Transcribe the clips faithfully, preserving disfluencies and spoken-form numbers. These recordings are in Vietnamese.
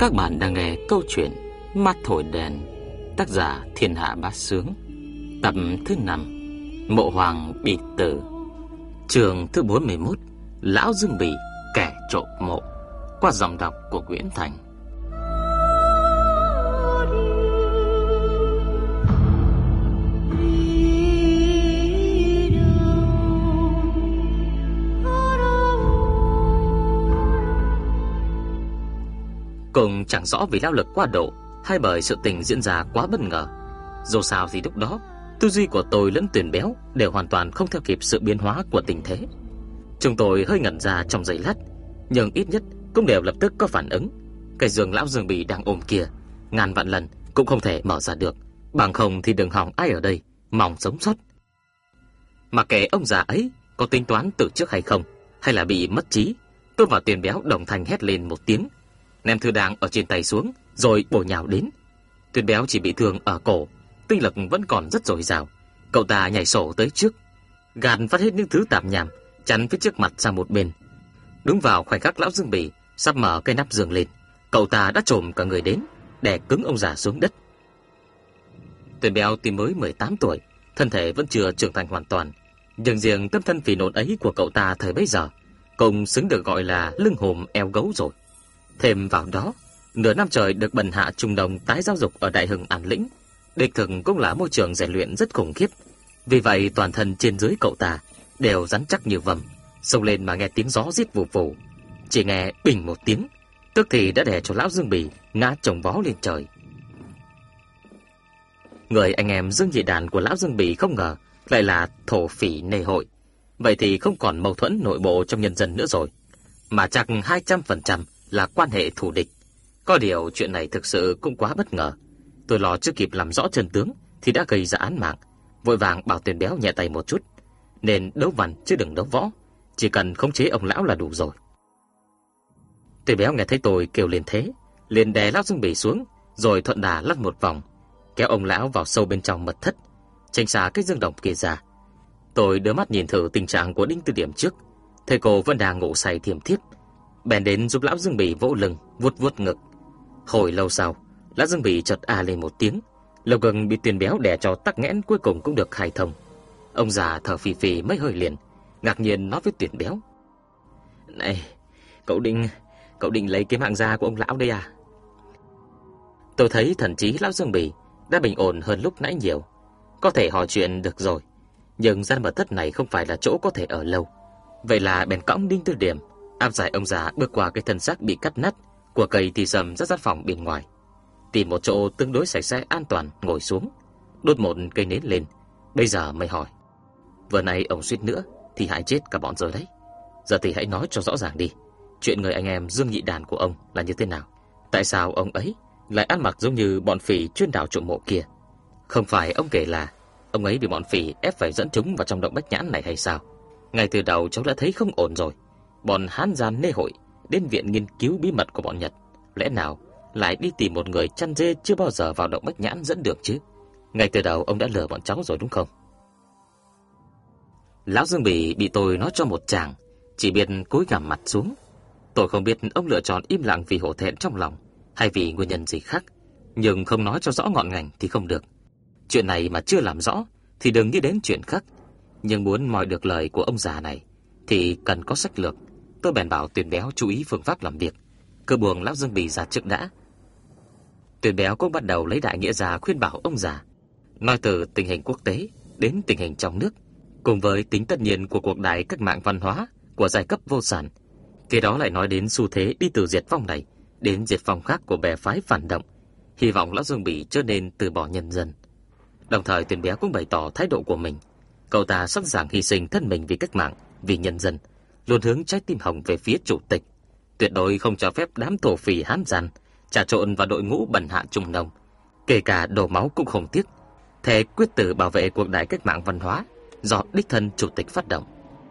Các bạn đang nghe câu chuyện Mắt thổi đèn, tác giả Thiên Hạ Bá Sướng, tập thứ năm, Mộ Hoàng bị tử, chương thứ bốn mươi mốt, Lão Dương Bỉ kẻ trộm mộ, qua giọng đọc của Nguyễn Thành. Cũng chẳng rõ vì lao lực quá độ hay bởi sự tình diễn ra quá bất ngờ. Dù sao thì lúc đó tư duy của tôi lẫn Tuyền Béo đều hoàn toàn không theo kịp sự biến hóa của tình thế. Chúng tôi hơi ngẩn ra trong giây lát, nhưng ít nhất cũng đều lập tức có phản ứng. Cái giường lão Dương Bỉ đang ôm kia ngàn vạn lần cũng không thể mở ra được, bằng không thì đừng hòng ai ở đây mong sống sót. Mà kệ ông già ấy có tính toán từ trước hay không, hay là bị mất trí, tôi và Tuyền Béo đồng thanh hét lên một tiếng, ném thứ đang ở trên tay xuống rồi bổ nhào đến. Tuyền Béo chỉ bị thương ở cổ, tinh lực vẫn còn rất dồi dào. Cậu ta nhảy sổ tới trước, gạt phát hết những thứ tạp nham, chắn phía trước mặt sang một bên. Đúng vào khoảnh khắc lão Dương Bỉ sắp mở cái nắp giường lên, cậu ta đã trồm cả người đến, đè cứng ông già xuống đất. Tuyền Béo tuy mới mười tám tuổi, thân thể vẫn chưa trưởng thành hoàn toàn, nhưng riêng tâm thân phì nộn ấy của cậu ta thời bấy giờ cũng xứng được gọi là lưng hùm eo gấu rồi. Thêm vào đó, nửa năm trời được bần hạ trung đồng tái giáo dục ở Đại Hưng An Lĩnh, đích thực cũng là môi trường rèn luyện rất khủng khiếp. Vì vậy toàn thân trên dưới cậu ta đều rắn chắc như vầm, xông lên mà nghe tiếng gió rít vù vù, chỉ nghe bình một tiếng, tức thì đã đè cho lão Dương Bỉ ngã chồng vó lên trời. Người anh em Dương Nhị Đàn của lão Dương Bỉ không ngờ lại là thổ phỉ nê hội. Vậy thì không còn mâu thuẫn nội bộ trong nhân dân nữa rồi, mà chắc hai trăm phần trăm là quan hệ thù địch. Có điều chuyện này thực sự cũng quá bất ngờ. Tôi lo chưa kịp làm rõ chân tướng thì đã gây ra án mạng, vội vàng bảo Tuyền Béo nhẹ tay một chút, nên đấu văn chứ đừng đấu võ, chỉ cần khống chế ông lão là đủ rồi. Tuyền Béo nghe thấy tôi kêu lên thế, liền đè lão Dương Bỉ xuống, rồi thuận đà lăn một vòng, kéo ông lão vào sâu bên trong mật thất, tránh xa cái giường đồng kia ra. Tôi đưa mắt nhìn thử tình trạng của Đinh Tư Điểm trước, thấy cô vẫn đang ngủ say thiềm thiếp, bèn đến giúp lão Dương Bỉ vỗ lưng, vuốt vuốt ngực. Hồi lâu sau, lão Dương Bỉ chợt à lên một tiếng, lồng ngực bị Tuyền Béo đè cho tắc nghẽn cuối cùng cũng được khai thông. Ông già thở phì phì mấy hơi liền, ngạc nhiên nói với Tuyền Béo: "Này, cậu định cậu định lấy cái mạng da của ông lão đây à?" Tôi thấy thần trí lão Dương Bỉ đã bình ổn hơn lúc nãy nhiều, có thể hỏi chuyện được rồi, nhưng gian mật thất này không phải là chỗ có thể ở lâu. Vậy là bèn cõng Đinh Tư Điểm áp giải ông già bước qua cái thân xác bị cắt nát của cây thì sầm rất gian phòng bên ngoài, tìm một chỗ tương đối sạch sẽ an toàn ngồi xuống, đốt một cây nến lên. Bây giờ mới hỏi: "Vừa nãy ông suýt nữa thì hại chết cả bọn rồi đấy. Giờ thì hãy nói cho rõ ràng đi, chuyện người anh em Dương Nhị Đàn của ông là như thế nào? Tại sao ông ấy lại ăn mặc giống như bọn phỉ chuyên đào trộm mộ kia? Không phải ông kể là ông ấy bị bọn phỉ ép phải dẫn chúng vào trong động Bách Nhãn này hay sao? Ngay từ đầu cháu đã thấy không ổn rồi. Bọn hán gian nê hội đến viện nghiên cứu bí mật của bọn Nhật, lẽ nào lại đi tìm một người chăn dê chưa bao giờ vào động Bách Nhãn dẫn được chứ? Ngay từ đầu ông đã lừa bọn cháu rồi đúng không?" Lão Dương Bỉ bị tôi nói cho một tràng, chỉ biết cúi gằm mặt xuống. Tôi không biết ông lựa chọn im lặng vì hổ thẹn trong lòng hay vì nguyên nhân gì khác, nhưng không nói cho rõ ngọn ngành thì không được. Chuyện này mà chưa làm rõ thì đừng nghĩ đến chuyện khác. Nhưng muốn moi được lời của ông già này thì cần có sách lược. Tôi bèn bảo Tuyền Béo chú ý phương pháp làm việc, cứ buông lão Dương Bỉ ra trước đã. Tuyền Béo cũng bắt đầu lấy đại nghĩa ra khuyên bảo ông già, nói từ tình hình quốc tế đến tình hình trong nước, cùng với tính tất nhiên của cuộc đại cách mạng văn hóa của giai cấp vô sản. Kế đó lại nói đến xu thế đi từ diệt vong này đến diệt vong khác của bè phái phản động, hy vọng lão Dương Bỉ chớ nên từ bỏ nhân dân. Đồng thời Tuyền Béo cũng bày tỏ thái độ của mình, cậu ta sẵn sàng hy sinh thân mình vì cách mạng, vì nhân dân, luôn hướng trái tim hồng về phía chủ tịch, tuyệt đối không cho phép đám thổ phỉ hán gian trà trộn vào đội ngũ bần hạ trung nông, kể cả đổ máu cũng không tiếc, thề quyết tử bảo vệ cuộc đại cách mạng văn hóa do đích thân chủ tịch phát động.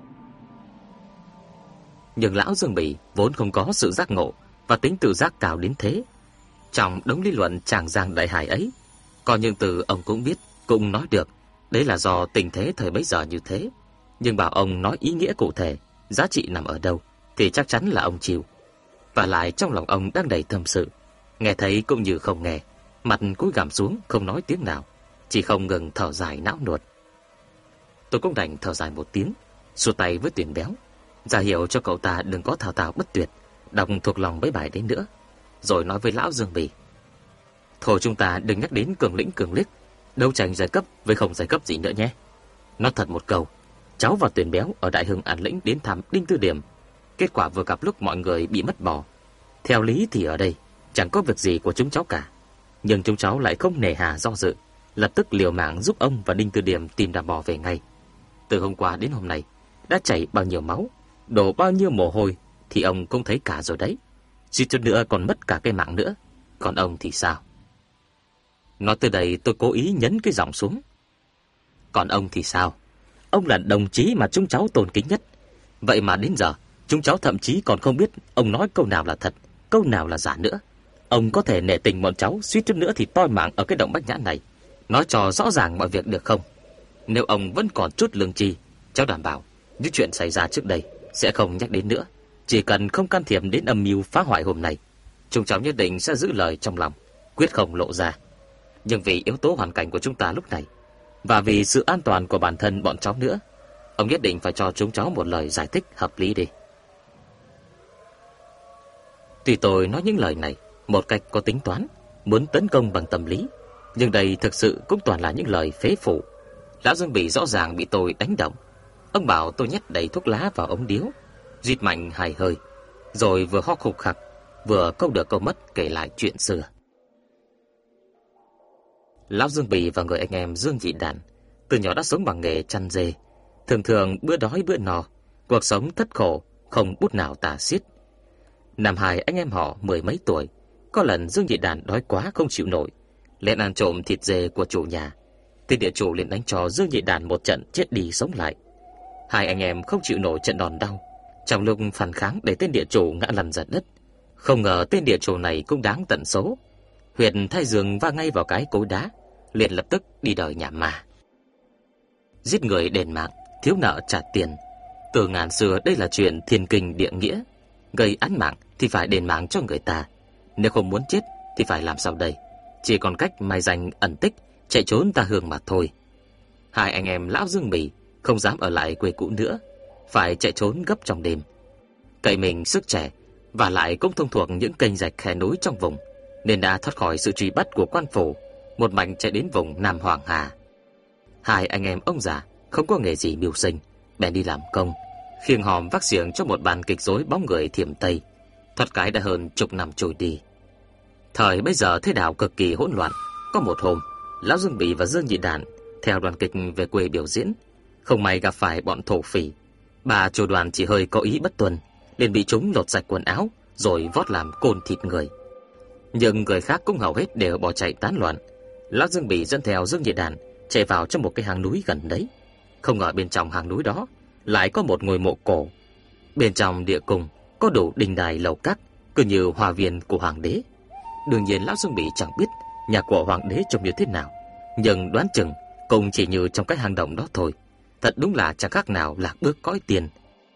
Nhưng lão Dương Bỉ vốn không có sự giác ngộ và tính tự giác cao đến thế. Trong đống lý luận tràng giang đại hải ấy, có những từ ông cũng biết, cũng nói được, đấy là do tình thế thời bấy giờ như thế. Nhưng bảo ông nói ý nghĩa cụ thể, giá trị nằm ở đâu thì chắc chắn là ông chịu. Và lại trong lòng ông đang đầy tâm sự, Nghe thấy cũng như không nghe, mặt cúi gằm xuống không nói tiếng nào, chỉ không ngừng thở dài não nuột. Tôi cũng đành thở dài một tiếng, xua tay với Tuyển Béo, ra hiệu cho cậu ta đừng có thao thao bất tuyệt, đọc thuộc lòng mấy bài đấy nữa, rồi nói với lão Dương Bì: thôi chúng ta đừng nhắc đến cường lĩnh cường liếc, đấu tranh giai cấp với không giai cấp gì nữa nhé. Nói thật một câu, cháu và Tuyển Béo ở Đại Hưng An Lĩnh đến thăm Đinh Tư Điểm, kết quả vừa gặp lúc mọi người bị mất bò. Theo lý thì ở đây chẳng có việc gì của chúng cháu cả, nhưng chúng cháu lại không nề hà do dự, lập tức liều mạng giúp ông và Đinh Tư Điểm tìm đàn bò về ngay. Từ hôm qua đến hôm nay đã chảy bao nhiêu máu, đổ bao nhiêu mồ hôi thì ông cũng thấy cả rồi đấy. Suýt chút nữa còn mất cả cái mạng nữa. Còn ông thì sao? Nói tới đây tôi cố ý nhấn cái giọng xuống. Còn ông thì sao? Ông là đồng chí mà chúng cháu tôn kính nhất. Vậy mà đến giờ chúng cháu thậm chí còn không biết ông nói câu nào là thật, câu nào là giả nữa. Ông có thể nể tình bọn cháu suýt chút nữa thì toi mạng ở cái động Bách Nhãn này, nói cho rõ ràng mọi việc được không? Nếu ông vẫn còn chút lương tri, cháu đảm bảo những chuyện xảy ra trước đây sẽ không nhắc đến nữa. Chỉ cần không can thiệp đến âm mưu phá hoại hôm nay, chúng cháu nhất định sẽ giữ lời trong lòng, quyết không lộ ra. Nhưng vì yếu tố hoàn cảnh của chúng ta lúc này, và vì sự an toàn của bản thân bọn cháu nữa, ông nhất định phải cho chúng cháu một lời giải thích hợp lý đi. Tuy tôi nói những lời này một cách có tính toán, muốn tấn công bằng tâm lý, nhưng đây thực sự cũng toàn là những lời phế phủ. Lão Dương Bỉ rõ ràng bị tôi đánh động. Ông bảo tôi nhét đầy thuốc lá vào ống điếu, rít mạnh hai hơi, rồi vừa ho khục khặc, vừa câu được câu mất kể lại chuyện xưa. Lão Dương Bỉ và người anh em Dương Nhị Đản từ nhỏ đã sống bằng nghề chăn dê, thường thường bữa đói bữa no, cuộc sống thất khổ không bút nào tả xiết. Năm hai anh em họ mười mấy tuổi, có lần Dương Nhị Đản đói quá không chịu nổi, lên ăn trộm thịt dê của chủ nhà. Tên địa chủ liền đánh cho Dương Nhị Đản một trận chết đi sống lại. Hai anh em không chịu nổi trận đòn đau, trong lúc phản kháng để tên địa chủ ngã lăn ra đất. Không ngờ tên địa chủ này cũng đáng tận số, huyệt thái dương va ngay vào cái cối đá, liền lập tức đi đời nhà ma. Giết người đền mạng, thiếu nợ trả tiền, từ ngàn xưa đây là chuyện thiên kinh địa nghĩa. Gây án mạng thì phải đền mạng cho người ta, nếu không muốn chết thì phải làm sao đây? Chỉ còn cách mai danh ẩn tích, chạy trốn ta hương mà thôi. Hai anh em lão Dương Bỉ không dám ở lại quê cũ nữa, phải chạy trốn gấp trong đêm. Cậy mình sức trẻ và lại cũng thông thuộc những kênh rạch khe núi trong vùng, nên đã thoát khỏi sự truy bắt của quan phủ, một mạch chạy đến vùng Nam Hoàng Hà. Hai anh em ông già không có nghề gì mưu sinh, bèn đi làm công, khiêng hòm vác xiềng cho một bàn kịch rối bóng người Thiểm Tây. Thoát cái đã hơn chục năm trôi đi. Thời bây giờ thế đạo cực kỳ hỗn loạn. Có một hôm, lão Dương Bỉ và Dương Nhị Đản theo đoàn kịch về quê biểu diễn, không may gặp phải bọn thổ phỉ. Bà chủ đoàn chỉ hơi có ý bất tuân, liền bị chúng lột sạch quần áo rồi vót làm côn thịt người. Nhưng người khác cũng hầu hết đều bỏ chạy tán loạn. Lão Dương Bỉ dẫn theo Dương Nhị Đản chạy vào trong một cái hang núi gần đấy. Không ngờ bên trong hang núi đó lại có một ngôi mộ cổ. Bên trong địa cung có đủ đình đài lầu các, cứ như hoa viên của hoàng đế. Đương nhiên lão Dương Bỉ chẳng biết nhà của hoàng đế trông như thế nào, nhưng đoán chừng cũng chỉ như trong cái hang động đó thôi. Thật đúng là chẳng khác nào lạc bước cõi tiền.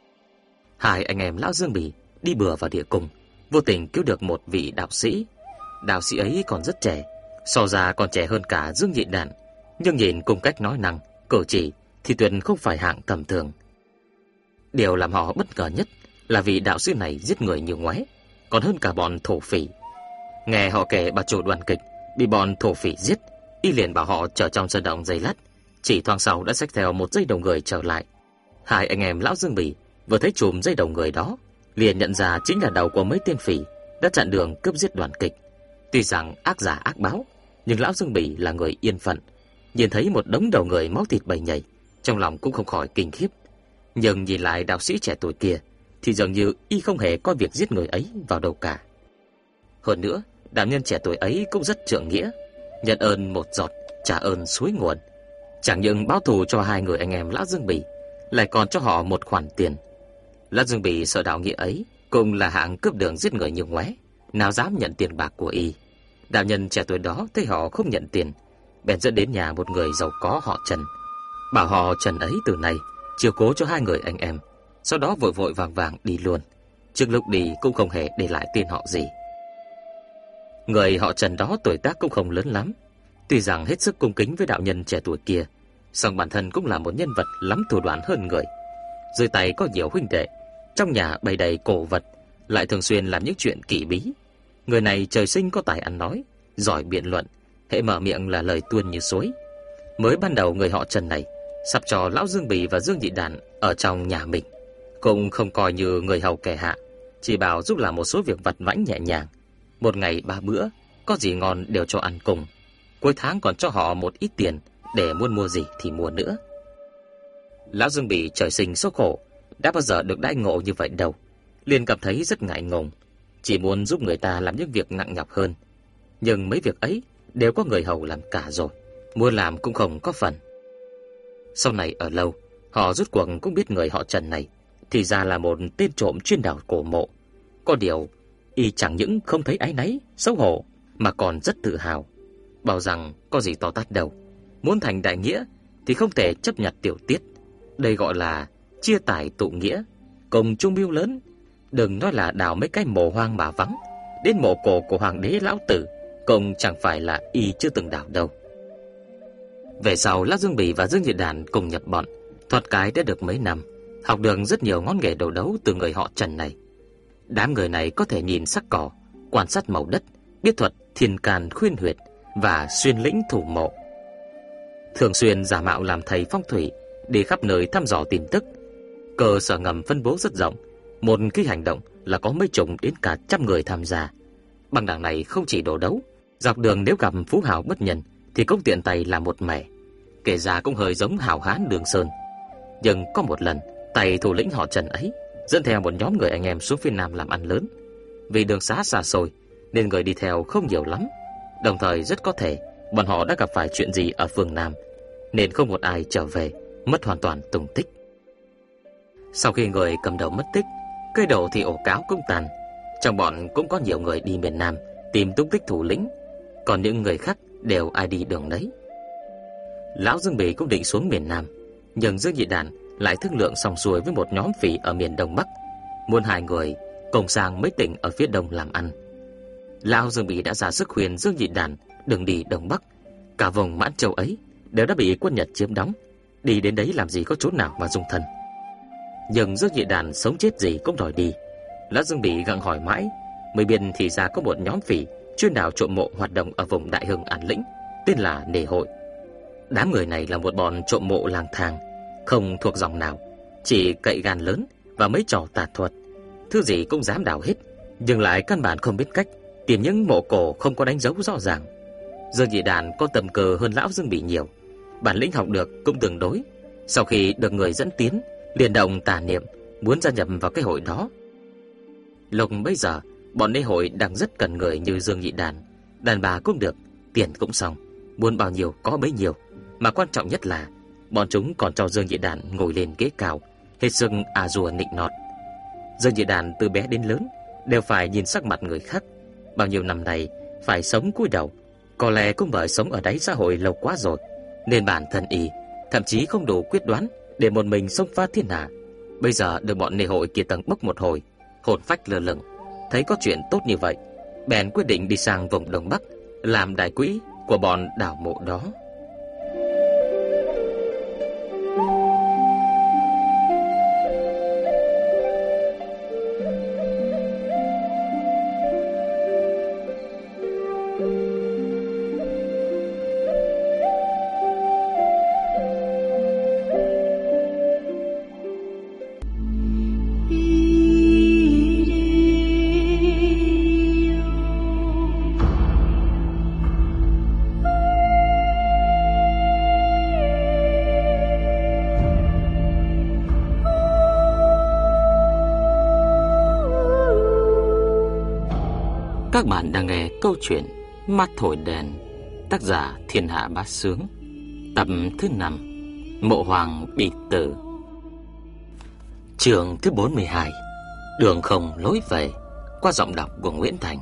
Hai anh em lão Dương Bỉ đi bừa vào địa cung, vô tình cứu được một vị đạo sĩ. Đạo sĩ ấy còn rất trẻ, so ra còn trẻ hơn cả Dương Nhị Đản, nhưng nhìn cùng cách nói năng, cử chỉ thì tuyệt không phải hạng tầm thường. Điều làm họ bất ngờ nhất là vị đạo sĩ này giết người như ngoé, còn hơn cả bọn thổ phỉ. Nghe họ kể bà chủ đoàn kịch bị bọn thổ phỉ giết, y liền bảo họ chờ trong sân động giây lát, chỉ thoáng sau đã xách theo một dây đầu người trở lại. Hai anh em lão Dương Bỉ vừa thấy chùm dây đầu người đó, liền nhận ra chính là đầu của mấy tên phỉ đã chặn đường cướp giết đoàn kịch. Tuy rằng ác giả ác báo, nhưng lão Dương Bỉ là người yên phận, nhìn thấy một đống đầu người máu thịt bầy nhầy, trong lòng cũng không khỏi kinh khiếp. Nhưng nhìn lại đạo sĩ trẻ tuổi kia thì dường như y không hề coi việc giết người ấy vào đâu cả. Hơn nữa, đạo nhân trẻ tuổi ấy cũng rất trượng nghĩa, nhận ơn một giọt, trả ơn suối nguồn. Chẳng những báo thù cho hai người anh em lão Dương Bỉ, lại còn cho họ một khoản tiền. Lão Dương Bỉ sợ đạo nghĩa ấy cũng là hạng cướp đường giết người như ngoé, nào dám nhận tiền bạc của y. Đạo nhân trẻ tuổi đó thấy họ không nhận tiền, bèn dẫn đến nhà một người giàu có họ Trần, bảo họ Trần ấy từ nay chiều cố cho hai người anh em, sau đó vội vội vàng vàng đi luôn. Trước lúc đi cũng không hề để lại tên họ gì. Người họ Trần đó tuổi tác cũng không lớn lắm, tuy rằng hết sức cung kính với đạo nhân trẻ tuổi kia, song bản thân cũng là một nhân vật lắm thủ đoạn hơn người. Dưới tay có nhiều huynh đệ, trong nhà bày đầy cổ vật, lại thường xuyên làm những chuyện kỳ bí. Người này trời sinh có tài ăn nói, giỏi biện luận, hễ mở miệng là lời tuôn như suối. Mới ban đầu người họ Trần này sắp cho lão Dương Bì và Dương Nhị Đàn ở trong nhà mình, cũng không coi như người hầu kẻ hạ, chỉ bảo giúp làm một số việc vặt vãnh nhẹ nhàng. Một ngày ba bữa, có gì ngon đều cho ăn cùng. Cuối tháng còn cho họ một ít tiền để muốn mua gì thì mua nữa. Lão Dương Bì trời sinh số khổ, đã bao giờ được đãi ngộ như vậy đâu, liền cảm thấy rất ngại ngùng, chỉ muốn giúp người ta làm những việc nặng nhọc hơn. Nhưng mấy việc ấy đều có người hầu làm cả rồi, muốn làm cũng không có phần. Sau này ở lâu, họ rút cuộc cũng biết người họ Trần này thì ra là một tên trộm chuyên đào cổ mộ. Có điều y chẳng những không thấy áy náy, xấu hổ, mà còn rất tự hào, bảo rằng có gì to tát đâu, muốn thành đại nghĩa thì không thể chấp nhặt tiểu tiết. Đây gọi là chia tài tụ nghĩa, cùng chung mưu lớn. Đừng nói là đào mấy cái mộ hoang mà vắng, đến mộ cổ của hoàng đế lão tử cũng chẳng phải là y chưa từng đào đâu. Về sau, Lão Dương Bì và Dương Nhị Đàn cùng nhập bọn, thoát cái đã được mấy năm, học được rất nhiều ngón nghề đầu đấu từ người họ Trần này. Đám người này có thể nhìn sắc cỏ, quan sát màu đất, biết thuật thiên can khuyên huyệt và xuyên lĩnh thủ mộ. Thường xuyên giả mạo làm thầy phong thủy, đi khắp nơi thăm dò tin tức. Cơ sở ngầm phân bố rất rộng, một khi hành động là có mấy chục đến cả trăm người tham gia. Băng đảng này không chỉ đổ đấu, dọc đường nếu gặp phú hào bất nhân thì cũng tiện tay làm một mẻ. Kể ra cũng hơi giống hào hán Đường Sơn. Nhưng có một lần, tay thủ lĩnh họ Trần ấy dẫn theo một nhóm người anh em xuống phía Nam làm ăn lớn. Vì đường xá xa xôi nên người đi theo không nhiều lắm. Đồng thời rất có thể bọn họ đã gặp phải chuyện gì ở phương Nam, nên không một ai trở về, mất hoàn toàn tung tích. Sau khi người cầm đầu mất tích, cây đầu thì ổ cáo cũng tàn. Trong bọn cũng có nhiều người đi miền Nam tìm tung tích thủ lĩnh, còn những người khác đều ai đi đường đấy. Lão Dương Bì cũng định xuống miền Nam, nhưng Dương Nhị Đàn lại thương lượng xong xuôi với một nhóm phỉ ở miền Đông Bắc, muốn hai người cùng sang mấy tỉnh ở phía Đông làm ăn. Lão Dương Bì đã ra sức khuyên Dương Nhị Đàn đừng đi Đông Bắc, cả vùng Mãn Châu ấy đều đã bị quân Nhật chiếm đóng, đi đến đấy làm gì có chỗ nào mà dung thân. Nhưng Dương Nhị Đàn sống chết gì cũng đòi đi. Lão Dương Bì gặng hỏi mãi mới biết thì ra có một nhóm phỉ chuyên đào trộm mộ hoạt động ở vùng Đại Hưng An Lĩnh, tên là Nề Hội. Đám người này là một bọn trộm mộ lang thang, không thuộc dòng nào, chỉ cậy gan lớn và mấy trò tà thuật, thứ gì cũng dám đào hết, nhưng lại căn bản không biết cách tìm những mộ cổ không có đánh dấu rõ ràng. Dương Nhị Đàn có tầm cờ hơn Lão Dương Bì nhiều, bản lĩnh học được cũng tương đối. Sau khi được người dẫn tiến, liền động tà niệm muốn gia nhập vào cái hội đó. Lúc bây giờ bọn Nề Hội đang rất cần người như Dương Nhị Đàn, đàn bà cũng được, tiền cũng xong, muốn bao nhiêu có bấy nhiêu. Mà quan trọng nhất là bọn chúng còn cho Dương Nhị Đàn ngồi lên ghế cao, hết sức à rùa nịnh nọt. Dương Nhị Đàn từ bé đến lớn đều phải nhìn sắc mặt người khác, bao nhiêu năm nay phải sống cúi đầu, có lẽ cũng bởi sống ở đáy xã hội lâu quá rồi, nên bản thân y thậm chí không đủ quyết đoán để một mình xông pha thiên hạ. Bây giờ được bọn Nề Hội kia tầng bốc một hồi, hồn phách lơ lửng, thấy có chuyện tốt như vậy, bèn quyết định đi sang vùng Đông Bắc làm đại quỹ của bọn đào mộ đó. Các bạn đang nghe câu chuyện Mắt Thổi Đèn, tác giả Thiên Hạ Bá Sướng, tập thứ năm, Mộ Hoàng Bị Tử. Chương thứ bốn mươi hai, Đường Không Lối Về, qua giọng đọc của Nguyễn Thành.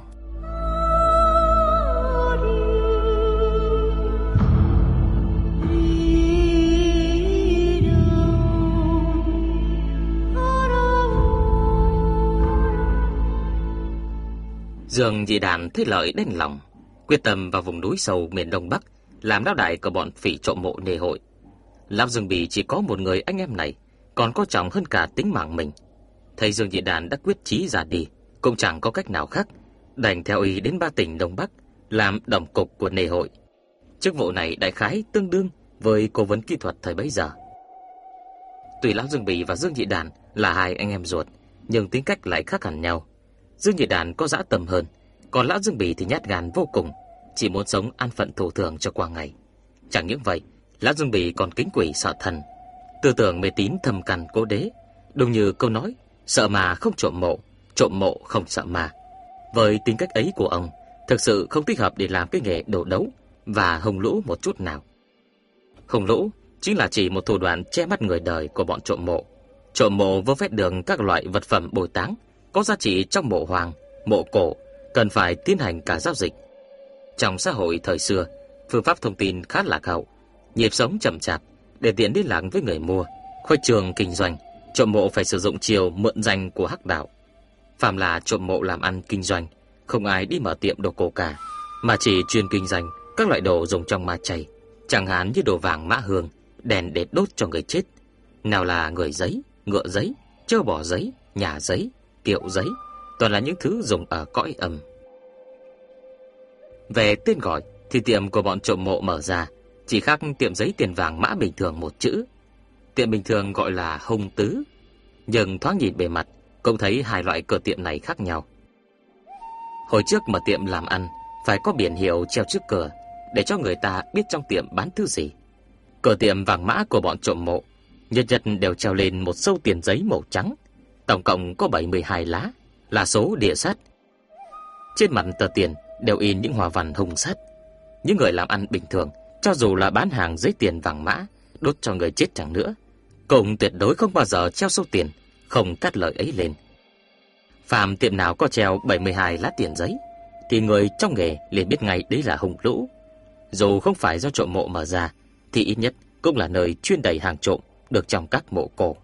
Dương Dị Đàn thấy lợi đen lòng, quyết tâm vào vùng núi sâu miền Đông Bắc làm lão đại của bọn phỉ trộm mộ nề hội. Lão Dương Bì chỉ có một người anh em này, còn có trọng hơn cả tính mạng mình. Thấy Dương Dị Đàn đã quyết chí ra đi, cũng chẳng có cách nào khác, đành theo ý đến ba tỉnh Đông Bắc làm đồng cục của nề hội. Chức vụ này đại khái tương đương với cố vấn kỹ thuật thời bấy giờ. Tuy lão Dương Bì và Dương Dị Đàn là hai anh em ruột, nhưng tính cách lại khác hẳn nhau. Dương Dị Đàn có dã tâm hơn, còn lão Dương Bì thì nhát gan vô cùng, chỉ muốn sống an phận thủ thường cho qua ngày. Chẳng những vậy, lão Dương Bì còn kính quỷ sợ thần, tư tưởng mê tín thâm căn cố đế, đúng như câu nói sợ ma không trộm mộ, trộm mộ không sợ ma. Với tính cách ấy của ông, thực sự không thích hợp để làm cái nghề đồ đấu và hồng lũ một chút nào. Hồng lũ chính là chỉ một thủ đoạn che mắt người đời của bọn trộm mộ. Trộm mộ vơ vét được các loại vật phẩm bồi táng có giá trị trong mộ hoàng, mộ cổ, cần phải tiến hành cả giao dịch. Trong xã hội thời xưa, phương pháp thông tin khá lạc hậu, nhịp sống chậm chạp. Để tiện liên lạc với người mua, khuếch trường kinh doanh, trộm mộ phải sử dụng chiều mượn danh của hắc đạo. Phàm là trộm mộ làm ăn kinh doanh, không ai đi mở tiệm đồ cổ cả, mà chỉ chuyên kinh doanh các loại đồ dùng trong ma chay, chẳng hạn như đồ vàng mã hương, đèn để đốt cho người chết. Nào là người giấy, ngựa giấy, trâu bò giấy, nhà giấy, kiệu giấy, toàn là những thứ dùng ở cõi âm. Về tên gọi thì tiệm của bọn trộm mộ mở ra chỉ khác tiệm giấy tiền vàng mã bình thường một chữ. Tiệm bình thường gọi là Hung Tứ, nhưng thoáng nhìn bề mặt cũng thấy hai loại cửa tiệm này khác nhau. Hồi trước mở tiệm làm ăn phải có biển hiệu treo trước cửa để cho người ta biết trong tiệm bán thứ gì. Cửa tiệm vàng mã của bọn trộm mộ nhất nhất đều treo lên một sâu tiền giấy màu trắng, tổng cộng có bảy mươi hai lá, là số địa sát. Trên mặt tờ tiền đều in những hoa văn hung sát. Những người làm ăn bình thường, cho dù là bán hàng giấy tiền vàng mã đốt cho người chết chẳng nữa, cũng tuyệt đối không bao giờ treo số tiền không cắt lợi ấy lên. Phàm tiệm nào có treo bảy mươi hai lá tiền giấy thì người trong nghề liền biết ngay đấy là hung lũ. Dù không phải do trộm mộ mở ra thì ít nhất cũng là nơi chuyên đẩy hàng trộm được trong các mộ cổ.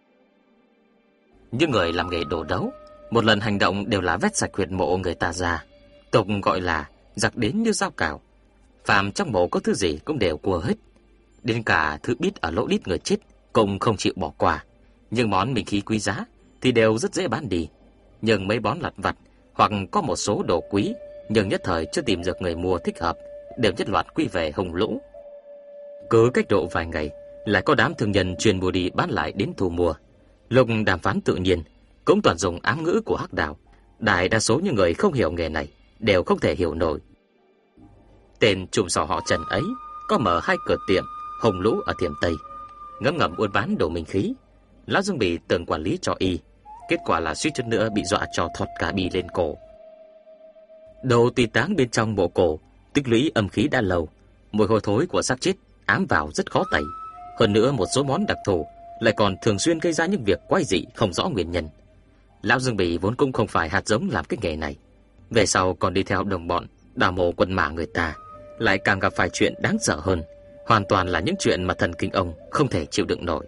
Những người làm nghề đồ đấu, một lần hành động đều là vét sạch huyệt mộ người ta ra, tục gọi là giặc đến như dao cào. Phàm trong mộ có thứ gì cũng đều cua hết, đến cả thứ bít ở lỗ đít người chết cũng không chịu bỏ qua. Nhưng món minh khí quý giá thì đều rất dễ bán đi. Nhưng mấy món lặt vặt hoặc có một số đồ quý nhưng nhất thời chưa tìm được người mua thích hợp đều nhất loạt quy về hung lũ. Cứ cách độ vài ngày lại có đám thương nhân chuyên mua đi bán lại đến thu mua. Lúc đàm phán tự nhiên cũng toàn dùng ám ngữ của hắc đạo. Đại đa số những người không hiểu nghề này đều không thể hiểu nổi. Tên trùm sò họ Trần ấy có mở hai cửa tiệm hung lũ ở Thiểm Tây, ngấm ngầm buôn bán đồ minh khí. Lão Dương Bì tưởng quản lý cho y, kết quả là suýt chút nữa bị dọa cho thọt cả bi lên cổ. Đồ tùy táng bên trong mộ cổ tích lũy âm khí đã lâu, mùi hôi thối của xác chết ám vào rất khó tẩy. Hơn nữa một số món đặc thù lại còn thường xuyên gây ra những việc quái dị không rõ nguyên nhân. Lão Dương Bì vốn cũng không phải hạt giống làm cái nghề này, về sau còn đi theo đồng bọn đào mộ quân mã người ta, lại càng gặp phải chuyện đáng sợ hơn, hoàn toàn là những chuyện mà thần kinh ông không thể chịu đựng nổi.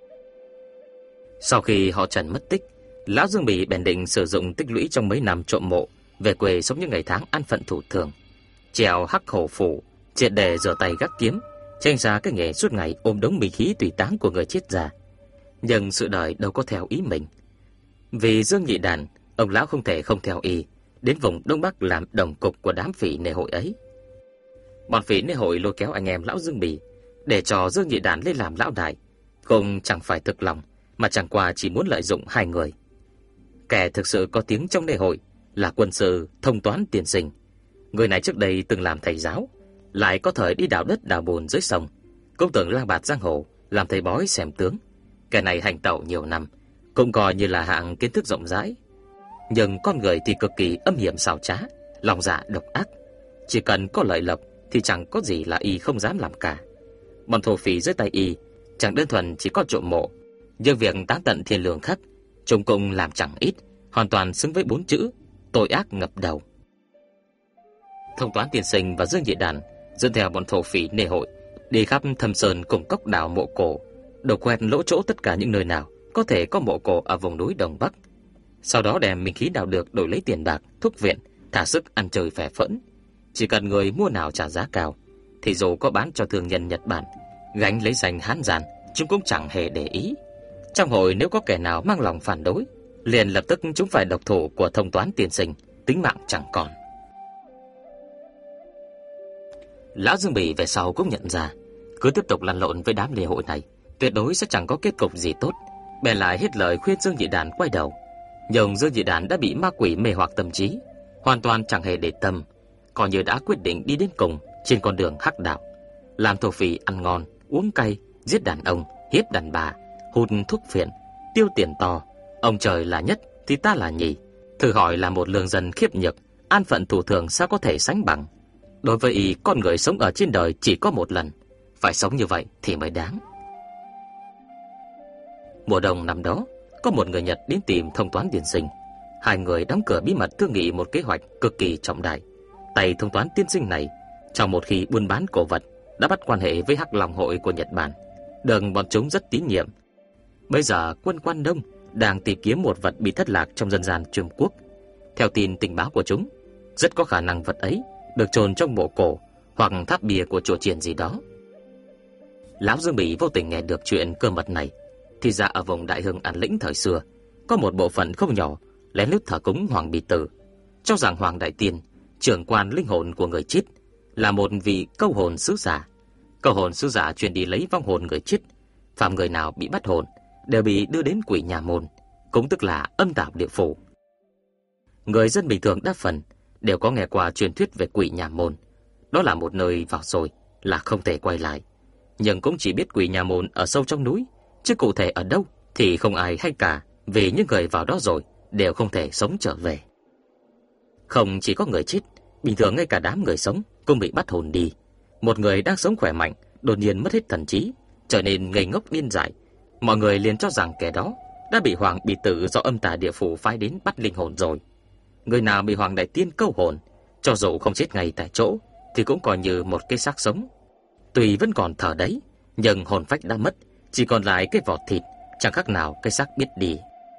Sau khi họ Trần mất tích, lão Dương Bì bèn định sử dụng tích lũy trong mấy năm trộm mộ về quê sống những ngày tháng an phận thủ thường, trèo hắc hổ phủ, triệt để rửa tay gác kiếm, tranh ra cái nghề suốt ngày ôm đống minh khí tùy táng của người chết ra. Nhưng sự đời đâu có theo ý mình. Vì Dương Nhị Đàn, ông lão không thể không theo y đến vùng Đông Bắc làm đồng cục của đám phỉ nề hội ấy. Bọn phỉ nề hội lôi kéo anh em lão Dương Bì để cho Dương Nhị Đàn lên làm lão đại, cũng chẳng phải thực lòng, mà chẳng qua chỉ muốn lợi dụng hai người. Kẻ thực sự có tiếng trong nề hội là quân sư Thông Toán Tiên Sinh. Người này trước đây từng làm thầy giáo, lại có thời đi đào đất đào bùn dưới sông, cũng từng lang bạt giang hồ làm thầy bói xem tướng. Kẻ này hành tẩu nhiều năm, cũng coi như là hạng kiến thức rộng rãi. Nhưng con người thì cực kỳ âm hiểm xảo trá, lòng dạ độc ác. Chỉ cần có lợi lộc thì chẳng có gì là y không dám làm cả. Bọn thổ phỉ dưới tay y chẳng đơn thuần chỉ có trộm mộ, nhưng việc táng tận thiên lương khắc, chúng cũng làm chẳng ít, hoàn toàn xứng với bốn chữ tội ác ngập đầu. Thông Toán Tiên Sinh và Dương Nhị Đàn dẫn theo bọn thổ phỉ nề hội đi khắp thâm sơn cùng cốc đào mộ cổ, đổ quẹt lỗ chỗ tất cả những nơi nào có thể có mộ cổ ở vùng núi Đông Bắc. Sau đó đem minh khí đào được đổi lấy tiền bạc, thuốc viện thả sức ăn chơi phè phỡn. Chỉ cần người mua nào trả giá cao, thì dù có bán cho thương nhân Nhật Bản gánh lấy danh hán giản, chúng cũng chẳng hề để ý. Trong hội nếu có kẻ nào mang lòng phản đối, liền lập tức chúng phải độc thủ của Thông Toán tiên sinh, tính mạng chẳng còn. Lão Dương Bỉ về sau cũng nhận ra, cứ tiếp tục lăn lộn với đám lễ hội này, tuyệt đối sẽ chẳng có kết cục gì tốt. Bèn lại hết lời khuyên Dương Nhị Đàn quay đầu. Nhưng Dương Nhị Đàn đã bị ma quỷ mê hoặc tâm trí, hoàn toàn chẳng hề để tâm, coi như đã quyết định đi đến cùng trên con đường hắc đạo, làm thổ phỉ ăn ngon, uống cay, giết đàn ông, hiếp đàn bà, hút thuốc phiện, tiêu tiền to. Ông trời là nhất thì ta là nhì. Thử hỏi là một lương dân khiếp nhược, an phận thủ thường sao có thể sánh bằng. Đối với y, con người sống ở trên đời chỉ có một lần, phải sống như vậy thì mới đáng. Mùa đông năm đó, có một người Nhật đến tìm Thông Toán tiên sinh. Hai người đóng cửa bí mật thương nghị một kế hoạch cực kỳ trọng đại. Tay Thông Toán tiên sinh này, trong một khi buôn bán cổ vật, đã bắt quan hệ với Hắc Long hội của Nhật Bản, được bọn chúng rất tín nhiệm. Bây giờ quân Quan Đông đang tìm kiếm một vật bị thất lạc trong dân gian Trung Quốc. Theo tin tình báo của chúng, rất có khả năng vật ấy được chôn trong mộ cổ hoặc tháp bia của chùa chiền gì đó. Lão Dương Bỉ vô tình nghe được chuyện cơ mật này, thì ra ở vùng Đại Hưng An Lĩnh thời xưa có một bộ phận không nhỏ lén lút thờ cúng Hoàng Bì Tử, cho rằng Hoàng Đại Tiên, trưởng quan linh hồn của người chết, là một vị câu hồn sứ giả. Câu hồn sứ giả truyền đi lấy vong hồn người chết, phàm người nào bị bắt hồn đều bị đưa đến quỷ nhà môn, cũng tức là âm tào địa phủ. Người dân bình thường đa phần đều có nghe qua truyền thuyết về quỷ nhà môn. Đó là một nơi vào rồi là không thể quay lại, nhưng cũng chỉ biết quỷ nhà môn ở sâu trong núi, chứ cụ thể ở đâu thì không ai hay cả, vì những người vào đó rồi đều không thể sống trở về. Không chỉ có người chết, bình thường ngay cả đám người sống cũng bị bắt hồn đi. Một người đang sống khỏe mạnh đột nhiên mất hết thần trí, trở nên ngây ngốc điên dại. Mọi người liền cho rằng kẻ đó đã bị Hoàng Bì Tử do âm tà địa phủ phái đến bắt linh hồn rồi. Người nào bị Hoàng Đại Tiên câu hồn, cho dù không chết ngay tại chỗ thì cũng coi như một cái xác sống. Tuy vẫn còn thở đấy, nhưng hồn phách đã mất, chỉ còn lại cái vỏ thịt, chẳng khác nào cái xác biết đi.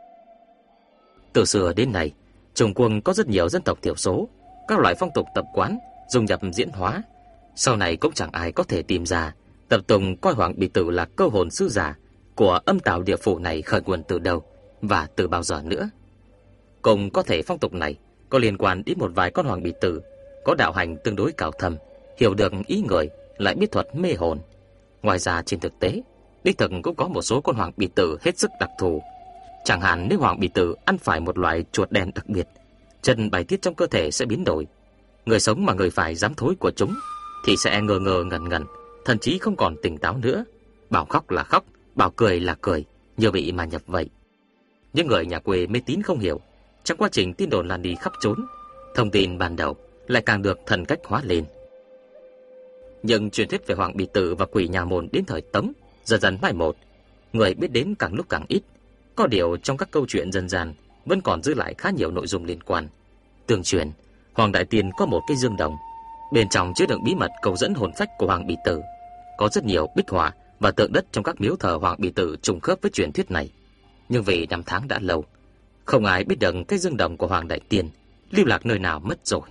Từ xưa đến nay, Trung Quốc có rất nhiều dân tộc thiểu số, các loại phong tục tập quán dung nhập diễn hóa. Sau này cũng chẳng ai có thể tìm ra tập tùng coi Hoàng Bì Tử là câu hồn sứ giả của âm tào địa phủ này khởi nguồn từ đâu và từ bao giờ nữa. Cùng có thể phong tục này có liên quan đến một vài con Hoàng Bì Tử có đạo hành tương đối cao thâm, hiểu được ý người, lại biết thuật mê hồn. Ngoài ra trên thực tế, đích thực cũng có một số con Hoàng Bì Tử hết sức đặc thù. Chẳng hạn nếu Hoàng Bì Tử ăn phải một loại chuột đen đặc biệt, chân bài tiết trong cơ thể sẽ biến đổi. Người sống mà người phải dám thối của chúng thì sẽ ngờ ngờ ngẩn ngẩn, thậm chí không còn tỉnh táo nữa. Bảo khóc là khóc, bảo cười là cười, như bị mà nhập vậy. Những người nhà quê mê tín không hiểu, trong quá trình tin đồn lan đi khắp trốn, thông tin ban đầu lại càng được thần cách hóa lên. Nhưng truyền thuyết về Hoàng Bì Tử và quỷ nhà môn đến thời Tống dần dần mai một, người biết đến càng lúc càng ít. Có điều trong các câu chuyện dân gian vẫn còn giữ lại khá nhiều nội dung liên quan. Tương truyền, Hoàng Đại Tiên có một cái dương đồng, bên trong chứa đựng bí mật cầu dẫn hồn phách của Hoàng Bì Tử. Có rất nhiều bích họa và tượng đất trong các miếu thờ Hoàng Bì Tử trùng khớp với truyền thuyết này. Nhưng vì năm tháng đã lâu, không ai biết được cái dương đồng của Hoàng Đại Tiên lưu lạc nơi nào mất rồi.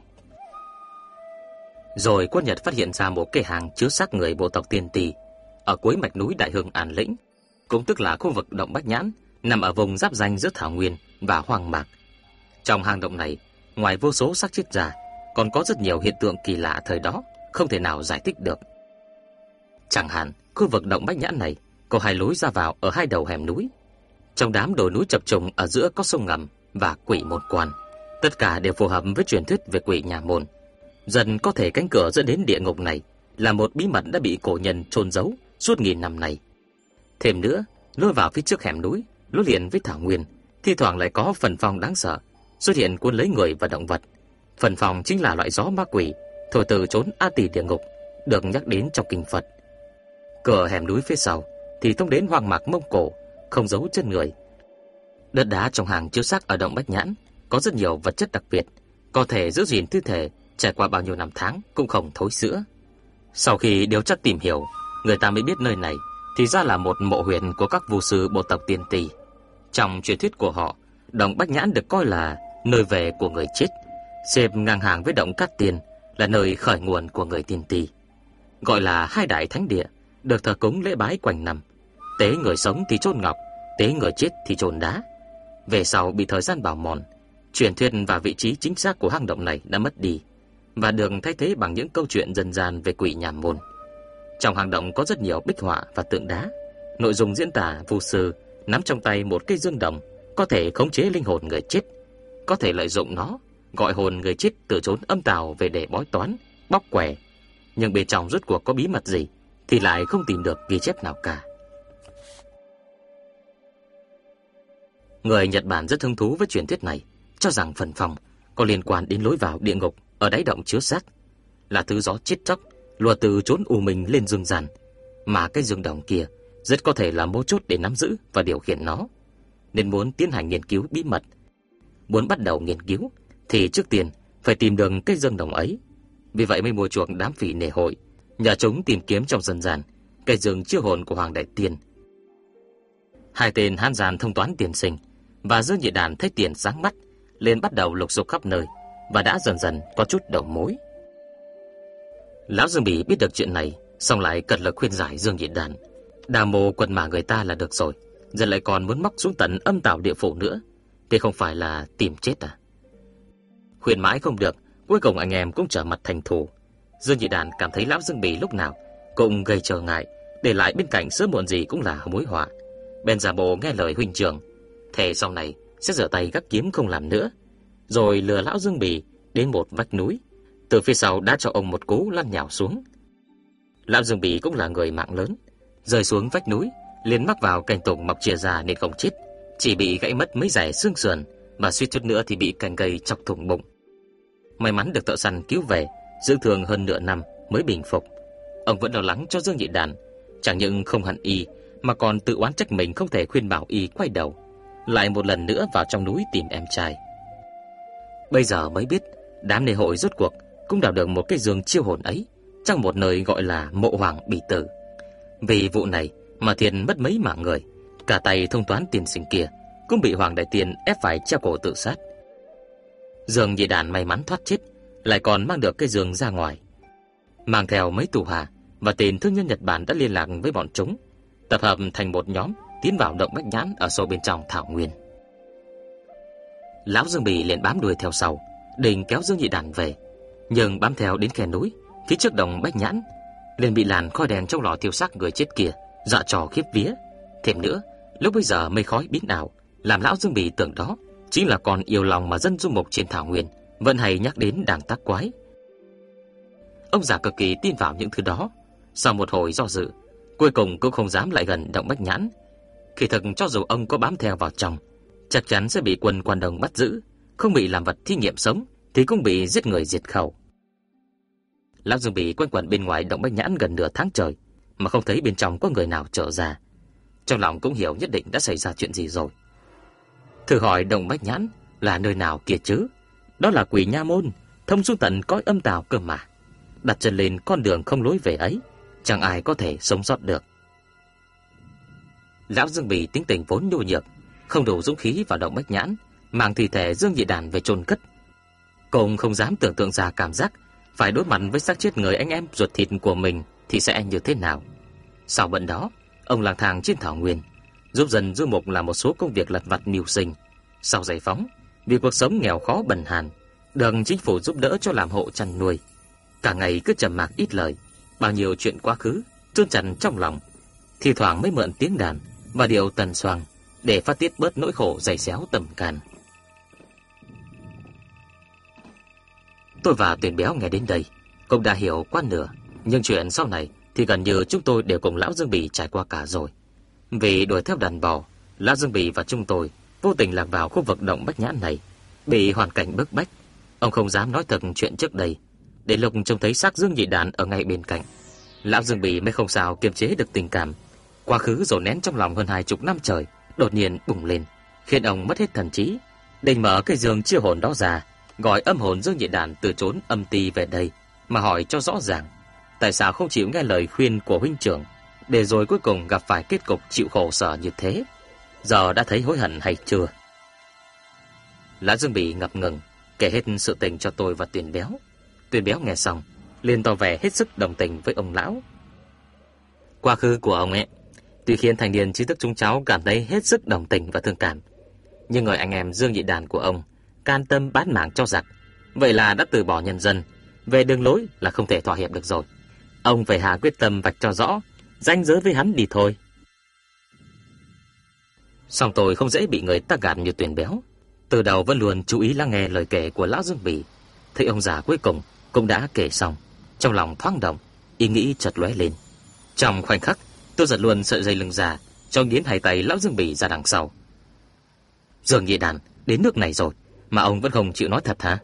Rồi quân Nhật phát hiện ra một cái hang chứa xác người bộ tộc Tiên Tỳ ở cuối mạch núi Đại Hưng An Lĩnh, cũng tức là khu vực động Bách Nhãn, nằm ở vùng giáp ranh giữa thảo nguyên và hoang mạc. Trong hang động này, ngoài vô số xác chết ra, còn có rất nhiều hiện tượng kỳ lạ thời đó không thể nào giải thích được. Chẳng hạn, khu vực động Bách Nhãn này có hai lối ra vào ở hai đầu hẻm núi. Trong đám đồi núi chập trùng ở giữa có sông ngầm và quỷ môn quan. Tất cả đều phù hợp với truyền thuyết về quỷ nhà môn. Dần có thể cánh cửa dẫn đến địa ngục này là một bí mật đã bị cổ nhân chôn giấu suốt nghìn năm nay. Thêm nữa, lối vào phía trước hẻm núi nối liền với thảo nguyên, thi thoảng lại có phần phong đáng sợ xuất hiện cuốn lấy người và động vật. Phần phong chính là loại gió ma quỷ thổi từ chốn A Tỳ địa ngục được nhắc đến trong kinh Phật. Cửa hẻm núi phía sau thì thông đến hoang mạc Mông Cổ, không giấu chân người. Đất đá trong hang chứa xác ở động Bách Nhãn có rất nhiều vật chất đặc biệt, có thể giữ gìn thi thể trải qua bao nhiêu năm tháng cũng không thối rữa. Sau khi điều tra tìm hiểu, người ta mới biết nơi này thì ra là một mộ huyệt của các vu sư bộ tộc Tiên Tỳ. Trong truyền thuyết của họ, động Bách Nhãn được coi là nơi về của người chết. xếp ngang hàng với động Cát Tiên, là nơi khởi nguồn của người Tiên Ty, gọi là hai đại thánh địa, được thờ cúng lễ bái quanh năm. Tế người sống thì chôn ngọc, tế người chết thì chôn đá. Về sau bị thời gian bào mòn, truyền thuyết và vị trí chính xác của hang động này đã mất đi và được thay thế bằng những câu chuyện dân gian về quỷ nhàm môn. Trong hang động có rất nhiều bích họa và tượng đá. Nội dung diễn tả vu sư nắm trong tay một cây dương đồng, có thể khống chế linh hồn người chết, có thể lợi dụng nó gọi hồn người chết từ chốn âm tào về để bói toán, bóc quẻ. Nhưng bên trong rốt cuộc có bí mật gì thì lại không tìm được ghi chép nào cả. Người Nhật Bản rất hứng thú với truyền thuyết này, cho rằng phần phòng có liên quan đến lối vào địa ngục ở đáy động chứa xác, là thứ gió chết chóc lùa từ chốn u minh lên dương gian, mà cái dương đồng kia rất có thể là mấu chốt để nắm giữ và điều khiển nó. Nên muốn tiến hành nghiên cứu bí mật, muốn bắt đầu nghiên cứu thì trước tiên phải tìm được cái dương đồng ấy. Vì vậy mới mua chuộc đám phỉ nề hội, nhờ chúng tìm kiếm trong dân gian cái dương chiêu hồn của Hoàng Đại Tiên. Hai tên hán gian thông toán tiền sinh và Dương Nhị Đàn thấy tiền sáng mắt, liền bắt đầu lục sục khắp nơi và đã dần dần có chút đầu mối. Lão Dương Bỉ biết được chuyện này, xong lại cật lực khuyên giải Dương Nhị Đàn. Đào mồ quần mà người ta là được rồi, giờ lại còn muốn móc xuống tận âm tào địa phủ nữa, thì không phải là tìm chết à? Khuyên mãi không được, cuối cùng anh em cũng trở mặt thành thù. Dương Nhị Đàn cảm thấy lão Dương Bỉ lúc nào cũng gây trở ngại, để lại bên cạnh sớm muộn gì cũng là mối họa. Bèn giả bộ nghe lời huynh trưởng, thề sau này sẽ rửa tay gác kiếm không làm nữa, rồi lừa lão Dương Bỉ đến một vách núi, từ phía sau đã cho ông một cú lăn nhào xuống. Lão Dương Bỉ cũng là người mạng lớn, rơi xuống vách núi liền mắc vào cành tùng mọc chìa ra nên không chết, chỉ bị gãy mất mấy dải xương sườn và suýt chút nữa thì bị cành cây chọc thủng bụng. May mắn được thợ săn cứu về, dưỡng thương hơn nửa năm mới bình phục. Ông vẫn lo lắng cho Dương Nhị Đàn, chẳng những không hận y mà còn tự oán trách mình không thể khuyên bảo y quay đầu lại một lần nữa vào trong núi tìm em trai. Bây giờ mới biết đám nề hội rốt cuộc cũng đào được một cái giường chiêu hồn ấy trong một nơi gọi là Mộ Hoàng Bỉ Tử. Vì vụ này mà Thiên mất mấy mạng người, cả tay thông toán tiền sinh kia cũng bị Hoàng Đại Tiên ép phải treo cổ tự sát. Dương Nhị Đàn may mắn thoát chết, lại còn mang được cái giường ra ngoài, mang theo mấy tù hạ và tên thương nhân Nhật Bản đã liên lạc với bọn chúng, tập hợp thành một nhóm tiến vào động Bách Nhãn ở sâu bên trong thảo nguyên. Lão Dương Bỉ liền bám đuôi theo sau, định kéo Dương Nhị Đàn về, nhưng bám theo đến khe núi phía trước động Bách Nhãn, liền bị làn khói đèn trong lò thiêu xác người chết kia dọa trò khiếp vía. Thêm nữa, lúc bây giờ mây khói biến ảo, làm lão Dương Bỉ tưởng đó chính là con yêu lòng mà dân du mục trên thảo nguyên vẫn hay nhắc đến đàn tác quái. Ông già cực kỳ tin vào những thứ đó. Sau một hồi do dự, cuối cùng cũng không dám lại gần động Bách Nhãn. Kỳ thực cho dù ông có bám theo vào trong, chắc chắn sẽ bị quân quan đồng bắt giữ, không bị làm vật thí nghiệm sống thì cũng bị giết người diệt khẩu. Lão Dương Bỉ quanh quẩn bên ngoài động Bách Nhãn gần nửa tháng trời mà không thấy bên trong có người nào trở ra. Trong lòng cũng hiểu nhất định đã xảy ra chuyện gì rồi. Thử hỏi động Bách Nhãn là nơi nào kia chứ? Đó là Quỷ Nha Môn, thông xuống tận cõi âm tào cơ mà. Đặt chân lên con đường không lối về ấy, chẳng ai có thể sống sót được. Lão Dương Bỉ tính tình vốn nhu nhược, không đủ dũng khí vào động Bách Nhãn, mang thi thể Dương Nhị Đàn về chôn cất. Cũng không dám tưởng tượng ra cảm giác phải đối mặt với xác chết người anh em ruột thịt của mình thì sẽ như thế nào. Sau bận đó, ông lang thang trên thảo nguyên, giúp dân du mục làm một số công việc lặt vặt mưu sinh. Sau giải phóng, vì cuộc sống nghèo khó bần hàn, được chính phủ giúp đỡ cho làm hộ chăn nuôi, cả ngày cứ trầm mặc ít lời, bao nhiêu chuyện quá khứ chôn chặt trong lòng, thi thoảng mới mượn tiếng đàn và điệu tần xoàng để phát tiết bớt nỗi khổ dày xéo tầm can. Tôi và Tuyền Béo nghe đến đây cũng đã hiểu qua nửa, nhưng chuyện sau này thì gần như chúng tôi đều cùng lão Dương Bỉ trải qua cả rồi. Vì đuổi theo đàn bò, lão Dương Bỉ và chúng tôi vô tình lạc vào khu vực động Bách Nhãn này, bị hoàn cảnh bức bách. Ông không dám nói thật chuyện trước đây, để lúc trông thấy xác Dương Nhị Đàn ở ngay bên cạnh, lão Dương Bỉ mới không sao kiềm chế được tình cảm quá khứ dồn nén trong lòng hơn hai chục năm trời đột nhiên bùng lên, khiến ông mất hết thần trí. Định mở cái giường chiêu hồn đó ra, gọi âm hồn Dương Nhị Đàn từ chốn âm ti về đây mà hỏi cho rõ ràng tại sao không chịu nghe lời khuyên của huynh trưởng, để rồi cuối cùng gặp phải kết cục chịu khổ sở như thế. Giờ đã thấy hối hận hay chưa? Lão Dương Bỉ ngập ngừng, kể hết sự tình cho tôi và Tuyền Béo. Tuyền Béo nghe xong liền tỏ vẻ hết sức đồng tình với ông lão. Quá khứ của ông ấy tuy khiến thành niên trí thức chúng cháu cảm thấy hết sức đồng tình và thương cảm, nhưng người anh em Dương Nhị Đàn của ông can tâm bán mạng cho giặc, vậy là đã từ bỏ nhân dân, về đường lối là không thể thỏa hiệp được rồi. Ông phải hạ quyết tâm vạch cho rõ ranh giới với hắn đi thôi. Song tôi không dễ bị người ta gạt như Tuyền Béo, từ đầu vẫn luôn chú ý lắng nghe lời kể của lão Dương Bỉ. Thấy ông già cuối cùng cũng đã kể xong, trong lòng thoáng động, ý nghĩ chợt lóe lên. Trong khoảnh khắc, tôi giật luôn sợi dây lưng ra, cho nghiến hai tay lão Dương Bỉ ra đằng sau. Dương Nhị Đàn đến nước này rồi mà ông vẫn không chịu nói thật hả?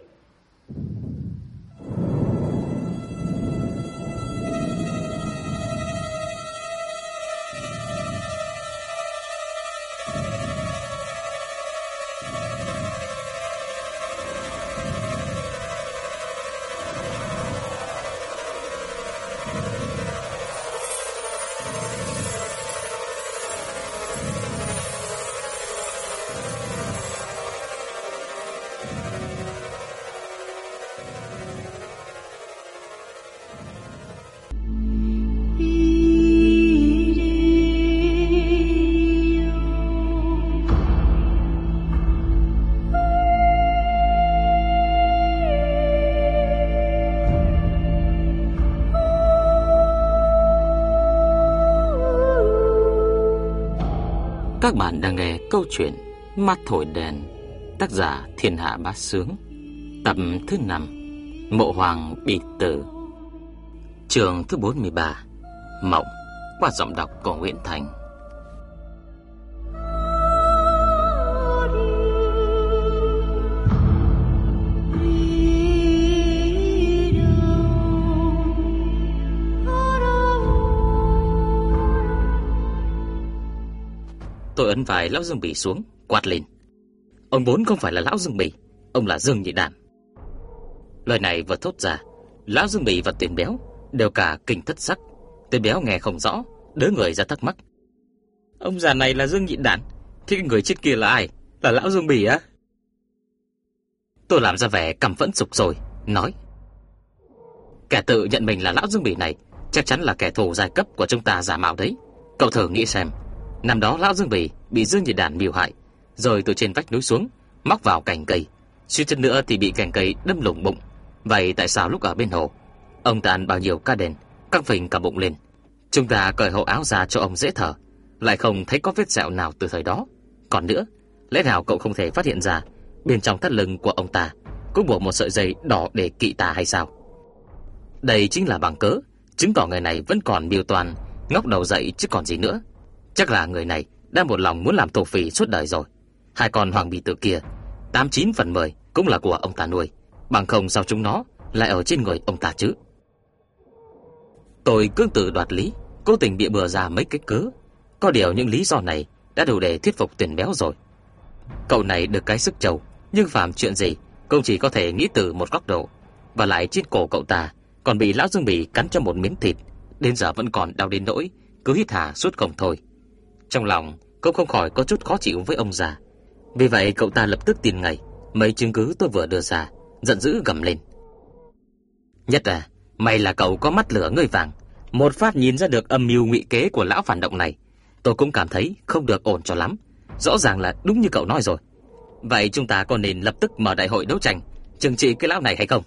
Các bạn đang nghe câu chuyện Mắt Thổi Đèn, tác giả Thiên Hạ Bá Sướng, tập thứ năm, Mộ Hoàng Bị Tử, chương thứ bốn mươi ba, Mộng, qua giọng đọc của Nguyễn Thành. Tôi ấn vai lão Dương Bỉ xuống, quát lên: Ông vốn không phải là lão Dương Bỉ, ông là Dương Nhị Đàn. Lời này vừa thốt ra, lão Dương Bỉ và Tuyền Béo đều cả kinh thất sắc. Tuyền Béo nghe không rõ, đỡ người ra thắc mắc: Ông già này là Dương Nhị Đàn, thế người chết kia là ai? Là lão Dương Bỉ á? Tôi làm ra vẻ căm phẫn sục sôi, nói: Kẻ tự nhận mình là lão Dương Bỉ này chắc chắn là kẻ thù giai cấp của chúng ta giả mạo đấy. Cậu thử nghĩ xem, năm đó lão Dương Bỉ bị Dương Nhị Đàn mưu hại, rồi từ trên vách núi xuống, móc vào cành cây, suýt chút nữa thì bị cành cây đâm lủng bụng. Vậy tại sao lúc ở bên hồ, ông ta ăn bao nhiêu cá đền, căng phình cả bụng lên, chúng ta cởi hộ áo ra cho ông dễ thở, lại không thấy có vết sẹo nào từ thời đó? Còn nữa, lẽ nào cậu không thể phát hiện ra bên trong thắt lưng của ông ta cũng buộc một sợi dây đỏ để kỵ tà hay sao? Đây chính là bằng cớ chứng tỏ người này vẫn còn mưu toàn ngóc đầu dậy chứ còn gì nữa. Chắc là người này đã một lòng muốn làm thổ phỉ suốt đời rồi. Hai con Hoàng Bì Tử kia, tám chín phần mười cũng là của ông ta nuôi, bằng không sao chúng nó lại ở trên người ông ta chứ? Tôi cương tử đoạt lý, cố tình bịa bừa ra mấy cái cớ. Có điều những lý do này đã đủ để thuyết phục Tuyền Béo rồi. Cậu này được cái sức trâu, nhưng phàm chuyện gì cũng chỉ có thể nghĩ từ một góc độ. Và lại trên cổ cậu ta còn bị lão Dương Bỉ cắn cho một miếng thịt, đến giờ vẫn còn đau đến nỗi cứ hít hà suốt không thôi. Trong lòng cũng không khỏi có chút khó chịu với ông già. Vì vậy cậu ta lập tức tin ngay mấy chứng cứ tôi vừa đưa ra, giận dữ gầm lên: Nhất à, mày là cậu có mắt lửa ngươi vàng, một phát nhìn ra được âm mưu ngụy kế của lão phản động này. Tôi cũng cảm thấy không được ổn cho lắm. Rõ ràng là đúng như cậu nói rồi. Vậy chúng ta có nên lập tức mở đại hội đấu tranh trừng trị cái lão này hay không?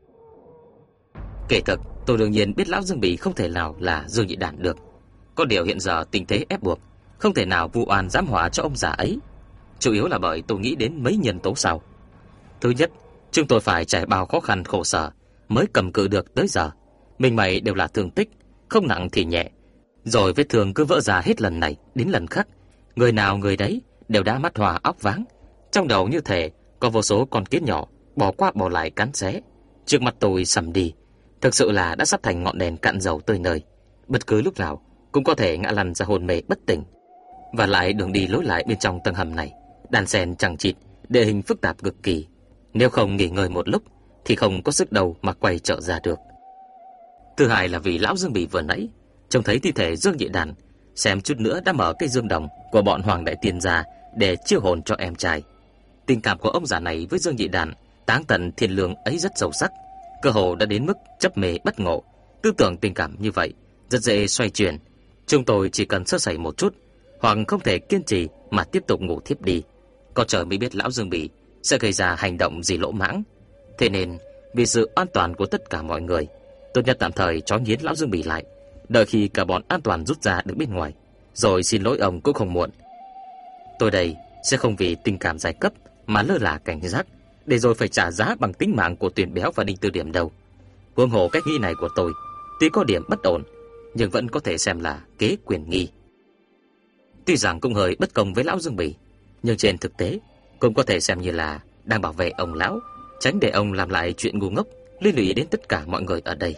Kể thực, tôi đương nhiên biết lão Dương Bỉ không thể nào là Dương Nhị Đàn được. Có điều hiện giờ tình thế ép buộc, không thể nào vu oan giám họa cho ông già ấy. Chủ yếu là bởi tôi nghĩ đến mấy nhân tố sau. Thứ nhất, chúng tôi phải trải bao khó khăn khổ sở mới cầm cự được tới giờ. Mình mày đều là thương tích, không nặng thì nhẹ, rồi vết thương cứ vỡ ra hết lần này đến lần khác. Người nào người đấy đều đã mắt hoa óc váng, trong đầu như thể có vô số con kiến nhỏ bỏ qua bỏ lại cắn xé. Trước mặt tôi sầm đi, thực sự là đã sắp thành ngọn đèn cạn dầu tơi nơi, bất cứ lúc nào cũng có thể ngã lăn ra hôn mê bất tỉnh. Và lại đường đi lối lại bên trong tầng hầm này đan xen chằng chịt, địa hình phức tạp cực kỳ. Nếu không nghỉ ngơi một lúc thì không có sức đầu mà quay trở ra được. Thứ hai là vì lão Dương Bỉ vừa nãy trông thấy thi thể Dương Nhị Đàn, xem chút nữa đã mở cây dương đồng của bọn Hoàng Đại Tiên ra để chiêu hồn cho em trai. Tình cảm của ông già này với Dương Nhị Đàn Táng tận thiên lương ấy rất sâu sắc, cơ hồ đã đến mức chấp mê bất ngộ. Tư tưởng tình cảm như vậy rất dễ xoay chuyển. Chúng tôi chỉ cần sơ sẩy một chút, hoặc không thể kiên trì mà tiếp tục ngủ thiếp đi, có chờ mới biết lão Dương Bỉ sẽ gây ra hành động gì lỗ mãng. Thế nên vì sự an toàn của tất cả mọi người, tốt nhất tạm thời trói nghiến lão Dương Bỉ lại, đợi khi cả bọn an toàn rút ra được bên ngoài, rồi xin lỗi ông cũng không muộn. Tôi đây sẽ không vì tình cảm giai cấp mà lơ là cảnh giác, để rồi phải trả giá bằng tính mạng của Tuyền Béo và Đinh Tư Điểm đâu. Huống hồ cách nghĩ này của tôi tuy có điểm bất ổn, nhưng vẫn có thể xem là kế quyền nghi. Tuy rằng cũng hơi bất công với lão Dương Bỉ, nhưng trên thực tế cũng có thể xem như là đang bảo vệ ông lão, tránh để ông làm lại chuyện ngu ngốc liên lụy đến tất cả mọi người ở đây.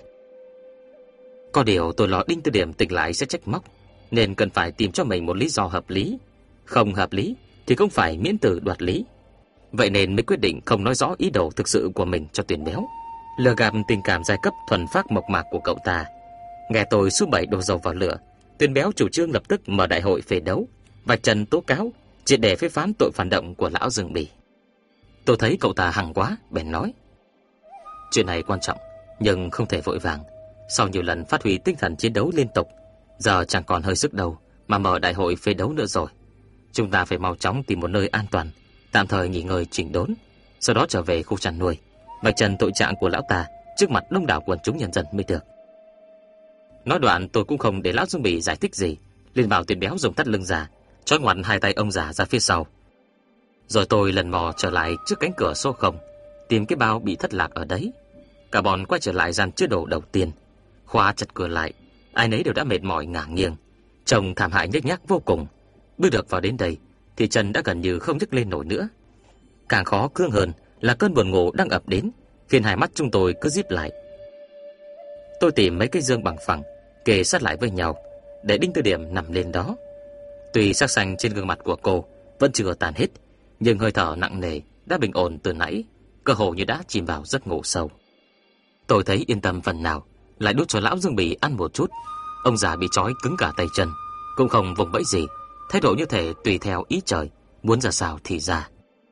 Có điều tôi lo Đinh Tư Điểm tỉnh lại sẽ trách móc, nên cần phải tìm cho mình một lý do hợp lý. Không hợp lý thì cũng phải miễn từ đoạt lý. Vậy nên mới quyết định không nói rõ ý đồ thực sự của mình cho Tuyền Béo, lừa gạt tình cảm giai cấp thuần phác mộc mạc của cậu ta. Nghe tôi xúc bẩy đổ dầu vào lửa, Tuyền Béo chủ trương lập tức mở đại hội phê đấu, vạch trần tố cáo, triệt để phê phán tội phản động của lão Dương Bỉ. Tôi thấy cậu ta hăng quá, bèn nói: chuyện này quan trọng, nhưng không thể vội vàng. Sau nhiều lần phát huy tinh thần chiến đấu liên tục, giờ chẳng còn hơi sức đâu mà mở đại hội phê đấu nữa rồi. Chúng ta phải mau chóng tìm một nơi an toàn, tạm thời nghỉ ngơi chỉnh đốn, sau đó trở về khu chăn nuôi, vạch trần tội trạng của lão ta trước mặt đông đảo quần chúng nhân dân mới được. Nói đoạn tôi cũng không để lão Dương Bỉ giải thích gì, liền bảo Tuyền Béo dùng thắt lưng giả, trói ngoặt hai tay ông già ra phía sau. Rồi tôi lần mò trở lại trước cánh cửa số không, tìm cái bao bị thất lạc ở đấy. Cả bọn quay trở lại gian chứa đồ đầu tiên, khóa chặt cửa lại. Ai nấy đều đã mệt mỏi ngả nghiêng, trông thảm hại nhếch nhác vô cùng. Bước được vào đến đây thì chân đã gần như không nhấc lên nổi nữa. Càng khó cưỡng hơn là cơn buồn ngủ đang ập đến, khiến hai mắt chúng tôi cứ díp lại. Tôi tìm mấy cái giường bằng phẳng kề sát lại với nhau để Đinh Tư Điểm nằm lên đó. Tuy sắc xanh trên gương mặt của cô vẫn chưa tàn hết, nhưng hơi thở nặng nề đã bình ổn từ nãy, cơ hồ như đã chìm vào giấc ngủ sâu. Tôi thấy yên tâm phần nào, lại đút cho lão Dương Bỉ ăn một chút. Ông già bị trói cứng cả tay chân, cũng không vùng vẫy gì, thái độ như thể tùy theo ý trời, muốn ra sao thì ra.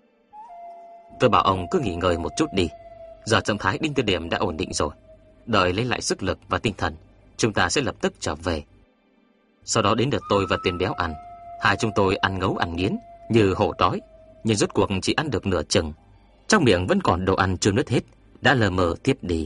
Tôi bảo ông cứ nghỉ ngơi một chút đi, giờ trạng thái Đinh Tư Điểm đã ổn định rồi, đợi lấy lại sức lực và tinh thần, chúng ta sẽ lập tức trở về. Sau đó đến lượt tôi và Tuyền Béo ăn. Hai chúng tôi ăn ngấu ăn nghiến như hổ đói, nhưng rốt cuộc chỉ ăn được nửa chừng, trong miệng vẫn còn đồ ăn chưa nuốt hết, đã lờ mờ tiếp đi.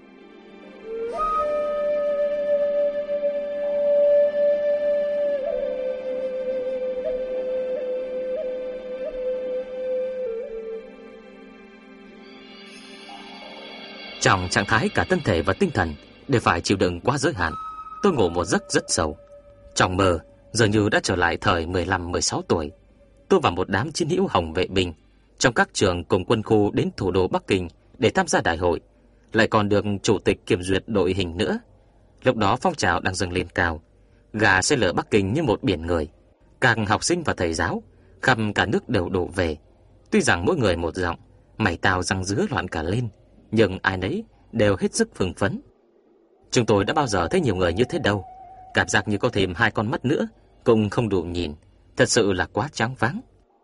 Trong trạng thái cả thân thể và tinh thần đều phải chịu đựng quá giới hạn, tôi ngủ một giấc rất sâu. Trong mơ, dường như đã trở lại thời mười lăm mười sáu tuổi. Tôi và một đám chiến hữu Hồng Vệ binh trong các trường cùng quân khu đến thủ đô Bắc Kinh để tham gia đại hội, lại còn được chủ tịch kiểm duyệt đội hình nữa. Lúc đó phong trào đang dâng lên cao, gà xe lửa Bắc Kinh như một biển người. Các học sinh và thầy giáo khắp cả nước đều đổ về. Tuy rằng mỗi người một giọng, mày tao răng rứa loạn cả lên, nhưng ai nấy đều hết sức phấn phấn. Chúng tôi đã bao giờ thấy nhiều người như thế đâu, cảm giác như có thêm hai con mắt nữa cũng không đủ nhìn, thật sự là quá choáng váng.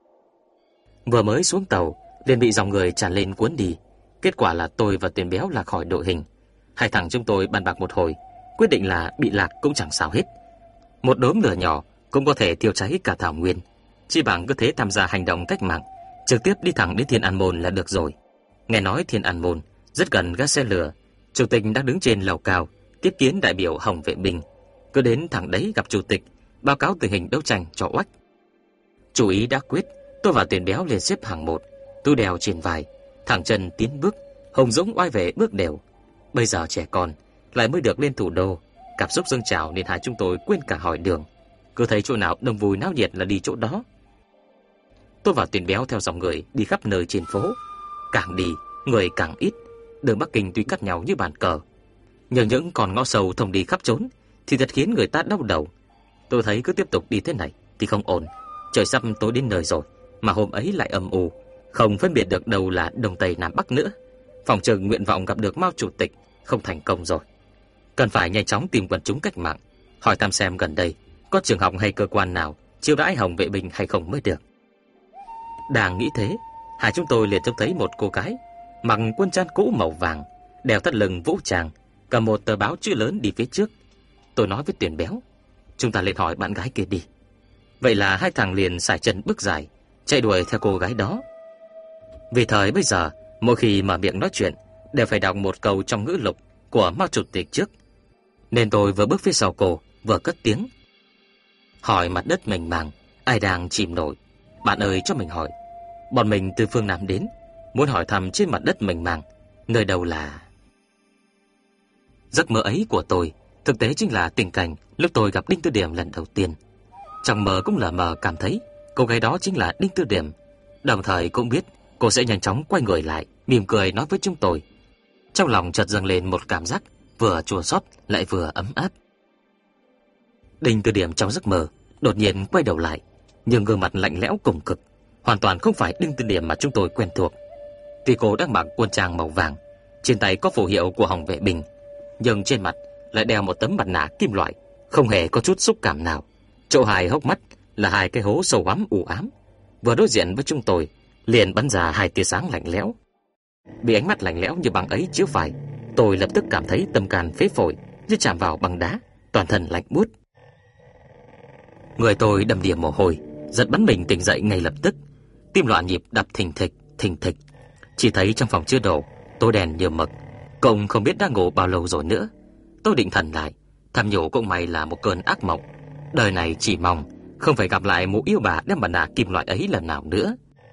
Vừa mới xuống tàu liền bị dòng người tràn lên cuốn đi. Kết quả là tôi và Tuyền Béo lạc khỏi đội hình. Hai thằng chúng tôi bàn bạc một hồi, quyết định là bị lạc cũng chẳng sao hết. Một đốm lửa nhỏ cũng có thể thiêu cháy cả thảo nguyên, chi bằng cứ thế tham gia hành động cách mạng, trực tiếp đi thẳng đến Thiên An Môn là được rồi. Nghe nói Thiên An Môn rất gần ga xe lửa, chủ tịch đang đứng trên lầu cao tiếp kiến đại biểu Hồng Vệ binh. Cứ đến thẳng đấy gặp chủ tịch, báo cáo tình hình đấu tranh cho oách. Chủ ý đã quyết, tôi và Tuyền Béo liền xếp hàng một, tu đèo trên vai, thẳng chân tiến bước, hùng dũng oai vệ bước đều. Bây giờ trẻ con lại mới được lên thủ đô, cảm xúc dâng trào nên hai chúng tôi quên cả hỏi đường, cứ thấy chỗ nào đông vui náo nhiệt là đi chỗ đó. Tôi và Tuyền Béo theo dòng người đi khắp nơi trên phố, càng đi người càng ít. Đường Bắc Kinh tuy cắt nhau như bàn cờ, nhưng những con ngõ sâu thông đi khắp trốn thì thật khiến người ta đau đầu. Tôi thấy cứ tiếp tục đi thế này thì không ổn. Trời sắp tối đến nơi rồi, mà hôm ấy lại âm u, không phân biệt được đâu là đông tây nam bắc nữa. Phòng trừng nguyện vọng gặp được Mao chủ tịch không thành công rồi. Cần phải nhanh chóng tìm quần chúng cách mạng, hỏi thăm xem gần đây có trường học hay cơ quan nào chiêu đãi Hồng Vệ binh hay không mới được. Đang nghĩ thế, hai chúng tôi liền trông thấy một cô gái mặc quân trang cũ màu vàng, đeo thắt lưng vũ trang, cầm một tờ báo chữ lớn đi phía trước. Tôi nói với Tuyền Béo, chúng ta lên hỏi bạn gái kia đi. Vậy là hai thằng liền sải chân bước dài, chạy đuổi theo cô gái đó. Vì thời bây giờ, mỗi khi mở miệng nói chuyện đều phải đọc một câu trong ngữ lục của Mao Chủ tịch trước, nên tôi vừa bước phía sau cô, vừa cất tiếng hỏi mặt đất mênh màng, ai đang chìm nổi. Bạn ơi, cho mình hỏi, bọn mình từ phương Nam đến, muốn hỏi thăm trên mặt đất mênh màng, nơi đâu là... Giấc mơ ấy của tôi thực tế chính là tình cảnh lúc tôi gặp Đinh Tư Điểm lần đầu tiên. Trong mơ cũng lờ mờ cảm thấy cô gái đó chính là Đinh Tư Điểm, đồng thời cũng biết cô sẽ nhanh chóng quay người lại, mỉm cười nói với chúng tôi. Trong lòng chợt dâng lên một cảm giác vừa chua xót lại vừa ấm áp. Đinh Tư Điểm trong giấc mơ đột nhiên quay đầu lại, nhưng gương mặt lạnh lẽo cùng cực, hoàn toàn không phải Đinh Tư Điểm mà chúng tôi quen thuộc. Tuy cô đang mặc quân trang màu vàng, trên tay có phù hiệu của Hồng Vệ Binh, nhưng trên mặt lại đeo một tấm mặt nạ kim loại, không hề có chút xúc cảm nào. Chỗ hai hốc mắt là hai cái hố sâu hoắm u ám. Vừa đối diện với chúng tôi, liền bắn ra hai tia sáng lạnh lẽo. Bị ánh mắt lạnh lẽo như băng ấy chiếu phải, tôi lập tức cảm thấy tâm can phế phổi như chạm vào băng đá, toàn thân lạnh buốt. Người tôi đầm đìa mồ hôi, giật bắn mình tỉnh dậy ngay lập tức, tim loạn nhịp đập thình thịch, thình thịch. Chỉ thấy trong phòng chưa đổ, tối đèn như mực, cộng không biết đã ngủ bao lâu rồi nữa. Tôi định thần lại, thầm nhủ cũng may là một cơn ác mộng. Đời này chỉ mong không phải gặp lại mụ yêu bà đem mặt nạ kim loại ấy lần nào nữa.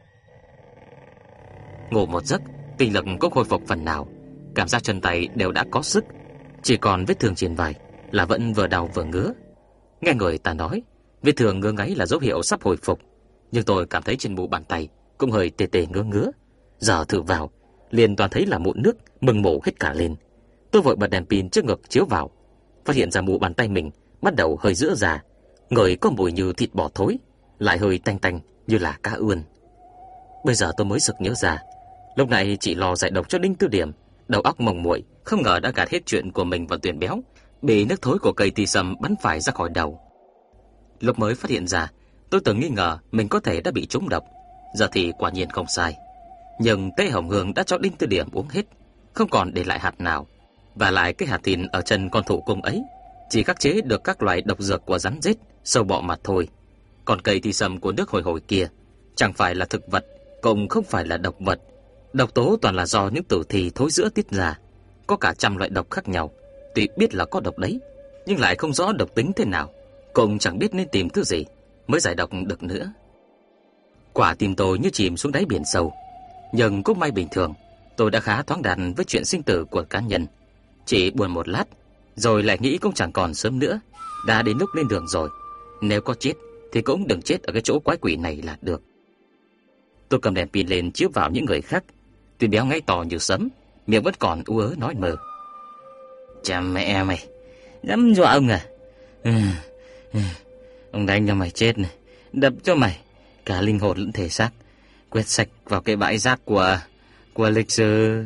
Ngủ một giấc, tinh lực cũng khôi phục phần nào, cảm giác chân tay đều đã có sức, chỉ còn vết thương trên vai là vẫn vừa đau vừa ngứa. Nghe người ta nói vết thương ngứa ngáy là dấu hiệu sắp hồi phục, nhưng tôi cảm thấy trên mu bàn tay cũng hơi tê tê ngứa ngứa. Giờ thử vào, liền toàn thấy là mụn nước mừng mổ hết cả lên. Tôi vội bật đèn pin trước ngực chiếu vào, phát hiện ra mu bàn tay mình bắt đầu hơi rữa ra, ngửi có mùi như thịt bò thối, lại hơi tanh tanh như là cá ươn. Bây giờ tôi mới sực nhớ ra, lúc này chỉ lo giải độc cho Đinh Tư Điểm, đầu óc mồng muội, không ngờ đã gạt hết chuyện của mình và Tuyền Béo, bị nước thối của cây tỳ sầm bắn phải ra khỏi đầu. Lúc mới phát hiện ra, tôi từng nghi ngờ mình có thể đã bị trúng độc, giờ thì quả nhiên không sai. Nhưng Tế Hồng Hương đã cho Đinh Tư Điểm uống hết, không còn để lại hạt nào, và lại cái hạt thìn ở chân con thụ cung ấy chỉ khắc chế được các loại độc dược của rắn rết, sâu bọ mà thôi. Còn cây tỳ sầm của nước hồi hồi kia chẳng phải là thực vật, cũng không phải là độc vật. Độc tố toàn là do những tử thi thối rữa tiết ra, có cả trăm loại độc khác nhau. Tuy biết là có độc đấy, nhưng lại không rõ độc tính thế nào, cũng chẳng biết nên tìm thứ gì mới giải độc được nữa. Quả tim tôi như chìm xuống đáy biển sâu. Nhưng cũng may bình thường, tôi đã khá thoáng đạn với chuyện sinh tử của cá nhân. Chỉ buồn một lát, rồi lại nghĩ cũng chẳng còn sớm nữa, đã đến lúc lên đường rồi. Nếu có chết thì cũng đừng chết ở cái chỗ quái quỷ này là được. Tôi cầm đèn pin lên chiếu vào những người khác. Tuyền Béo ngáy to như sấm, miệng vẫn còn ú ớ nói mờ. Chà mẹ mày, dám dọa ông à? Ừ, ừ, ông đánh cho mày chết này, đập cho mày cả linh hồn lẫn thể xác, quét sạch vào cái bãi rác của của lịch sử.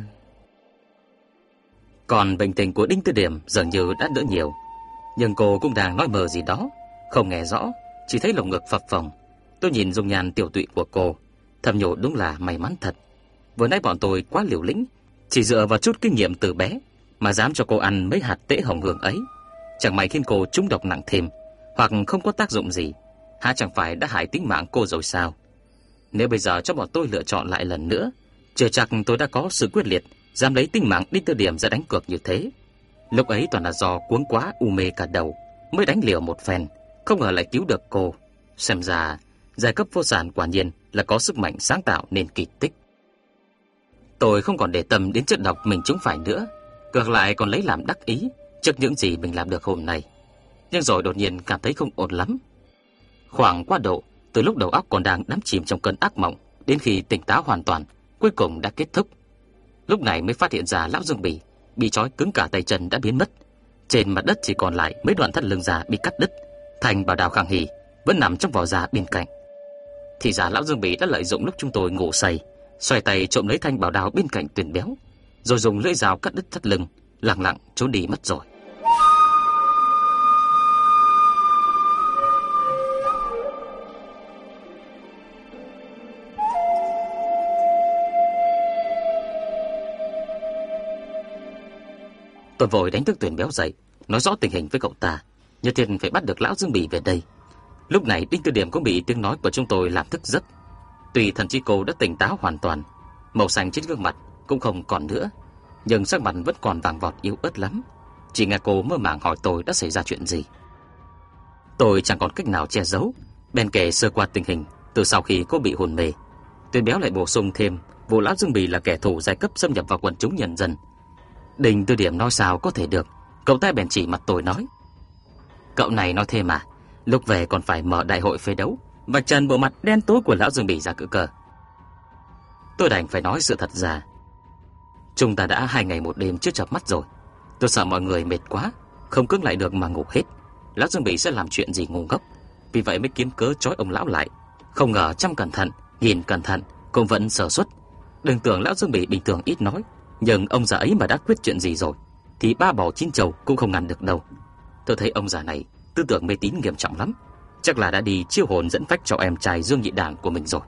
Còn bệnh tình của Đinh Tư Điểm dường như đã đỡ nhiều, nhưng cô cũng đang nói mờ gì đó, không nghe rõ, chỉ thấy lồng ngực phập phồng. Tôi nhìn dung nhan tiểu tụy của cô, thầm nhủ đúng là may mắn thật. Vừa nãy bọn tôi quá liều lĩnh, chỉ dựa vào chút kinh nghiệm từ bé mà dám cho cô ăn mấy hạt Tế Hồng Hương ấy. Chẳng may khiến cô trúng độc nặng thêm, hoặc không có tác dụng gì, há chẳng phải đã hại tính mạng cô rồi sao? Nếu bây giờ cho bọn tôi lựa chọn lại lần nữa, chưa chắc tôi đã có sự quyết liệt dám lấy tính mạng Đinh Tư Điểm ra đánh cược như thế. Lúc ấy toàn là do cuống quá u mê cả đầu mới đánh liều một phen, không ngờ lại cứu được cô. Xem ra giai cấp vô sản quả nhiên là có sức mạnh sáng tạo nên kỳ tích. Tôi không còn để tâm đến chất độc mình trúng phải nữa, ngược lại còn lấy làm đắc ý trước những gì mình làm được hôm nay. Nhưng rồi đột nhiên cảm thấy không ổn lắm. Khoảng quá độ, từ lúc đầu óc còn đang đắm chìm trong cơn ác mộng đến khi tỉnh táo hoàn toàn, cuối cùng đã kết thúc. Lúc này mới phát hiện ra lão Dương Bỉ bị trói cứng cả tay chân đã biến mất. Trên mặt đất chỉ còn lại mấy đoạn thắt lưng già bị cắt đứt, thành bảo đao Khang Hỉ vẫn nằm trong vỏ da bên cạnh. Thì ra lão Dương Bỉ đã lợi dụng lúc chúng tôi ngủ say, xoay tay trộm lấy thanh bảo đao bên cạnh Tuyền Béo, rồi dùng lưỡi dao cắt đứt thắt lưng, lặng lặng trốn đi mất rồi. Tôi vội đánh thức Tuyền Béo dậy, nói rõ tình hình với cậu ta, nhất thiết phải bắt được lão Dương Bỉ về đây. Lúc này Đinh Tư Điểm cũng bị tiếng nói của chúng tôi làm thức giấc. Tuy thần chi cô đã tỉnh táo hoàn toàn, màu xanh trên gương mặt cũng không còn nữa, nhưng sắc mặt vẫn còn vàng vọt yếu ớt lắm. Chỉ nghe cô mơ màng hỏi tôi đã xảy ra chuyện gì. Tôi chẳng còn cách nào che giấu, bèn kể sơ qua tình hình từ sau khi cô bị hôn mê. Tuyền Béo lại bổ sung thêm vụ lão Dương Bỉ là kẻ thù giai cấp xâm nhập vào quần chúng nhân dân. Đinh Tư Điểm nói sao có thể được, cậu ta bèn chỉ mặt tôi nói: "Cậu này nói thêm mà, lúc về còn phải mở đại hội phê đấu, vạch trần bộ mặt đen tối của lão Dương Bỉ ra cự cờ." Tôi đành phải nói sự thật ra. Chúng ta đã hai ngày một đêm chưa chợp mắt rồi. Tôi sợ mọi người mệt quá, không cưỡng lại được mà ngủ hết. Lão Dương Bỉ sẽ làm chuyện gì ngu ngốc, vì vậy mới kiếm cớ trói ông lão lại. Không ngờ trăm cẩn thận, nghìn cẩn thận cũng vẫn sơ suất. Đừng tưởng lão Dương Bỉ bình thường ít nói, nhưng ông già ấy mà đã quyết chuyện gì rồi thì ba bò chín trâu cũng không ngăn được đâu. Tôi thấy ông già này tư tưởng mê tín nghiêm trọng lắm, chắc là đã đi chiêu hồn dẫn phách cho em trai Dương Nhị Đàn của mình rồi.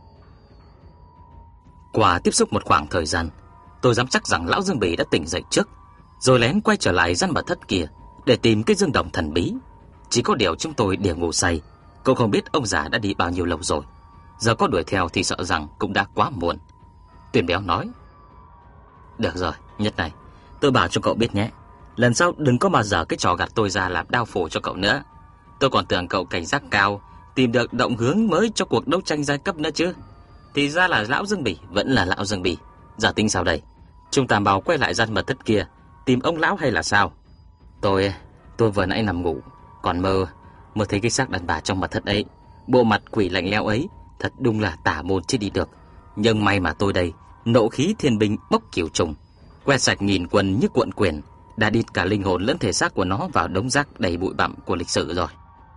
Qua tiếp xúc một khoảng thời gian, tôi dám chắc rằng lão Dương Bỉ đã tỉnh dậy trước, rồi lén quay trở lại gian mật thất kia để tìm cái dương đồng thần bí. Chỉ có điều chúng tôi đều ngủ say, cũng không biết ông già đã đi bao nhiêu lâu rồi. Giờ có đuổi theo thì sợ rằng cũng đã quá muộn. Tuyền Béo nói: "Được rồi, Nhất này, tôi bảo cho cậu biết nhé, lần sau đừng có mà dở cái trò gạt tôi ra làm đao phủ cho cậu nữa. Tôi còn tưởng cậu cảnh giác cao, tìm được động hướng mới cho cuộc đấu tranh giai cấp nữa chứ. Thì ra là lão Dương Bỉ vẫn là lão Dương Bỉ. Giờ tính sao đây? Chúng ta bảo quay lại gian mật thất kia tìm ông lão hay là sao?" Tôi tôi vừa nãy nằm ngủ, còn mơ mơ thấy cái xác đàn bà trong mật thất ấy, bộ mặt quỷ lạnh lẽo ấy, thật đúng là tả môn chết đi được. Nhưng may mà tôi đây, nộ khí thiên binh bốc kiểu trùng, quét sạch nghìn quân như cuộn quyền, đã đi cả linh hồn lẫn thể xác của nó vào đống rác đầy bụi bặm của lịch sử rồi.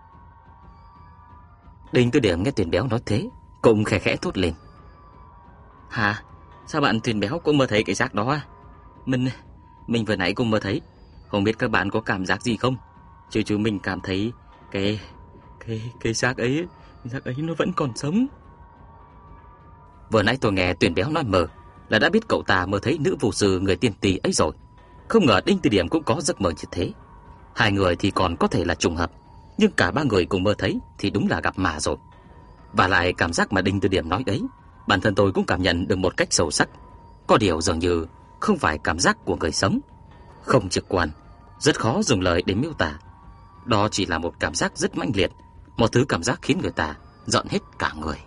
Đinh Tư Điểm nghe Tuyền Béo nói thế, cũng khẽ khẽ thốt lên: "Hả? Sao bạn Tuyền Béo cũng mơ thấy cái xác đó à? Mình mình vừa nãy cũng mơ thấy. Không biết các bạn có cảm giác gì không? Chứ chúng mình cảm thấy cái cái cái xác ấy, xác ấy nó vẫn còn sống." Vừa nãy tôi nghe Tuyền Béo nói mơ là đã biết cậu ta mơ thấy nữ vũ sư người tiên tỷ ấy rồi. Không ngờ Đinh Tư Điểm cũng có giấc mơ như thế. Hai người thì còn có thể là trùng hợp, nhưng cả ba người cùng mơ thấy thì đúng là gặp mà rồi. Và lại cảm giác mà Đinh Tư Điểm nói ấy, bản thân tôi cũng cảm nhận được một cách sâu sắc. Có điều dường như không phải cảm giác của người sống, không trực quan, rất khó dùng lời để miêu tả. Đó chỉ là một cảm giác rất mãnh liệt, một thứ cảm giác khiến người ta giận hết cả người.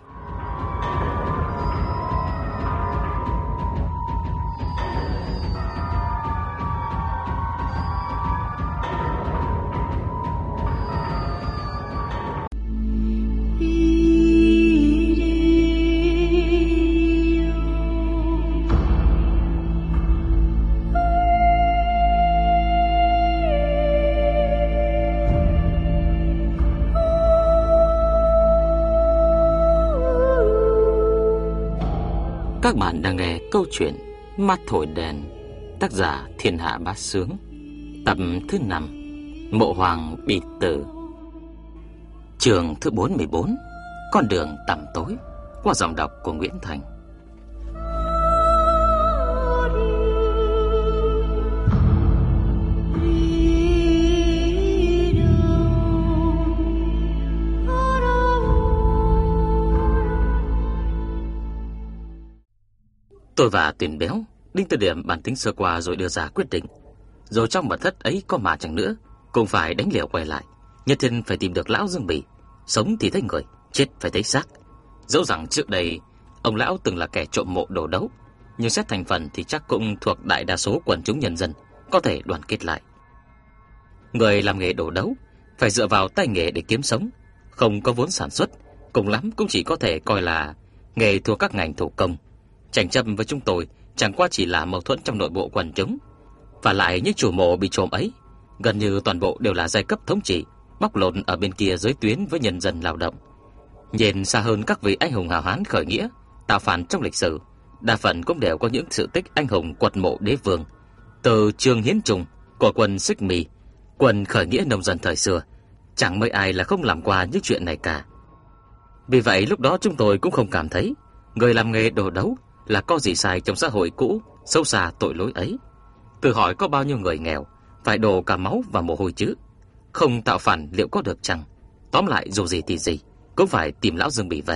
Các bạn đang nghe câu chuyện Mắt Thổi Đèn, tác giả Thiên Hạ Bá Sướng, tập thứ năm, Mộ Hoàng Bị Tử, chương thứ bốn mươi bốn, Con đường tăm tối, qua giọng đọc của Nguyễn Thành. Tôi và Tuyền Béo, Đinh Tư Điểm bàn tính sơ qua rồi đưa ra quyết định. Rồi trong mật thất ấy có mà chẳng nữa, cũng phải đánh liều quay lại. Nhất thiết phải tìm được lão Dương Bỉ, sống thì thấy người, chết phải thấy xác. Dẫu rằng trước đây ông lão từng là kẻ trộm mộ đồ đấu, nhưng xét thành phần thì chắc cũng thuộc đại đa số quần chúng nhân dân có thể đoàn kết lại. Người làm nghề đồ đấu phải dựa vào tay nghề để kiếm sống, không có vốn sản xuất, cùng lắm cũng chỉ có thể coi là nghề thuộc các ngành thủ công. Tranh chấp với chúng tôi chẳng qua chỉ là mâu thuẫn trong nội bộ quần chúng. Và lại những chủ mộ bị trộm ấy gần như toàn bộ đều là giai cấp thống trị, bóc lột ở bên kia giới tuyến với nhân dân lao động. Nhìn xa hơn các vị anh hùng hào hán khởi nghĩa, tạo phản trong lịch sử, đa phần cũng đều có những sự tích anh hùng quật mộ đế vương. Từ Trương Hiến Trung của quân Xích Mì, quân khởi nghĩa nông dân thời xưa, chẳng mấy ai là không làm qua những chuyện này cả. Vì vậy lúc đó chúng tôi cũng không cảm thấy người làm nghề đồ đấu là có gì sai trong xã hội cũ, sâu xa tội lỗi ấy. Thử hỏi có bao nhiêu người nghèo phải đổ cả máu và mồ hôi chứ? Không tạo phản liệu có được chăng? Tóm lại dù gì thì gì cũng phải tìm lão Dương Bỉ về.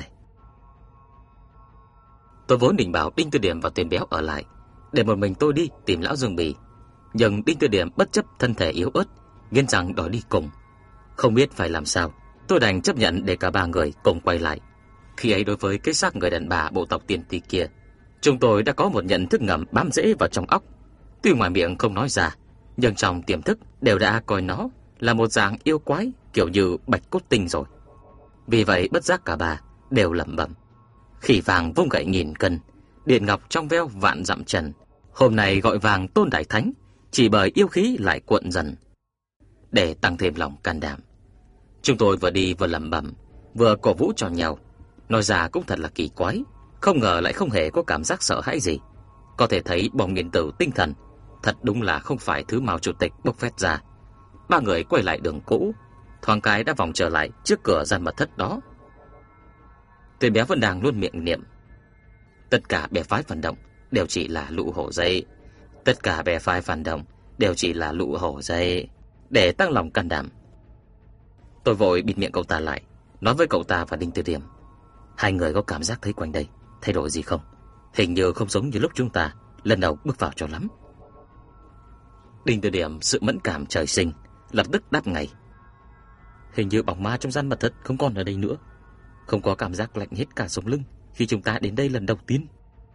Tôi vốn định bảo Đinh Tư Điểm và Tuyền Béo ở lại, để một mình tôi đi tìm lão Dương Bỉ, nhưng Đinh Tư Điểm bất chấp thân thể yếu ớt, nghiến rằng đòi đi cùng. Không biết phải làm sao, tôi đành chấp nhận để cả ba người cùng quay lại. Khi ấy đối với cái xác người đàn bà bộ tộc tiền tỷ kia, chúng tôi đã có một nhận thức ngầm bám rễ vào trong óc. Tuy ngoài miệng không nói ra, nhưng trong tiềm thức đều đã coi nó là một dạng yêu quái kiểu như bạch cốt tinh rồi. Vì vậy bất giác cả ba đều lẩm bẩm: khỉ vàng vung gậy nghìn cân, điện ngọc trong veo vạn dặm trần. Hôm nay gọi vàng tôn đại thánh, chỉ bởi yêu khí lại cuộn dần. Để tăng thêm lòng can đảm, chúng tôi vừa đi vừa lẩm bẩm, vừa cổ vũ cho nhau. Nói ra cũng thật là kỳ quái, không ngờ lại không hề có cảm giác sợ hãi gì. Có thể thấy bom nguyên tử tinh thần thật đúng là không phải thứ Mao Chủ tịch bốc phét ra. Ba người quay lại đường cũ, thoáng cái đã vòng trở lại trước cửa gian mật thất đó. Tuyền Béo vẫn đang luôn miệng niệm: tất cả bè phái phản động đều chỉ là lũ hổ dây, tất cả bè phái phản động đều chỉ là lũ hổ dây. Để tăng lòng can đảm, tôi vội bịt miệng cậu ta lại, nói với cậu ta và Đinh Tư Điểm: hai người có cảm giác thấy quanh đây thay đổi gì không? Hình như không giống như lúc chúng ta lần đầu bước vào cho lắm. Đinh Tư Điểm sự mẫn cảm trời sinh, lập tức đáp ngay: hình như bóng ma trong gian mật thất không còn ở đây nữa, không có cảm giác lạnh hết cả sống lưng khi chúng ta đến đây lần đầu tiên.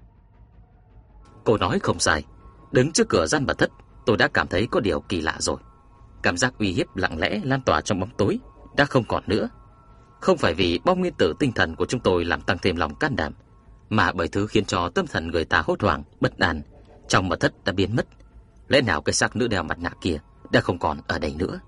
Cô nói không sai, đứng trước cửa gian mật thất, tôi đã cảm thấy có điều kỳ lạ rồi. Cảm giác uy hiếp lặng lẽ lan tỏa trong bóng tối đã không còn nữa. Không phải vì bom nguyên tử tinh thần của chúng tôi làm tăng thêm lòng can đảm, mà bởi thứ khiến cho tâm thần người ta hốt hoảng, bất an trong mật thất đã biến mất. Lẽ nào cái xác nữ đeo mặt nạ kia đã không còn ở đây nữa?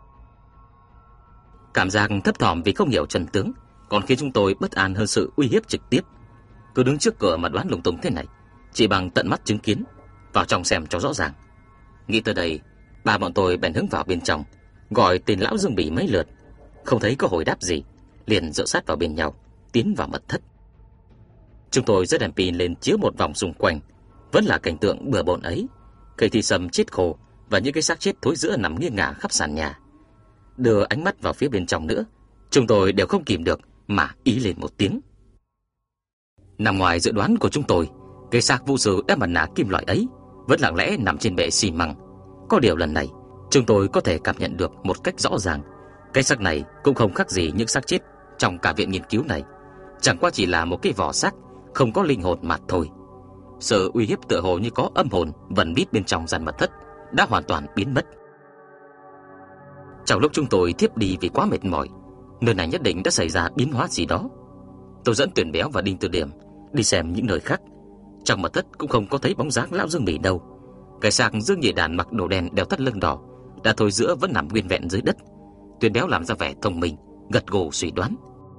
Cảm giác thấp thỏm vì không hiểu chân tướng còn khiến chúng tôi bất an hơn sự uy hiếp trực tiếp. Cứ đứng trước cửa mà đoán lung tung thế này, chỉ bằng tận mắt chứng kiến, vào trong xem cho rõ ràng. Nghĩ tới đây, ba bọn tôi bèn hướng vào bên trong, gọi tên lão Dương Bỉ mấy lượt, không thấy có hồi đáp gì, liền dựa sát vào bên nhau, tiến vào mật thất. Chúng tôi giơ đèn pin lên chiếu một vòng xung quanh, vẫn là cảnh tượng bừa bộn ấy, cây thì sầm chết khô và những cái xác chết thối rữa nằm nghiêng ngả khắp sàn nhà. Đưa ánh mắt vào phía bên trong nữa, chúng tôi đều không kìm được mà ý lên một tiếng. Nằm ngoài dự đoán của chúng tôi, cái xác vũ sư đeo mặt nạ kim loại ấy vẫn lặng lẽ nằm trên bệ xi măng. Có điều lần này, chúng tôi có thể cảm nhận được một cách rõ ràng, cái xác này cũng không khác gì những xác chết trong cả viện nghiên cứu này, chẳng qua chỉ là một cái vỏ xác không có linh hồn mà thôi. Sự uy hiếp tựa hồ như có âm hồn vần vít bên trong gian mật thất đã hoàn toàn biến mất. Trong lúc chúng tôi thiếp đi vì quá mệt mỏi, nơi này nhất định đã xảy ra biến hóa gì đó. Tôi dẫn Tuyền Béo và Đinh Tư Điểm đi xem những nơi khác. Trong mật thất cũng không có thấy bóng dáng lão Dương Bỉ đâu. Cái xác Dương Nhị Đàn mặc đồ đen đeo thắt lưng đỏ đã thối rữa vẫn nằm nguyên vẹn dưới đất. Tuyền Béo làm ra vẻ thông minh, gật gù suy đoán: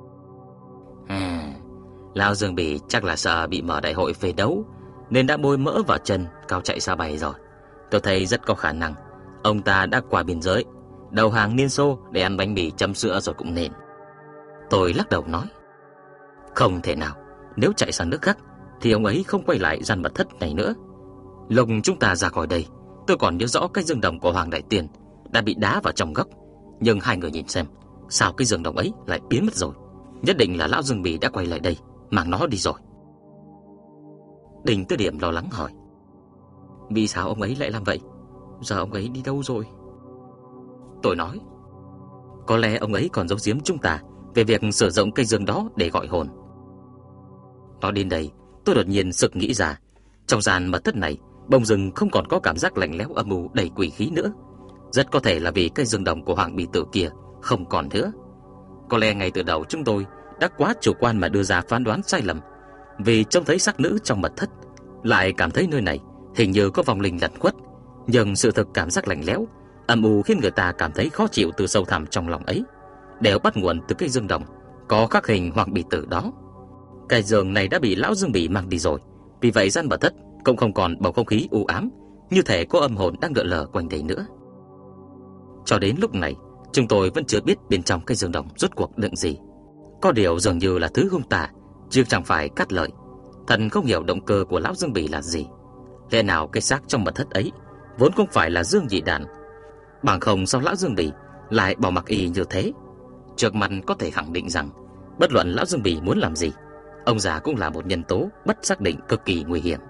à, lão Dương Bỉ chắc là sợ bị mở đại hội phê đấu nên đã bôi mỡ vào chân cao chạy xa bay rồi. Tôi thấy rất có khả năng ông ta đã qua biên giới, đầu hàng Liên Xô để ăn bánh mì chấm sữa rồi cũng nên. Tôi lắc đầu nói: không thể nào, nếu chạy sang nước khác thì ông ấy không quay lại gian mật thất này nữa. Lúc chúng ta ra khỏi đây, tôi còn nhớ rõ cái giường đồng của Hoàng Đại Tiên đã bị đá vào trong góc, nhưng hai người nhìn xem, sao cái giường đồng ấy lại biến mất rồi? Nhất định là lão Dương Bỉ đã quay lại đây, mang nó đi rồi. Đinh Tư Điểm lo lắng hỏi: vì sao ông ấy lại làm vậy? Giờ ông ấy đi đâu rồi? Tôi nói: có lẽ ông ấy còn giấu giếm chúng ta về việc sử dụng cây giường đó để gọi hồn. Nói đến đây, tôi đột nhiên sực nghĩ ra, trong gian mật thất này bỗng dưng không còn có cảm giác lạnh lẽo âm u đầy quỷ khí nữa. Rất có thể là vì cây giường đồng của Hoàng Bỉ Tử kia không còn nữa. Có lẽ ngay từ đầu chúng tôi đã quá chủ quan mà đưa ra phán đoán sai lầm, vì trông thấy xác nữ trong mật thất, lại cảm thấy nơi này hình như có vong linh lẩn khuất. Nhưng sự thực cảm giác lạnh lẽo, âm u khiến người ta cảm thấy khó chịu từ sâu thẳm trong lòng ấy đều bắt nguồn từ cây giường đồng có khắc hình Hoàng Bỉ Tử đó. Cái giường này đã bị lão Dương Bỉ mang đi rồi, vì vậy gian mật thất cũng không còn bầu không khí u ám, như thể có âm hồn đang lượn lờ quanh đây nữa. Cho đến lúc này, chúng tôi vẫn chưa biết bên trong cái giường đồng rốt cuộc đựng gì. Có điều dường như là thứ hung tà, chứ chẳng phải cát lợi. Thần không hiểu động cơ của lão Dương Bỉ là gì. Lẽ nào cái xác trong mật thất ấy vốn không phải là Dương Nhị Đản, bằng không sao lão Dương Bỉ lại bỏ mặc y như thế. Trước mặt có thể khẳng định rằng bất luận lão Dương Bỉ muốn làm gì, ông già cũng là một nhân tố bất xác định cực kỳ nguy hiểm.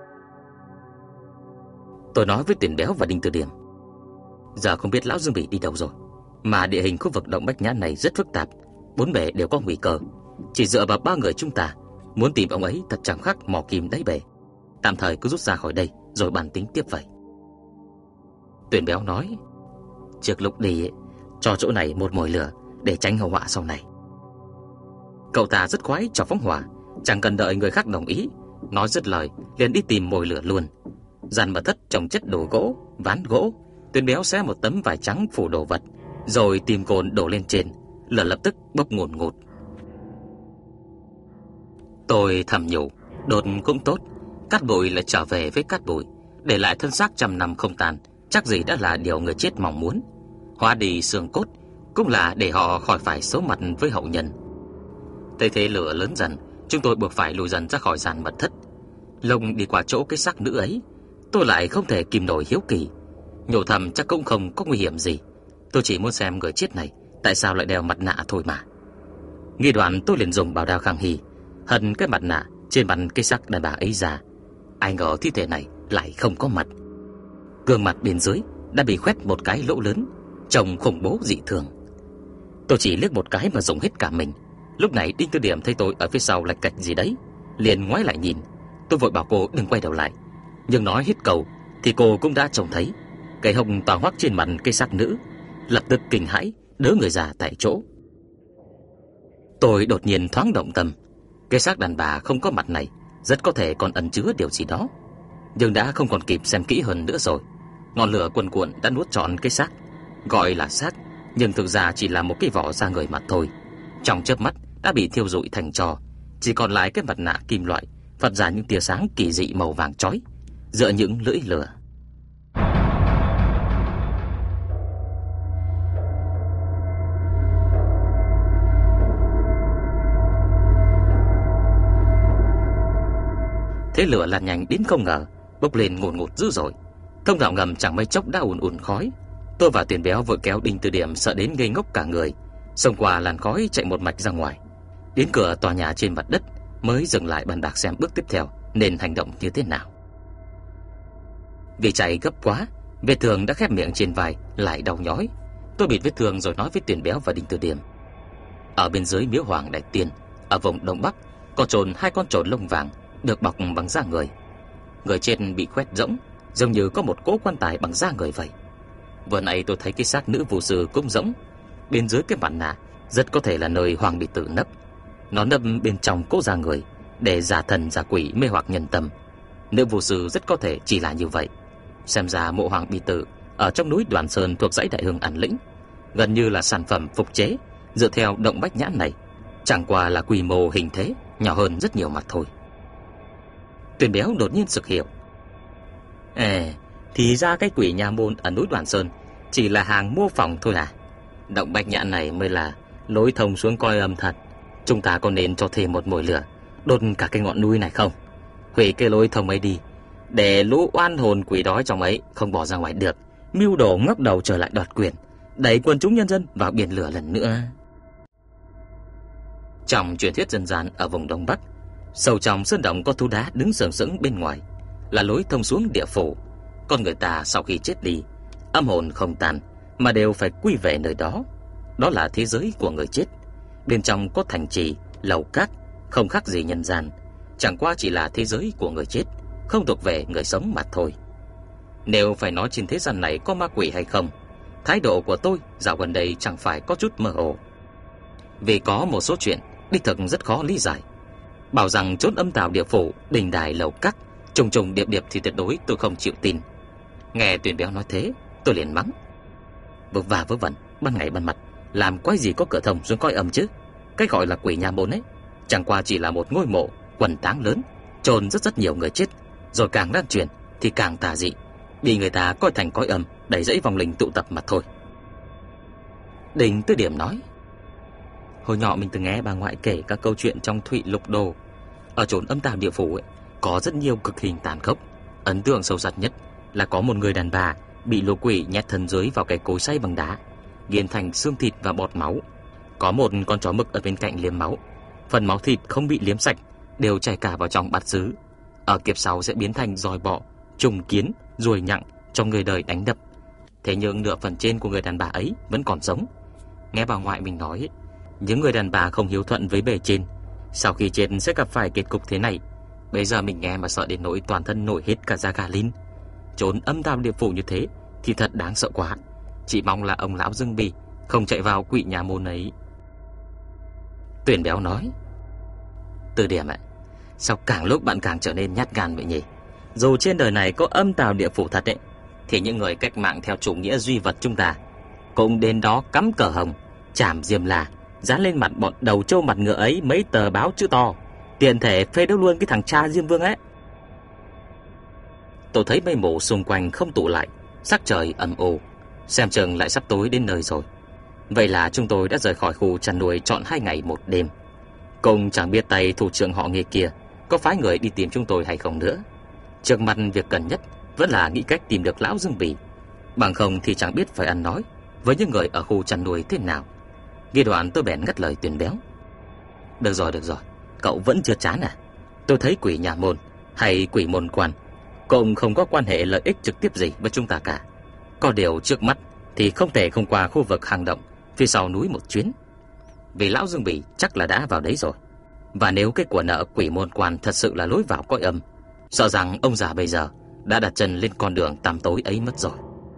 Tôi nói với Tuyển Béo và Đinh Tư Điểm, giờ không biết lão Dương Bỉ đi đâu rồi, mà địa hình khu vực động Bách Nhãn này rất phức tạp, bốn bể đều có nguy cơ. Chỉ dựa vào ba người chúng ta muốn tìm ông ấy thật chẳng khác mò kim đáy bể. Tạm thời cứ rút ra khỏi đây rồi bàn tính tiếp vậy. Tuyển Béo nói, trước lúc đi cho chỗ này một mồi lửa để tránh hậu họa sau này. Cậu ta rất khoái cho phóng hỏa, chẳng cần đợi người khác đồng ý, nói dứt lời liền đi tìm mồi lửa luôn. Gian mật thất trồng chất đồ gỗ, ván gỗ. Tuyển Béo xé một tấm vải trắng phủ đồ vật, rồi tìm cồn đổ lên trên, lửa lập tức bốc ngùn ngụt. Tôi thầm nhủ, đột cũng tốt, cát bụi lại trở về với cát bụi, để lại thân xác trăm năm không tàn, chắc gì đã là điều người chết mong muốn. Hóa đi xương cốt cũng là để họ khỏi phải xấu mặt với hậu nhân. Thấy thế lửa lớn dần, chúng tôi buộc phải lùi dần ra khỏi gian mật thất. Lông đi qua chỗ cái xác nữ ấy, tôi lại không thể kìm nổi hiếu kỳ. Nhủ thầm chắc cũng không có nguy hiểm gì, tôi chỉ muốn xem người chết này tại sao lại đeo mặt nạ thôi mà. Nghi đoạn tôi liền dùng bảo đao khang hy hần cái mặt nạ trên mặt cái xác đàn bà ấy ra. Ai ngờ thi thể này lại không có mặt, gương mặt bên dưới đã bị khoét một cái lỗ lớn, trông khủng bố dị thường. Tôi chỉ liếc một cái mà rùng hết cả mình. Lúc này Đinh Tư Điểm thấy tôi ở phía sau lạch cạch gì đấy, liền ngoái lại nhìn. Tôi vội bảo cô đừng quay đầu lại, nhưng nói hết câu thì cô cũng đã trông thấy cái hồng tỏa hoắc trên mặt cây xác nữ, lập tức kinh hãi đỡ người già tại chỗ. Tôi đột nhiên thoáng động tâm, cái xác đàn bà không có mặt này rất có thể còn ẩn chứa điều gì đó, nhưng đã không còn kịp xem kỹ hơn nữa rồi. Ngọn lửa cuồn cuộn đã nuốt trọn cái xác. Gọi là xác nhưng thực ra chỉ là một cái vỏ da người mà thôi. Trong chớp mắt đã bị thiêu rụi thành tro, chỉ còn lại cái mặt nạ kim loại phát ra những tia sáng kỳ dị màu vàng chói giữa những lưỡi lửa. Thế lửa lan nhanh đến không ngờ, bốc lên ngùn ngụt dữ dội. Thông đạo ngầm chẳng mấy chốc đã ùn ùn khói. Tôi và Tuyển Béo vội kéo Đinh Tư Điểm sợ đến ngây ngốc cả người, xông qua làn khói chạy một mạch ra ngoài. Đến cửa tòa nhà trên mặt đất mới dừng lại bàn bạc xem bước tiếp theo nên hành động như thế nào. Vì chạy gấp quá, vết thương đã khép miệng trên vai lại đau nhói. Tôi bịt vết thương rồi nói với Tuyển Béo và Đinh Tư Điểm, ở bên dưới miếu Hoàng Đại Tiên, ở vùng đông bắc có chôn hai con trồn lông vàng được bọc bằng da người. Người trên bị khoét rỗng, giống như có một cỗ quan tài bằng da người vậy. Vừa nãy tôi thấy cái xác nữ phù sư cũng rỗng, bên dưới cái mặt nạ rất có thể là nơi Hoàng bị tử nấp. Nó nấp bên trong cỗ da người để giả thần giả quỷ mê hoặc nhân tâm. Nữ phù sư rất có thể chỉ là như vậy. Xem ra mộ Hoàng bị tử ở trong núi Đoàn Sơn thuộc dãy Đại Hưng An Lĩnh, gần như là sản phẩm phục chế dựa theo động Bách Nhãn này, chẳng qua là quy mô hình thế nhỏ hơn rất nhiều mà thôi. Tuyển Béo đột nhiên sực hiểu. À, thì ra cái quỷ nhà môn ở núi Đoàn Sơn chỉ là hàng mô phỏng thôi à? Động Bách Nhãn này mới là lối thông xuống coi âm thật. Chúng ta có nên cho thêm một mồi lửa đốt cả cái ngọn núi này không? Hủy cái lối thông ấy đi, để lũ oan hồn quỷ đói trong ấy không bỏ ra ngoài được, mưu đồ ngóc đầu trở lại đoạt quyền, đẩy quần chúng nhân dân vào biển lửa lần nữa. Trong truyền thuyết dân gian ở vùng Đông Bắc, sâu trong sơn động có thú đá đứng sừng sững bên ngoài, là lối thông xuống địa phủ. Con người ta sau khi chết đi, âm hồn không tàn mà đều phải quy về nơi đó. Đó là thế giới của người chết. Bên trong có thành trì, lầu cát, không khác gì nhân gian, chẳng qua chỉ là thế giới của người chết, không thuộc về người sống mà thôi. Nếu phải nói trên thế gian này có ma quỷ hay không, thái độ của tôi dạo gần đây chẳng phải có chút mơ hồ. Vì có một số chuyện đích thực rất khó lý giải. Bảo rằng chốn âm tào địa phủ, đình đài lầu cát trùng trùng điệp điệp thì tuyệt đối tôi không chịu tin. Nghe Tuyển Béo nói thế, tôi liền mắng: vớ va vớ vẩn, ban ngày ban mặt làm quái gì có cửa thông xuống coi âm chứ? Cái gọi là quỷ nhà môn ấy chẳng qua chỉ là một ngôi mộ quần táng lớn, chôn rất rất nhiều người chết, rồi càng lan truyền thì càng tà dị, bị người ta coi thành coi âm, đẩy dãy vòng linh tụ tập mà thôi. Đinh Tư Điểm nói: hồi nhỏ mình từng nghe bà ngoại kể các câu chuyện trong Thụy Lục Đồ. Ở chốn âm tào địa phủ ấy, có rất nhiều cực hình tàn khốc. Ấn tượng sâu sắc nhất là có một người đàn bà bị lũ quỷ nhét thân dưới vào cái cối xay bằng đá, nghiền thành xương thịt và bọt máu. Có một con chó mực ở bên cạnh liếm máu, phần máu thịt không bị liếm sạch đều chảy cả vào trong bát sứ. Ở kiếp sau sẽ biến thành giòi bọ, trùng kiến, ruồi nhặng cho người đời đánh đập. Thế nhưng nửa phần trên của người đàn bà ấy vẫn còn sống. Nghe bà ngoại mình nói, những người đàn bà không hiếu thuận với bề trên, sau khi chết sẽ gặp phải kết cục thế này. Bây giờ mình nghe mà sợ đến nỗi toàn thân nổi hết cả da gà lên. Trốn âm tào địa phủ như thế thì thật đáng sợ quá. Chỉ mong là ông lão Dương Bì không chạy vào quỷ nhà môn ấy. Tuyển Béo nói: Từ Điểm ạ, sao càng lúc bạn càng trở nên nhát gan vậy nhỉ? Dù trên đời này có âm tào địa phủ thật ấy, thì những người cách mạng theo chủ nghĩa duy vật chúng ta cũng đến đó cắm cờ hồng, chảm diêm la, dán lên mặt bọn đầu trâu mặt ngựa ấy mấy tờ báo chữ to, tiện thể phê đấu luôn cái thằng cha Diêm Vương ấy. Tôi thấy mây mù xung quanh không tụ lại, sắc trời âm u, xem chừng lại sắp tối đến nơi rồi. Vậy là chúng tôi đã rời khỏi khu chăn nuôi trọn hai ngày một đêm. Cùng chẳng biết tay thủ trưởng họ Nghề kia có phái người đi tìm chúng tôi hay không nữa. Trước mặt việc cần nhất vẫn là nghĩ cách tìm được lão Dương Bì, bằng không thì chẳng biết phải ăn nói với những người ở khu chăn nuôi thế nào. Nghe đoạn tôi bèn ngắt lời Tuyển Béo: Được rồi, được rồi, cậu vẫn chưa chán à? Tôi thấy quỷ nhà môn hay quỷ môn quan cũng không có quan hệ lợi ích trực tiếp gì với chúng ta cả. Có điều trước mắt thì không thể không qua khu vực hang động phía sau núi một chuyến, vì lão Dương Bì chắc là đã vào đấy rồi. Và nếu cái của nợ quỷ môn quan thật sự là lối vào cõi âm, sợ rằng ông già bây giờ đã đặt chân lên con đường tăm tối ấy mất rồi.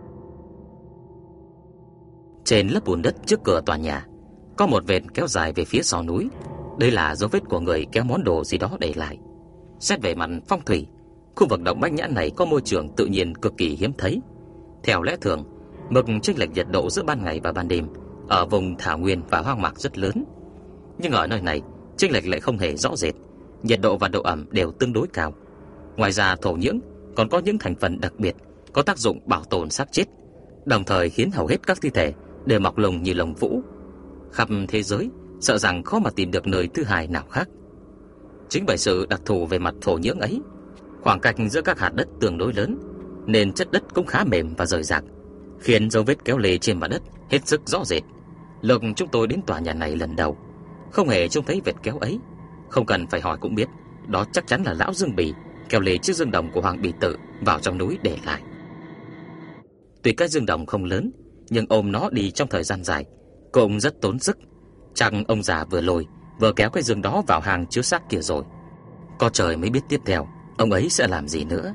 Trên lớp bùn đất trước cửa tòa nhà có một vệt kéo dài về phía sau núi. Đây là dấu vết của người kéo món đồ gì đó để lại. Xét về mặt phong thủy, khu vực động Bách Nhãn này có môi trường tự nhiên cực kỳ hiếm thấy. Theo lẽ thường, mực chênh lệch nhiệt độ giữa ban ngày và ban đêm ở vùng thảo nguyên và hoang mạc rất lớn. Nhưng ở nơi này, chênh lệch lại không hề rõ rệt, nhiệt độ và độ ẩm đều tương đối cao. Ngoài ra, thổ nhưỡng còn có những thành phần đặc biệt có tác dụng bảo tồn xác chết, đồng thời khiến hầu hết các thi thể đều mọc lông như lông vũ. Khắp thế giới sợ rằng khó mà tìm được nơi thứ hai nào khác. Chính bởi sự đặc thù về mặt thổ nhưỡng ấy, khoảng cách giữa các hạt đất tương đối lớn, nên chất đất cũng khá mềm và rời rạc, khiến dấu vết kéo lê trên mặt đất hết sức rõ rệt. Lúc chúng tôi đến tòa nhà này lần đầu, không hề trông thấy vệt kéo ấy. Không cần phải hỏi cũng biết, đó chắc chắn là lão Dương Bì kéo lê chiếc dương đồng của Hoàng Bì Tự vào trong núi để lại. Tuy cái dương đồng không lớn, nhưng ôm nó đi trong thời gian dài cũng rất tốn sức. Chắc ông già vừa lôi vừa kéo cái dương đó vào hang chứa xác kia rồi. Có trời mới biết tiếp theo ông ấy sẽ làm gì nữa.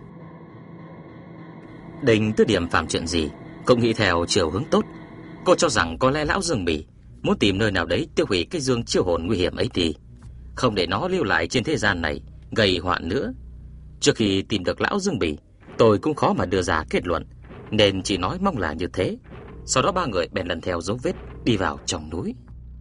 Đình Tư Điểm phạm chuyện gì cũng nghĩ theo chiều hướng tốt. Cô cho rằng có lẽ lão Dương Bì muốn tìm nơi nào đấy tiêu hủy cái dương chiêu hồn nguy hiểm ấy đi, không để nó lưu lại trên thế gian này gây hoạn nữa. Trước khi tìm được lão Dương Bì, tôi cũng khó mà đưa ra kết luận, nên chỉ nói mong là như thế. Sau đó ba người bèn lần theo dấu vết đi vào trong núi.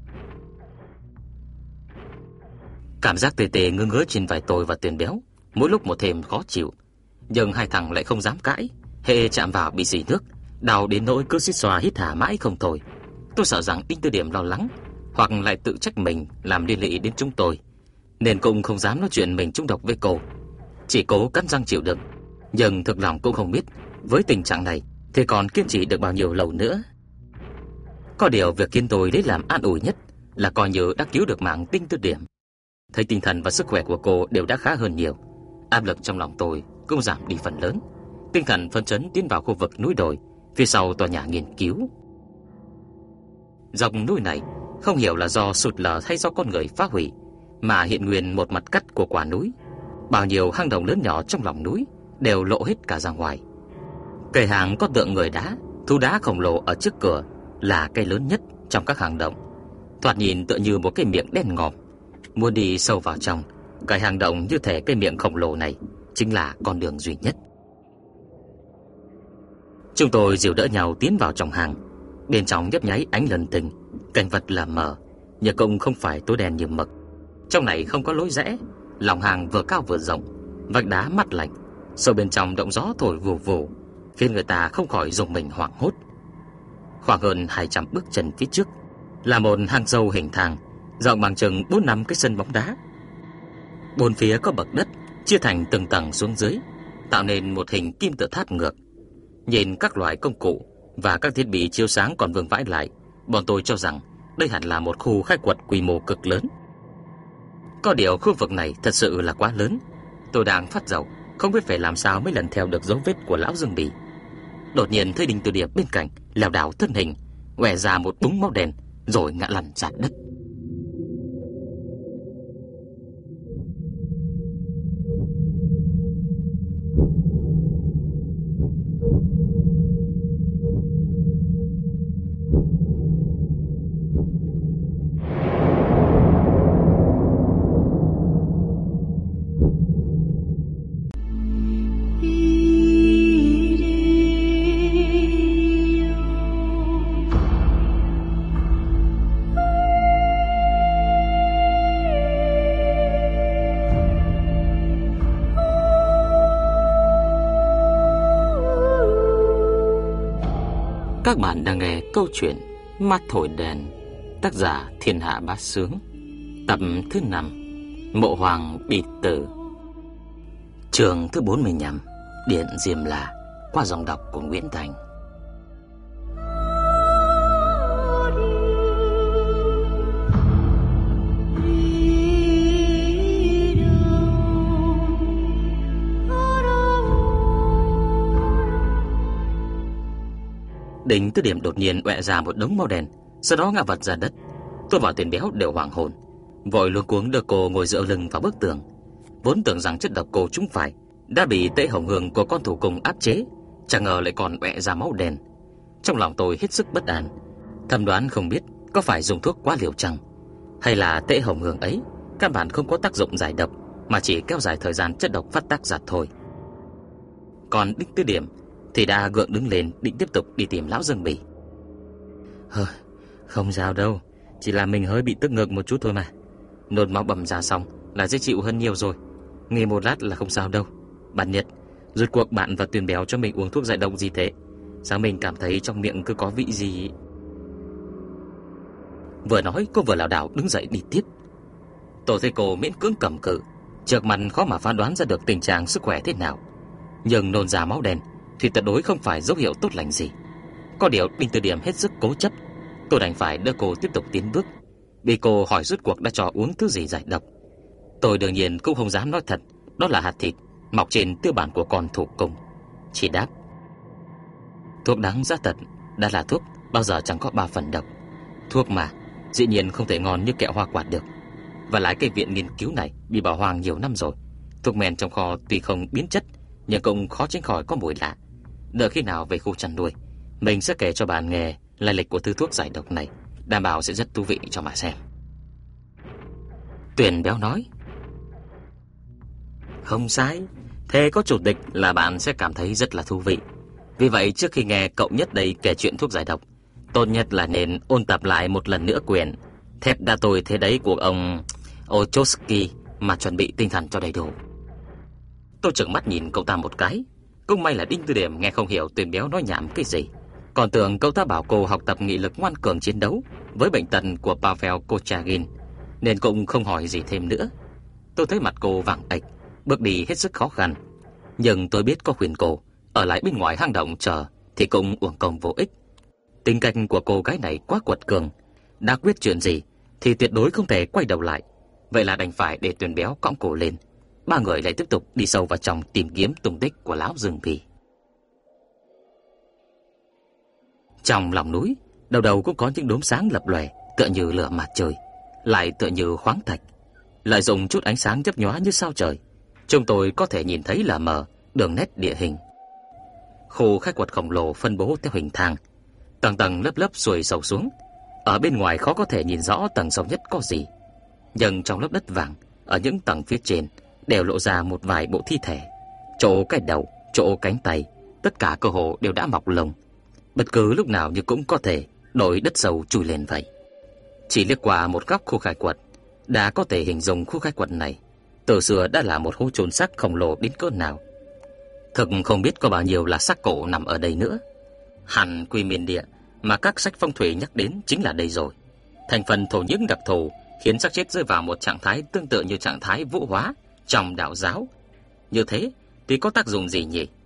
Cảm giác tê tê ngứa ngứa trên vai tôi và Tuyển Béo mỗi lúc một thêm khó chịu, nhưng hai thằng lại không dám cãi. Hễ chạm vào bị dì nước, đau đến nỗi cứ xít xoa hít hà mãi không thôi. Tôi sợ rằng Đinh Tư Điểm lo lắng hoặc lại tự trách mình làm liên lụy đến chúng tôi, nên cũng không dám nói chuyện mình trúng độc với cô, chỉ cố cắn răng chịu đựng. Nhưng thực lòng cũng không biết với tình trạng này thì còn kiên trì được bao nhiêu lâu nữa. Có điều việc khiến tôi lấy làm an ủi nhất là coi như đã cứu được mạng Đinh Tư Điểm. Thấy tinh thần và sức khỏe của cô đều đã khá hơn nhiều, áp lực trong lòng tôi cũng giảm đi phần lớn. Tinh thần phấn chấn tiến vào khu vực núi đồi phía sau tòa nhà nghiên cứu. Dọc núi này không hiểu là do sụt lở hay do con người phá hủy mà hiện nguyên một mặt cắt của quả núi. Bao nhiêu hang động lớn nhỏ trong lòng núi đều lộ hết cả ra ngoài. Cây hang có tượng người đá, thú đá khổng lồ ở trước cửa là cây lớn nhất trong các hang động, thoạt nhìn tựa như một cái miệng đen ngòm. Muốn đi sâu vào trong, cái hang động như thể cái miệng khổng lồ này chính là con đường duy nhất. Chúng tôi dìu đỡ nhau tiến vào trong hang. Bên trong nhấp nháy ánh lân tinh, cảnh vật là mờ, nhưng cũng không phải tối đen như mực. Trong này không có lối rẽ, lòng hang vừa cao vừa rộng, vách đá mát lạnh, sâu bên trong động gió thổi vù vù, khiến người ta không khỏi rùng mình hoảng hốt. Khoảng hơn hai trăm bước chân phía trước là một hang sâu hình thang, rộng bằng chừng bốn năm cái sân bóng đá. Bốn phía có bậc đất chia thành từng tầng xuống dưới, tạo nên một hình kim tự tháp ngược Nhìn các loại công cụ và các thiết bị chiếu sáng còn vương vãi lại, bọn tôi cho rằng đây hẳn là một khu khai quật quy mô cực lớn. Có điều khu vực này thật sự là quá lớn. Tôi đang phát dầu, không biết phải làm sao mới lần theo được dấu vết của lão Dương Bỉ. Đột nhiên thấy Đinh Tư Điệp bên cạnh lảo đảo thân hình, ngoe ra một búng máu đen rồi ngã lăn ra đất. Các bạn đang nghe câu chuyện Mắt Thổi Đèn, tác giả Thiên Hạ Bá Sướng, tập thứ năm, Mộ Hoàng Bị Tử, chương thứ bốn mươi lăm, Điện Diêm La, qua giọng đọc của Nguyễn Thành. Đinh Tư Điểm đột nhiên oẹ ra một đống máu đen, sau đó ngã vật ra đất. Tôi và Tiền Béo đều hoảng hồn, vội luống cuống đưa cô ngồi dựa lưng vào bức tường. Vốn tưởng rằng chất độc cô trúng phải, đã bị tệ hồng hương của con thủ cung áp chế, chẳng ngờ lại còn oẹ ra máu đen. Trong lòng tôi hết sức bất an, thầm đoán không biết có phải dùng thuốc quá liều chăng, hay là tệ hồng hương ấy căn bản không có tác dụng giải độc, mà chỉ kéo dài thời gian chất độc phát tác ra thôi. Còn Đinh Tư Điểm thì đã gượng đứng lên định tiếp tục đi tìm lão Dương Bỉ. Hơ, không sao đâu, chỉ là mình hơi bị tức ngực một chút thôi mà. Nôn máu bầm ra xong là dễ chịu hơn nhiều rồi. Nghỉ một lát là không sao đâu. Bạn Nhật, rốt cuộc bạn và Tuyền Béo cho mình uống thuốc giải độc gì thế? Sao mình cảm thấy trong miệng cứ có vị gì? Vừa nói cô vừa lảo đảo đứng dậy đi tiếp. Tôi thấy cô miễn cưỡng cầm cự, trước mặt khó mà phán đoán ra được tình trạng sức khỏe thế nào. Nhưng nôn ra máu đen thì tuyệt đối không phải dấu hiệu tốt lành gì. Có điều Đinh Tư Điểm hết sức cố chấp, tôi đành phải đưa cô tiếp tục tiến bước. Bị cô hỏi rốt cuộc đã cho uống thứ gì giải độc, tôi đương nhiên cũng không dám nói thật đó là hạt thịt mọc trên tiêu bản của con thủ cung, chỉ đáp: thuốc đắng giá thật, đã là thuốc bao giờ chẳng có ba phần độc. Thuốc mà dĩ nhiên không thể ngon như kẹo hoa quả được. Và lại cái viện nghiên cứu này bị bỏ hoang nhiều năm rồi. Thuốc men trong kho tuy không biến chất, nhưng cũng khó tránh khỏi có mùi lạ. Đợi khi nào về khu chăn nuôi, mình sẽ kể cho bạn nghe lai lịch của thứ thuốc giải độc này, đảm bảo sẽ rất thú vị cho mà xem. Tuyền Béo nói: không sai, thế có chủ tịch là bạn sẽ cảm thấy rất là thú vị. Vì vậy trước khi nghe cậu Nhất đây kể chuyện thuốc giải độc, tốt nhất là nên ôn tập lại một lần nữa quyển Thép Đa Tôi Thế Đấy của ông Ochosky mà chuẩn bị tinh thần cho đầy đủ. Tôi trợn mắt nhìn cậu ta một cái. Cũng may là Đinh Tư Điểm nghe không hiểu Tuyền Béo nói nhảm cái gì, còn tưởng cậu ta bảo cô học tập nghị lực ngoan cường chiến đấu với bệnh tật của Pavel Kochagin, nên cũng không hỏi gì thêm nữa. Tôi thấy mặt cô vàng ạch, bước đi hết sức khó khăn, nhưng tôi biết có khuyên cô ở lại bên ngoài hang động chờ thì cũng uổng công vô ích. Tính cách của cô gái này quá quật cường, đã quyết chuyện gì thì tuyệt đối không thể quay đầu lại. Vậy là đành phải để Tuyền Béo cõng cô lên. Ba người lại tiếp tục đi sâu vào trong tìm kiếm tung tích của lão Dương Bỉ. Trong lòng núi, đầu đầu cũng có những đốm sáng lập lòe, tựa như lửa mặt trời, lại tựa như khoáng thạch. Lợi dụng chút ánh sáng nhấp nhóa như sao trời, chúng tôi có thể nhìn thấy lờ mờ đường nét địa hình. Khu khai quật khổng lồ phân bố theo hình thang, tầng tầng lớp lớp xuôi sâu xuống. Ở bên ngoài khó có thể nhìn rõ tầng sâu nhất có gì, nhưng trong lớp đất vàng, ở những tầng phía trên đều lộ ra một vài bộ thi thể. Chỗ cái đầu, chỗ cánh tay, tất cả cơ hồ đều đã mọc lông, bất cứ lúc nào như cũng có thể đổi đất sâu chui lên vậy. Chỉ liếc qua một góc khu khai quật đã có thể hình dung khu khai quật này từ xưa đã là một hố chôn xác khổng lồ đến cỡ nào. Thực không biết có bao nhiêu là xác cổ nằm ở đây nữa. Hẳn Quy Miên Địa mà các sách phong thủy nhắc đến chính là đây rồi. Thành phần thổ nhưỡng đặc thù khiến xác chết rơi vào một trạng thái tương tự như trạng thái vũ hóa trong đạo giáo. Như thế thì có tác dụng gì nhỉ?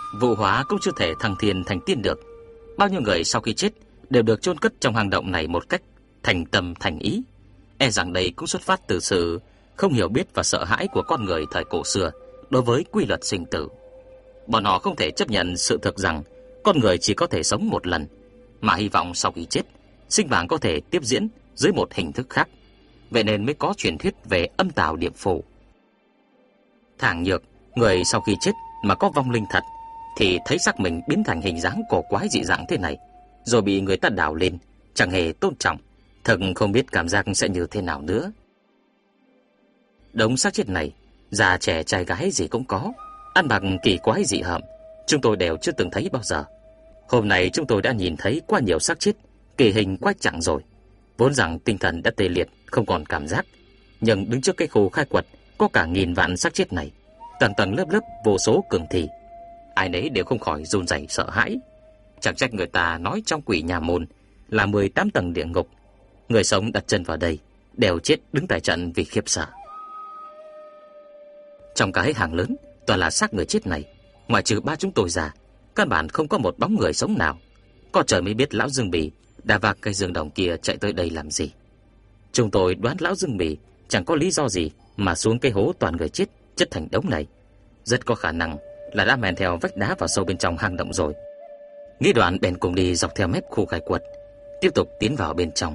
Vụ hóa cũng chưa thể thăng thiên thành tiên được. Bao nhiêu người sau khi chết đều được chôn cất trong hang động này một cách thành tâm thành ý. E rằng đây cũng xuất phát từ sự không hiểu biết và sợ hãi của con người thời cổ xưa đối với quy luật sinh tử. Bọn họ không thể chấp nhận sự thực rằng con người chỉ có thể sống một lần, mà hy vọng sau khi chết, sinh mạng có thể tiếp diễn dưới một hình thức khác. Vậy nên mới có truyền thuyết về âm tào điệp phủ. Thảng nhược, người sau khi chết mà có vong linh thật thì thấy xác mình biến thành hình dáng cổ quái dị dạng thế này, rồi bị người ta đào lên, chẳng hề tôn trọng, thật không biết cảm giác sẽ như thế nào nữa. Đống xác chết này, già trẻ trai gái gì cũng có, ăn mặc kỳ quái dị hợm, chúng tôi đều chưa từng thấy bao giờ. Hôm nay chúng tôi đã nhìn thấy qua nhiều xác chết kỳ hình quái trạng rồi. Vốn rằng tinh thần đã tê liệt, không còn cảm giác, nhưng đứng trước cái khu khai quật có cả nghìn vạn xác chết này, tầng tầng lớp lớp vô số cường thi, ai nấy đều không khỏi run rẩy sợ hãi. Chẳng trách người ta nói trong quỷ nhà môn là mười tám tầng địa ngục, người sống đặt chân vào đây đều chết đứng tại trận vì khiếp sợ. Trong cái hàng lớn toàn là xác người chết này, ngoại trừ ba chúng tôi ra, căn bản không có một bóng người sống nào. Có trời mới biết lão Dương Bì đã vác cây giường đồng kia chạy tới đây làm gì. Chúng tôi đoán lão Dương Bì chẳng có lý do gì mà xuống cái hố toàn người chết chất thành đống này. Rất có khả năng là đã men theo vách đá vào sâu bên trong hang động rồi. Nghĩ đoạn bèn cùng đi dọc theo mép khu khai quật, tiếp tục tiến vào bên trong.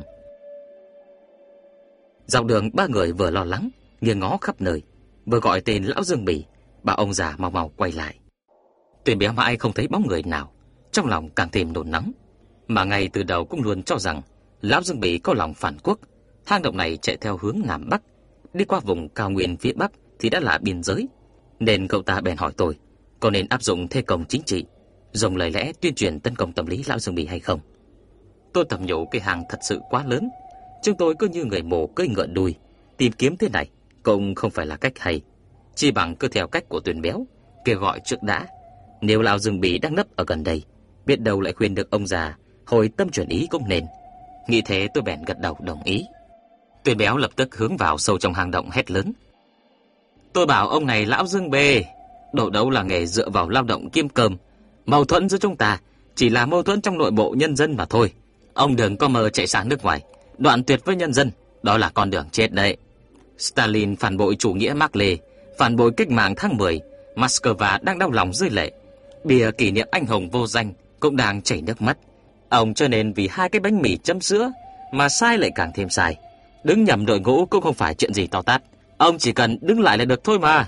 Dọc đường ba người vừa lo lắng, nghiêng ngó khắp nơi, vừa gọi tên lão Dương Bì, bảo ông già mau mau quay lại. Tuyển béo mãi không thấy bóng người nào, trong lòng càng thêm nôn nóng. Mà ngay từ đầu cũng luôn cho rằng lão Dương Bì có lòng phản quốc. Hang động này chạy theo hướng Nam Bắc, đi qua vùng cao nguyên phía Bắc thì đã là biên giới, nên cậu ta bèn hỏi tôi có nên áp dụng thế công chính trị, dùng lời lẽ tuyên truyền tấn công tâm lý lão Dương Bì hay không. Tôi thầm nhủ cái hang thật sự quá lớn, chúng tôi cứ như người mù cưỡi ngựa đuôi, tìm kiếm thế này cũng không phải là cách hay. Chỉ bằng cứ theo cách của Tuyền béo, kêu gọi trước đã. Nếu lão Dương Bì đang nấp ở gần đây, biết đâu lại khuyên được ông già hồi tâm chuyển ý cũng nên. Nghĩ thế tôi bèn gật đầu đồng ý. Tuyền béo lập tức hướng vào sâu trong hang động hét lớn: Tôi bảo ông này lão Dương Bê, đấu đấu là nghề dựa vào lao động kiếm cơm. Mâu thuẫn giữa chúng ta chỉ là mâu thuẫn trong nội bộ nhân dân mà thôi. Ông đừng có mơ chạy sang nước ngoài, đoạn tuyệt với nhân dân, đó là con đường chết đấy. Stalin phản bội chủ nghĩa Mác Lê, phản bội cách mạng tháng mười, Moscow đang đau lòng rơi lệ. Bia kỷ niệm anh hùng vô danh cũng đang chảy nước mắt. Ông cho nên vì hai cái bánh mì chấm sữa mà sai lại càng thêm sai. Đứng nhầm đội ngũ cũng không phải chuyện gì to tát, ông chỉ cần đứng lại là được thôi mà.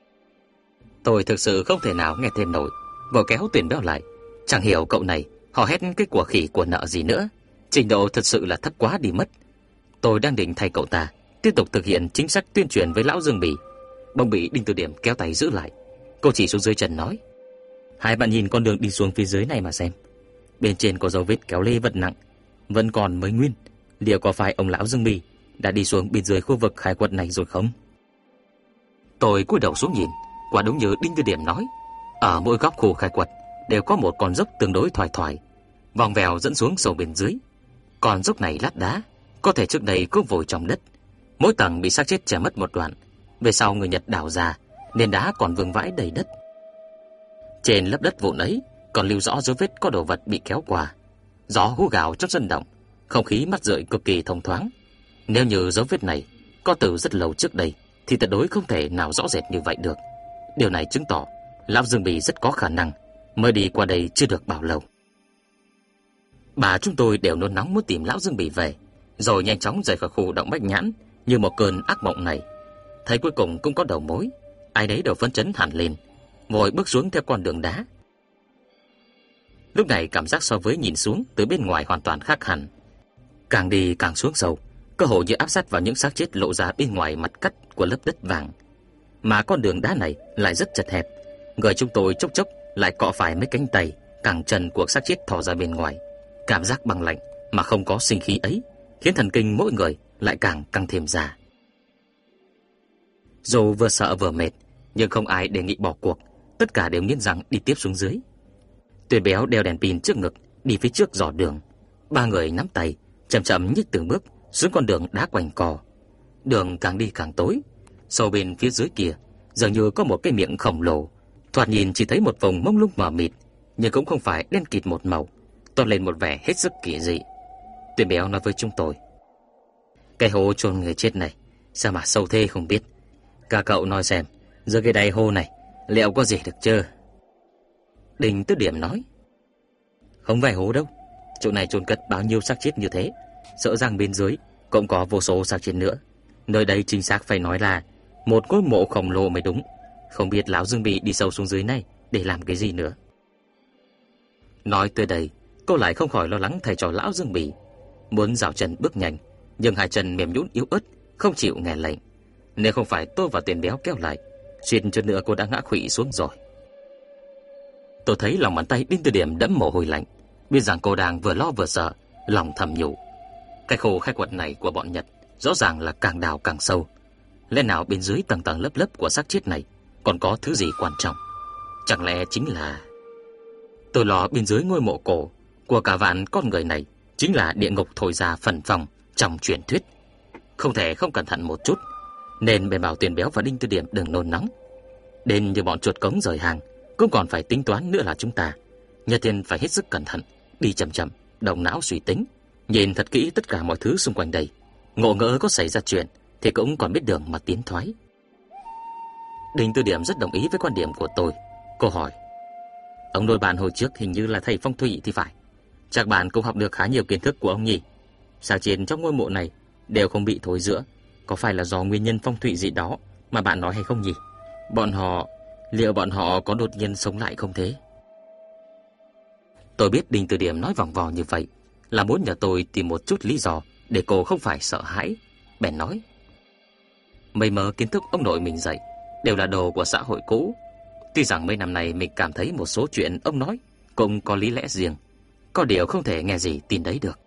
Tôi thực sự không thể nào nghe thêm nổi, vội kéo Tuyền béo lại. Chẳng hiểu cậu này hò hét cái của khỉ của nợ gì nữa, trình độ thật sự là thấp quá đi mất. Tôi đang định thay cậu ta tiếp tục thực hiện chính sách tuyên truyền với lão Dương Bì, bỗng bị Đinh Từ Điểm kéo tay giữ lại. Cô chỉ xuống dưới chân nói: Hai bạn nhìn con đường đi xuống phía dưới này mà xem, bên trên có dấu vết kéo lê vật nặng, vẫn còn mới nguyên. Liệu có phải ông lão Dương Bì đã đi xuống bên dưới khu vực khai quật này rồi không? Tôi cúi đầu xuống nhìn, quả đúng như Đinh Từ Điểm nói, ở mỗi góc khu khai quật đều có một con dốc tương đối thoải thoải, vòng vèo dẫn xuống sâu bên dưới. Con dốc này lát đá, có thể trước đây cũng vùi trong đất, mỗi tầng bị xác chết chẻ mất một đoạn, về sau người Nhật đào ra nên đá còn vương vãi đầy đất. Trên lớp đất vụn ấy còn lưu rõ dấu vết có đồ vật bị kéo qua. Gió hú gào trong sân động, không khí mát rượi cực kỳ thông thoáng. Nếu như dấu vết này có từ rất lâu trước đây thì tuyệt đối không thể nào rõ rệt như vậy được. Điều này chứng tỏ lão Dương Bì rất có khả năng mới đi qua đây chưa được bao lâu. Bà chúng tôi đều nôn nóng muốn tìm lão Dương Bì về, rồi nhanh chóng rời khỏi khu động Bách Nhãn như một cơn ác mộng này. Thấy cuối cùng cũng có đầu mối, ai đấy đều phấn chấn hẳn lên, vội bước xuống theo con đường đá. Lúc này cảm giác so với nhìn xuống từ bên ngoài hoàn toàn khác hẳn. Càng đi càng xuống sâu, cơ hội như áp sát vào những xác chết lộ ra bên ngoài mặt cắt của lớp đất vàng. Mà con đường đá này lại rất chật hẹp, người chúng tôi chốc chốc lại cọ phải mấy cánh tay, cẳng chân của xác chết thò ra bên ngoài. Cảm giác băng lạnh mà không có sinh khí ấy khiến thần kinh mỗi người lại càng căng thêm ra. Dù vừa sợ vừa mệt, nhưng không ai đề nghị bỏ cuộc, tất cả đều nghiến răng đi tiếp xuống dưới. Tuyền béo đeo đèn pin trước ngực, đi phía trước dò đường. Ba người nắm tay, chậm chậm nhích từng bước xuống con đường đá quanh co. Đường càng đi càng tối, sâu bên phía dưới kia dường như có một cái miệng khổng lồ, Thoạt nhìn chỉ thấy một vùng mông lung mờ mịt, nhưng cũng không phải đen kịt một màu, toát lên một vẻ hết sức kỳ dị. Tuyển béo nói với chúng tôi: "Cái hố chôn người chết này sao mà sâu thế không biết. Cả cậu nói xem, giữa cái đáy hố này liệu có gì được chưa?" Đinh Tư Điểm nói: "Không phải hố đâu, chỗ này chôn cất bao nhiêu xác chết như thế, sợ rằng bên dưới cũng có vô số xác chết nữa. Nơi đây chính xác phải nói là một ngôi mộ khổng lồ mới đúng. Không biết lão Dương Bị đi sâu xuống dưới này để làm cái gì nữa." Nói tới đây, cô lại không khỏi lo lắng thầy trò lão Dương Bị, muốn dạo chân bước nhanh, nhưng hai chân mềm nhũn yếu ớt, không chịu nghe lệnh. Nếu không phải tôi và Tiền Béo kéo lại, suýt chút nữa cô đã ngã khuỵu xuống rồi. Tôi thấy lòng bàn tay Đinh Tư Điểm đẫm mồ hôi lạnh, biết rằng cô đang vừa lo vừa sợ, lòng thầm nhủ: cái khô khai quật này của bọn Nhật rõ ràng là càng đào càng sâu. Lẽ nào bên dưới tầng tầng lớp lớp của xác chết này còn có thứ gì quan trọng? Chẳng lẽ chính là... Tôi lo bên dưới ngôi mộ cổ của cả vạn con người này chính là địa ngục thổi ra phần phòng trong truyền thuyết. Không thể không cẩn thận một chút, nên bèn bảo Tiền Béo và Đinh Tư Điểm đừng nôn nóng. Đến như bọn chuột cống rời hàng cũng còn phải tính toán nữa là chúng ta nhất thiên phải hết sức cẩn thận, đi chậm chậm, động não suy tính, nhìn thật kỹ tất cả mọi thứ xung quanh đây. Ngộ ngỡ có xảy ra chuyện thì cũng còn biết đường mà tiến thoái. Đinh Tư Điểm rất đồng ý với quan điểm của tôi. Cô hỏi: "Ông nội bạn hồi trước hình như là thầy phong thủy thì phải, chắc bạn cũng học được khá nhiều kiến thức của ông nhỉ? Xác chết trong ngôi mộ này đều không bị thối rữa, có phải là do nguyên nhân phong thủy gì đó mà bạn nói hay không nhỉ? Bọn họ, liệu bọn họ có đột nhiên sống lại không thế?" Tôi biết Đinh Tư Điểm nói vòng vò như vậy là muốn nhờ tôi tìm một chút lý do để cô không phải sợ hãi. Bèn nói: "Mấy mớ kiến thức ông nội mình dạy đều là đồ của xã hội cũ. Tuy rằng mấy năm nay mình cảm thấy một số chuyện ông nói cũng có lý lẽ riêng, có điều không thể nghe gì tin đấy được."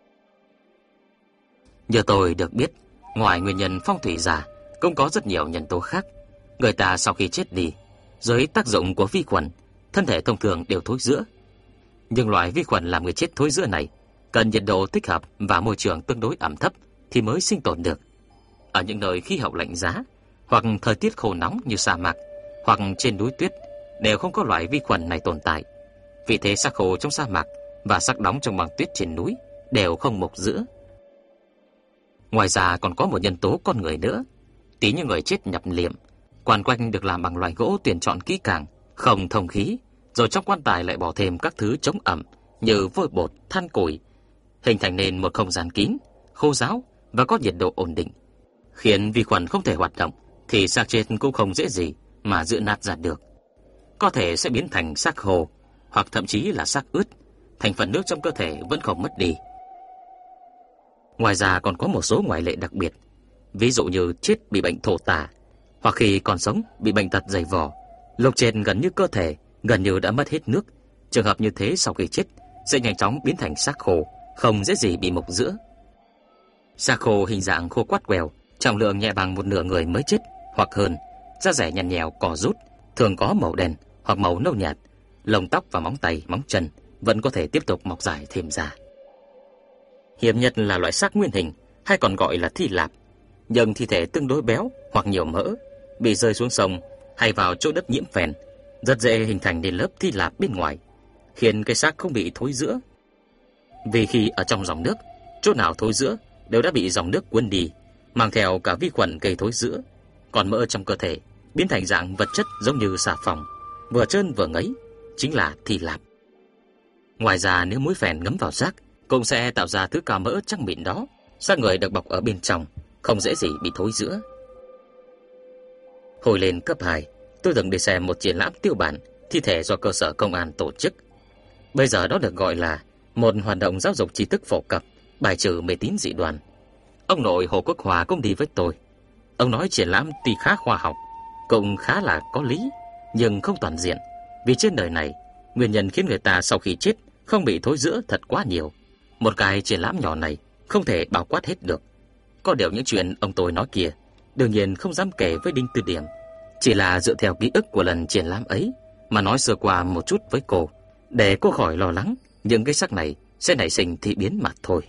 Nhờ tôi được biết, ngoài nguyên nhân phong thủy giả cũng có rất nhiều nhân tố khác. Người ta sau khi chết đi, dưới tác dụng của vi khuẩn, thân thể thông thường đều thối rữa. Nhưng loại vi khuẩn làm người chết thối rữa này cần nhiệt độ thích hợp và môi trường tương đối ẩm thấp thì mới sinh tồn được. Ở những nơi khí hậu lạnh giá hoặc thời tiết khô nóng như sa mạc hoặc trên núi tuyết đều không có loại vi khuẩn này tồn tại. Vì thế xác khô trong sa mạc và xác đóng trong băng tuyết trên núi đều không mục rữa. Ngoài ra còn có một nhân tố con người nữa. Tí như người chết nhập liệm, quan quanh được làm bằng loại gỗ tuyển chọn kỹ càng, không thông khí, rồi trong quan tài lại bỏ thêm các thứ chống ẩm như vôi bột, than củi, hình thành nên một không gian kín, khô ráo và có nhiệt độ ổn định, khiến vi khuẩn không thể hoạt động, thì xác chết cũng không dễ gì mà giữ nát ra được. Có thể sẽ biến thành xác khô, hoặc thậm chí là xác ướt, thành phần nước trong cơ thể vẫn không mất đi. Ngoài ra còn có một số ngoại lệ đặc biệt, ví dụ như chết bị bệnh thổ tả, hoặc khi còn sống bị bệnh tật dày vò, lúc chết gần như cơ thể gần như đã mất hết nước. Trường hợp như thế sau khi chết sẽ nhanh chóng biến thành xác khô, không dễ gì bị mục rữa. Xác khô hình dạng khô quắt quèo, trọng lượng nhẹ bằng một nửa người mới chết hoặc hơn, da rẻ nhăn nhèo cò rút, thường có màu đen hoặc màu nâu nhạt, lông tóc và móng tay, móng chân vẫn có thể tiếp tục mọc dài thêm ra. Hiếm nhất là loại xác nguyên hình, hay còn gọi là thi lạp, nhưng thi thể tương đối béo hoặc nhiều mỡ, bị rơi xuống sông hay vào chỗ đất nhiễm phèn, rất dễ hình thành nên lớp thi lạp bên ngoài, khiến cái xác không bị thối rữa. Vì khi ở trong dòng nước, chỗ nào thối rữa đều đã bị dòng nước cuốn đi, mang theo cả vi khuẩn gây thối rữa, còn mỡ trong cơ thể biến thành dạng vật chất giống như xà phòng, vừa trơn vừa ngấy, chính là thi lạp. Ngoài ra nếu muối phèn ngấm vào xác cũng sẽ tạo ra thứ cao mỡ trắng mịn đó, xác người được bọc ở bên trong, không dễ gì bị thối rữa. Hồi lên cấp hai, tôi từng đi xem một triển lãm tiêu bản thi thể do cơ sở công an tổ chức. Bây giờ đó được gọi là một hoạt động giáo dục tri thức phổ cập, bài trừ mê tín dị đoan. Ông nội Hồ Quốc Hòa cũng đi với tôi. Ông nói triển lãm tuy khá khoa học, cũng khá là có lý, nhưng không toàn diện. Vì trên đời này, nguyên nhân khiến người ta sau khi chết không bị thối rữa thật quá nhiều. Một cái triển lãm nhỏ này không thể bao quát hết được. Có điều những chuyện ông tôi nói kia, đương nhiên không dám kể với Đinh Tư Điểm, chỉ là dựa theo ký ức của lần triển lãm ấy mà nói sơ qua một chút với cô, để cô khỏi lo lắng những cái xác này sẽ nảy sinh thị biến mà thôi.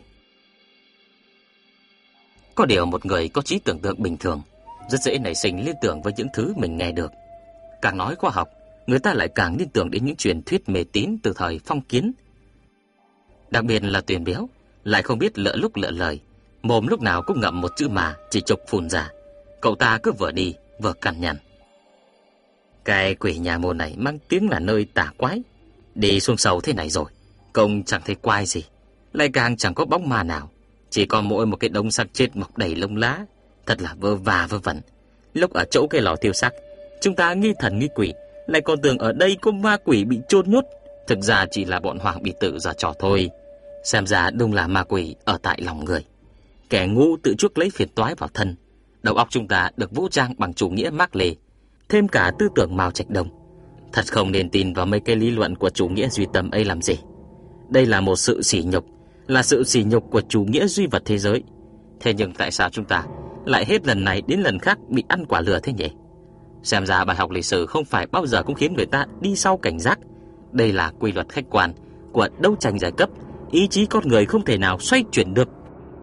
Có điều một người có trí tưởng tượng bình thường rất dễ nảy sinh liên tưởng với những thứ mình nghe được. Càng nói khoa học, người ta lại càng tin tưởng đến những truyền thuyết mê tín từ thời phong kiến. Đặc biệt là Tuyền Béo, lại không biết lỡ lúc lỡ lời, mồm lúc nào cũng ngậm một chữ mà chỉ chục phun ra. Cậu ta cứ vừa đi vừa cằn nhằn: cái quỷ nhà môn này mang tiếng là nơi tà quái, đi xuống sâu thế này rồi, công chẳng thấy quái gì, lại càng chẳng có bóng ma nào, chỉ còn mỗi một cái đống xác chết mọc đầy lông lá, thật là vơ và vơ vẩn. Lúc ở chỗ cái lò thiêu xác, chúng ta nghi thần nghi quỷ, lại còn tưởng ở đây có ma quỷ bị chôn nhốt, thực ra chỉ là bọn Hoàng bị tự giở trò thôi. Xem ra đúng là ma quỷ ở tại lòng người, kẻ ngu tự chuốc lấy phiền toái vào thân. Đầu óc chúng ta được vũ trang bằng chủ nghĩa Mác Lê, thêm cả tư tưởng Mao Trạch Đông. Thật không nên tin vào mấy cái lý luận của chủ nghĩa duy tâm ấy làm gì. Đây là một sự sỉ nhục, là sự sỉ nhục của chủ nghĩa duy vật thế giới. Thế nhưng tại sao chúng ta lại hết lần này đến lần khác bị ăn quả lừa thế nhỉ? Xem ra bài học lịch sử không phải bao giờ cũng khiến người ta đi sau cảnh giác. Đây là quy luật khách quan của đấu tranh giai cấp, ý chí con người không thể nào xoay chuyển được.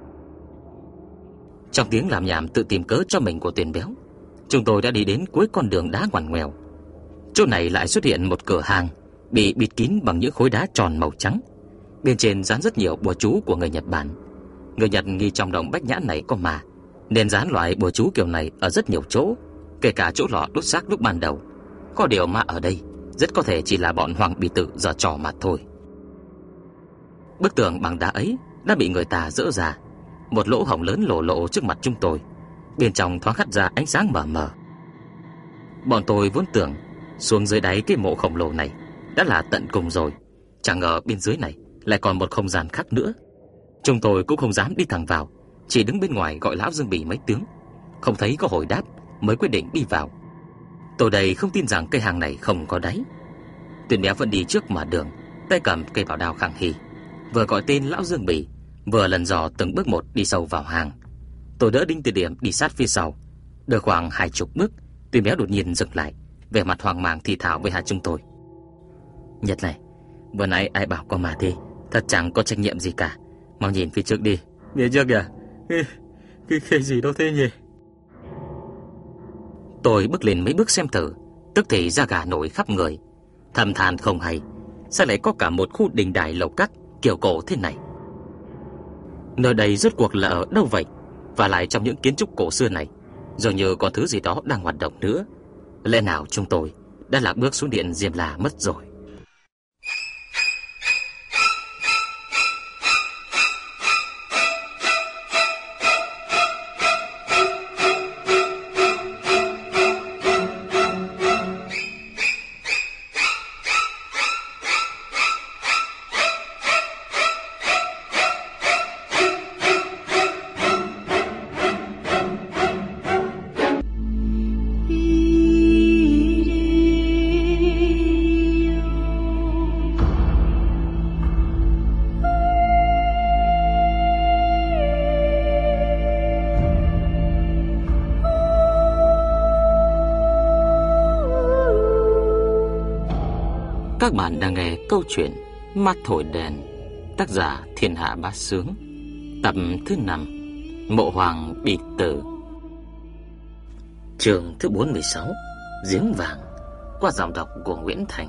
Trong tiếng làm nhảm tự tìm cớ cho mình của Tuyền Béo, chúng tôi đã đi đến cuối con đường đá ngoằn ngoèo. Chỗ này lại xuất hiện một cửa hàng bị bịt kín bằng những khối đá tròn màu trắng. Bên trên dán rất nhiều bùa chú của người Nhật Bản. Người Nhật nghi trong động Bách Nhãn này có ma, nên dán loại bùa chú kiểu này ở rất nhiều chỗ, kể cả chỗ lò đốt xác lúc ban đầu. Có điều ma ở đây rất có thể chỉ là bọn Hoàng Bì Tự giở trò mà thôi. Bức tường bằng đá ấy đã bị người ta dỡ ra, một lỗ hổng lớn lộ lộ trước mặt chúng tôi, bên trong thoáng hắt ra ánh sáng mờ mờ. Bọn tôi vốn tưởng xuống dưới đáy cái mộ khổng lồ này đã là tận cùng rồi, chẳng ngờ bên dưới này lại còn một không gian khác nữa. Chúng tôi cũng không dám đi thẳng vào, chỉ đứng bên ngoài gọi lão Dương Bỉ mấy tiếng, không thấy có hồi đáp mới quyết định đi vào. Tôi đây không tin rằng cây hàng này không có đáy. Tuyền Béo vẫn đi trước mở đường, tay cầm cây bảo đao khang hy, vừa gọi tên lão Dương Bỉ, vừa lần dò từng bước một đi sâu vào hang. Tôi đỡ Đinh Từ Điểm đi sát phía sau. Được khoảng hai chục bước, Tuyền Béo đột nhiên dừng lại, vẻ mặt hoang mang thì thào với hai chúng tôi: Nhật này, vừa nãy ai bảo có ma thế, thật chẳng có trách nhiệm gì cả. Mau nhìn phía trước đi. Phía trước kìa, cái, cái, cái gì đâu thế nhỉ? Tôi bước lên mấy bước xem thử, tức thì da gà nổi khắp người, thầm than không hay, sao lại có cả một khu đình đài lầu các kiểu cổ thế này? Nơi đây rốt cuộc là ở đâu vậy? Và lại trong những kiến trúc cổ xưa này dường như có thứ gì đó đang hoạt động nữa. Lẽ nào chúng tôi đã lạc bước xuống điện Diêm La mất rồi? Các bạn đang nghe câu chuyện Mắt Thổi Đèn, tác giả Thiên Hạ Bá Sướng, tập thứ năm, Mộ Hoàng Bì Tử, chương thứ bốn mươi sáu, Giếng Vàng, qua giọng đọc của Nguyễn Thành.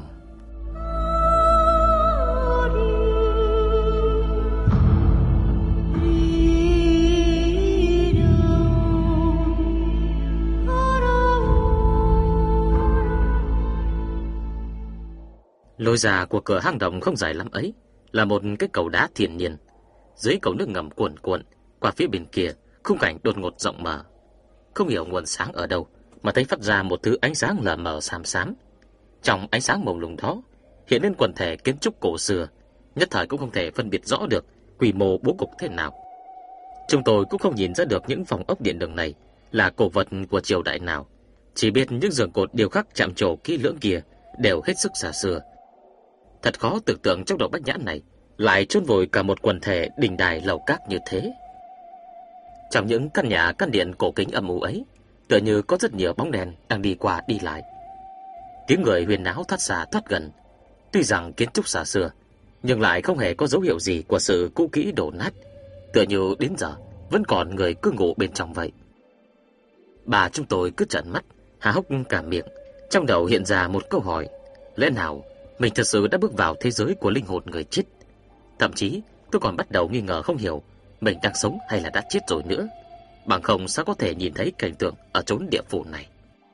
Lối ra của cửa hang động không dài lắm ấy là một cái cầu đá thiên nhiên. Dưới cầu nước ngầm cuồn cuộn, qua phía bên kia khung cảnh đột ngột rộng mở. Không hiểu nguồn sáng ở đâu mà thấy phát ra một thứ ánh sáng lờ mờ xám xám. Trong ánh sáng mông lung đó hiện lên quần thể kiến trúc cổ xưa, nhất thời cũng không thể phân biệt rõ được quy mô bố cục thế nào. Chúng tôi cũng không nhìn ra được những phòng ốc điện đường này là cổ vật của triều đại nào, chỉ biết những giường cột điêu khắc chạm trổ kỹ lưỡng kia đều hết sức xa xưa. Thật khó tưởng tượng trong động Bách Nhãn này lại chôn vùi cả một quần thể đình đài lầu các như thế. Trong những căn nhà căn điện cổ kính âm u ấy, tựa như có rất nhiều bóng đèn đang đi qua đi lại. Tiếng người huyên náo thoát xa thoát gần. Tuy rằng kiến trúc xa xưa, nhưng lại không hề có dấu hiệu gì của sự cũ kỹ đổ nát, tựa như đến giờ vẫn còn người cứ ngủ bên trong vậy. Bà chúng tôi cứ trợn mắt, há hốc cả miệng, trong đầu hiện ra một câu hỏi Lẽ nào mình thật sự đã bước vào thế giới của linh hồn người chết? Thậm chí tôi còn bắt đầu nghi ngờ không hiểu mình đang sống hay là đã chết rồi nữa. Bằng không sao có thể nhìn thấy cảnh tượng ở chốn địa phủ này.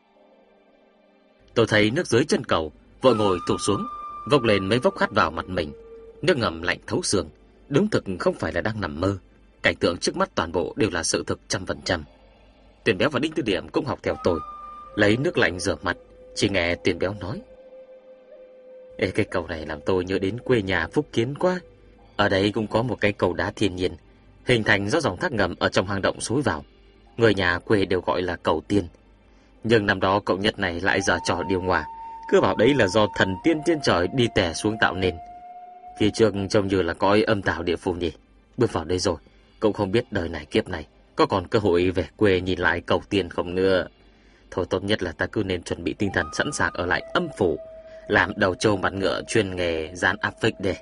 Tôi thấy nước dưới chân cầu, vội ngồi tụt xuống, vốc lên mấy vốc hắt vào mặt mình. Nước ngầm lạnh thấu xương, đúng thực không phải là đang nằm mơ. Cảnh tượng trước mắt toàn bộ đều là sự thực trăm phần trăm. Tuyền Béo và Đinh Tư Điểm cũng học theo tôi, lấy nước lạnh rửa mặt. Chỉ nghe Tuyền Béo nói: Ê, cái cầu này làm tôi nhớ đến quê nhà Phúc Kiến quá. Ở đây cũng có một cái cầu đá thiên nhiên, hình thành do dòng thác ngầm ở trong hang động xối vào. Người nhà quê đều gọi là cầu tiên. Nhưng năm đó cậu Nhật này lại giở trò điều hòa, cứ bảo đấy là do thần tiên trên trời đi tè xuống tạo nên. Phía trước trông như là cõi âm tào địa phủ nhỉ. Bước vào đây rồi, cũng không biết đời này kiếp này có còn cơ hội về quê nhìn lại cầu tiên không nữa. Thôi tốt nhất là ta cứ nên chuẩn bị tinh thần sẵn sàng ở lại âm phủ, làm đầu trâu mặt ngựa chuyên nghề gian áp phích để.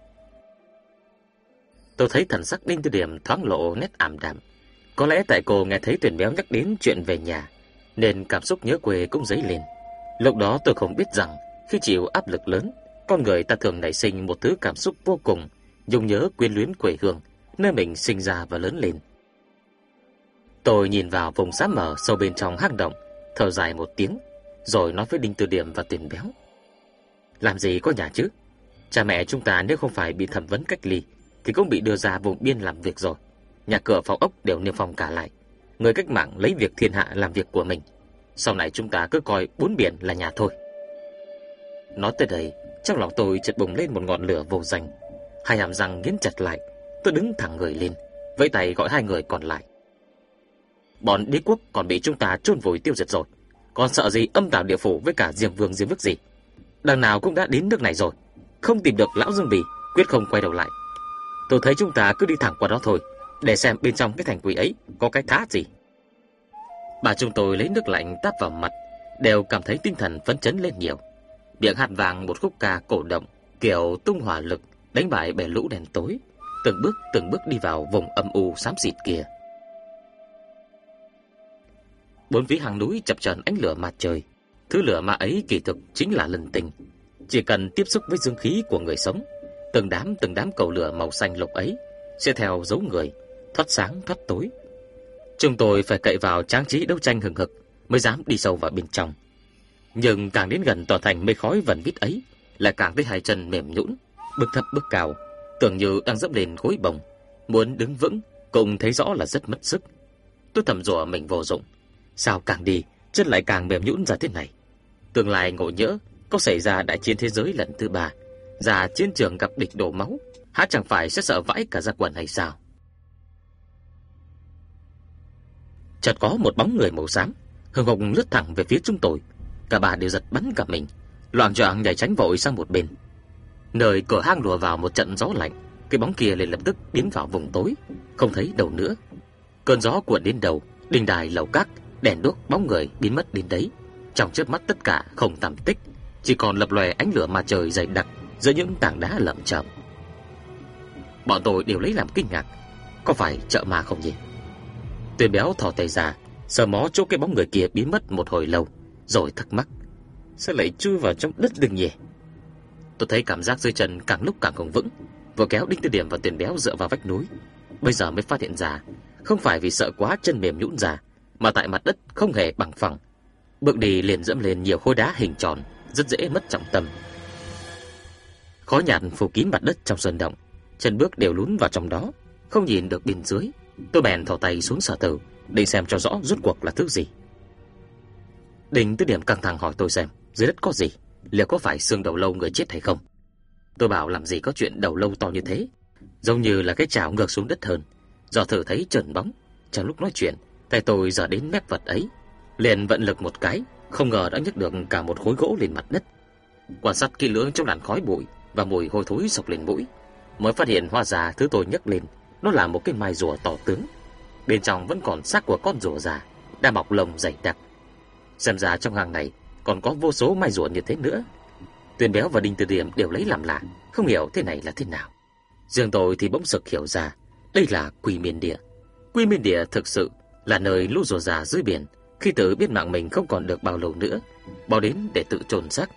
Tôi thấy thần sắc Đinh Tư Điểm thoáng lộ nét ảm đạm. Có lẽ tại cô nghe thấy Tuyền Béo nhắc đến chuyện về nhà, nên cảm xúc nhớ quê cũng dấy lên. Lúc đó tôi không biết rằng khi chịu áp lực lớn, con người ta thường nảy sinh một thứ cảm xúc vô cùng nhung nhớ quyến luyến quê hương, nơi mình sinh ra và lớn lên. Tôi nhìn vào vùng xám mờ sâu bên trong hang động, thở dài một tiếng, rồi nói với Đinh Tư Điểm và Tuyền Béo: Làm gì có nhà chứ? Cha mẹ chúng ta nếu không phải bị thẩm vấn cách ly thì cũng bị đưa ra vùng biên làm việc rồi. Nhà cửa phòng ốc đều niêm phong cả lại. Người cách mạng lấy việc thiên hạ làm việc của mình. Sau này chúng ta cứ coi bốn biển là nhà thôi. Nói tới đây, trong lòng tôi chợt bùng lên một ngọn lửa vô danh. Hai hàm răng nghiến chặt lại, tôi đứng thẳng người lên, vẫy tay gọi hai người còn lại. Bọn đế quốc còn bị chúng ta chôn vùi tiêu diệt rồi, còn sợ gì âm tào địa phủ với cả Diêm Vương Diêm Vức gì? Đằng nào cũng đã đến nước này rồi, không tìm được lão Dương Bì, quyết không quay đầu lại. Tôi thấy chúng ta cứ đi thẳng qua đó thôi, để xem bên trong cái thành quỷ ấy có cái thá gì. Bà chúng tôi lấy nước lạnh táp vào mặt, đều cảm thấy tinh thần phấn chấn lên nhiều. Miệng hát vang một khúc ca cổ động, kiểu tung hỏa lực đánh bại bè lũ đèn tối, từng bước từng bước đi vào vùng âm u xám xịt kia. Bốn phía hàng núi chập chờn ánh lửa mặt trời. Thứ lửa ma ấy kỳ thực chính là lần tình. Chỉ cần tiếp xúc với dương khí của người sống, từng đám từng đám cầu lửa màu xanh lục ấy sẽ theo dấu người, thoát sáng thoát tối. Chúng tôi phải cậy vào tráng trí đấu tranh hừng hực mới dám đi sâu vào bên trong. Nhưng càng đến gần tòa thành mây khói vần vít ấy, lại càng thấy hai chân mềm nhũn, bước thấp bước cao, tưởng như đang dẫm lên gối bồng. Muốn đứng vững cũng thấy rõ là rất mất sức. Tôi thầm rủa mình vô dụng. Sao càng đi chân lại càng mềm nhũn ra thế này? Tương lai ngộ nhỡ có xảy ra đại chiến thế giới lần thứ ba, ra chiến trường gặp địch đổ máu, há chẳng phải sẽ sợ vãi cả ra quần hay sao? Chợt có một bóng người màu xám hừng hực lướt thẳng về phía chúng tôi. Cả bà đều giật bắn cả mình, loạng choạng nhảy tránh vội sang một bên. Nơi cửa hang lùa vào một trận gió lạnh, cái bóng kia liền lập tức biến vào vùng tối, không thấy đâu nữa. Cơn gió cuộn đến đầu, đình đài lầu các, đèn đuốc bóng người biến mất đến đấy. Trong chớp mắt tất cả không tăm tích, chỉ còn lập lòe ánh lửa mặt trời dày đặc giữa những tảng đá lởm chởm. Bọn tôi đều lấy làm kinh ngạc, có phải chợ ma không nhỉ? Tuyền Béo thò tay ra, sờ mó chỗ cái bóng người kia biến mất một hồi lâu, rồi thắc mắc: sao lại chui vào trong đất được nhỉ? Tôi thấy cảm giác dưới chân càng lúc càng không vững, vừa kéo Đinh Tư Điểm và Tuyền Béo dựa vào vách núi. Bây giờ mới phát hiện ra, không phải vì sợ quá chân mềm nhũn ra, mà tại mặt đất không hề bằng phẳng. Bước đi liền dẫm lên nhiều khối đá hình tròn, rất dễ mất trọng tâm. Khói nhạt phủ kín mặt đất trong sơn động, chân bước đều lún vào trong đó, không nhìn được bên dưới. Tôi bèn thò tay xuống sờ thử, để xem cho rõ rốt cuộc là thứ gì. Đinh Tư Điểm căng thẳng hỏi tôi xem dưới đất có gì, liệu có phải xương đầu lâu người chết hay không. Tôi bảo làm gì có chuyện đầu lâu to như thế, giống như là cái chảo ngược xuống đất hơn. Do thử thấy trơn bóng, trong lúc nói chuyện, tay tôi giở đến mép vật ấy, liền vận lực một cái, không ngờ đã nhấc được cả một khối gỗ lên mặt đất. Quan sát kỹ lưỡng trong làn khói bụi và mùi hôi thối sộc lên mũi, mới phát hiện hóa ra thứ tôi nhấc lên nó là một cái mai rùa to tướng. Bên trong vẫn còn xác của con rùa già, đã mọc lông dày đặc. Xem ra trong hang này còn có vô số mai rùa như thế nữa. Tuyền Béo và Đinh Tư Điểm đều lấy làm lạ, không hiểu thế này là thế nào. Riêng tôi thì bỗng sực hiểu ra, đây là Quy Miên Địa. Quy Miên Địa thực sự là nơi lũ rùa già dưới biển khi tự biết mạng mình không còn được bao lâu nữa, bỏ đến để tự chôn xác,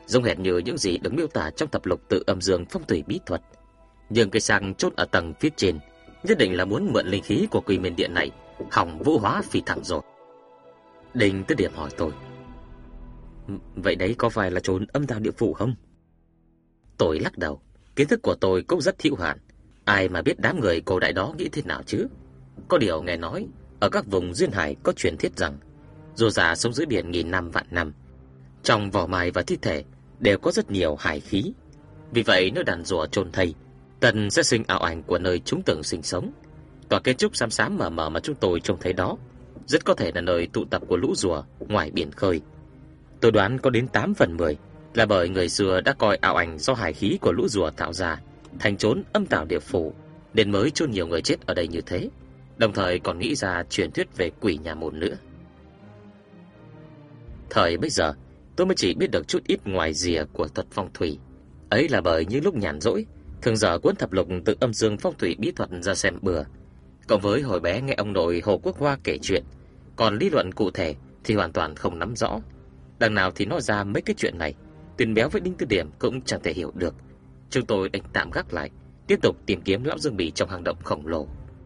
giống hệt như những gì được miêu tả trong tập lục Tự Âm Dương Phong Thủy Bí Thuật. Nhưng cây sang chốt ở tầng phía trên nhất định là muốn mượn linh khí của Quỷ Miên Điện này, hỏng vũ hóa phi thẳng rồi. Đinh Tư Điểm hỏi tôi: Vậy đấy có phải là trốn âm tào địa phủ không? Tôi lắc đầu. Kiến thức của tôi cũng rất hữu hạn, ai mà biết đám người cổ đại đó nghĩ thế nào chứ. Có điều nghe nói ở các vùng duyên hải có truyền thuyết rằng dù già sống dưới biển nghìn năm vạn năm, trong vỏ mài và thi thể đều có rất nhiều hải khí. Vì vậy nơi đàn rùa chôn thây tần sẽ sinh ảo ảnh của nơi chúng từng sinh sống. Tòa kiến trúc xám xám mờ mờ mà chúng tôi trông thấy đó rất có thể là nơi tụ tập của lũ rùa ngoài biển khơi. Tôi đoán có đến tám phần mười là bởi người xưa đã coi ảo ảnh do hải khí của lũ rùa tạo ra thành trốn âm tào địa phủ, nên mới chôn nhiều người chết ở đây như thế, đồng thời còn nghĩ ra truyền thuyết về quỷ nhà môn nữa. Thời bây giờ tôi mới chỉ biết được chút ít ngoài rìa của thuật phong thủy. Ấy là bởi những lúc nhàn rỗi thường dở cuốn thập lục Tự Âm Dương Phong Thủy Bí Thuật ra xem bừa, cộng với hồi bé nghe ông nội Hồ Quốc Hoa kể chuyện, còn lý luận cụ thể thì hoàn toàn không nắm rõ. Đằng nào thì nói ra mấy cái chuyện này, Tuyền Béo với Đinh Tư Điểm cũng chẳng thể hiểu được. Chúng tôi đành tạm gác lại, tiếp tục tìm kiếm lão Dương Bỉ trong hang động khổng lồ.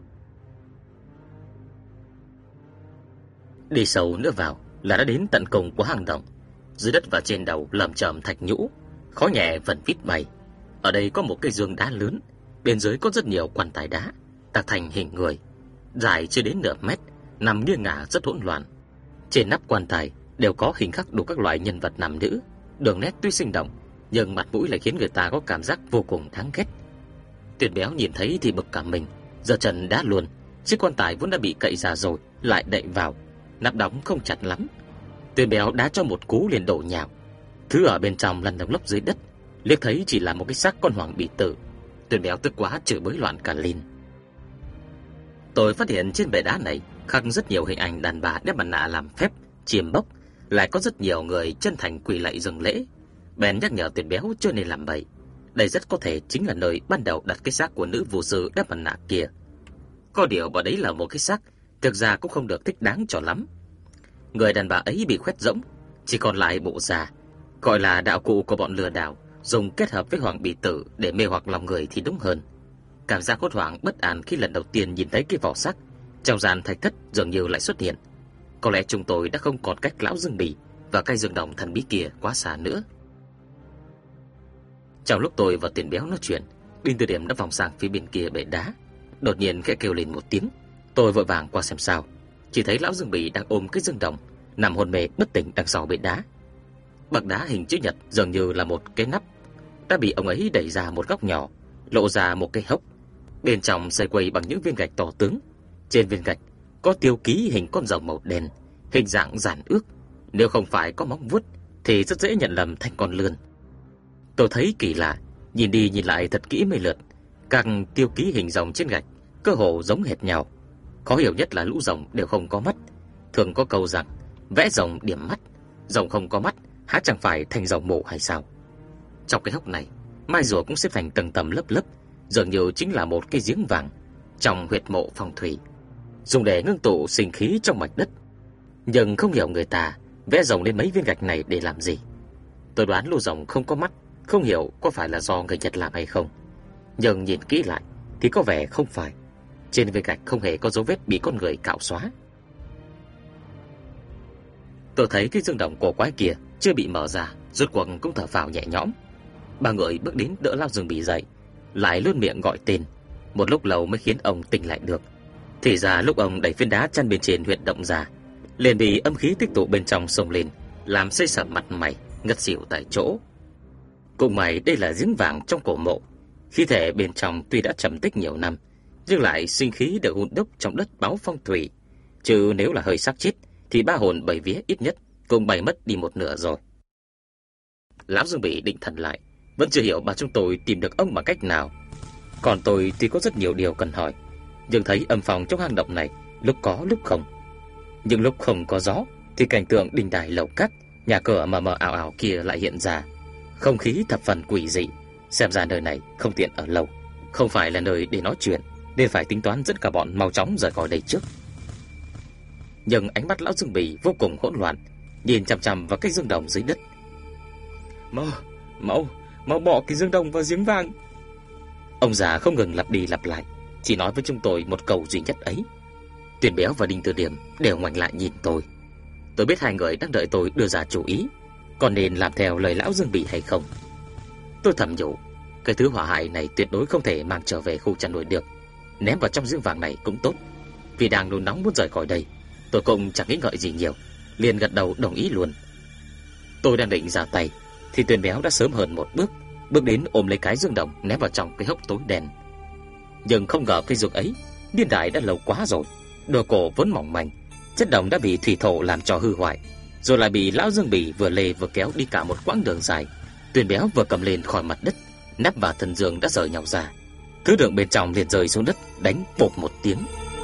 Đi sâu nữa vào là đã đến tận cùng của hang động. Dưới đất và trên đầu lởm chởm thạch nhũ, khói nhẹ vần vít bay. Ở đây có một cây giường đá lớn, bên dưới có rất nhiều quan tài đá tạc thành hình người, dài chưa đến nửa mét, nằm nghiêng ngả rất hỗn loạn. Trên nắp quan tài đều có hình khắc đủ các loại nhân vật nam nữ, đường nét tuy sinh động nhưng mặt mũi lại khiến người ta có cảm giác vô cùng đáng ghét. Tuyền Béo nhìn thấy thì bực cả mình, giơ chân đá luôn. Chiếc quan tài vốn đã bị cậy ra rồi lại đậy vào, nắp đóng không chặt lắm. Tuyền Béo đá cho một cú liền đổ nhào. Thứ ở bên trong lăn lông lốc dưới đất, liếc thấy chỉ là một cái xác con hoàng bị tử. Tuyền Béo tức quá chửi bới loạn cả lên. Tôi phát hiện trên bệ đá này khắc rất nhiều hình ảnh đàn bà đeo mặt nạ làm phép, chiêm bốc, lại có rất nhiều người chân thành quỳ lạy dâng lễ. Bèn nhắc nhở Tuyền Béo chưa nên làm bậy. Đây rất có thể chính là nơi ban đầu đặt cái xác của nữ vũ sư đeo mặt nạ kia. Có điều bảo đấy là một cái xác, thực ra cũng không được thích đáng cho lắm. Người đàn bà ấy bị khoét rỗng, chỉ còn lại bộ da, gọi là đạo cụ của bọn lừa đảo, dùng kết hợp với hoàng bì tử để mê hoặc lòng người thì đúng hơn. Cảm giác hốt hoảng bất an khi lần đầu tiên nhìn thấy cái vỏ xác trong gian thạch thất dường như lại xuất hiện. Có lẽ chúng tôi đã không còn cách lão Dương Bỉ và cây dương đồng thần bí kia quá xa nữa. Trong lúc tôi và Tuyền Béo nói chuyện, Đinh Tư Điểm đã vòng sang phía bên kia bệ đá, đột nhiên khẽ kêu lên một tiếng. Tôi vội vàng qua xem sao, chỉ thấy lão Dương Bỉ đang ôm cái dương đồng nằm hôn mê bất tỉnh đằng sau bệ đá. Bậc đá hình chữ nhật dường như là một cái nắp đã bị ông ấy đẩy ra một góc nhỏ, lộ ra một cái hốc. Bên trong xây quây bằng những viên gạch to tướng. Trên viên gạch có tiêu ký hình con rồng màu đen, hình dạng giản ước, nếu không phải có móng vuốt thì rất dễ nhận lầm thành con lươn. Tôi thấy kỳ lạ, nhìn đi nhìn lại thật kỹ mấy lượt, các tiêu ký hình rồng trên gạch cơ hồ giống hệt nhau. Khó hiểu nhất là lũ rồng đều không có mắt. Thường có câu rằng vẽ rồng điểm mắt, rồng không có mắt há chẳng phải thành rồng mổ hay sao? Trong cái hốc này, mai rùa cũng xếp thành tầng tầng lớp lớp, dường như chính là một cái giếng vàng trong huyệt mộ phong thủy, dùng để ngưng tụ sinh khí trong mạch đất. Nhưng không hiểu người ta vẽ rồng lên mấy viên gạch này để làm gì. Tôi đoán lũ rồng không có mắt, không hiểu có phải là do người Nhật làm hay không. Nhưng nhìn kỹ lại thì có vẻ không phải. Trên viên gạch không hề có dấu vết bị con người cạo xóa. Tôi thấy cái dương đồng cổ quái kia chưa bị mở ra, rốt cuộc cũng thở phào nhẹ nhõm. Ba người bước đến đỡ lão Dương Bỉ dậy, lại luôn miệng gọi tên. Một lúc lâu mới khiến ông tỉnh lại được. Thì ra lúc ông đẩy phiến đá chăn bên trên huyệt động ra, liền bị âm khí tích tụ bên trong xông lên, làm xây sẩm mặt mày, ngất xỉu tại chỗ. Cùng mày đây là giếng vàng trong cổ mộ, khí thể bên trong tuy đã trầm tích nhiều năm, nhưng lại sinh khí được hun đúc trong đất báo phong thủy. Chứ nếu là hơi xác chết thì ba hồn bảy vía ít nhất cũng bay mất đi một nửa rồi. Lão Dương Bỉ định thần lại, vẫn chưa hiểu bà chúng tôi tìm được ông bằng cách nào. Còn tôi thì có rất nhiều điều cần hỏi, nhưng thấy âm phòng trong hang động này lúc có lúc không. Nhưng lúc không có gió thì cảnh tượng đình đài lầu cát, nhà cửa mờ mờ ảo ảo kia lại hiện ra, không khí thập phần quỷ dị. Xem ra nơi này không tiện ở lâu, không phải là nơi để nói chuyện, nên phải tính toán dẫn cả bọn mau chóng rời khỏi đây trước. Nhưng ánh mắt lão Dương Bỉ vô cùng hỗn loạn, nhìn chằm chằm vào cái dương đồng dưới đất. Mau, mau, mau bỏ cái dương đồng vào giếng vàng. Ông già không ngừng lặp đi lặp lại, chỉ nói với chúng tôi một câu duy nhất ấy. Tuyền Béo và Đinh Tư Điểm đều ngoảnh lại nhìn tôi. Tôi biết hai người đang đợi tôi đưa ra chủ ý, còn nên làm theo lời lão Dương Bỉ hay không. Tôi thầm nhủ, cái thứ hỏa hại này tuyệt đối không thể mang trở về khu chăn nuôi được. Ném vào trong giếng vàng này cũng tốt. Vì đang nôn nóng muốn rời khỏi đây, tôi cũng chẳng nghĩ ngợi gì nhiều, liền gật đầu đồng ý luôn. Tôi đang định ra tay thì Tuyền Béo đã sớm hơn một bước, bước đến ôm lấy cái dương đồng ném vào trong cái hốc tối đen. Nhưng không ngờ cây dương ấy niên đại đã lâu quá rồi, đồ cổ vốn mỏng manh, chất đồng đã bị thủy thổ làm cho hư hoại, rồi lại bị lão Dương Bỉ vừa lê vừa kéo đi cả một quãng đường dài. Tuyền Béo vừa cầm lên khỏi mặt đất, nắp và thân dương đã rời nhau ra, thứ đựng bên trong liền rơi xuống đất, đánh bộp một tiếng.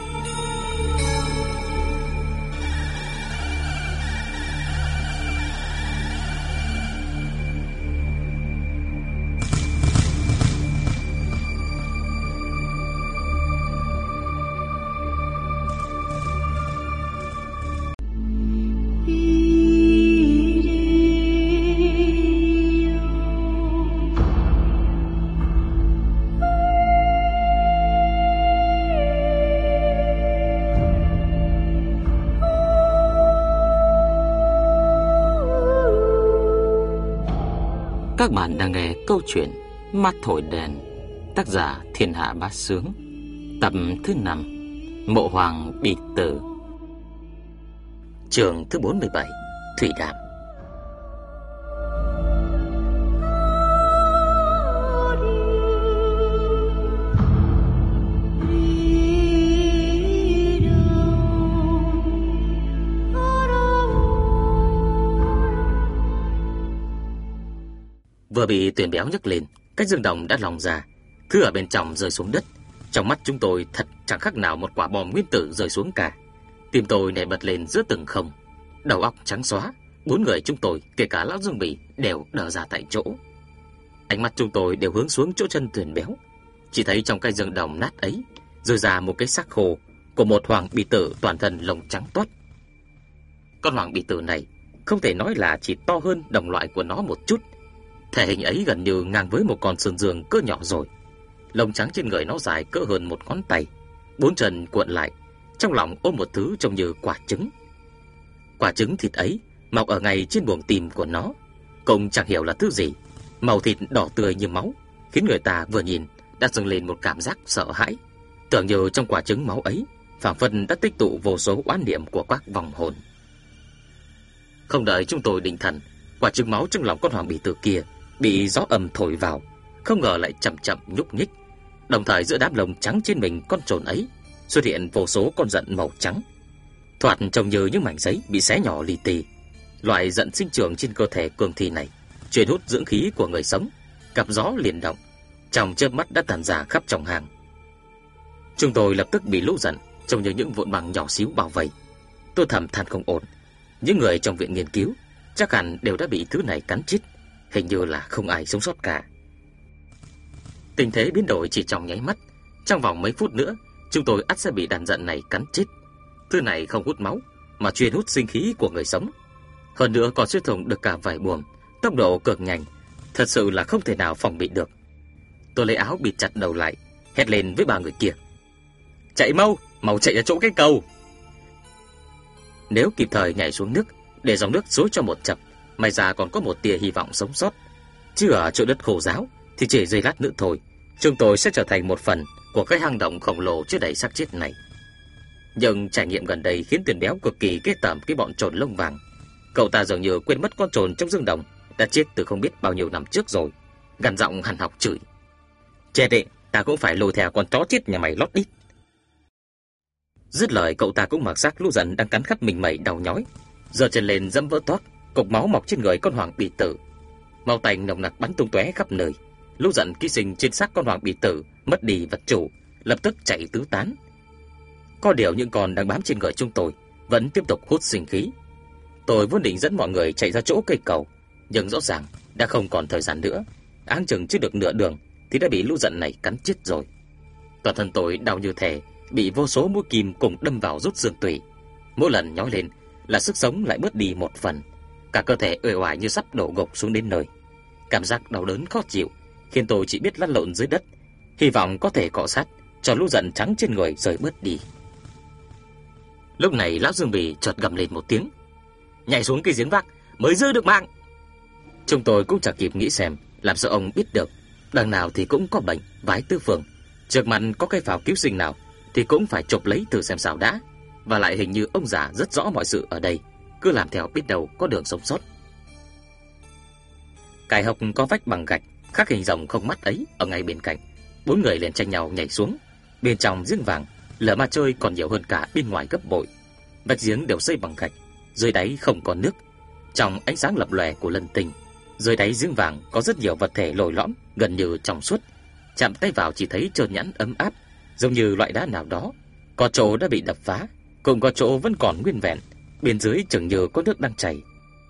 Các bạn đang nghe câu chuyện Mắt Thổi Đèn, tác giả Thiên Hạ Bá Sướng, tập thứ năm, Mộ Hoàng Bị Tử, chương thứ bốn mươi bảy, Thủy Đàm. Vừa bị Tuyền Béo nhấc lên, cái dương đồng đã lỏng ra, thứ ở bên trong rơi xuống đất. Trong mắt chúng tôi thật chẳng khác nào một quả bom nguyên tử rơi xuống cả. Tim tôi nhảy bật lên giữa từng không, đầu óc trắng xóa. Bốn người chúng tôi, kể cả lão Dương Bỉ, đều đờ ra tại chỗ. Ánh mắt chúng tôi đều hướng xuống chỗ chân Tuyền Béo. Chỉ thấy trong cái dương đồng nát ấy rơi ra một cái xác khô của một hoàng bì tử toàn thân lông trắng toát. Con hoàng bì tử này không thể nói là chỉ to hơn đồng loại của nó một chút, thể hình ấy gần như ngang với một con sơn dương cỡ nhỏ rồi. Lông trắng trên người nó dài cỡ hơn một ngón tay, bốn chân cuộn lại, trong lòng ôm một thứ trông như quả trứng. Quả trứng thịt ấy mọc ở ngay trên buồng tim của nó, cũng chẳng hiểu là thứ gì, màu thịt đỏ tươi như máu, khiến người ta vừa nhìn đã dâng lên một cảm giác sợ hãi. Tưởng như trong quả trứng máu ấy phảng phất đã tích tụ vô số oán niệm của các vong hồn. Không đợi chúng tôi định thần, quả trứng máu trong lòng con hoàng bì tử kia bị gió ầm thổi vào, không ngờ lại chậm chậm nhúc nhích. Đồng thời giữa đám lông trắng trên mình con trồn ấy xuất hiện vô số con giận màu trắng, thoạt trông như những mảnh giấy bị xé nhỏ li ti. Loại giận sinh trưởng trên cơ thể cương thi này truyền hút dưỡng khí của người sống, gặp gió liền động, trong chớp mắt đã tàn ra khắp trong hàng. Chúng tôi lập tức bị lũ giận trông như những vụn băng nhỏ xíu bao vây. Tôi thầm than không ổn, những người trong viện nghiên cứu chắc hẳn đều đã bị thứ này cắn chết, hình như là không ai sống sót cả. Tình thế biến đổi chỉ trong nháy mắt, trong vòng mấy phút nữa chúng tôi ắt sẽ bị đàn giận này cắn chết. Thứ này không hút máu mà chuyên hút sinh khí của người sống, hơn nữa còn xuyên thủng được cả vảy buồm, tốc độ cực nhanh, thật sự là không thể nào phòng bị được. Tôi lấy áo bịt chặt đầu lại, hét lên với ba người kia: chạy mau, mau chạy ra chỗ cái cầu. Nếu kịp thời nhảy xuống nước để dòng nước xối cho một chập, may ra còn có một tia hy vọng sống sót. Chứ ở chỗ đất khô ráo thì chỉ giây lát nữa thôi, chúng tôi sẽ trở thành một phần của cái hang động khổng lồ chứa đầy xác chết này. Nhưng trải nghiệm gần đây khiến Tuyền Béo cực kỳ ghét tởm cái bọn trồn lông vàng. Cậu ta dường như quên mất con trồn trong dương đồng đã chết từ không biết bao nhiêu năm trước rồi, gằn giọng hằn học chửi: chết đệ, ta cũng phải lôi theo con chó chết nhà mày lót đít. Dứt lời, cậu ta cũng mặc xác lũ giận đang cắn khắp mình mẩy đau nhói, giơ chân lên dẫm vỡ toát, cục máu mọc trên người con hoàng bì tử. Máu tanh nồng nặc bắn tung tóe khắp nơi. Lũ giận ký sinh trên xác con hoàng bì tử mất đi vật chủ, lập tức chạy tứ tán. Có điều những con đang bám trên người chúng tôi vẫn tiếp tục hút sinh khí. Tôi vốn định dẫn mọi người chạy ra chỗ cây cầu, nhưng rõ ràng đã không còn thời gian nữa. Áng chừng chưa được nửa đường thì đã bị lũ giận này cắn chết rồi. Toàn thân tôi đau như thể bị vô số mũi kim cùng đâm vào rút xương tủy. Mỗi lần nhói lên là sức sống lại bớt đi một phần, cả cơ thể uể oải như sắp đổ gục xuống đến nơi. Cảm giác đau đớn khó chịu khiến tôi chỉ biết lăn lộn dưới đất, hy vọng có thể cọ sát cho lũ giận trắng trên người rời bớt đi. Lúc này lão Dương Bì chợt gầm lên một tiếng: "Nhảy xuống cái giếng vác mới giữ được mạng." Chúng tôi cũng chẳng kịp nghĩ xem làm sao ông biết được, đằng nào thì cũng có bệnh vái tứ phương, trước mặt có cái phao cứu sinh nào thì cũng phải chộp lấy thử xem sao đã. Và lại hình như ông già rất rõ mọi sự ở đây, cứ làm theo biết đâu có đường sống sót. Cái hộc có vách bằng gạch khắc hình rồng không mắt ấy ở ngay bên cạnh, bốn người liền tranh nhau nhảy xuống. Bên trong giếng vàng lở ma chơi còn nhiều hơn cả bên ngoài gấp bội. Vách giếng đều xây bằng gạch, dưới đáy không có nước. Trong ánh sáng lập lòe của lân tinh, dưới đáy giếng vàng có rất nhiều vật thể lồi lõm gần như trong suốt, chạm tay vào chỉ thấy trơn nhẵn ấm áp, giống như loại đá nào đó. Có chỗ đã bị đập phá, cũng có chỗ vẫn còn nguyên vẹn, bên dưới chừng như có nước đang chảy.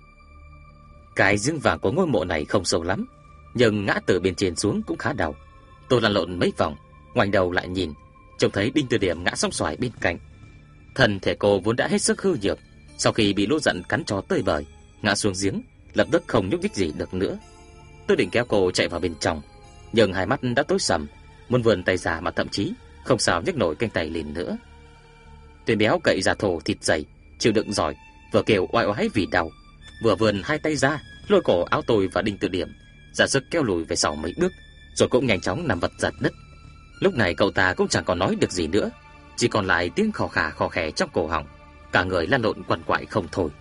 Cái giếng vàng của ngôi mộ này không sâu lắm, nhưng ngã từ bên trên xuống cũng khá đau. Tôi lăn lộn mấy vòng, ngoảnh đầu lại nhìn, trông thấy Đinh Tư Điểm ngã sóng xoài bên cạnh. Thân thể cô vốn đã hết sức hư nhược, sau khi bị lũ giận cắn cho tơi bời, ngã xuống giếng, lập tức không nhúc nhích gì được nữa. Tôi định kéo cô chạy vào bên trong, nhưng hai mắt đã tối sầm, muốn vươn tay ra mà thậm chí không sao nhấc nổi cánh tay lên nữa. Tuyển Béo cậy ra thổ thịt dày, chịu đựng giỏi, vừa kêu oai oái vì đau, vừa vươn hai tay ra lôi cổ áo tôi và Đinh Tư Điểm, ra sức kéo lùi về sau mấy bước, rồi cũng nhanh chóng nằm vật giật đất. Lúc này cậu ta cũng chẳng còn nói được gì nữa, chỉ còn lại tiếng khò khà khò khè trong cổ họng, cả người lăn lộn quằn quại không thôi.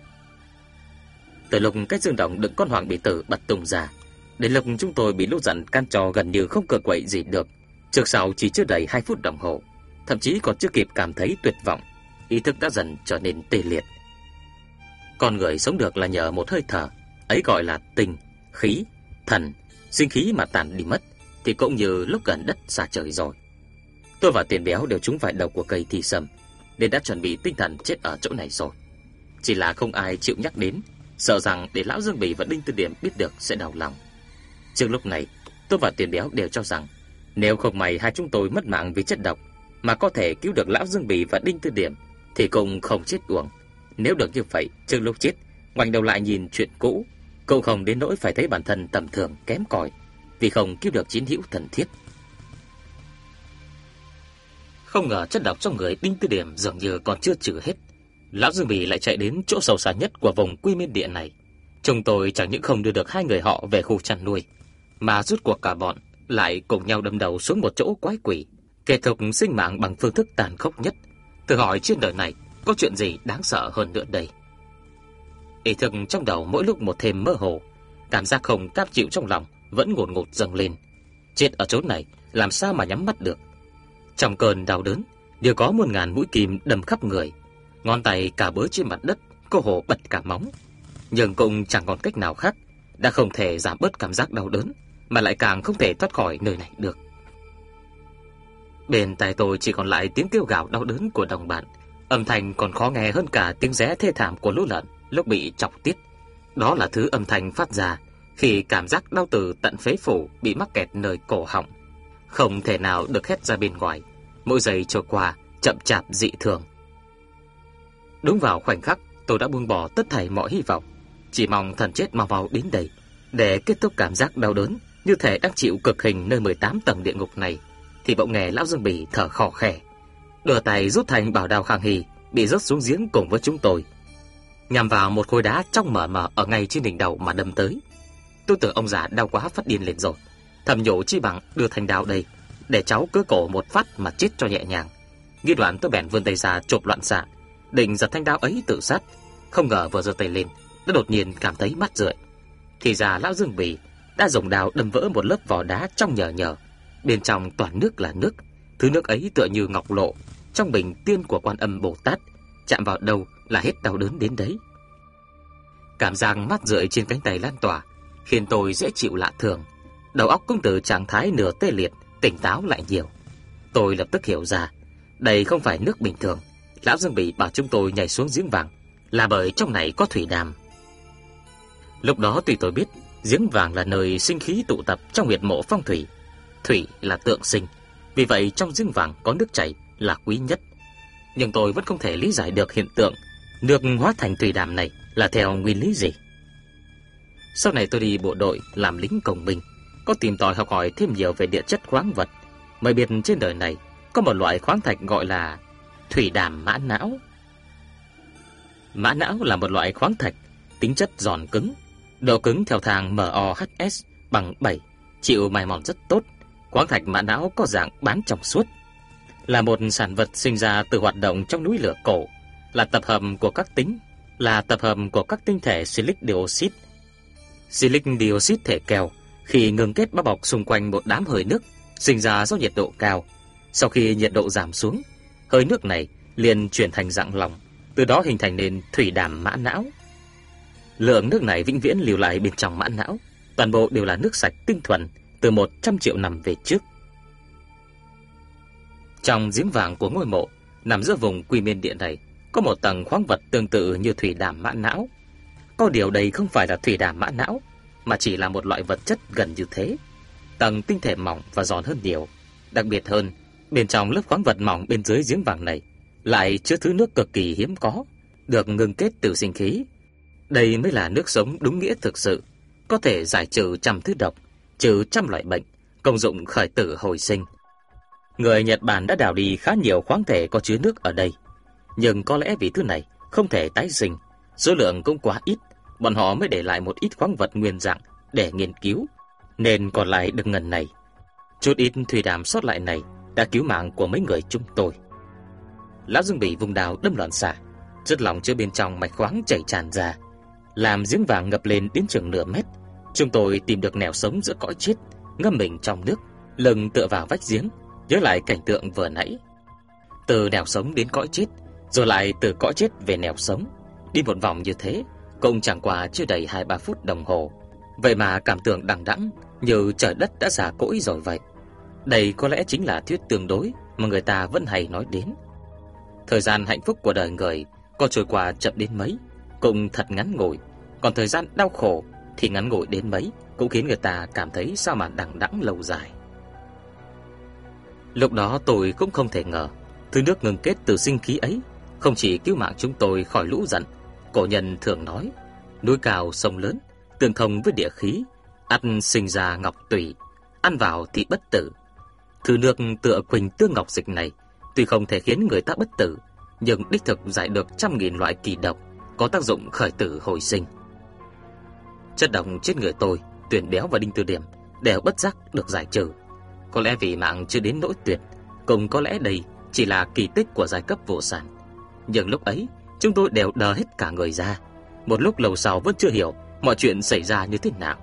Từ lúc cái giường đồng đựng con hoàng bị tử bật tung ra, đến lúc chúng tôi bị lũ giận can trò gần như không cựa quậy gì được, trước sau chỉ chưa đầy hai phút đồng hồ, thậm chí còn chưa kịp cảm thấy tuyệt vọng, ý thức đã dần trở nên tê liệt. Con người sống được là nhờ một hơi thở, ấy gọi là tinh, khí, thần. Sinh khí mà tàn đi mất thì cũng như lúc gần đất xa trời rồi. Tôi và Tiền Béo đều trúng phải đầu của cây thi sâm, nên đã chuẩn bị tinh thần chết ở chỗ này rồi. Chỉ là không ai chịu nhắc đến, sợ rằng để lão Dương Bì và Đinh Tư Điểm biết được sẽ đau lòng. Trước lúc này, tôi và Tiền Béo đều cho rằng nếu không may hai chúng tôi mất mạng vì chất độc mà có thể cứu được lão Dương Bì và Đinh Tư Điểm thì cũng không chết uổng. Nếu được như vậy, trước lúc chết, ngoảnh đầu lại nhìn chuyện cũ, cũng không đến nỗi phải thấy bản thân tầm thường kém cỏi vì không cứu được chiến hữu thần thiết. Không ngờ chất độc trong người Đinh Tư Điểm dường như còn chưa trừ hết, lão Dương Bì lại chạy đến chỗ sâu xa nhất của vùng Quy Miên Địa này. Chúng tôi chẳng những không đưa được hai người họ về khu chăn nuôi, mà rút cuộc cả bọn lại cùng nhau đâm đầu xuống một chỗ quái quỷ, kết thúc sinh mạng bằng phương thức tàn khốc nhất. Tự hỏi trên đời này có chuyện gì đáng sợ hơn nữa đây? Ý thức trong đầu mỗi lúc một thêm mơ hồ, cảm giác không cam chịu trong lòng vẫn ngột ngột dâng lên. Chết ở chỗ này làm sao mà nhắm mắt được? Trong cơn đau đớn, đều có muôn ngàn mũi kim đâm khắp người, ngón tay cả bới trên mặt đất, cô hồ bật cả móng. Nhưng cũng chẳng còn cách nào khác, đã không thể giảm bớt cảm giác đau đớn, mà lại càng không thể thoát khỏi nơi này được. Bên tai tôi chỉ còn lại tiếng kêu gào đau đớn của đồng bạn, âm thanh còn khó nghe hơn cả tiếng ré thê thảm của lũ lợn lúc bị chọc tiết. Đó là thứ âm thanh phát ra khi cảm giác đau từ tận phế phủ bị mắc kẹt nơi cổ họng, không thể nào được hét ra bên ngoài. Mỗi giây trôi qua chậm chạp dị thường. Đúng vào khoảnh khắc tôi đã buông bỏ tất thảy mọi hy vọng, chỉ mong thần chết mau mau đến đây để kết thúc cảm giác đau đớn như thể đang chịu cực hình nơi mười tám tầng địa ngục này, thì bỗng nghe lão Dương Bì thở khò khè, đưa tay rút thành bảo đao Khang Hy bị rớt xuống giếng cùng với chúng tôi, nhằm vào một khối đá trong mờ mờ ở ngay trên đỉnh đầu mà đâm tới. Tôi tưởng ông già đau quá phát điên lên rồi, thầm nhủ chi bằng đưa thanh đao đây để cháu cứa cổ một phát mà chết cho nhẹ nhàng. Nghĩ đoạn tôi bèn vươn tay ra chộp loạn xạ, định giật thanh đao ấy tự sát. Không ngờ vừa giơ tay lên đã đột nhiên cảm thấy mát rượi. Thì ra lão Dương Bì đã dùng đao đâm vỡ một lớp vỏ đá trong nhờ nhờ, bên trong toàn nước là nước. Thứ nước ấy tựa như ngọc lộ trong bình tiên của Quan Âm Bồ Tát, chạm vào đâu là hết đau đớn đến đấy. Cảm giác mát rượi trên cánh tay lan tỏa khiến tôi dễ chịu lạ thường, đầu óc cũng từ trạng thái nửa tê liệt tỉnh táo lại nhiều. Tôi lập tức hiểu ra đây không phải nước bình thường. Lão Dương Bì bảo chúng tôi nhảy xuống giếng vàng là bởi trong này có thủy đàm. Lúc đó tuy tôi biết giếng vàng là nơi sinh khí tụ tập trong huyệt mộ phong thủy, thủy là tượng sinh, vì vậy trong giếng vàng có nước chảy là quý nhất, nhưng tôi vẫn không thể lý giải được hiện tượng nước hóa thành thủy đàm này là theo nguyên lý gì. Sau này tôi đi bộ đội làm lính công binh, có tìm tòi học hỏi thêm nhiều về địa chất khoáng vật, mới biết trên đời này có một loại khoáng thạch gọi là thủy đàm mã não. Mã não là một loại khoáng thạch tính chất giòn cứng, độ cứng theo thang em o hát ét bằng bảy, chịu mài mòn rất tốt. Khoáng thạch mã não có dạng bán trong suốt, là một sản vật sinh ra từ hoạt động trong núi lửa cổ, là tập hợp của các tính là tập hợp của các tinh thể silic dioxide. Silic dioxide thể keo khi ngừng kết bao bọc xung quanh một đám hơi nước sinh ra do nhiệt độ cao. Sau khi nhiệt độ giảm xuống, hơi nước này liền chuyển thành dạng lỏng, từ đó hình thành nên thủy đàm mã não. Lượng nước này vĩnh viễn lưu lại bên trong mã não, toàn bộ đều là nước sạch tinh thuần từ một trăm triệu năm về trước. Trong giếng vàng của ngôi mộ nằm giữa vùng Quy Miên Địa này có một tầng khoáng vật tương tự như thủy đàm mã não. Có điều đây không phải là thủy đàm mã não, mà chỉ là một loại vật chất gần như thế. Tầng tinh thể mỏng và giòn hơn nhiều. Đặc biệt hơn, bên trong lớp khoáng vật mỏng bên dưới giếng vàng này lại chứa thứ nước cực kỳ hiếm có, được ngưng kết từ sinh khí. Đây mới là nước sống đúng nghĩa thực sự, có thể giải trừ trăm thứ độc, trừ trăm loại bệnh, công dụng khởi tử hồi sinh. Người Nhật Bản đã đào đi khá nhiều khoáng thể có chứa nước ở đây, nhưng có lẽ vì thứ này không thể tái sinh, số lượng cũng quá ít, bọn họ mới để lại một ít khoáng vật nguyên dạng để nghiên cứu, nên còn lại được ngần này. Chút ít thủy đàm sót lại này đã cứu mạng của mấy người chúng tôi. Lão Dương Bỉ vùng đào đâm loạn xạ, chất lỏng chứa bên trong mạch khoáng chảy tràn ra, làm giếng vàng ngập lên đến chừng nửa mét. Chúng tôi tìm được nẻo sống giữa cõi chết, ngâm mình trong nước, lưng tựa vào vách giếng, nhớ lại cảnh tượng vừa nãy. Từ nẻo sống đến cõi chết, rồi lại từ cõi chết về nẻo sống, đi một vòng như thế cũng chẳng qua chưa đầy hai ba phút đồng hồ. Vậy mà cảm tưởng đằng đẵng như trời đất đã già cỗi rồi vậy. Đây có lẽ chính là thuyết tương đối mà người ta vẫn hay nói đến. Thời gian hạnh phúc của đời người có trôi qua chậm đến mấy cũng thật ngắn ngủi, còn thời gian đau khổ thì ngắn ngủi đến mấy cũng khiến người ta cảm thấy sao mà đằng đẵng lâu dài. Lúc đó tôi cũng không thể ngờ thứ nước ngừng kết từ sinh khí ấy không chỉ cứu mạng chúng tôi khỏi lũ giận. Cổ nhân thường nói, núi cao sông lớn tương thông với địa khí, ắt sinh ra ngọc tủy, ăn vào thì bất tử. Thứ nước tựa quỳnh tương ngọc dịch này tuy không thể khiến người ta bất tử, nhưng đích thực giải được trăm nghìn loại kỳ độc, có tác dụng khởi tử hồi sinh. Chất độc trên người tôi, Tuyển Béo và Đinh Tư Điểm đều bất giác được giải trừ. Có lẽ vì mạng chưa đến nỗi tuyệt, cùng có lẽ đây chỉ là kỳ tích của giai cấp vô sản. Nhưng lúc ấy chúng tôi đều đờ hết cả người ra, một lúc lâu sau vẫn chưa hiểu mọi chuyện xảy ra như thế nào.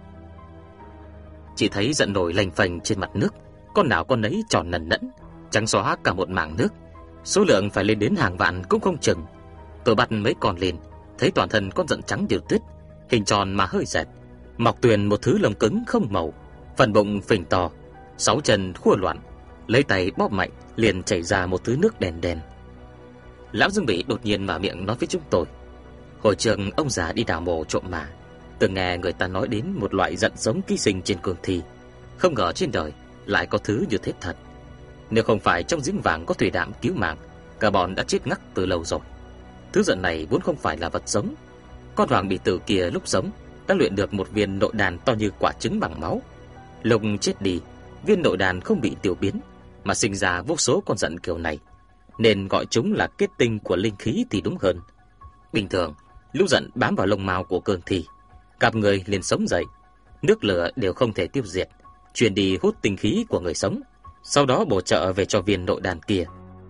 Chỉ thấy giận nổi lềnh phềnh trên mặt nước, con nào con nấy tròn nần nẫn, trắng xóa cả một mảng nước, số lượng phải lên đến hàng vạn cũng không chừng. Tôi bắt mấy con lên, thấy toàn thân con giận trắng như tuyết, hình tròn mà hơi dẹt, mọc tuyền một thứ lông cứng không màu, phần bụng phình to, sáu chân khua loạn, lấy tay bóp mạnh liền chảy ra một thứ nước đen đen. Lão Dương Bỉ đột nhiên mở miệng nói với chúng tôi, hồi trường ông già đi đào mộ trộm mà, từng nghe người ta nói đến một loại giận sống ký sinh trên cương thi, không ngờ trên đời lại có thứ như thế thật. Nếu không phải trong giếng vàng có thủy đạm cứu mạng, cả bọn đã chết ngắc từ lâu rồi. Thứ giận này vốn không phải là vật sống. Con hoàng bỉ tử kia lúc sống đã luyện được một viên nội đàn to như quả trứng bằng máu. Lúc chết đi, viên nội đàn không bị tiêu biến, mà sinh ra vô số con giận kiểu này, nên gọi chúng là kết tinh của linh khí thì đúng hơn. Bình thường, lũ giận bám vào lông mao của cương thi, cặp người liền sống dậy, nước lửa đều không thể tiêu diệt, truyền đi hút tinh khí của người sống, sau đó bổ trợ về cho viên nội đàn kia.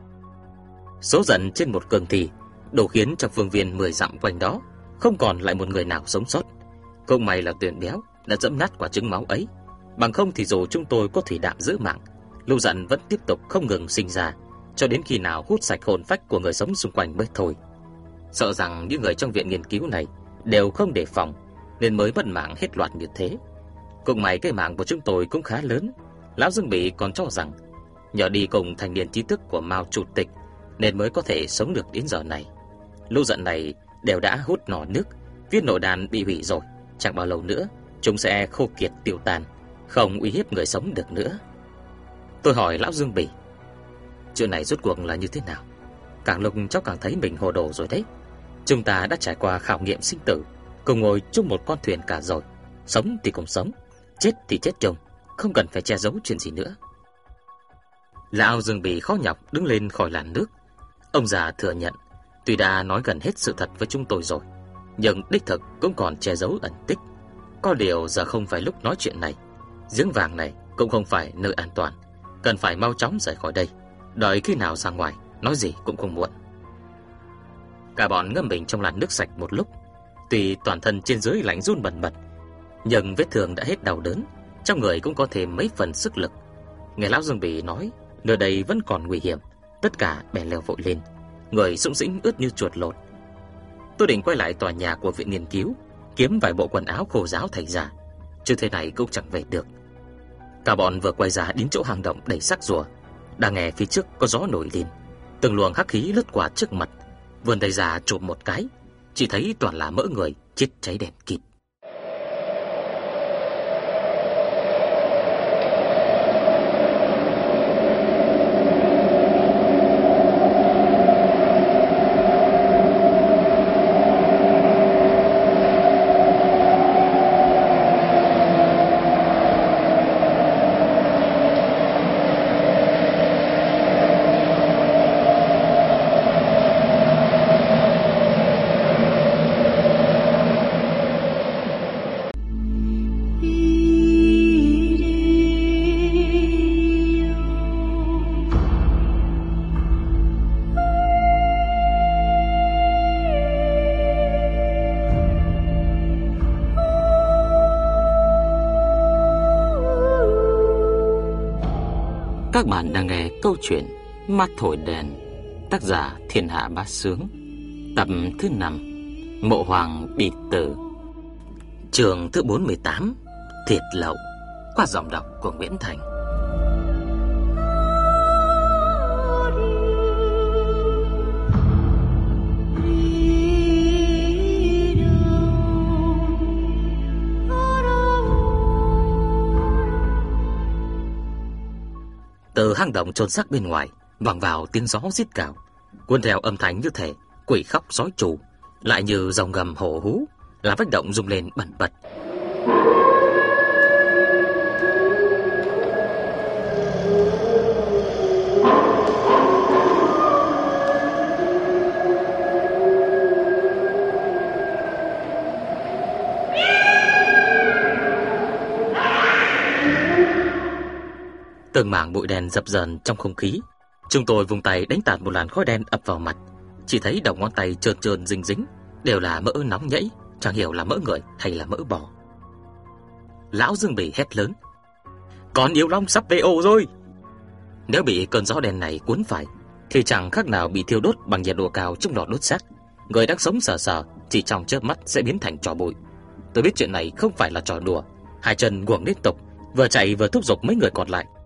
Số giận trên một cương thi đủ khiến trong phương viên mười dặm quanh đó không còn lại một người nào sống sót. Cũng may là Tuyển Béo đã dẫm nát quả trứng máu ấy, bằng không thì dù chúng tôi có thủy đạm giữ mạng, lũ giận vẫn tiếp tục không ngừng sinh ra, cho đến khi nào hút sạch hồn phách của người sống xung quanh mới thôi. Sợ rằng những người trong viện nghiên cứu này đều không đề phòng, nên mới mất mạng hết loạt như thế. Cũng may cái mạng của chúng tôi cũng khá lớn. Lão Dương Bỉ còn cho rằng nhờ đi cùng thanh niên trí thức của Mao chủ tịch nên mới có thể sống được đến giờ này. Lũ giận này đều đã hút nỏ nước, viên nội đàn bị hủy rồi, chẳng bao lâu nữa chúng sẽ khô kiệt tiêu tan, không uy hiếp người sống được nữa. Tôi hỏi Lão Dương Bỉ, chuyện này rốt cuộc là như thế nào? Càng lúc cháu càng thấy mình hồ đồ rồi đấy. Chúng ta đã trải qua khảo nghiệm sinh tử, cùng ngồi chung một con thuyền cả rồi, sống thì cùng sống, chết thì chết chung, không cần phải che giấu chuyện gì nữa. Lão Dương Bì khó nhọc đứng lên khỏi làn nước. Ông già thừa nhận, tuy đã nói gần hết sự thật với chúng tôi rồi, nhưng đích thực cũng còn che giấu ẩn tích. Có điều giờ không phải lúc nói chuyện này. Giếng vàng này cũng không phải nơi an toàn, cần phải mau chóng rời khỏi đây. Đợi khi nào ra ngoài, nói gì cũng không muộn. Cả bọn ngâm mình trong làn nước sạch một lúc. Tuy toàn thân trên dưới lạnh run bần bật, nhưng vết thương đã hết đau đớn, trong người cũng có thêm mấy phần sức lực. Nghe lão Dương Bì nói nơi đây vẫn còn nguy hiểm, tất cả bèn leo vội lên, người sũng sĩnh ướt như chuột lột. Tôi định quay lại tòa nhà của viện nghiên cứu, kiếm vài bộ quần áo khô ráo thay ra, chứ thế này cũng chẳng về được. Cả bọn vừa quay ra đến chỗ hang động đầy xác rùa, đang nghe phía trước có gió nổi lên, từng luồng hắc khí lướt qua trước mặt. Vươn tay ra chụp một cái, chỉ thấy toàn là mỡ người chết cháy đen kịt. Các bạn đang nghe câu chuyện Mắt Thổi Đèn, tác giả Thiên Hạ Bá Sướng, tập thứ năm, Mộ Hoàng Bị Tử, chương thứ bốn mươi tám, Thiệt Lậu, qua giọng đọc của Nguyễn Thành. Từ hang động chôn xác bên ngoài vang vào tiếng gió rít gào, cuốn theo âm thanh như thể quỷ khóc sói tru, lại như dòng gầm hổ hú, làm vách động rung lên bần bật. Từng mảng bụi đen dập dờn trong không khí. Chúng tôi vùng tay đánh tạt một làn khói đen ập vào mặt, chỉ thấy đầu ngón tay trơn trơn dính dính, đều là mỡ nóng nhẫy, chẳng hiểu là mỡ người hay là mỡ bò. Lão Dương Bì hét lớn: "Con yêu long sắp về ổ rồi!" Nếu bị cơn gió đen này cuốn phải thì chẳng khác nào bị thiêu đốt bằng nhiệt độ cao trong lò đốt xác. Người đang sống sờ sờ chỉ trong chớp mắt sẽ biến thành tro bụi. Tôi biết chuyện này không phải là trò đùa, hai chân guồng liên tục, vừa chạy vừa thúc giục mấy người còn lại.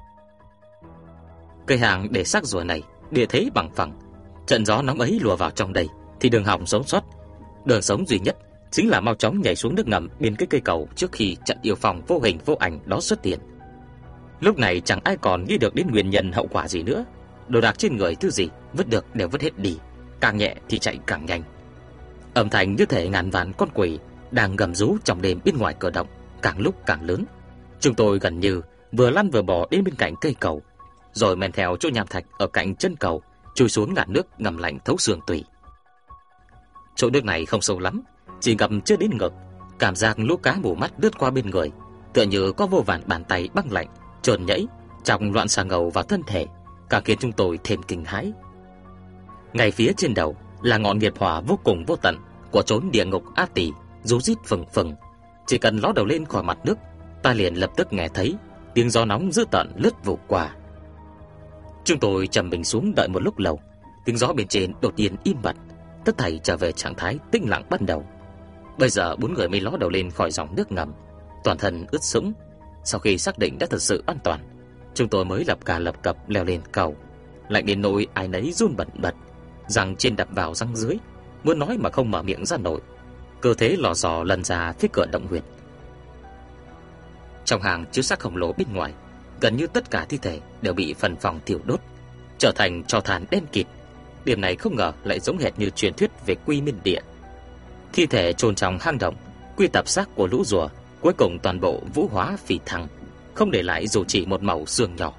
Cây hàng để xác rùa này địa thế bằng phẳng, trận gió nóng ấy lùa vào trong đây thì đường hỏng sống sót. Đường sống duy nhất chính là mau chóng nhảy xuống nước ngầm bên cái cây cầu trước khi trận yêu phong vô hình vô ảnh đó xuất hiện. Lúc này chẳng ai còn nghĩ được đến nguyên nhân hậu quả gì nữa. Đồ đạc trên người thứ gì vứt được đều vứt hết đi, càng nhẹ thì chạy càng nhanh. Âm thanh như thể ngàn vạn con quỷ đang gầm rú trong đêm bên ngoài cửa động càng lúc càng lớn. Chúng tôi gần như vừa lăn vừa bò đến bên cạnh cây cầu, rồi men theo chỗ nham thạch ở cạnh chân cầu chui xuống làn nước ngầm lạnh thấu xương tủy. Chỗ nước này không sâu lắm, chỉ ngầm chưa đến ngực. Cảm giác lũ cá mù mắt lướt qua bên người, tựa như có vô vàn bàn tay băng lạnh trơn nhẫy trong loạn xà ngầu vào thân thể, càng khiến chúng tôi thêm kinh hãi. Ngay phía trên đầu là ngọn nghiệp hỏa vô cùng vô tận của chốn địa ngục A Tỳ, rú rít phừng phừng. Chỉ cần ló đầu lên khỏi mặt nước, ta liền lập tức nghe thấy tiếng gió nóng dữ tợn lướt vụt qua. Chúng tôi trầm mình xuống đợi một lúc lâu, tiếng gió bên trên đột nhiên im bặt, tất thảy trở về trạng thái tĩnh lặng ban đầu. Bây giờ bốn người mới ló đầu lên khỏi dòng nước ngầm, toàn thân ướt sũng. Sau khi xác định đã thật sự an toàn, chúng tôi mới lập cà lập cập leo lên cầu, lạnh đến nỗi ai nấy run bần bật, răng trên đập vào răng dưới, muốn nói mà không mở miệng ra nổi. Cơ thế lò dò lần ra phía cửa động huyệt. Trong hàng chứa xác khổng lồ bên ngoài, gần như tất cả thi thể đều bị phần phòng thiêu đốt, trở thành tro than đen kịt. Điểm này không ngờ lại giống hệt như truyền thuyết về Quy Minh Địa. Thi thể chôn trong hang động, quy tập xác của lũ rùa Cuối cùng toàn bộ vũ hóa phi thăng, không để lại dù chỉ một mẩu xương nhỏ.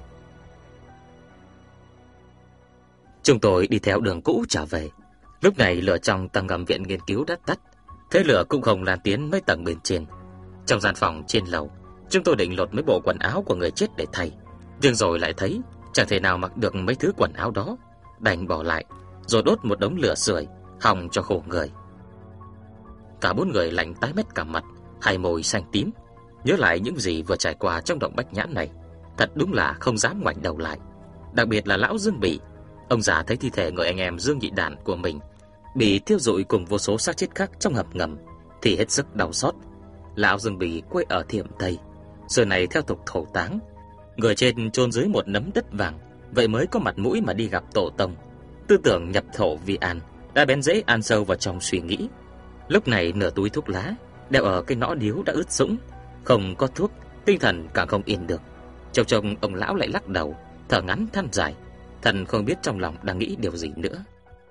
Chúng tôi đi theo đường cũ trở về. Lúc này lửa trong tầng ngầm viện nghiên cứu đã tắt, thế lửa cũng không lan tiến mấy tầng bên trên. Trong gian phòng trên lầu, chúng tôi định lột mấy bộ quần áo của người chết để thay, nhưng rồi lại thấy chẳng thể nào mặc được mấy thứ quần áo đó, đành bỏ lại, rồi đốt một đống lửa sưởi, hòng cho khổ người. Cả bốn người lạnh tái mét cả mặt, hai môi xanh tím, nhớ lại những gì vừa trải qua trong động Bách Nhãn này, thật đúng là không dám ngoảnh đầu lại. Đặc biệt là lão Dương Bỉ, ông già thấy thi thể người anh em Dương Nhị Đản của mình bị thiêu rụi cùng vô số xác chết khác trong hầm ngầm thì hết sức đau xót. Lão Dương Bỉ quê ở Thiểm Tây, giờ này theo tục thổ táng, người trên chôn dưới một nấm đất vàng, vậy mới có mặt mũi mà đi gặp tổ tông. Tư tưởng nhập thổ vi an đã bén rễ ăn sâu vào trong suy nghĩ. Lúc này nửa túi thuốc lá đeo ở cái nõ điếu đã ướt sũng, không có thuốc, tinh thần càng không yên được. Trông trông ông lão lại lắc đầu, thở ngắn than dài, thần không biết trong lòng đang nghĩ điều gì nữa.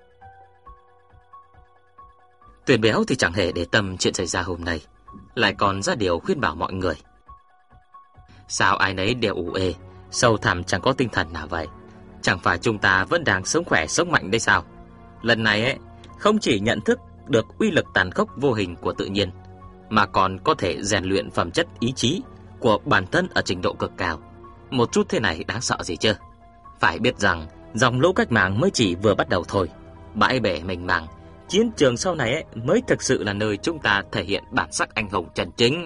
Tuyền Béo thì chẳng hề để tâm chuyện xảy ra hôm nay, lại còn ra điều khuyên bảo mọi người. Sao ai nấy đều ủ ê, sâu thẳm chẳng có tinh thần nào vậy? Chẳng phải chúng ta vẫn đang sống khỏe sống mạnh đây sao? Lần này ấy, không chỉ nhận thức được uy lực tàn khốc vô hình của tự nhiên, mà còn có thể rèn luyện phẩm chất ý chí của bản thân ở trình độ cực cao. Một chút thế này đáng sợ gì chứ? Phải biết rằng dòng lũ cách mạng mới chỉ vừa bắt đầu thôi. Bãi bể mênh mang, chiến trường sau này ấy mới thực sự là nơi chúng ta thể hiện bản sắc anh hùng chân chính.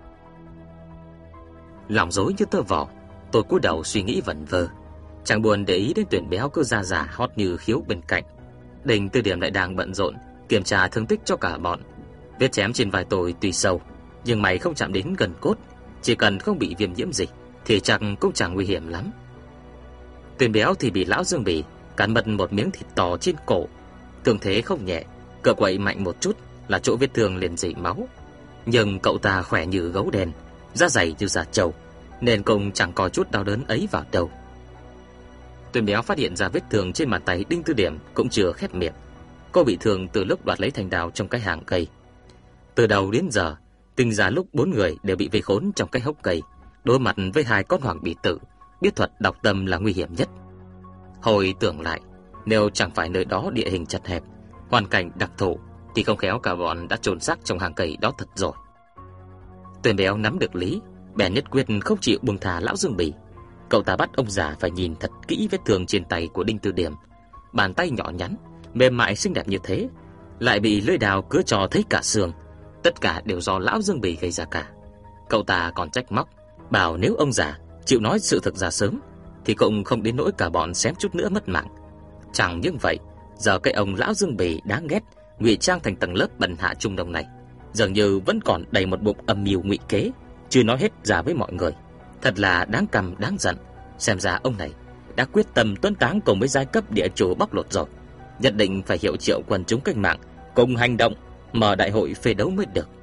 Lòng rối như tơ vò, tôi cúi đầu suy nghĩ vẩn vơ, chẳng buồn để ý đến Tuyền Béo cứ ra giả hót như khiếu bên cạnh. Đình Tư Điểm lại đang bận rộn kiểm tra thương tích cho cả bọn. Vết chém trên vai tôi tuy sâu, nhưng mày không chạm đến gần cốt, chỉ cần không bị viêm nhiễm gì thì chắc cũng chẳng nguy hiểm lắm. Tuyền Béo thì bị lão Dương Bỉ cắn mất một miếng thịt to trên cổ, thương thế không nhẹ, cựa quậy mạnh một chút là chỗ vết thương liền rỉ máu. Nhưng cậu ta khỏe như gấu đen, da dày như da trâu, nên cũng chẳng có chút đau đớn ấy vào đâu. Tuyền Béo phát hiện ra vết thương trên bàn tay Đinh Tư Điểm cũng chưa khép miệng. Cô bị thương từ lúc đoạt lấy thanh đao trong cái hàng cây. Từ đầu đến giờ, tính ra lúc bốn người đều bị vây khốn trong cái hốc cây, đối mặt với hai con hoàng bì tử, biết thuật đọc tâm là nguy hiểm nhất. Hồi tưởng lại, nếu chẳng phải nơi đó địa hình chật hẹp, hoàn cảnh đặc thù, thì không khéo cả bọn đã chôn xác trong hàng cây đó thật rồi. Tuyền Béo nắm được lý, bèn nhất quyết không chịu buông thả lão Dương Bỉ. Cậu ta bắt ông già phải nhìn thật kỹ vết thương trên tay của Đinh Tư Điểm. Bàn tay nhỏ nhắn, mềm mại xinh đẹp như thế, lại bị lưỡi đào cứa trò thấy cả xương. Tất cả đều do lão Dương Bỉ gây ra cả. Cậu ta còn trách móc, bảo nếu ông già chịu nói sự thực ra sớm thì cũng không đến nỗi cả bọn xém chút nữa mất mạng. Chẳng những vậy, giờ cái ông lão Dương Bỉ đáng ghét, ngụy trang thành tầng lớp bần hạ Trung Đông này, dường như vẫn còn đầy một bụng âm mưu ngụy kế, chưa nói hết ra với mọi người. Thật là đáng căm đáng giận. Xem ra ông này đã quyết tâm tuấn táng cùng với giai cấp địa chủ bóc lột rồi. Nhất định phải hiệu triệu quần chúng cách mạng cùng hành động, mở đại hội phê đấu mới được.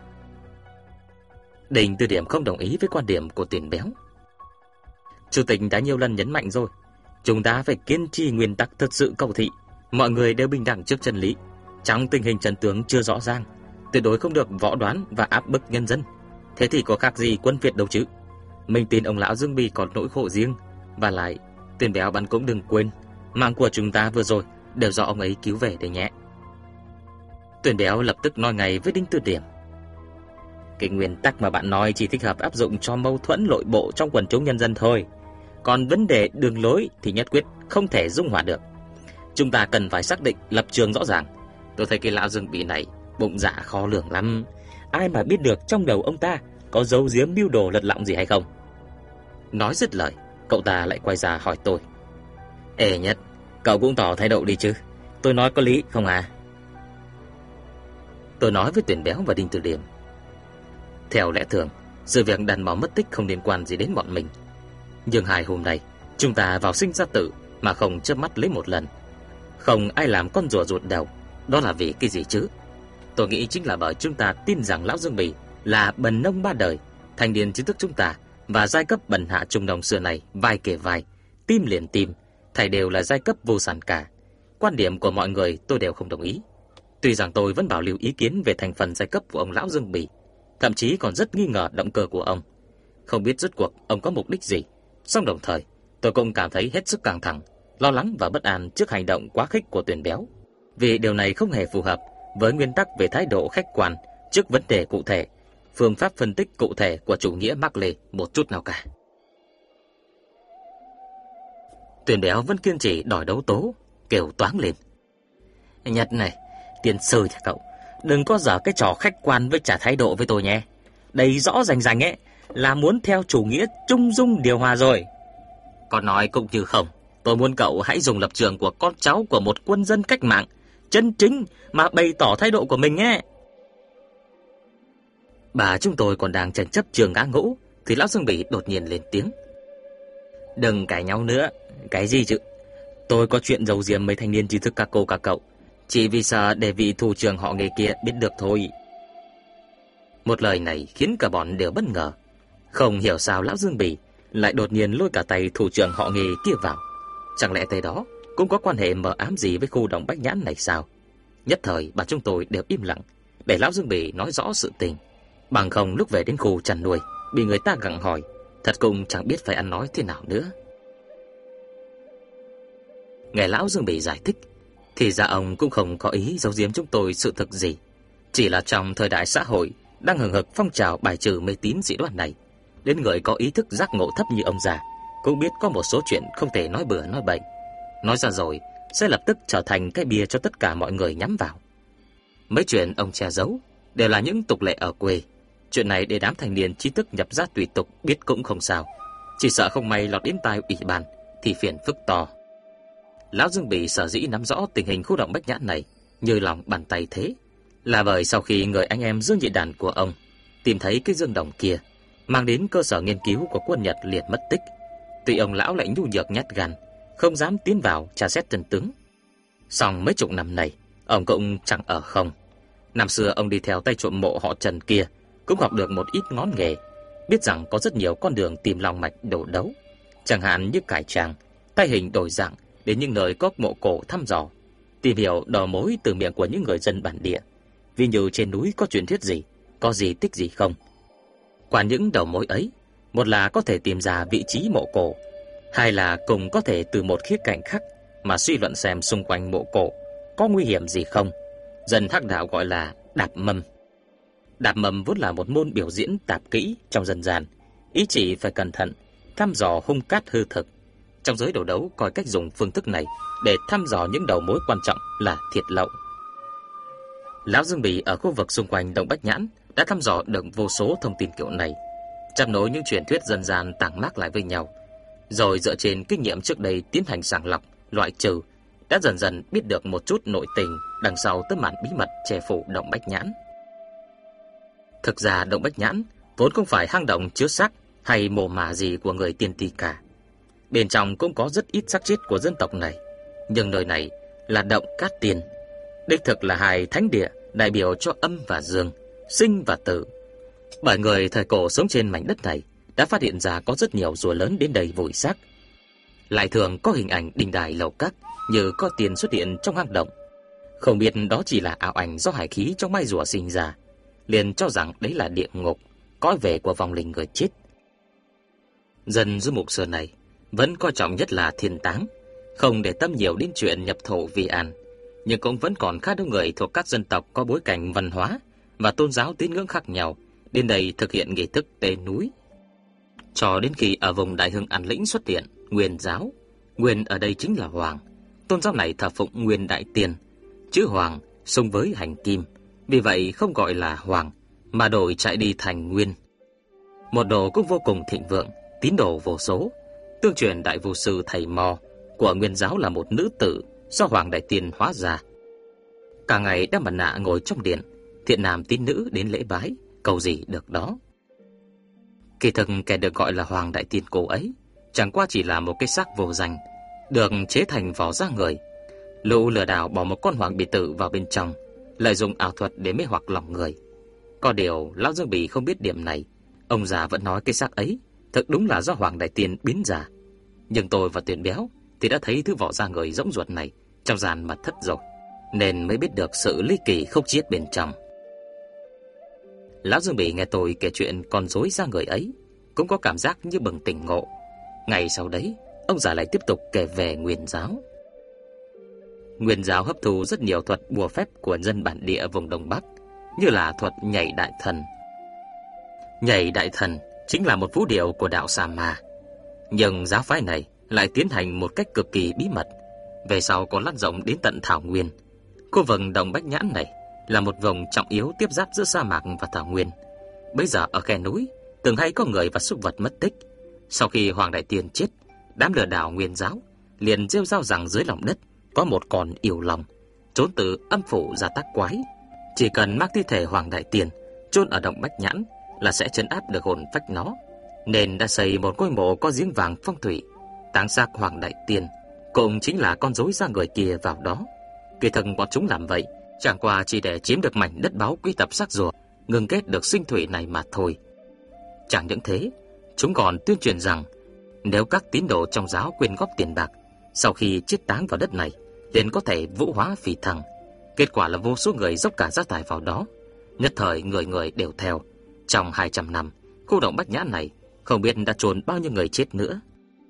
Đinh Tư Điểm không đồng ý với quan điểm của Tuyền Béo. Chủ tịch đã nhiều lần nhấn mạnh rồi, chúng ta phải kiên trì nguyên tắc thật sự cầu thị, mọi người đều bình đẳng trước chân lý. Trong tình hình trận tướng chưa rõ ràng, tuyệt đối không được võ đoán và áp bức nhân dân. Thế thì có khác gì quân Việt đâu chứ. Mình tin ông lão Dương Bỉ còn nỗi khổ riêng. Và lại, Tuyền Béo bạn cũng đừng quên, mạng của chúng ta vừa rồi đều do ông ấy cứu về đấy nhé. Tuyền Béo lập tức nói ngay với Đinh Tư Điểm. Cái nguyên tắc mà bạn nói chỉ thích hợp áp dụng cho mâu thuẫn nội bộ trong quần chúng nhân dân thôi. Còn vấn đề đường lối thì nhất quyết không thể dung hòa được. Chúng ta cần phải xác định lập trường rõ ràng. Tôi thấy cái lão Dương Bỉ này bụng dạ khó lường lắm. Ai mà biết được trong đầu ông ta có giấu giếm mưu đồ lật lọng gì hay không. Nói dứt lời, cậu ta lại quay ra hỏi tôi. Ê Nhất, cậu cũng tỏ thái độ đi chứ. Tôi nói có lý không à? Tôi nói với Tuyền Béo và Đinh Tư Điểm. Theo lẽ thường, sự việc đàn máu mất tích không liên quan gì đến bọn mình. Nhưng hai hôm nay, chúng ta vào sinh ra tử mà không chớp mắt lấy một lần. Không ai làm con rùa rụt đầu. Đó là vì cái gì chứ? Tôi nghĩ chính là bởi chúng ta tin rằng lão Dương Bỉ là bần nông ba đời, thanh niên trí thức chúng ta và giai cấp bần hạ Trung Đông xưa này vai kề vai, tim liền tim, thảy đều là giai cấp vô sản cả. Quan điểm của mọi người tôi đều không đồng ý. Tuy rằng tôi vẫn bảo lưu ý kiến về thành phần giai cấp của ông lão Dương Bỉ, thậm chí còn rất nghi ngờ động cơ của ông. Không biết rốt cuộc ông có mục đích gì. Song đồng thời, tôi cũng cảm thấy hết sức căng thẳng, lo lắng và bất an trước hành động quá khích của Tuyền Béo, vì điều này không hề phù hợp với nguyên tắc về thái độ khách quan trước vấn đề cụ thể, phương pháp phân tích cụ thể của chủ nghĩa Mác Lê một chút nào cả. Tuyền Béo vẫn kiên trì đòi đấu tố, kêu toáng lên: Nhật này, tiền sư nhà cậu, đừng có giở cái trò khách quan với trả thái độ với tôi nhé. Đây rõ rành rành ấy là muốn theo chủ nghĩa trung dung điều hòa rồi. Còn nói cũng như không, tôi muốn cậu hãy dùng lập trường của con cháu của một quân dân cách mạng chân chính mà bày tỏ thái độ của mình nhé. Bà chúng tôi còn đang tranh chấp trường ngã ngũ thì lão Dương Bỉ đột nhiên lên tiếng: Đừng cãi nhau nữa. Cái gì chứ? Tôi có chuyện giấu giếm mấy thanh niên trí thức các cô các cậu, chỉ vì sợ để vị thủ trưởng họ nghề kia biết được thôi. Một lời này khiến cả bọn đều bất ngờ. Không hiểu sao lão Dương Bỉ lại đột nhiên lôi cả tay thủ trưởng họ nghề kia vào. Chẳng lẽ tay đó cũng có quan hệ mờ ám gì với khu đồng Bách Nhãn này sao? Nhất thời bà chúng tôi đều im lặng để lão Dương Bỉ nói rõ sự tình. Bằng không lúc về đến khu chăn nuôi bị người ta gặng hỏi, thật cũng chẳng biết phải ăn nói thế nào nữa. Nghe lão Dương Bỉ giải thích thì ra ông cũng không có ý giấu giếm chúng tôi sự thực gì. Chỉ là trong thời đại xã hội đang hừng hực phong trào bài trừ mê tín dị đoan này, đến người có ý thức giác ngộ thấp như ông già cũng biết có một số chuyện không thể nói bừa nói bậy. Nói ra rồi sẽ lập tức trở thành cái bia cho tất cả mọi người nhắm vào. Mấy chuyện ông che giấu đều là những tục lệ ở quê. Chuyện này để đám thanh niên trí thức nhập gia tùy tục biết cũng không sao, chỉ sợ không may lọt đến tai ủy ban thì phiền phức to. Lão Dương Bỉ sở dĩ nắm rõ tình hình khu động Bách Nhãn này như lòng bàn tay thế là bởi sau khi người anh em Dương Nhị Đàn của ông tìm thấy cái dương đồng kia mang đến cơ sở nghiên cứu của quân Nhật liền mất tích, tuy ông lão lại nhu nhược nhát gan, không dám tiến vào tra xét chân tướng. Song mấy chục năm này ông cũng chẳng ở không. Năm xưa ông đi theo tay trộm mộ họ Trần kia cũng học được một ít ngón nghề, biết rằng có rất nhiều con đường tìm lòng mạch đổ đấu, chẳng hạn như cải trang, tay hình đổi dạng đến những nơi có mộ cổ thăm dò, tìm hiểu đầu mối từ miệng của những người dân bản địa. Vì như trên núi có truyền thuyết gì, có gì tích gì không. Qua những đầu mối ấy, một là có thể tìm ra vị trí mộ cổ, hai là cùng có thể từ một khía cạnh khác mà suy luận xem xung quanh mộ cổ có nguy hiểm gì không. Dân Hắc đạo gọi là đạp mâm. Đạp mâm vốn là một môn biểu diễn tạp kỹ trong dân gian, ý chỉ phải cẩn thận, thăm dò hung cát hư thực. Trong giới đồ đấu coi cách dùng phương thức này để thăm dò những đầu mối quan trọng là thiệt lậu. Lão Dương Bỉ ở khu vực xung quanh động Bách Nhãn đã thăm dò được vô số thông tin kiểu này, chắp nối những truyền thuyết dân gian tàng mác lại với nhau, rồi dựa trên kinh nghiệm trước đây tiến hành sàng lọc, loại trừ, đã dần dần biết được một chút nội tình đằng sau tấm màn bí mật che phủ động Bách Nhãn. Thực ra động Bách Nhãn vốn không phải hang động chứa xác hay mồ mả gì của người tiên ti cả. Bên trong cũng có rất ít xác chết của dân tộc này, nhưng nơi này là động Cát Tiên, đích thực là hai thánh địa đại biểu cho âm và dương, sinh và tử. Bởi người thời cổ sống trên mảnh đất này đã phát hiện ra có rất nhiều rùa lớn đến đây vùi xác, lại thường có hình ảnh đình đài lầu các như có tiền xuất hiện trong hang động. Không biết đó chỉ là ảo ảnh do hải khí trong mai rùa sinh ra, liền cho rằng đấy là địa ngục, cõi về của vong linh người chết. Dân du mục xưa này vẫn coi trọng nhất là thiên táng, không để tâm nhiều đến chuyện nhập thổ vi an, nhưng cũng vẫn còn khá đông người thuộc các dân tộc có bối cảnh văn hóa và tôn giáo tín ngưỡng khác nhau đến đây thực hiện nghi thức tế núi. Cho đến khi ở vùng Đại Hưng An Lĩnh xuất hiện Nguyên giáo, Nguyên ở đây chính là Hoàng. Tôn giáo này thờ phụng Nguyên Đại Tiên, chữ Hoàng xung với hành kim, vì vậy không gọi là Hoàng mà đổi chạy đi thành Nguyên. Một đồ cũng vô cùng thịnh vượng, tín đồ vô số. Tương truyền đại vô sư thầy Mò của Nguyên giáo là một nữ tử do Hoàng Đại Tiên hóa ra. Cả ngày đeo mặt nạ ngồi trong điện, thiện nam tín nữ đến lễ bái, cầu gì được đó. Kỳ thực kẻ được gọi là Hoàng Đại Tiên cô ấy chẳng qua chỉ là một cái xác vô danh, được chế thành vỏ da người. Lũ lừa đảo bỏ một con hoàng bị tử vào bên trong, lợi dụng ảo thuật để mê hoặc lòng người. Có điều lão Dương Bỉ không biết điểm này, ông già vẫn nói cái xác ấy thực đúng là do Hoàng Đại Tiên biến ra. Nhưng tôi và Tuyền Béo thì đã thấy thứ vỏ da người rỗng ruột này trong gian mật thất rồi, nên mới biết được sự ly kỳ khúc chiết bên trong. Lão Dương Bỉ nghe tôi kể chuyện con rối ra người ấy, cũng có cảm giác như bừng tỉnh ngộ. Ngày sau đấy, ông già lại tiếp tục kể về Nguyên giáo. Nguyên giáo hấp thu rất nhiều thuật bùa phép của dân bản địa vùng Đông Bắc, như là thuật nhảy đại thần. Nhảy đại thần chính là một vũ điệu của đạo Sa Ma, nhưng giáo phái này lại tiến hành một cách cực kỳ bí mật, về sau còn lan rộng đến tận thảo nguyên. Khu vực Đồng Bách Nhãn này là một vùng trọng yếu tiếp giáp giữa sa mạc và thảo nguyên. Bây giờ ở khe núi thường hay có người và súc vật mất tích. Sau khi Hoàng Đại Tiên chết, đám lừa đảo Nguyên giáo liền rêu rao rằng dưới lòng đất có một con yêu long trốn từ âm phủ ra tác quái. Chỉ cần mang thi thể Hoàng Đại Tiên chôn ở Động Bách Nhãn là sẽ trấn áp được hồn phách nó, nên đã xây một ngôi mộ có giếng vàng phong thủy, táng xác Hoàng Đại Tiên cũng chính là con rối da người kia vào đó. Kỳ thực bọn chúng làm vậy chẳng qua chỉ để chiếm được mảnh đất báu quý tập xác rùa ngừng kết được sinh thủy này mà thôi. Chẳng những thế, chúng còn tuyên truyền rằng nếu các tín đồ trong giáo quyên góp tiền bạc, sau khi chiết táng vào đất này liền có thể vũ hóa phi thăng. Kết quả là vô số người dốc cả gia tài vào đó, nhất thời người người đều theo. Trong hai trăm năm, khu Động Bách Nhãn này không biết đã chôn bao nhiêu người chết nữa.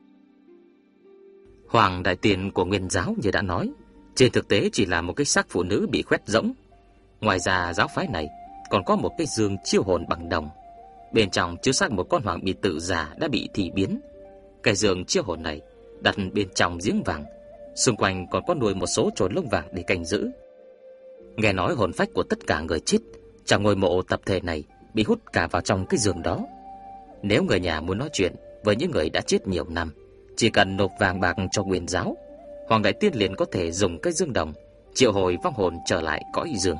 Hoàng Đại Tiên của Nguyên giáo như đã nói, trên thực tế chỉ là một cái xác phụ nữ bị khoét rỗng. Ngoài ra giáo phái này còn có một cái giường chiêu hồn bằng đồng, bên trong chứa xác một con hoàng bì tự già đã bị thị biến. Cái giường chiêu hồn này đặt bên trong giếng vàng, xung quanh còn có nuôi một số trồn lông vàng để canh giữ. Nghe nói hồn phách của tất cả người chết trong ngôi mộ tập thể này bị hút cả vào trong cái giường đó. Nếu người nhà muốn nói chuyện với những người đã chết nhiều năm, chỉ cần nộp vàng bạc cho Nguyên giáo, Hoàng Đại Tiên liền có thể dùng cái dương đồng triệu hồi vong hồn trở lại cõi dương.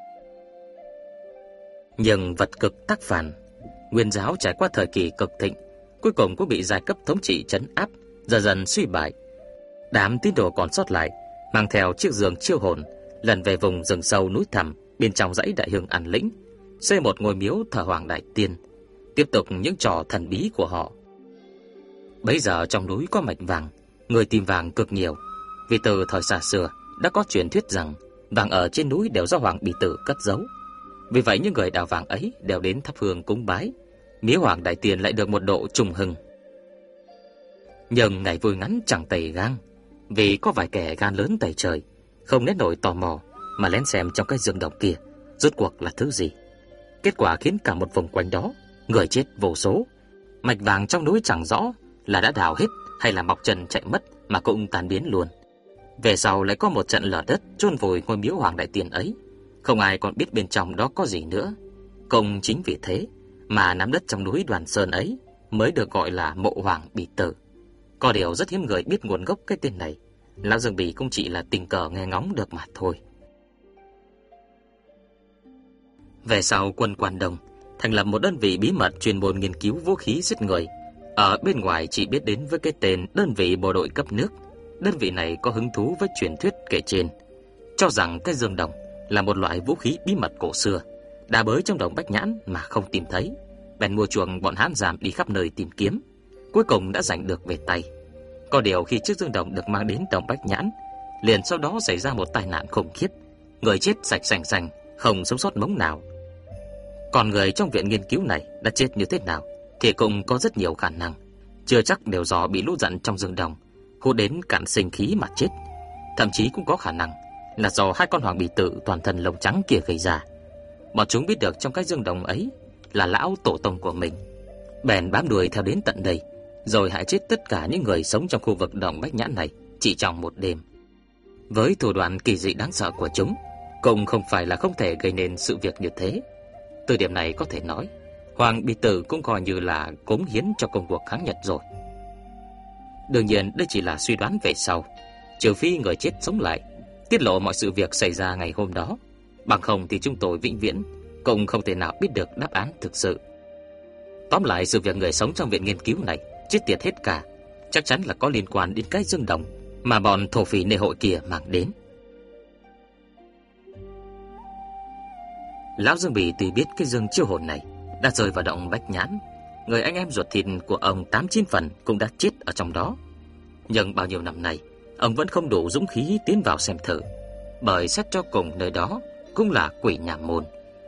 Nhưng vật cực tắc phản, Nguyên giáo trải qua thời kỳ cực thịnh, cuối cùng cũng bị giai cấp thống trị trấn áp, dần dần suy bại. Đám tín đồ còn sót lại mang theo chiếc giường chiêu hồn lần về vùng rừng sâu núi thẳm bên trong dãy Đại Hương An Lĩnh, xây một ngôi miếu thờ Hoàng Đại Tiên, tiếp tục những trò thần bí của họ. Bấy giờ trong núi có mạch vàng, người tìm vàng cực nhiều, vì từ thời xa xưa đã có truyền thuyết rằng vàng ở trên núi đều do Hoàng Bì Tử cất giấu. Vì vậy những người đào vàng ấy đều đến thắp hương cúng bái, miếu Hoàng Đại Tiên lại được một độ trùng hưng. Nhưng ngày vui ngắn chẳng tày gang, vì có vài kẻ gan lớn tày trời, không nén nổi tò mò mà lén xem trong cái giường đồng kia rốt cuộc là thứ gì. Kết quả khiến cả một vùng quanh đó người chết vô số. Mạch vàng trong núi chẳng rõ là đã đào hết hay là mọc trần chạy mất mà cũng tan biến luôn. Về sau lại có một trận lở đất chôn vùi ngôi miếu Hoàng Đại Tiên ấy, không ai còn biết bên trong đó có gì nữa. Cũng chính vì thế mà nắm đất trong núi Đoàn Sơn ấy mới được gọi là mộ Hoàng Bì Tử. Có điều rất hiếm người biết nguồn gốc cái tên này, lão Dương Bỉ cũng chỉ là tình cờ nghe ngóng được mà thôi. Về sau quân Quan Đông thành lập một đơn vị bí mật chuyên môn nghiên cứu vũ khí giết người, ở bên ngoài chỉ biết đến với cái tên đơn vị bộ đội cấp nước. Đơn vị này có hứng thú với truyền thuyết kể trên, cho rằng cái dương đồng là một loại vũ khí bí mật cổ xưa, đã bới trong Động Bách Nhãn mà không tìm thấy, bèn mua chuộc bọn Hán Giám đi khắp nơi tìm kiếm, cuối cùng đã giành được về tay. Có điều khi chiếc dương đồng được mang đến Động Bách Nhãn, liền sau đó xảy ra một tai nạn khủng khiếp, người chết sạch sành sành, không sống sót mống nào. Còn người trong viện nghiên cứu này đã chết như thế nào thì cũng có rất nhiều khả năng, chưa chắc đều do bị lũ giận trong dương đồng hút đến cạn sinh khí mà chết, thậm chí cũng có khả năng là do hai con Hoàng Bì Tử toàn thân lông trắng kia gây ra. Bọn chúng biết được trong cái dương đồng ấy là lão tổ tông của mình, bèn bám đuôi theo đến tận đây, rồi hại chết tất cả những người sống trong khu vực Động Bách Nhãn này chỉ trong một đêm. Với thủ đoạn kỳ dị đáng sợ của chúng, cũng không phải là không thể gây nên sự việc như thế. Từ điểm này có thể nói, Hoàng Bì Tử cũng coi như là cống hiến cho công cuộc kháng Nhật rồi. Đương nhiên đây chỉ là suy đoán về sau, trừ phi người chết sống lại tiết lộ mọi sự việc xảy ra ngày hôm đó, bằng không thì chúng tôi vĩnh viễn cũng không thể nào biết được đáp án thực sự. Tóm lại, sự việc người sống trong viện nghiên cứu này chết tiệt hết cả chắc chắn là có liên quan đến cái dương đồng mà bọn thổ phỉ nê hội kia mang đến. Lão Dương Bỉ tuy biết cái dương chiêu hồn này đã rơi vào Động Bách Nhãn, người anh em ruột thịt của ông tám chín phần cũng đã chết ở trong đó, nhưng bao nhiêu năm nay ông vẫn không đủ dũng khí tiến vào xem thử, bởi xét cho cùng nơi đó cũng là quỷ nhà môn,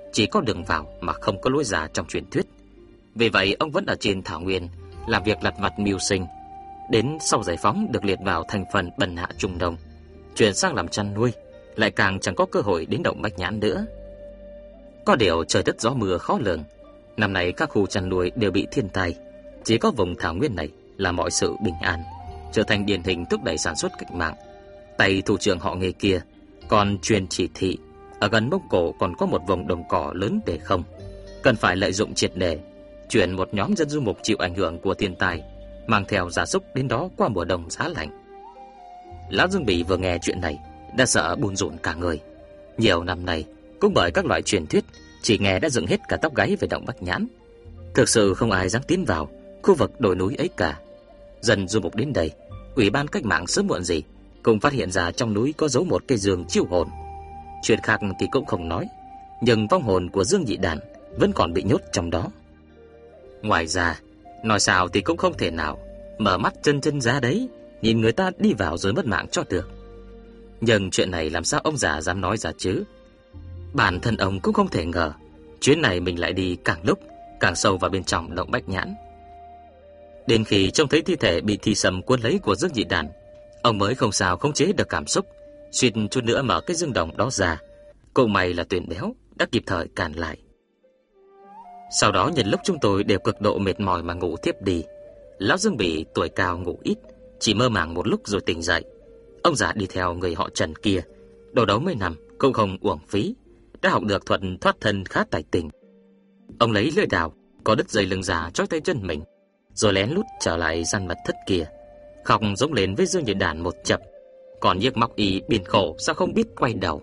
chỉ có đường vào mà không có lối ra trong truyền thuyết. Vì vậy ông vẫn ở trên thảo nguyên làm việc lặt vặt mưu sinh. Đến sau giải phóng được liệt vào thành phần bần hạ Trung Đông, chuyển sang làm chăn nuôi, lại càng chẳng có cơ hội đến động Bách Nhãn nữa. Có điều trời đất gió mưa khó lường, năm nay các khu chăn nuôi đều bị thiên tai, chỉ có vùng thảo nguyên này là mọi sự bình an, trở thành điển hình thúc đẩy sản xuất cách mạng. Tay thủ trưởng họ Nghề kia còn truyền chỉ thị, ở gần Mông Cổ còn có một vùng đồng cỏ lớn để không, cần phải lợi dụng triệt để, chuyển một nhóm dân du mục chịu ảnh hưởng của thiên tai, mang theo gia súc đến đó qua mùa đông giá lạnh. Lão Dương Bỉ vừa nghe chuyện này đã sợ buồn rộn cả người. Nhiều năm nay cũng bởi các loại truyền thuyết, chỉ nghe đã dựng hết cả tóc gáy về động Bách Nhãn. Thực sự không ai dám tiến vào khu vực đồi núi ấy cả. Dân du mục đến đây, ủy ban cách mạng sớm muộn gì cũng phát hiện ra trong núi có giấu một cây giường chiêu hồn. Chuyện khác thì cũng không nói, nhưng vong hồn của Dương Nhị Đàn vẫn còn bị nhốt trong đó. Ngoài ra, nói sao thì cũng không thể nào mở mắt chân chân ra đấy, nhìn người ta đi vào rồi mất mạng cho được. Nhưng chuyện này làm sao ông già dám nói ra chứ? Bản thân ông cũng không thể ngờ chuyến này mình lại đi càng lúc càng sâu vào bên trong động Bách Nhãn. Đến khi trông thấy thi thể bị thi sầm cuốn lấy của Dương Nhị Đàn, ông mới không sao khống chế được cảm xúc, suýt chút nữa mở cái dương đồng đó ra. Cũng may là Tuyền Béo đã kịp thời cản lại. Sau đó nhân lúc chúng tôi đều cực độ mệt mỏi mà ngủ thiếp đi, lão Dương Bỉ tuổi cao ngủ ít, chỉ mơ màng một lúc rồi tỉnh dậy. Ông già đi theo người họ Trần kia, đồ đấu mấy năm cũng không uổng phí, đã học được thuật thoát thân khá tài tình. Ông lấy lưỡi đào có đứt dây lưng già trói tay chân mình, rồi lén lút trở lại gian mật thất kia, khóc giống lên với Dương Nhị Đàn một chập. Còn Nhiếc Móc Y biển khổ sao không biết quay đầu.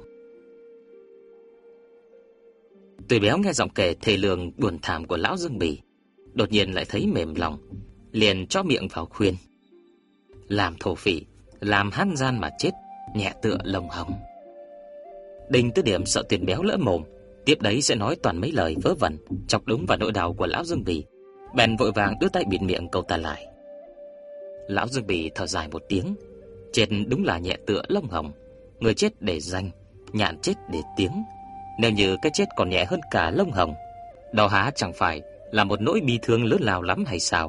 Tuyền Béo nghe giọng kể thê lương buồn thảm của lão Dương Bỉ, đột nhiên lại thấy mềm lòng, liền cho miệng vào khuyên: làm thổ phỉ, làm hán gian mà chết, nhẹ tựa lông hồng. Đinh Tứ Điểm sợ Tuyền Béo lỡ mồm, tiếp đấy sẽ nói toàn mấy lời vớ vẩn, chọc đúng vào nỗi đau của lão Dương Bỉ, bèn vội vàng đưa tay bịt miệng cậu ta lại. Lão Dương Bỉ thở dài một tiếng, chết đúng là nhẹ tựa lông hồng, người chết để danh, nhạn chết để tiếng. Nếu như cái chết còn nhẹ hơn cả lông hồng, đó há chẳng phải là một nỗi bi thương lớn lao lắm hay sao?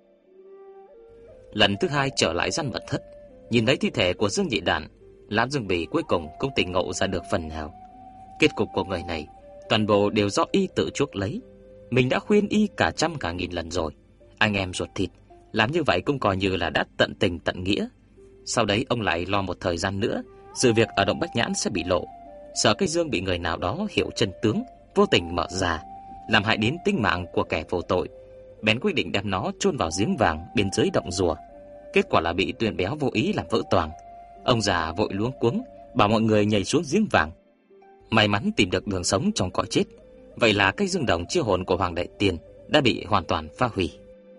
Lần thứ hai trở lại gian mật thất, nhìn thấy thi thể của Dương Nhị Đàn, lão Dương Bỉ cuối cùng cũng tỉnh ngộ ra được phần nào. Kết cục của người này toàn bộ đều do y tự chuốc lấy. Mình đã khuyên y cả trăm cả nghìn lần rồi, anh em ruột thịt, làm như vậy cũng coi như là đã tận tình tận nghĩa. Sau đấy ông lại lo một thời gian nữa sự việc ở động Bách Nhãn sẽ bị lộ, sợ cái dương bị người nào đó hiểu chân tướng, vô tình mở ra, làm hại đến tính mạng của kẻ vô tội, bèn quyết định đem nó chôn vào giếng vàng bên dưới động rùa. Kết quả là bị Tuyền Béo vô ý làm vỡ toang. Ông già vội luống cuống bảo mọi người nhảy xuống giếng vàng. May mắn tìm được đường sống trong cõi chết. Vậy là cái dương đồng chiêu hồn của Hoàng Đại Tiên đã bị hoàn toàn phá hủy.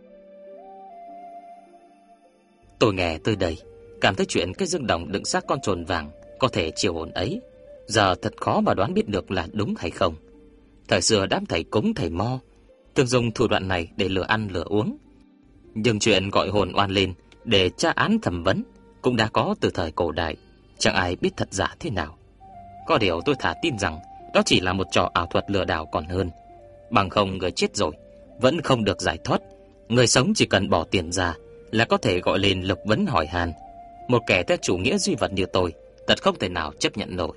Tôi nghe tới đây, cảm thấy chuyện cái dương đồng đựng xác con trồn vàng có thể chiêu hồn ấy, giờ thật khó mà đoán biết được là đúng hay không. Thời xưa đám thầy cúng thầy mo thường dùng thủ đoạn này để lừa ăn lừa uống. Nhưng chuyện gọi hồn oan lên để tra án thẩm vấn cũng đã có từ thời cổ đại, chẳng ai biết thật giả thế nào. Có điều tôi thà tin rằng đó chỉ là một trò ảo thuật lừa đảo còn hơn. Bằng không người chết rồi vẫn không được giải thoát, người sống chỉ cần bỏ tiền ra là có thể gọi lên lục vấn hỏi han. Một kẻ theo chủ nghĩa duy vật như tôi thật không thể nào chấp nhận nổi.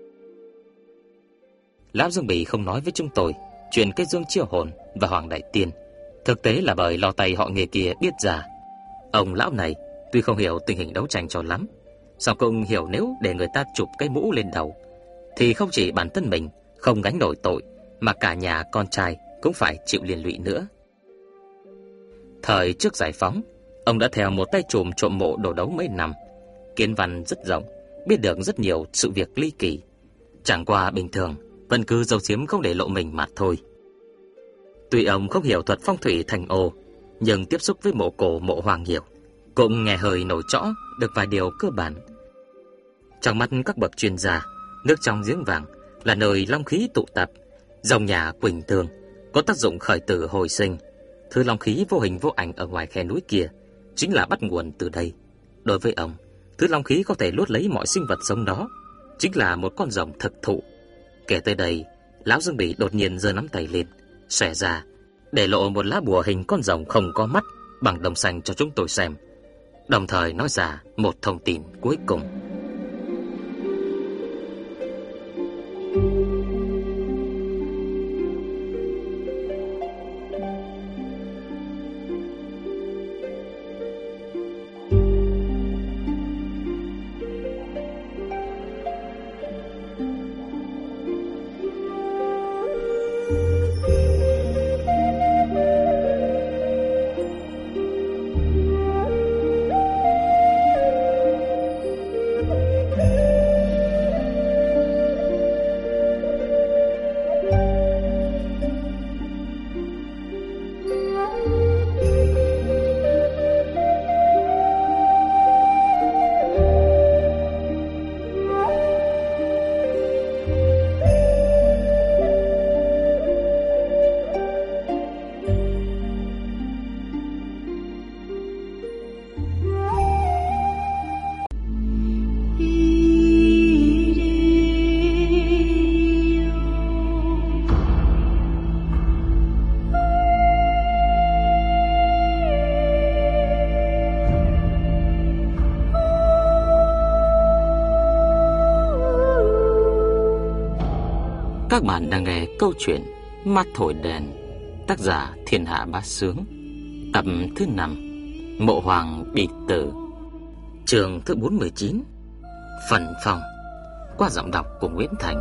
Lão Dương Bỉ không nói với chúng tôi chuyện cái dương chiêu hồn và Hoàng Đại Tiên, thực tế là bởi lo tay họ Nghề kia biết ra. Ông lão này tuy không hiểu tình hình đấu tranh cho lắm, song cũng hiểu nếu để người ta chụp cái mũ lên đầu thì không chỉ bản thân mình không gánh nổi tội, mà cả nhà con trai cũng phải chịu liên lụy nữa. Thời trước giải phóng, ông đã theo một tay trùm trộm mộ đồ đấu mấy năm, kiến văn rất rộng, biết được rất nhiều sự việc ly kỳ. Chẳng qua bình thường vẫn cứ giấu giếm không để lộ mình mà thôi. Tuy ông không hiểu thuật phong thủy thành ô, nhưng tiếp xúc với mộ cổ mộ hoàng nhiều, cũng nghe hơi nổi trõ được vài điều cơ bản. Trong mắt các bậc chuyên gia, nước trong giếng vàng là nơi long khí tụ tập, dòng nhà quỳnh tường có tác dụng khởi tử hồi sinh. Thứ long khí vô hình vô ảnh ở ngoài khe núi kia chính là bắt nguồn từ đây. Đối với ông, thứ long khí có thể nuốt lấy mọi sinh vật sống đó chính là một con rồng thực thụ. Kể tới đây, Lão Dương Bỉ đột nhiên giơ nắm tay lên, xòe ra, để lộ một lá bùa hình con rồng không có mắt bằng đồng xanh cho chúng tôi xem, đồng thời nói ra một thông tin cuối cùng. Các bạn đang nghe câu chuyện Mắt Thổi Đèn, tác giả Thiên Hạ Bá Sướng, tập thứ năm, Mộ Hoàng Bị Tử, chương thứ bốn mươi chín, Phần Phòng, qua giọng đọc của Nguyễn Thành.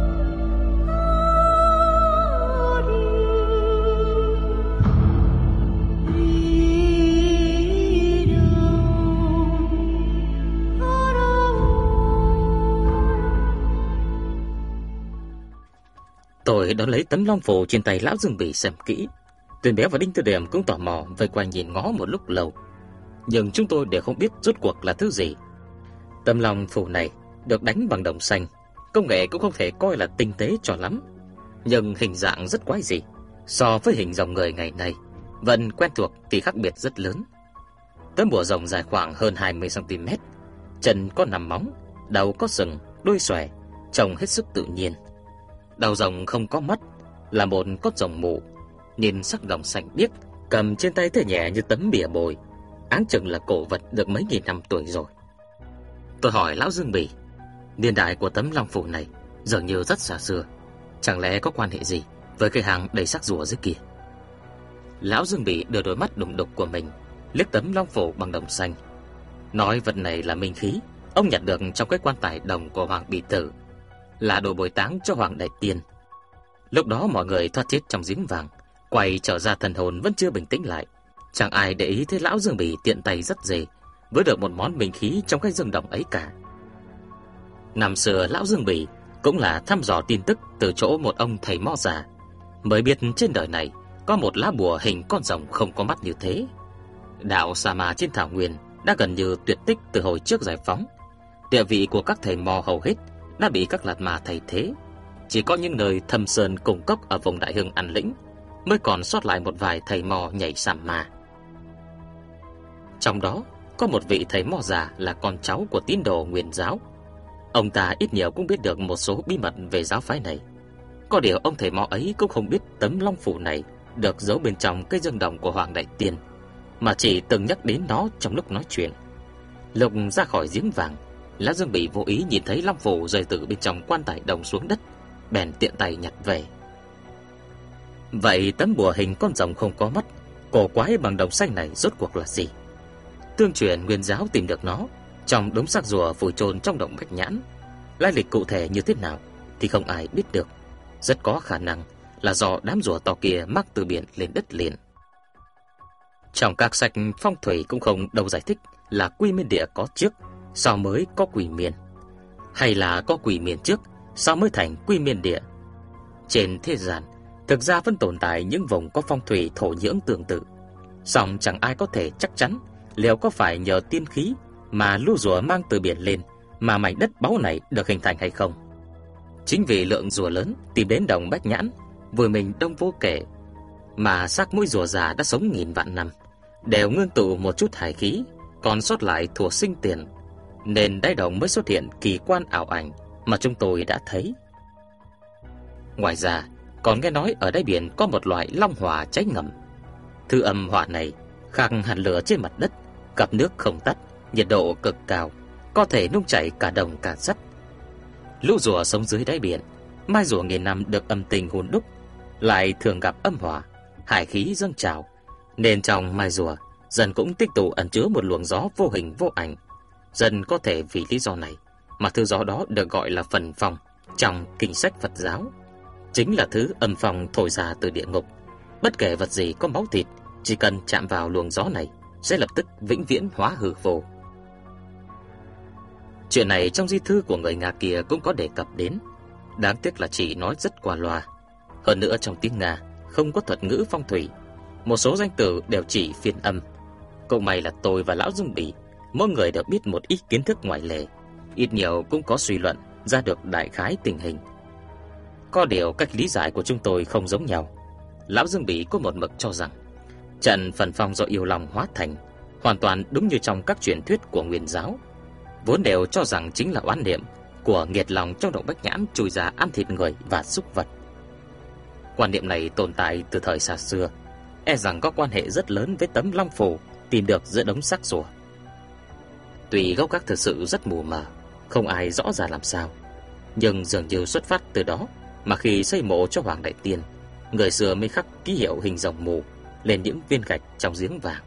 Tôi đón lấy tấm long phù trên tay lão Dương Bỉ xem kỹ. Tuyền Béo và Đinh Tư Điểm cũng tò mò vây quanh nhìn ngó một lúc lâu, nhưng chúng tôi đều không biết rốt cuộc là thứ gì. Tấm long phù này được đánh bằng đồng xanh, công nghệ cũng không thể coi là tinh tế cho lắm, nhưng hình dạng rất quái dị. So với hình rồng người ngày nay vẫn quen thuộc thì khác biệt rất lớn. Tấm bùa rồng dài khoảng hơn hai mươi xăng ti mét, chân có năm móng, đầu có sừng, đuôi xòe, trông hết sức tự nhiên. Đầu rồng không có mắt, là một con rồng mù, nhìn sắc đồng xanh biếc, cầm trên tay thế nhẹ như tấm bìa bồi, áng chừng là cổ vật được mấy nghìn năm tuổi rồi. Tôi hỏi lão Dương Bỉ, niên đại của tấm long phù này dường như rất xa xưa, chẳng lẽ có quan hệ gì với cái hang đầy xác rùa dưới kia? Lão Dương Bỉ đưa đôi mắt đục đục của mình liếc tấm long phù bằng đồng xanh, nói vật này là minh khí ông nhặt được trong cái quan tài đồng của Hoàng Bỉ Tử, là đồ bồi táng cho Hoàng Đại Tiên. Lúc đó mọi người thoát chết trong giếng vàng, quay trở ra thần hồn vẫn chưa bình tĩnh lại. Chẳng ai để ý thấy lão Dương Bỉ tiện tay rất dề với được một món minh khí trong cái dương đồng ấy cả. Năm xưa lão Dương Bỉ cũng là thăm dò tin tức từ chỗ một ông thầy mo già, mới biết trên đời này có một lá bùa hình con rồng không có mắt như thế. Đạo Sa Ma trên thảo nguyên đã gần như tuyệt tích từ hồi trước giải phóng. Địa vị của các thầy mo hầu hết đã bị các lạt ma thay thế. Chỉ có những nơi thâm sơn cùng cốc ở vùng Đại Hưng An Lĩnh mới còn sót lại một vài thầy mo nhảy sàm ma. Trong đó có một vị thầy mo già là con cháu của tín đồ Nguyên giáo. Ông ta ít nhiều cũng biết được một số bí mật về giáo phái này. Có điều ông thầy mo ấy cũng không biết tấm long phù này được giấu bên trong cây dương đồng của Hoàng Đại Tiên, mà chỉ từng nhắc đến nó trong lúc nói chuyện. Lúc ra khỏi giếng vàng, lão Dương Bỉ vô ý nhìn thấy long phù rơi từ bên trong quan tài đồng xuống đất, bèn tiện tay nhặt về. Vậy tấm bùa hình con rồng không có mắt, cổ quái bằng đồng xanh này rốt cuộc là gì? Tương truyền Nguyên giáo tìm được nó trong đống xác rùa vùi chôn trong động Bạch Nhãn. Lai lịch cụ thể như thế nào thì không ai biết được. Rất có khả năng là do đám rùa to kia mắc từ biển lên đất liền. Trong các sách phong thủy cũng không đâu giải thích là Quy Miên Địa có trước, sao mới có Quỷ Miên, hay là có Quỷ Miên trước, sao mới thành Quy Miên Địa. Trên thế gian thực ra vẫn tồn tại những vùng có phong thủy thổ nhưỡng tương tự, song chẳng ai có thể chắc chắn liệu có phải nhờ tiên khí mà lũ rùa mang từ biển lên mà mảnh đất báu này được hình thành hay không. Chính vì lượng rùa lớn tìm đến đồng Bách Nhãn vùi mình đông vô kể, mà xác mũi rùa già đã sống nghìn vạn năm đều ngưng tụ một chút hải khí còn sót lại thuở sinh tiền, nên đáy đồng mới xuất hiện kỳ quan ảo ảnh mà chúng tôi đã thấy. Ngoài ra, còn nghe nói ở đáy biển có một loại long hỏa cháy ngầm. Thứ âm hỏa này khác hẳn lửa trên mặt đất, gặp nước không tắt, nhiệt độ cực cao, có thể nung chảy cả đồng cả sắt. Lũ rùa sống dưới đáy biển, mai rùa nghìn năm được âm tình hun đúc, lại thường gặp âm hỏa, hải khí dâng trào, nên trong mai rùa dần cũng tích tụ ẩn chứa một luồng gió vô hình vô ảnh. Dần có thể vì lý do này mà thứ gió đó được gọi là phần phong trong kinh sách Phật giáo, chính là thứ âm phong thổi ra từ địa ngục. Bất kể vật gì có máu thịt, chỉ cần chạm vào luồng gió này sẽ lập tức vĩnh viễn hóa hư vô. Chuyện này trong di thư của người Nga kia cũng có đề cập đến, đáng tiếc là chỉ nói rất qua loa. Hơn nữa trong tiếng Nga không có thuật ngữ phong thủy, một số danh từ đều chỉ phiên âm. Cũng may là tôi và lão Dương Bỉ mỗi người đều biết một ít kiến thức ngoại lệ, ít nhiều cũng có suy luận ra được đại khái tình hình. Có điều cách lý giải của chúng tôi không giống nhau. Lão Dương Bỉ có một mực cho rằng trận phần phong do yêu long hóa thành hoàn toàn đúng như trong các truyền thuyết của Nguyên giáo, vốn đều cho rằng chính là oán niệm của nghiệt lòng trong động Bách Nhãn chui ra ăn thịt người và súc vật. Quan niệm này tồn tại từ thời xa xưa, e rằng có quan hệ rất lớn với tấm long phù tìm được giữa đống xác rùa. Tuy gốc gác thực sự rất mù mờ, không ai rõ ràng làm sao, nhưng dường như xuất phát từ đó mà khi xây mộ cho Hoàng Đại Tiên, người xưa mới khắc ký hiệu hình rồng mù lên những viên gạch trong giếng vàng.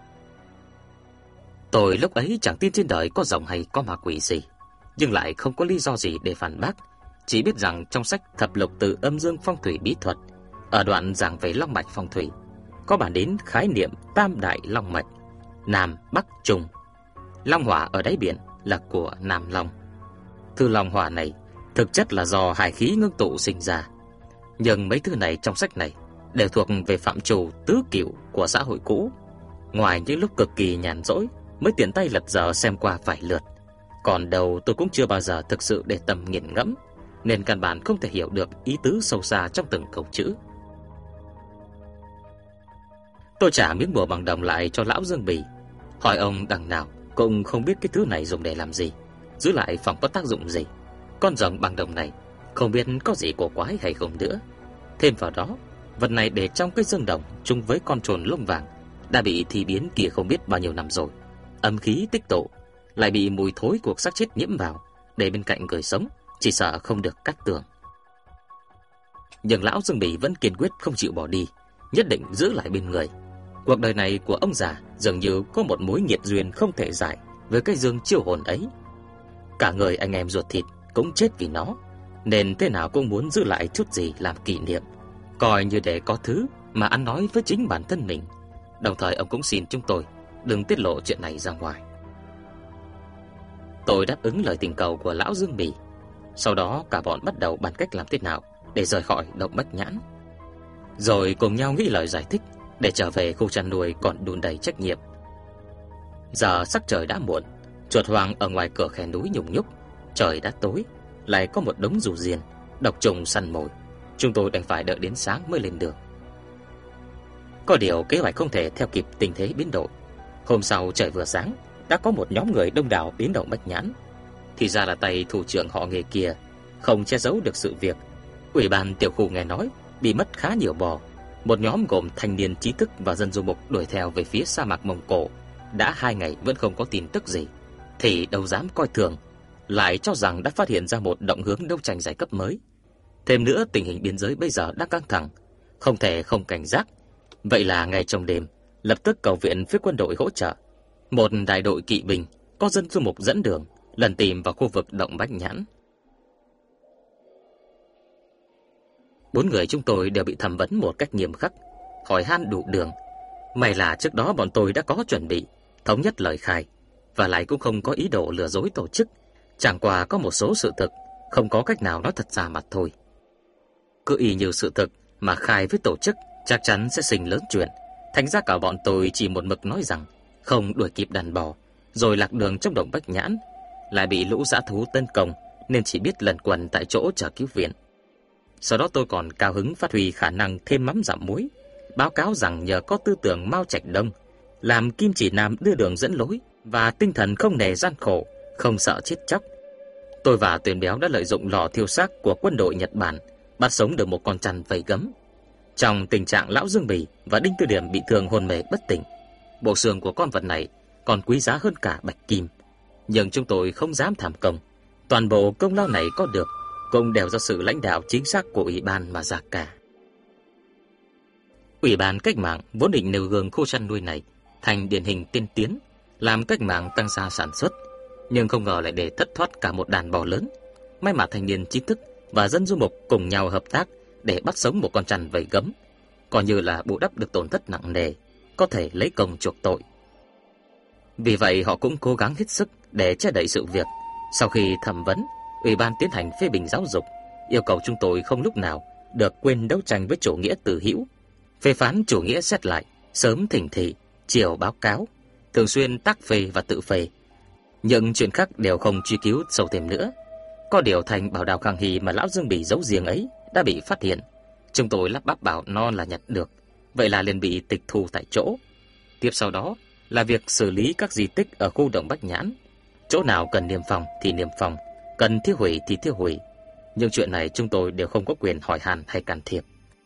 Tôi lúc ấy chẳng tin trên đời có rồng hay có ma quỷ gì, nhưng lại không có lý do gì để phản bác. Chỉ biết rằng trong sách Thập Lục Từ Âm Dương Phong Thủy Bí Thuật, ở đoạn giảng về long mạch phong thủy, có bàn đến khái niệm tam đại long mạch, Nam, Bắc, Trung. Long hỏa ở đáy biển là của Nam Long. Thứ long hỏa này thực chất là do hải khí ngưng tụ sinh ra, nhưng mấy thứ này trong sách này đều thuộc về phạm trù tứ cửu của xã hội cũ. Ngoài những lúc cực kỳ nhàn rỗi mới tiện tay lật dở xem qua vài lượt, còn đầu tôi cũng chưa bao giờ thực sự để tâm nghiền ngẫm, nên căn bản không thể hiểu được ý tứ sâu xa trong từng câu chữ. Tôi trả miếng bùa bằng đồng lại cho lão Dương Bỉ, hỏi ông đằng nào cũng không biết cái thứ này dùng để làm gì, giữ lại phòng có tác dụng gì. Con rồng bằng đồng này không biết có gì cổ quái hay không nữa. Thêm vào đó, vật này để trong cái dương đồng chung với con trồn lông vàng đã bị thi biến kia không biết bao nhiêu năm rồi, âm khí tích tụ, lại bị mùi thối của xác chết nhiễm vào, để bên cạnh người sống chỉ sợ không được cắt tường. Nhưng lão Dương Bỉ vẫn kiên quyết không chịu bỏ đi, nhất định giữ lại bên người. Cuộc đời này của ông già dường như có một mối nghiệt duyên không thể giải với cái dương chiêu hồn ấy. Cả người anh em ruột thịt cũng chết vì nó, nên thế nào cũng muốn giữ lại chút gì làm kỷ niệm, coi như để có thứ mà ăn nói với chính bản thân mình. Đồng thời ông cũng xin chúng tôi đừng tiết lộ chuyện này ra ngoài. Tôi đáp ứng lời tình cầu của lão Dương Bỉ. Sau đó cả bọn bắt đầu bàn cách làm thế nào để rời khỏi động Bách Nhãn, rồi cùng nhau nghĩ lời giải thích để trở về khu chăn nuôi còn đùn đầy trách nhiệm. Giờ sắc trời đã muộn, chuột hoang ở ngoài cửa khe núi nhùng nhúc, trời đã tối, lại có một đống rùa riền, độc trùng săn mồi. Chúng tôi đành phải đợi đến sáng mới lên đường. Có điều kế hoạch không thể theo kịp tình thế biến đổi. Hôm sau trời vừa sáng, đã có một nhóm người đông đảo đến động Bách Nhãn. Thì ra là tay thủ trưởng họ nghề kia không che giấu được sự việc. Ủy ban tiểu khu nghe nói bị mất khá nhiều bò. Một nhóm gồm thanh niên trí thức và dân du mục đuổi theo về phía sa mạc Mông Cổ. Đã hai ngày vẫn không có tin tức gì, thì đâu dám coi thường, lại cho rằng đã phát hiện ra một động hướng đấu tranh giai cấp mới. Thêm nữa tình hình biên giới bây giờ đang căng thẳng, không thể không cảnh giác. Vậy là ngay trong đêm lập tức cầu viện phía quân đội hỗ trợ. Một đại đội kỵ binh có dân du mục dẫn đường lần tìm vào khu vực động Bách Nhãn. Bốn người chúng tôi đều bị thẩm vấn một cách nghiêm khắc, hỏi han đủ đường. May là trước đó bọn tôi đã có chuẩn bị, thống nhất lời khai, và lại cũng không có ý đồ lừa dối tổ chức. Chẳng qua có một số sự thực không có cách nào nói thật ra mà thôi. Cứ y như sự thực mà khai với tổ chức chắc chắn sẽ sinh lớn chuyện. Thành ra cả bọn tôi chỉ một mực nói rằng không đuổi kịp đàn bò, rồi lạc đường trong động Bách Nhãn, lại bị lũ dã thú tấn công, nên chỉ biết lẩn quẩn tại chỗ chờ cứu viện. Sau đó tôi còn cao hứng phát huy khả năng thêm mắm dặm muối, báo cáo rằng nhờ có tư tưởng Mao Trạch Đông, làm Kim Chỉ Nam đưa đường dẫn lối, và tinh thần không nề gian khổ, không sợ chết chóc, tôi và Tuyền Béo đã lợi dụng lò thiêu xác của quân đội Nhật Bản bắt sống được một con chăn vây gấm. Trong tình trạng lão Dương Bỉ và Đinh Tư Điểm bị thương hôn mê bất tỉnh, bộ xương của con vật này còn quý giá hơn cả bạch kim. Nhưng chúng tôi không dám tham công. Toàn bộ công lao này có được cũng đều do sự lãnh đạo chính xác của ủy ban mà ra cả. Ủy ban cách mạng vốn định nêu gương khu chăn nuôi này thành điển hình tiên tiến, làm cách mạng tăng gia sản xuất, nhưng không ngờ lại để thất thoát cả một đàn bò lớn. May mà thanh niên trí thức và dân du mục cùng nhau hợp tác để bắt sống một con chăn vây gấm, coi như là bù đắp được tổn thất nặng nề, có thể lấy công chuộc tội. Vì vậy họ cũng cố gắng hết sức để che đậy sự việc. Sau khi thẩm vấn, ủy ban tiến hành phê bình giáo dục, yêu cầu chúng tôi không lúc nào được quên đấu tranh với chủ nghĩa tử hữu, phê phán chủ nghĩa xét lại, sớm thỉnh thị, chiều báo cáo, thường xuyên tác phê và tự phê. Những chuyện khác đều không truy cứu sâu thêm nữa. Có điều thành bảo đào Khang Hy mà lão Dương Bỉ giấu riêng ấy đã bị phát hiện. Chúng tôi lắp bắp bảo non là nhặt được, vậy là liền bị tịch thu tại chỗ. Tiếp sau đó là việc xử lý các di tích ở khu Đồng Bách Nhãn. Chỗ nào cần niêm phong thì niêm phong, cần tiêu hủy thì tiêu hủy. Nhưng chuyện này chúng tôi đều không có quyền hỏi han hay can thiệp.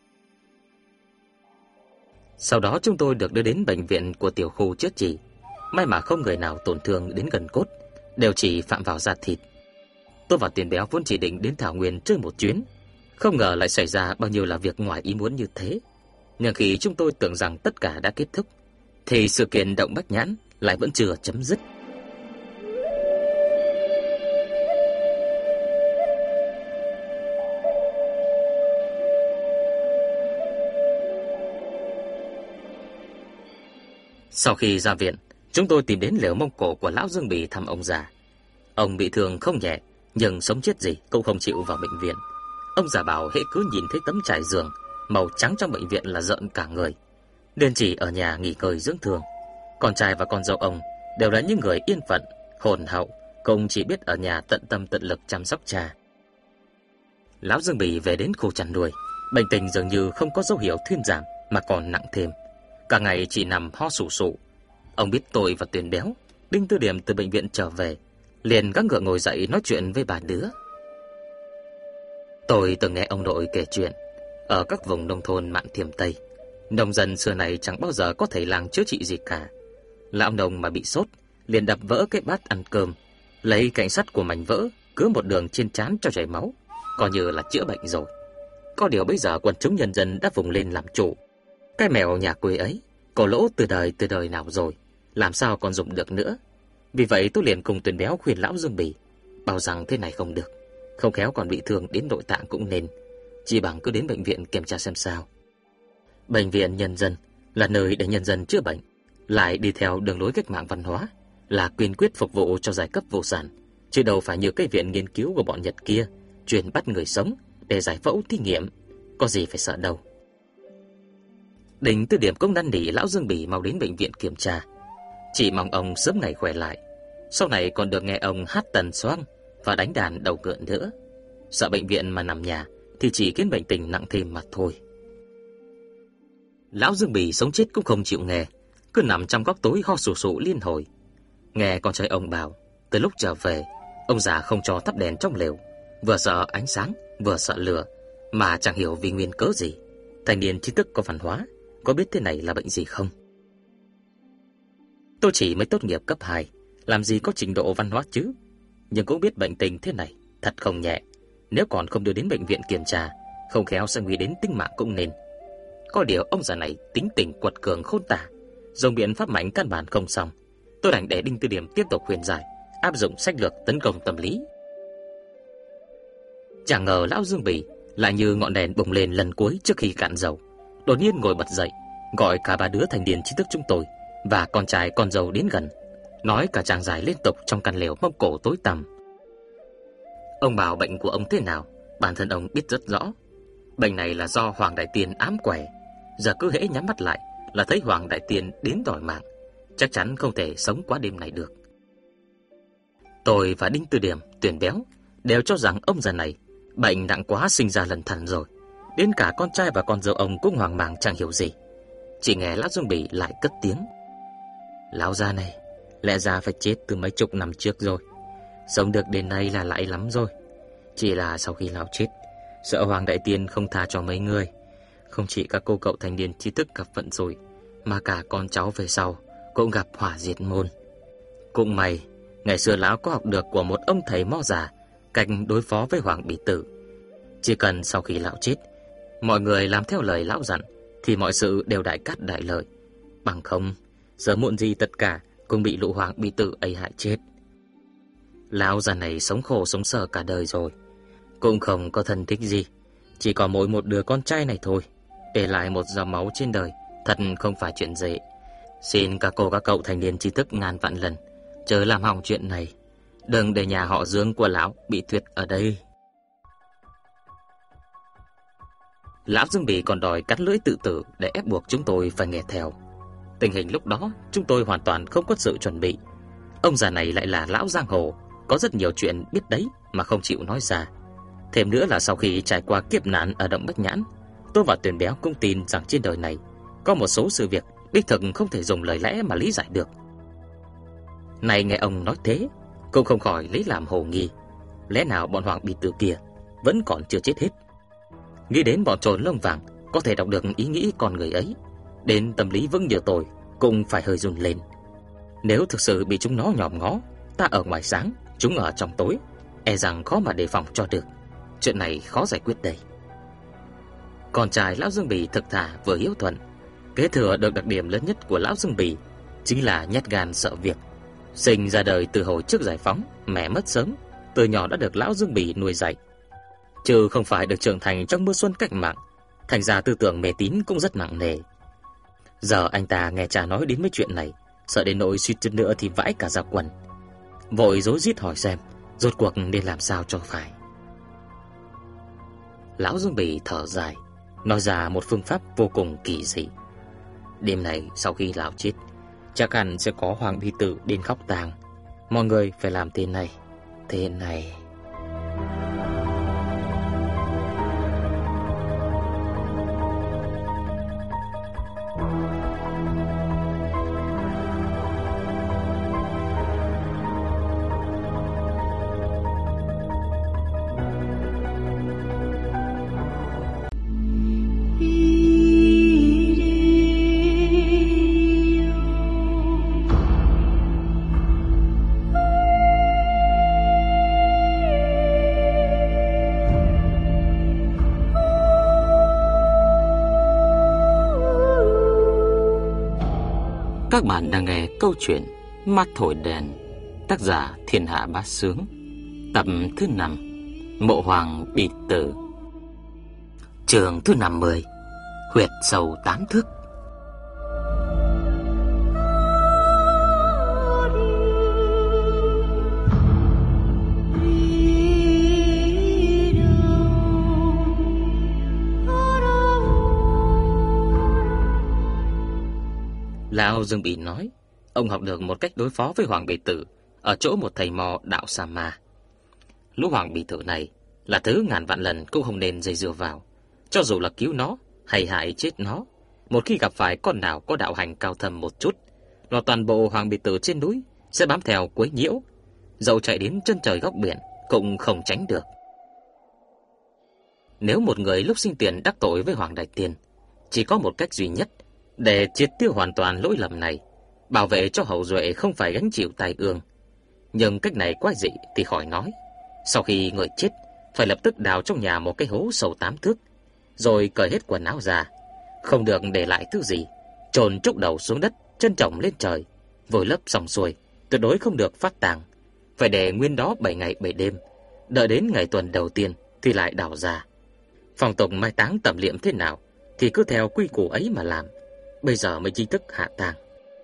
Sau đó chúng tôi được đưa đến bệnh viện của tiểu khu chữa trị. May mà không người nào tổn thương đến gần cốt, đều chỉ phạm vào da thịt. Tôi và Tiền Béo vốn chỉ định đến Thảo Nguyên chơi một chuyến, không ngờ lại xảy ra bao nhiêu là việc ngoài ý muốn như thế. Nhưng khi chúng tôi tưởng rằng tất cả đã kết thúc, thì sự kiện Động Bách Nhãn lại vẫn chưa chấm dứt. Sau khi ra viện, chúng tôi tìm đến lều Mông Cổ của lão Dương Bỉ thăm ông già. Ông bị thương không nhẹ, nhưng sống chết gì cũng không chịu vào bệnh viện. Ông già bảo hễ cứ nhìn thấy tấm trải giường màu trắng trong bệnh viện là rợn cả người, nên chỉ ở nhà nghỉ ngơi dưỡng thương. Con trai và con dâu ông đều là những người yên phận, hồn hậu, cùng chỉ biết ở nhà tận tâm tận lực chăm sóc cha. Lão Dương Bỉ về đến khu chăn nuôi, bệnh tình dường như không có dấu hiệu thuyên giảm mà còn nặng thêm, cả ngày chỉ nằm ho sù sụ. Ông biết tôi và Tuyền Béo, Đinh Tư Điểm từ bệnh viện trở về, liền gắng gượng ngồi dậy nói chuyện với bà đứa. Tôi từng nghe ông nội kể chuyện ở các vùng nông thôn Mạn Thiểm Tây, nông dân xưa này chẳng bao giờ có thể làng chữa trị gì cả. Lão nông mà bị sốt liền đập vỡ cái bát ăn cơm, lấy cạnh sắt của mảnh vỡ cứa một đường trên trán cho chảy máu, coi như là chữa bệnh rồi. Có điều bây giờ quần chúng nhân dân đã vùng lên làm chủ. Cái mèo nhà quê ấy cổ lỗ từ đời từ đời nào rồi, làm sao còn dùng được nữa. Vì vậy tôi liền cùng Tuyền Béo khuyên lão Dương Bỉ, bảo rằng thế này không được, không khéo còn bị thương đến nội tạng cũng nên, chỉ bằng cứ đến bệnh viện kiểm tra xem sao. Bệnh viện nhân dân là nơi để nhân dân chữa bệnh, lại đi theo đường lối cách mạng văn hóa, là kiên quyết phục vụ cho giai cấp vô sản, chứ đâu phải như cái viện nghiên cứu của bọn Nhật kia, chuyên bắt người sống để giải phẫu thí nghiệm, có gì phải sợ đâu. Đinh Tư Điểm cũng năn nỉ lão Dương Bỉ mau đến bệnh viện kiểm tra, chỉ mong ông sớm ngày khỏe lại, sau này còn được nghe ông hát tần xoang và đánh đàn đầu ngựa nữa. Sợ bệnh viện mà nằm nhà thì chỉ khiến bệnh tình nặng thêm mà thôi. Lão Dương Bỉ sống chết cũng không chịu nghe, cứ nằm trong góc tối ho sù sụ liên hồi. Nghe con trai ông bảo, từ lúc trở về, ông già không cho thắp đèn trong lều, vừa sợ ánh sáng, vừa sợ lửa, mà chẳng hiểu vì nguyên cớ gì. Thanh niên trí thức có văn hóa, có biết thế này là bệnh gì không? Tôi chỉ mới tốt nghiệp cấp hai, làm gì có trình độ văn hóa chứ, nhưng cũng biết bệnh tình thế này thật không nhẹ. Nếu còn không đưa đến bệnh viện kiểm tra, không khéo sẽ nguy đến tính mạng cũng nên. Có điều ông già này tính tình quật cường khôn tả, dùng biện pháp mạnh căn bản không xong. Tôi đành để Đinh Tư Điểm tiếp tục khuyên giải, áp dụng sách lược tấn công tâm lý. Chẳng ngờ lão Dương Bỉ lại như ngọn đèn bùng lên lần cuối trước khi cạn dầu, đột nhiên ngồi bật dậy, gọi cả ba đứa thành niên trí thức chúng tôi và con trai con dâu đến gần, nói cả tràng dài liên tục trong căn lều Mông Cổ tối tăm. Ông bảo bệnh của ông thế nào, bản thân ông biết rất rõ. Bệnh này là do Hoàng Đại Tiên ám quẻ, giờ cứ hễ nhắm mắt lại là thấy Hoàng Đại Tiên đến đòi mạng, chắc chắn không thể sống qua đêm này được. Tôi và Đinh Tư Điểm, Tuyền Béo đều cho rằng ông già này bệnh nặng quá sinh ra lần thần rồi. Đến cả con trai và con dâu ông cũng hoang mang chẳng hiểu gì. Chỉ nghe lão Dương Bỉ lại cất tiếng: Lão già này lẽ ra phải chết từ mấy chục năm trước rồi, sống được đến nay là lãi lắm rồi. Chỉ là sau khi lão chết, Sợ Hoàng Đại Tiên không tha cho mấy người. Không chỉ các cô cậu thanh niên trí thức gặp vận rủi, mà cả con cháu về sau cũng gặp hỏa diệt môn. Cũng may ngày xưa lão có học được của một ông thầy mo già cách đối phó với Hoàng Bỉ Tử. Chỉ cần sau khi lão chết, mọi người làm theo lời lão dặn thì mọi sự đều đại cát đại lợi. Bằng không, sớm muộn gì tất cả cũng bị lũ Hoàng Bỉ Tử ấy hại chết. Lão già này sống khổ sống sở cả đời rồi, cũng không có thân thích gì, chỉ có mỗi một đứa con trai này thôi. Để lại một giọt máu trên đời thật không phải chuyện dễ. Xin các cô các cậu thanh niên trí thức ngàn vạn lần chớ làm hỏng chuyện này, đừng để nhà họ Dương của lão bị tuyệt ở đây. Lão Dương Bỉ còn đòi cắt lưỡi tự tử để ép buộc chúng tôi phải nghe theo. Tình hình lúc đó chúng tôi hoàn toàn không có sự chuẩn bị. Ông già này lại là lão giang hồ, có rất nhiều chuyện biết đấy mà không chịu nói ra. Thêm nữa là sau khi trải qua kiếp nạn ở động Bách Nhãn, tôi và Tuyền Béo cũng tin rằng trên đời này có một số sự việc đích thực không thể dùng lời lẽ mà lý giải được. Này nghe ông nói thế, cũng không khỏi lấy làm hồ nghi. Lẽ nào bọn Hoàng Bỉ Tử kia vẫn còn chưa chết hết? Nghĩ đến bọn trồn lông vàng có thể đọc được ý nghĩ con người ấy, đến tâm lý vững như tôi cũng phải hơi run lên. Nếu thực sự bị chúng nó nhòm ngó, ta ở ngoài sáng, chúng ở trong tối, e rằng khó mà đề phòng cho được. Chuyện này khó giải quyết đây. Con trai lão Dương Bỉ thực thà vừa hiếu thuận, kế thừa được đặc điểm lớn nhất của lão Dương Bỉ chính là nhát gan sợ việc. Sinh ra đời từ hồi trước giải phóng, mẹ mất sớm, từ nhỏ đã được lão Dương Bỉ nuôi dạy, chứ không phải được trưởng thành trong mưa xuân cách mạng, thành ra tư tưởng mê tín cũng rất nặng nề. Giờ anh ta nghe cha nói đến mấy chuyện này, sợ đến nỗi suýt chút nữa thì vãi cả ra quần, vội rối rít hỏi xem rốt cuộc nên làm sao cho phải. Lão Dương Bỉ thở dài, nói ra một phương pháp vô cùng kỳ dị. Đêm này sau khi lão chết, chắc hẳn sẽ có Hoàng Bỉ Tử đến khóc tang. Mọi người phải làm thế này, thế này. Các bạn đang nghe câu chuyện Mắt Thổi Đèn, tác giả Thiên Hạ Bá Sướng, tập thứ năm, Mộ Hoàng Bỉ Tử, chương thứ năm mươi, Huyệt Sâu Tám Thước. Lão Dương Bỉ nói, ông học được một cách đối phó với Hoàng Bỉ Tử ở chỗ một thầy mò đạo Sa Ma. Lũ Hoàng Bỉ Tử này là thứ ngàn vạn lần cũng không nên dây dưa vào, cho dù là cứu nó hay hại chết nó. Một khi gặp phải con nào có đạo hành cao thâm một chút, là toàn bộ Hoàng Bỉ Tử trên núi sẽ bám theo quấy nhiễu, dẫu chạy đến chân trời góc biển cũng không tránh được. Nếu một người lúc sinh tiền đắc tội với Hoàng Đại Tiên, chỉ có một cách duy nhất để triệt tiêu hoàn toàn lỗi lầm này, bảo vệ cho hậu duệ không phải gánh chịu tai ương. Nhưng cách này quái dị thì khỏi nói. Sau khi người chết, phải lập tức đào trong nhà một cái hố sâu tám thước, rồi cởi hết quần áo ra, không được để lại thứ gì, chôn trúc đầu xuống đất, chân trồng lên trời, vùi lấp xong xuôi, tuyệt đối không được phát tang, phải để nguyên đó bảy ngày bảy đêm, đợi đến ngày tuần đầu tiên thì lại đào ra. Phong tục mai táng tẩm liệm thế nào thì cứ theo quy củ ấy mà làm. Bây giờ mới chính thức hạ tang.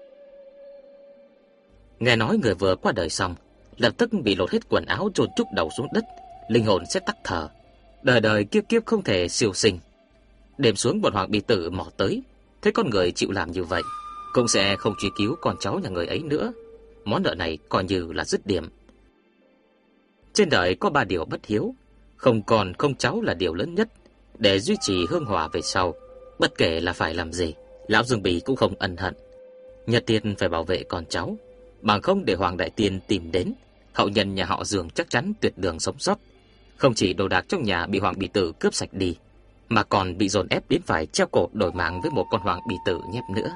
Nghe nói người vừa qua đời xong, lập tức bị lột hết quần áo, chôn trúc đầu xuống đất, linh hồn sẽ tắc thở, đời đời kiếp kiếp không thể siêu sinh. Đêm xuống bọn Hoàng Bỉ Tử mò tới, thấy con người chịu làm như vậy, cũng sẽ không truy cứu con cháu nhà người ấy nữa. Món nợ này coi như là dứt điểm. Trên đời có ba điều bất hiếu, không còn không cháu là điều lớn nhất. Để duy trì hương hòa về sau, bất kể là phải làm gì, lão Dương Bỉ cũng không ân hận. Nhất tiên phải bảo vệ con cháu, bằng không để Hoàng Đại Tiên tìm đến, hậu nhân nhà họ Dương chắc chắn tuyệt đường sống sót, Không chỉ đồ đạc trong nhà bị Hoàng Bì Tử cướp sạch đi, mà còn bị dồn ép đến phải treo cổ đổi mạng với một con Hoàng Bì Tử nhép nữa.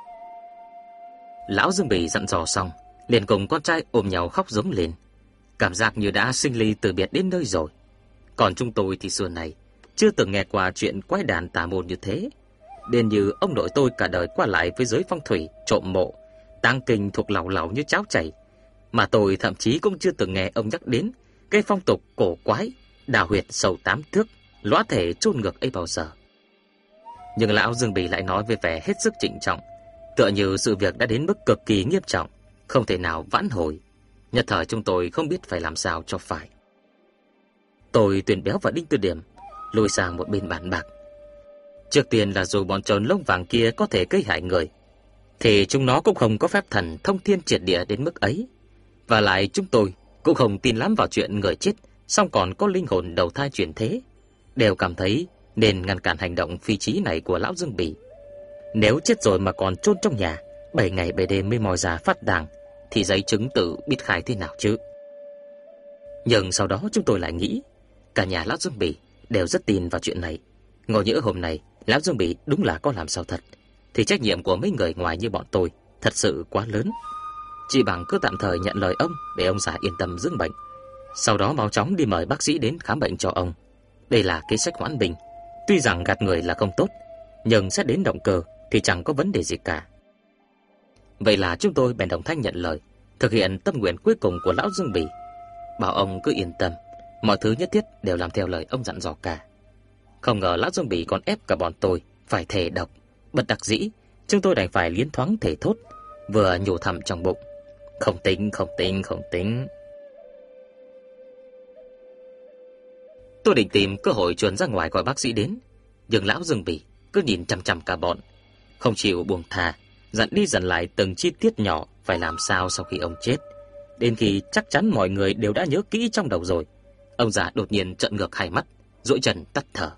Lão Dương Bỉ dặn dò xong, liền cùng con trai ôm nhau khóc rống lên, cảm giác như đã sinh ly từ biệt đến nơi rồi. Còn chúng tôi thì xưa này chưa từng nghe qua chuyện quái đàn tà môn như thế. Đến như ông nội tôi cả đời qua lại với giới phong thủy, trộm mộ, tang kinh thuộc lỏng lỏng như cháo chảy, mà tôi thậm chí cũng chưa từng nghe ông nhắc đến cái phong tục cổ quái đào huyệt sâu tám thước, lõa thể chôn ngược ấy bao giờ. Nhưng lão Dương Bỉ lại nói với vẻ hết sức trịnh trọng, tựa như sự việc đã đến mức cực kỳ nghiêm trọng, không thể nào vãn hồi. Nhất thời chúng tôi không biết phải làm sao cho phải. Tôi Tuyền Béo và Đinh Tư Điểm lùi sang một bên bàn bạc. Trước tiên là dù bọn trồn lông vàng kia có thể gây hại người, thì chúng nó cũng không có phép thần thông thiên triệt địa đến mức ấy. Và lại chúng tôi cũng không tin lắm vào chuyện người chết xong còn có linh hồn đầu thai chuyển thế, đều cảm thấy nên ngăn cản hành động phi trí này của lão Dương Bỉ. Nếu chết rồi mà còn chôn trong nhà bảy ngày bảy đêm mới mòi ra phát đàng, thì giấy chứng tử biết khai thế nào chứ. Nhưng sau đó chúng tôi lại nghĩ, cả nhà lão Dương Bỉ đều rất tin vào chuyện này. Ngồi nhỡ hôm nay lão Dương Bỉ đúng là có làm sao thật, thì trách nhiệm của mấy người ngoài như bọn tôi thật sự quá lớn. Chỉ bằng cứ tạm thời nhận lời ông để ông già yên tâm dưỡng bệnh, sau đó mau chóng đi mời bác sĩ đến khám bệnh cho ông. Đây là kế sách hoãn bình. Tuy rằng gạt người là không tốt, nhưng xét đến động cơ thì chẳng có vấn đề gì cả. Vậy là chúng tôi bèn đồng thanh nhận lời, thực hiện tâm nguyện cuối cùng của lão Dương Bỉ, bảo ông cứ yên tâm, mọi thứ nhất thiết đều làm theo lời ông dặn dò cả. Không ngờ lão Dương Bỉ còn ép cả bọn tôi phải thề độc. Bất đắc dĩ, chúng tôi đành phải liến thoáng thể thốt, vừa nhủ thầm trong bụng, không tính, không tính, không tính. Tôi định tìm cơ hội chuồn ra ngoài gọi bác sĩ đến, nhưng lão Dương Bỉ cứ nhìn chằm chằm cả bọn, không chịu buông tha, dặn đi dặn lại từng chi tiết nhỏ phải làm sao sau khi ông chết. Đến khi chắc chắn mọi người đều đã nhớ kỹ trong đầu rồi, ông già đột nhiên trợn ngược hai mắt, duỗi chân tắt thở.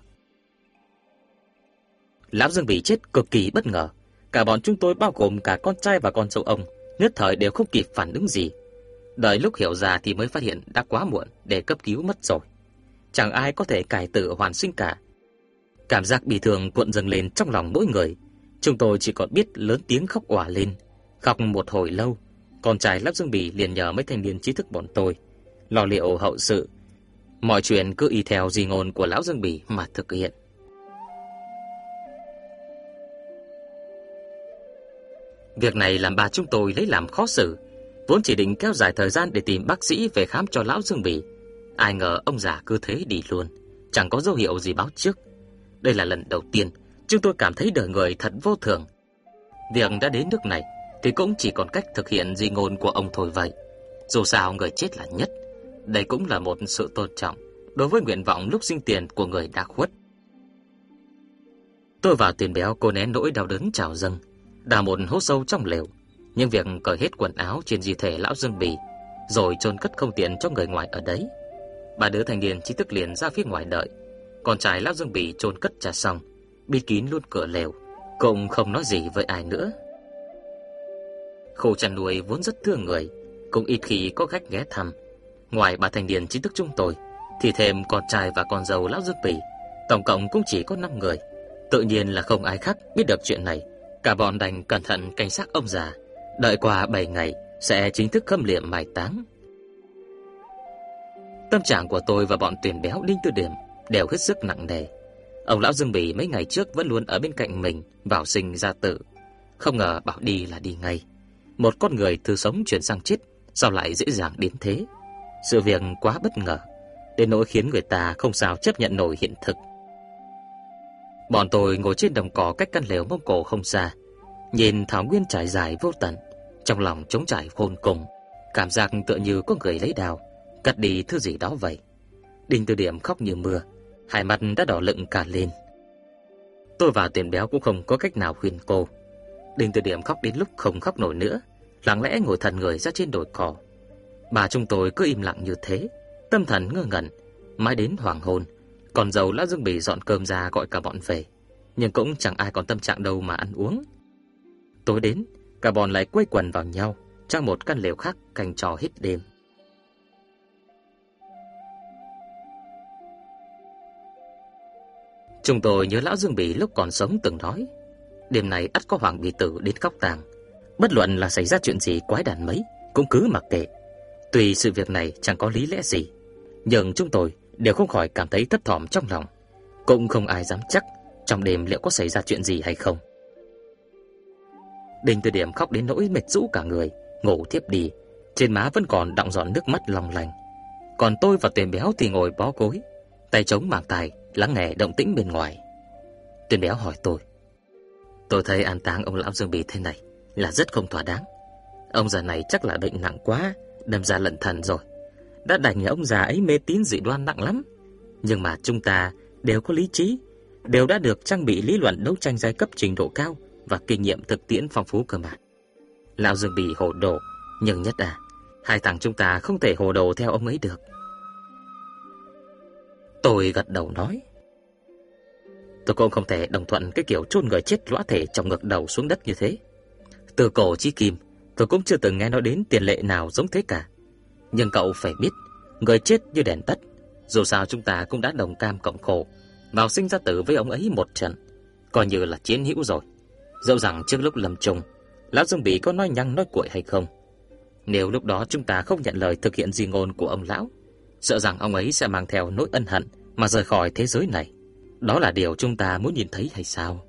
Lão Dương Bỉ chết cực kỳ bất ngờ. Cả bọn chúng tôi, bao gồm cả con trai và con dâu ông, nhất thời đều không kịp phản ứng gì. Đợi lúc hiểu ra thì mới phát hiện đã quá muộn để cấp cứu mất rồi. Chẳng ai có thể cải tử hoàn sinh cả. Cảm giác bi thương cuộn dâng lên trong lòng mỗi người. Chúng tôi chỉ còn biết lớn tiếng khóc òa lên. Khóc một hồi lâu, con trai lão Dương Bỉ liền nhờ mấy thanh niên trí thức bọn tôi lo liệu hậu sự. Mọi chuyện cứ y theo di ngôn của lão Dương Bỉ mà thực hiện. Việc này làm bà chúng tôi lấy làm khó xử. Vốn chỉ định kéo dài thời gian để tìm bác sĩ về khám cho lão Dương Bỉ, ai ngờ ông già cứ thế đi luôn, chẳng có dấu hiệu gì báo trước. Đây là lần đầu tiên chúng tôi cảm thấy đời người thật vô thường. Việc đã đến nước này thì cũng chỉ còn cách thực hiện di ngôn của ông thôi vậy. Dù sao người chết là nhất, đây cũng là một sự tôn trọng đối với nguyện vọng lúc sinh tiền của người đã khuất. Tôi và Tuyền Béo cố nén nỗi đau đớn trào dâng, đào một hố sâu trong lều. Nhưng việc cởi hết quần áo trên di thể lão Dương Bỉ rồi chôn cất không tiện cho người ngoài ở đấy. Ba đứa thanh niên chỉ tức liền ra phía ngoài đợi. Con trai lão Dương Bỉ chôn cất trả xong, bịt kín luôn cửa lều, cũng không nói gì với ai nữa. Khu chăn nuôi vốn rất thương người, cũng ít khi có khách ghé thăm. Ngoài ba thanh niên chính thức chúng tôi thì thêm con trai và con dâu lão Dương Bỉ, tổng cộng cũng chỉ có năm người. Tự nhiên là không ai khác biết được chuyện này. Cả bọn đành cẩn thận canh xác ông già, đợi qua bảy ngày sẽ chính thức khâm liệm mai táng. Tâm trạng của tôi và bọn Tuyền Béo, Đinh Tư Điểm đều hết sức nặng nề. Ông lão Dương Bỉ mấy ngày trước vẫn luôn ở bên cạnh mình, vào sinh ra tử, không ngờ bảo đi là đi ngay. Một con người từ sống chuyển sang chết, sao lại dễ dàng đến thế? Sự việc quá bất ngờ, đến nỗi khiến người ta không sao chấp nhận nổi hiện thực. Bọn tôi ngồi trên đồng cỏ cách căn lều Mông Cổ không xa, nhìn thảo nguyên trải dài vô tận, trong lòng trống trải khôn cùng, cảm giác tựa như có người lấy đào cắt đi thứ gì đó vậy. Đinh Tư Điểm khóc như mưa, hai mắt đã đỏ lựng cả lên. Tôi và Tuyền Béo cũng không có cách nào khuyên cô. Đinh Tư Điểm khóc đến lúc không khóc nổi nữa, lặng lẽ ngồi thần người ra trên đồi cỏ. Bà chúng tôi cứ im lặng như thế, tâm thần ngơ ngẩn, mãi đến hoàng hôn, còn dâu lão Dương Bỉ dọn cơm ra gọi cả bọn về, nhưng cũng chẳng ai còn tâm trạng đâu mà ăn uống. Tối đến, cả bọn lại quây quần vào nhau trong một căn lều khác canh trò hết đêm. Chúng tôi nhớ lão Dương Bỉ lúc còn sống từng nói, đêm nay ắt có hoàng bì tử đến khóc tang, bất luận là xảy ra chuyện gì quái đản mấy cũng cứ mặc kệ. Tuy sự việc này chẳng có lý lẽ gì, nhưng chúng tôi đều không khỏi cảm thấy thấp thỏm trong lòng, cũng không ai dám chắc trong đêm liệu có xảy ra chuyện gì hay không. Đinh Từ Điểm khóc đến nỗi mệt rũ cả người, ngủ thiếp đi, trên má vẫn còn đọng giọt nước mắt long lanh. Còn tôi và Tuyền Béo thì ngồi bó gối, tay chống màng tai lắng nghe động tĩnh bên ngoài. Tuyền Béo hỏi tôi: "Tôi thấy an táng ông lão Dương Bỉ thế này là rất không thỏa đáng. Ông già này chắc là bệnh nặng quá, đâm ra lẩn thần rồi. Đã đành ông già ấy mê tín dị đoan nặng lắm. Nhưng mà chúng ta đều có lý trí, đều đã được trang bị lý luận đấu tranh giai cấp trình độ cao và kinh nghiệm thực tiễn phong phú cơ mà. Lão Dương Bỉ hồ đồ, nhưng nhất à, hai thằng chúng ta không thể hồ đồ theo ông ấy được." Tôi gật đầu nói: "Tôi cũng không thể đồng thuận cái kiểu chôn người chết lõa thể trong ngực đầu xuống đất như thế. Từ cổ chí kim, tôi cũng chưa từng nghe nói đến tiền lệ nào giống thế cả. Nhưng cậu phải biết, người chết như đèn tắt. Dù sao chúng ta cũng đã đồng cam cộng khổ, vào sinh ra tử với ông ấy một trận, coi như là chiến hữu rồi. Dẫu rằng trước lúc lâm chung, lão Dương Bỉ có nói nhăng nói cuội hay không, nếu lúc đó chúng ta không nhận lời thực hiện di ngôn của ông lão, sợ rằng ông ấy sẽ mang theo nỗi ân hận mà rời khỏi thế giới này. Đó là điều chúng ta muốn nhìn thấy hay sao?"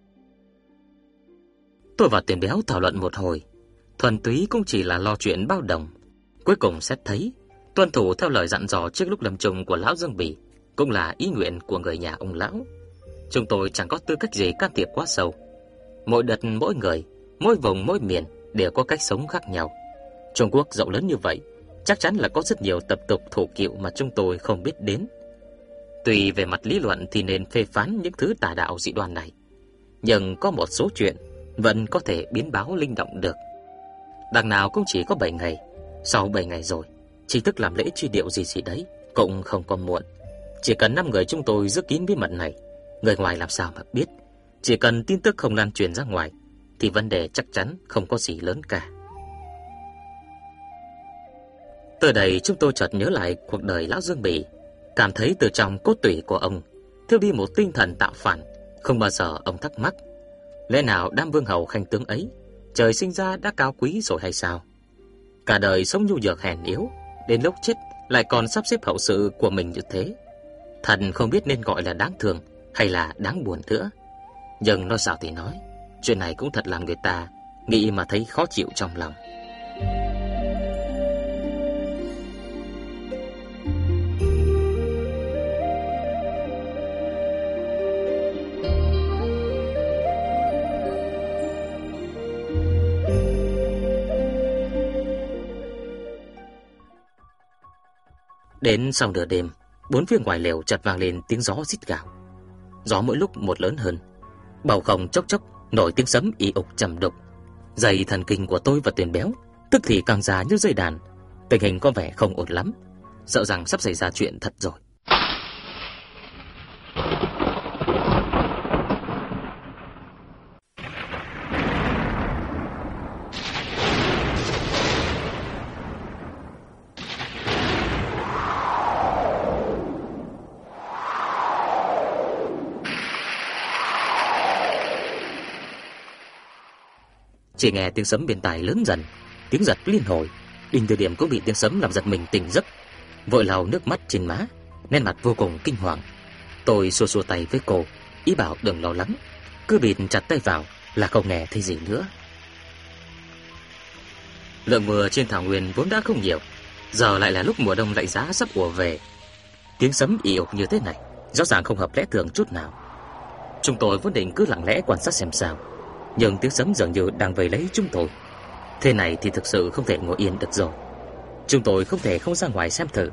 Tôi và Tuyền Béo thảo luận một hồi, thuần túy cũng chỉ là lo chuyện bao đồng. Cuối cùng xét thấy tuân thủ theo lời dặn dò trước lúc lâm chung của lão Dương Bỉ cũng là ý nguyện của người nhà ông lão. Chúng tôi chẳng có tư cách gì can thiệp quá sâu. Mỗi đất mỗi người, mỗi vùng mỗi miền đều có cách sống khác nhau. Trung Quốc rộng lớn như vậy, chắc chắn là có rất nhiều tập tục thủ cựu mà chúng tôi không biết đến. Tuy về mặt lý luận thì nên phê phán những thứ tà đạo dị đoan này, nhưng có một số chuyện vẫn có thể biến báo linh động được. Đằng nào cũng chỉ có bảy ngày, sau bảy ngày rồi, chính thức làm lễ truy điệu gì gì đấy cũng không còn muộn. Chỉ cần năm người chúng tôi giữ kín bí mật này, người ngoài làm sao mà biết. Chỉ cần tin tức không lan truyền ra ngoài thì vấn đề chắc chắn không có gì lớn cả. Từ đây chúng tôi chợt nhớ lại cuộc đời lão Dương Bỉ, cảm thấy từ trong cốt tủy của ông thiếu đi một tinh thần tạo phản. Không bao giờ ông thắc mắc, lẽ nào đám vương hầu khanh tướng ấy trời sinh ra đã cao quý rồi hay sao? Cả đời sống nhu nhược hèn yếu, đến lúc chết lại còn sắp xếp hậu sự của mình như thế. Thật không biết nên gọi là đáng thương hay là đáng buồn nữa. Nhưng nói sao thì nói, chuyện này cũng thật làm người ta nghĩ mà thấy khó chịu trong lòng. Đến sau nửa đêm, bốn phía ngoài lều chợt vang lên tiếng gió rít gào. Gió mỗi lúc một lớn hơn, bầu không chốc chốc nổi tiếng sấm ì ục trầm đục. Dây thần kinh của tôi và Tuyền Béo tức thì càng già như dây đàn. Tình hình có vẻ không ổn lắm, sợ rằng sắp xảy ra chuyện thật rồi. Chỉ nghe tiếng sấm bên tai lớn dần, tiếng giật liên hồi. Đinh Từ Điểm cũng bị tiếng sấm làm giật mình tỉnh giấc, vội lau nước mắt trên má, nét mặt vô cùng kinh hoàng. Tôi xua xua tay với cô, ý bảo đừng lo lắng, cứ bịt chặt tay vào là không nghe thấy gì nữa. Lượng mưa trên thảo nguyên vốn đã không nhiều, giờ lại là lúc mùa đông lạnh giá sắp ùa về. Tiếng sấm ì ục như thế này rõ ràng không hợp lẽ thường chút nào. Chúng tôi vốn định cứ lặng lẽ quan sát xem sao, nhưng tiếng sấm dường như đang vây lấy chúng tôi. Thế này thì thực sự không thể ngồi yên được rồi. Chúng tôi không thể không ra ngoài xem thử.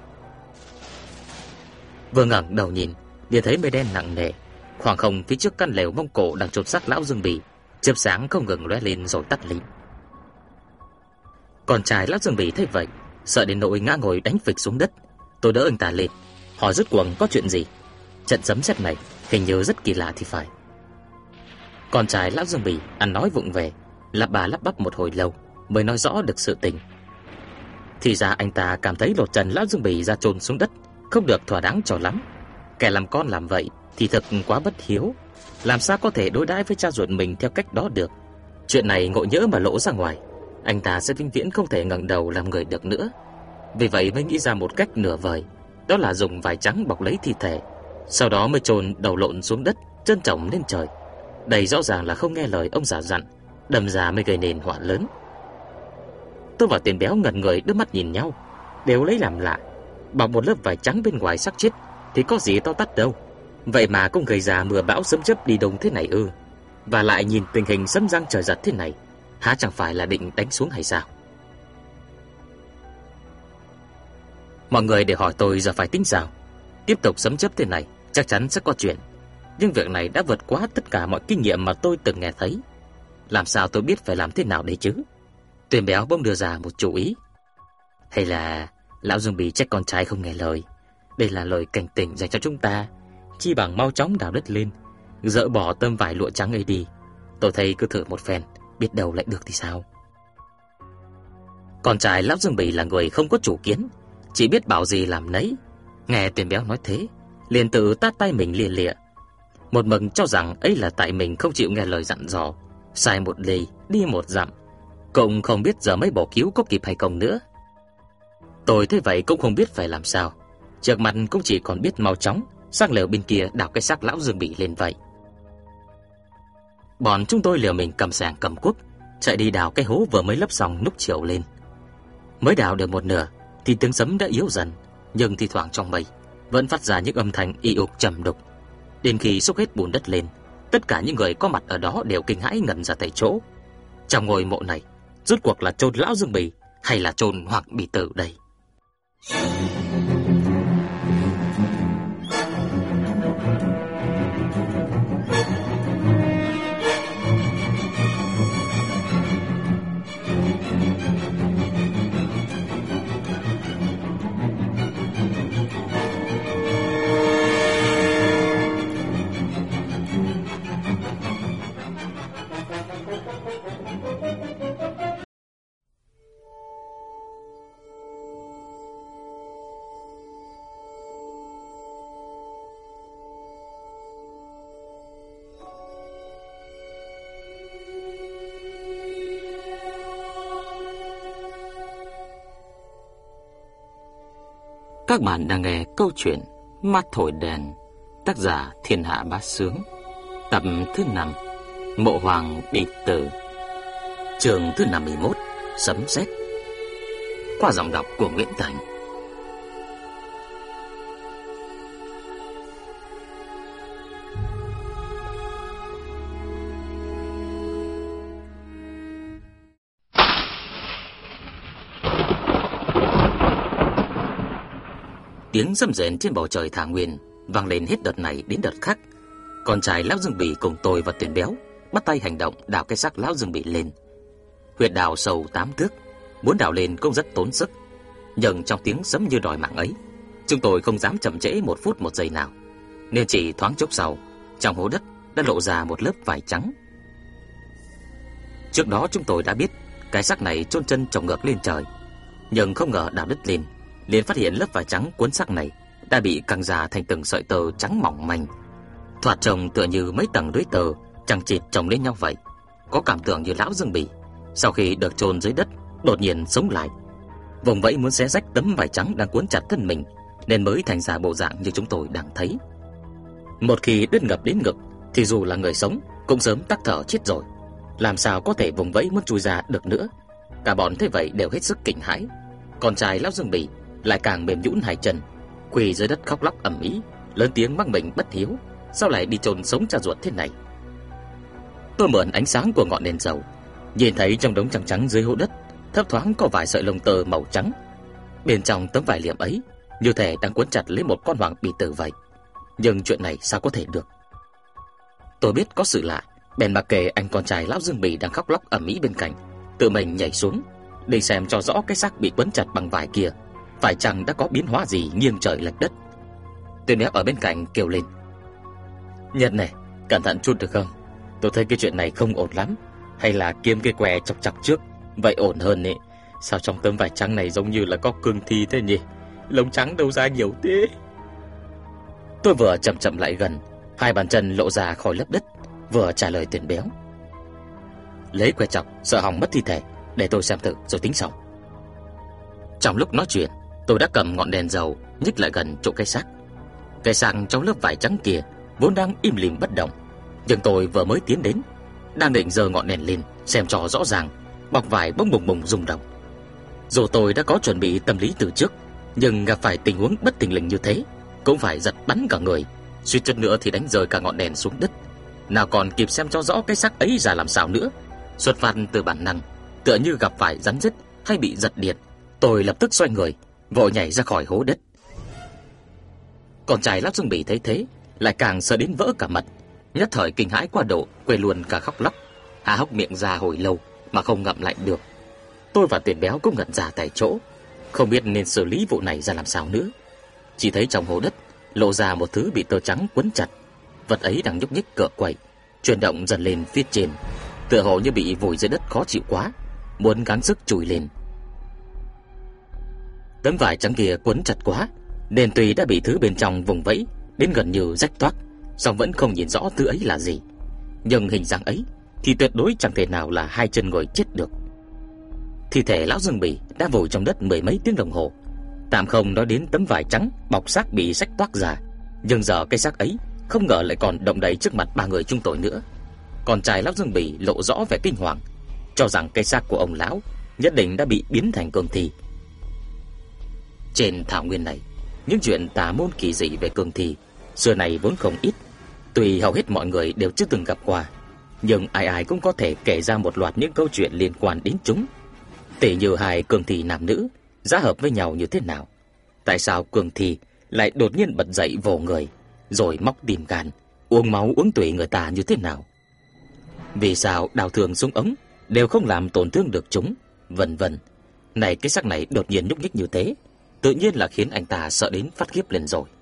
Vừa ngẩng đầu nhìn, liền thấy mây đen nặng nề, khoảng không phía trước căn lều Mông Cổ đang chôn xác lão Dương Bỉ, chớp sáng không ngừng lóe lên rồi tắt lịm. Con trai lão Dương Bỉ thấy vậy, sợ đến nỗi ngã ngồi đánh phịch xuống đất. Tôi đỡ anh ta lên, hỏi rốt cuộc có chuyện gì. Trận sấm sét này hình như rất kỳ lạ thì phải. Con trai lão Dương Bỉ ăn nói vụng về, lắp bà lắp bắp một hồi lâu mới nói rõ được sự tình. Thì ra anh ta cảm thấy lột trần lão Dương Bỉ ra chôn xuống đất không được thỏa đáng cho lắm. Kẻ làm con làm vậy thì thật quá bất hiếu. Làm sao có thể đối đãi với cha ruột mình theo cách đó được? Chuyện này ngộ nhỡ mà lộ ra ngoài, anh ta sẽ vĩnh viễn không thể ngẩng đầu làm người được nữa. Vì vậy mới nghĩ ra một cách nửa vời, đó là dùng vải trắng bọc lấy thi thể, sau đó mới chôn đầu lộn xuống đất, chân chồng lên trời. Đây rõ ràng là không nghe lời ông già dặn, đâm ra mới gây nên họa lớn. Tôi và Tiền Béo ngẩn người đưa mắt nhìn nhau, đều lấy làm lạ. Bọc một lớp vải trắng bên ngoài xác chết thì có gì to tát đâu, vậy mà cũng gây ra mưa bão sấm chớp đi đông thế này ư? Và lại nhìn tình hình sấm giăng trời giật thế này, há chẳng phải là định đánh xuống hay sao? Mọi người đều hỏi tôi giờ phải tính sao. Tiếp tục sấm chớp thế này chắc chắn sẽ có chuyện, nhưng việc này đã vượt quá tất cả mọi kinh nghiệm mà tôi từng nghe thấy. Làm sao tôi biết phải làm thế nào đây chứ? Tuyền Béo bỗng đưa ra một chủ ý. Hay là lão Dương Bì trách con trai không nghe lời, đây là lời cảnh tỉnh dành cho chúng ta, chi bằng mau chóng đào đất lên, dỡ bỏ tấm vải lụa trắng ấy đi. Tôi thấy cứ thử một phen, biết đâu lại được thì sao. Con trai lão Dương Bì là người không có chủ kiến, chỉ biết bảo gì làm nấy. Nghe Tuyền Béo nói thế, liền tự tát tay mình lia lịa. Một mực cho rằng ấy là tại mình không chịu nghe lời dặn dò, sai một ly đi một dặm, cũng không biết giờ mấy bổ cứu có kịp hay không nữa. Tôi thế vậy cũng không biết phải làm sao, trước mặt cũng chỉ còn biết mau chóng sang lều bên kia đào cái xác lão Dương Bì lên vậy. Bọn chúng tôi liều mình cầm sàng cầm cuốc chạy đi đào cái hố vừa mới lấp xong lúc chiều lên. Mới đào được một nửa thì tiếng sấm đã yếu dần, nhưng thi thoảng trong mây vẫn phát ra những âm thanh y ục trầm đục. Đến khi xúc hết bùn đất lên, tất cả những người có mặt ở đó đều kinh hãi ngẩn ra tại chỗ. Trong ngôi mộ này, rốt cuộc là chôn lão Dương Bì hay là chôn Hoàng Bì Tử đây? Các bạn đang nghe câu chuyện Mắt Thổi Đèn, tác giả Thiên Hạ Bá Sướng, tập thứ năm, Mộ Hoàng Bì Tử, chương thứ năm mươi mốt, Sấm Sét, qua giọng đọc của Nguyễn Thành. Tiếng rầm rền trên bầu trời thảo nguyên vang lên hết đợt này đến đợt khác. Con trai lão Dương Bì cùng tôi và Tuyền Béo bắt tay hành động đào cái xác lão Dương Bì lên. Huyệt đào sâu tám thước, muốn đào lên cũng rất tốn sức. Nhưng trong tiếng sấm như đòi mạng ấy, chúng tôi không dám chậm trễ một phút một giây nào, nên chỉ thoáng chốc sau, trong hố đất đã lộ ra một lớp vải trắng. Trước đó chúng tôi đã biết cái xác này chôn chân trồng ngược lên trời, nhưng không ngờ đào đất lên liền phát hiện lớp vải trắng cuốn xác này đã bị căng ra thành từng sợi tơ trắng mỏng manh, thoạt trông tựa như mấy tầng lưới tơ chằng chịt chồng lên nhau vậy. Có cảm tưởng như lão Dương Bì sau khi được chôn dưới đất đột nhiên sống lại, vùng vẫy muốn xé rách tấm vải trắng đang cuốn chặt thân mình, nên mới thành ra bộ dạng như chúng tôi đang thấy. Một khi đứt ngập đến ngực thì dù là người sống cũng sớm tắc thở chết rồi, làm sao có thể vùng vẫy muốn chui ra được nữa. Cả bọn thế vậy đều hết sức kinh hãi. Con trai lão Dương Bì lại càng mềm nhũn hai chân, quỳ dưới đất khóc lóc ầm ĩ, lớn tiếng mắng mình bất hiếu, sao lại đi chôn sống cha ruột thế này. Tôi mượn ánh sáng của ngọn đèn dầu, nhìn thấy trong đống trắng trắng dưới hố đất thấp thoáng có vài sợi lông tơ màu trắng. Bên trong tấm vải liệm ấy như thể đang cuốn chặt lấy một con Hoàng Bì Tử vậy. Nhưng chuyện này sao có thể được? Tôi biết có sự lạ, bèn mặc kệ anh con trai lão Dương Bì đang khóc lóc ầm ĩ bên cạnh, tự mình nhảy xuống để xem cho rõ cái xác bị quấn chặt bằng vải kia phải chăng đã có biến hóa gì nghiêng trời lệch đất. Tuyền Béo ở bên cạnh kêu lên: "Nhật này, cẩn thận chút được không? Tôi thấy cái chuyện này không ổn lắm. Hay là kiếm cái què chọc chọc trước, vậy ổn hơn ấy. Sao trong tấm vải trắng này giống như là có cương thi thế nhỉ? Lông trắng đâu ra nhiều thế?" Tôi vừa chậm chậm lại gần Hai bàn chân lộ ra khỏi lớp đất, vừa trả lời Tuyển Béo: "Lấy que chọc sợ hỏng mất thi thể, để tôi xem thử rồi tính sau." Trong lúc nói chuyện, tôi đã cầm ngọn đèn dầu nhích lại gần chỗ cái xác. Cái xác trong lớp vải trắng kia vốn đang im lìm bất động, nhưng tôi vừa mới tiến đến, đang định giơ ngọn đèn lên xem cho rõ ràng, bọc vải bỗng bùng bùng rung động. Dù tôi đã có chuẩn bị tâm lý từ trước, nhưng gặp phải tình huống bất thình lình như thế, cũng phải giật bắn cả người, suýt chút nữa thì đánh rơi cả ngọn đèn xuống đất. Nào còn kịp xem cho rõ cái xác ấy ra làm sao nữa. Xuất phát từ bản năng, tựa như gặp phải rắn rết hay bị giật điện, tôi lập tức xoay người, vội nhảy ra khỏi hố đất. Con trai Lão Dương Bỉ thấy thế, lại càng sợ đến vỡ cả mật, nhất thời kinh hãi quá độ, quên luôn cả khóc lóc, há hốc miệng ra hồi lâu mà không ngậm lại được. Tôi và Tuyển Béo cũng ngẩn ra tại chỗ, không biết nên xử lý vụ này ra làm sao nữa. Chỉ thấy trong hố đất lộ ra một thứ bị tơ trắng quấn chặt, vật ấy đang nhúc nhích cựa quậy, chuyển động dần lên phía trên, tựa hồ như bị vùi dưới đất khó chịu quá, muốn gắng sức chui lên. Tấm vải trắng kia quấn chặt quá, nên tuy đã bị thứ bên trong vùng vẫy đến gần như rách toác, song vẫn không nhìn rõ thứ ấy là gì. Nhưng hình dáng ấy thì tuyệt đối chẳng thể nào là hai chân người chết được. Thi thể Lão Dương Bỉ đã vùi trong đất mười mấy tiếng đồng hồ, tạm không nói đến tấm vải trắng bọc xác bị rách toác ra, nhưng giờ cái xác ấy không ngờ lại còn động đậy trước mặt ba người chúng tôi nữa. Con trai Lão Dương Bỉ lộ rõ vẻ kinh hoàng, cho rằng cái xác của ông lão nhất định đã bị biến thành cương thi. Trên thảo nguyên này, những chuyện tà môn kỳ dị về cương thi xưa này vốn không ít. Tuy hầu hết mọi người đều chưa từng gặp qua, nhưng ai ai cũng có thể kể ra một loạt những câu chuyện liên quan đến chúng. Tỉ như hai cương thi nam nữ giá hợp với nhau như thế nào, tại sao cương thi lại đột nhiên bật dậy vồ người, rồi móc tim gan, uống máu uống tủy người ta như thế nào, vì sao đào thương súng ống đều không làm tổn thương được chúng, vân vân. Này, cái xác này đột nhiên nhúc nhích như thế, tự nhiên là khiến anh ta sợ đến phát khiếp lên rồi.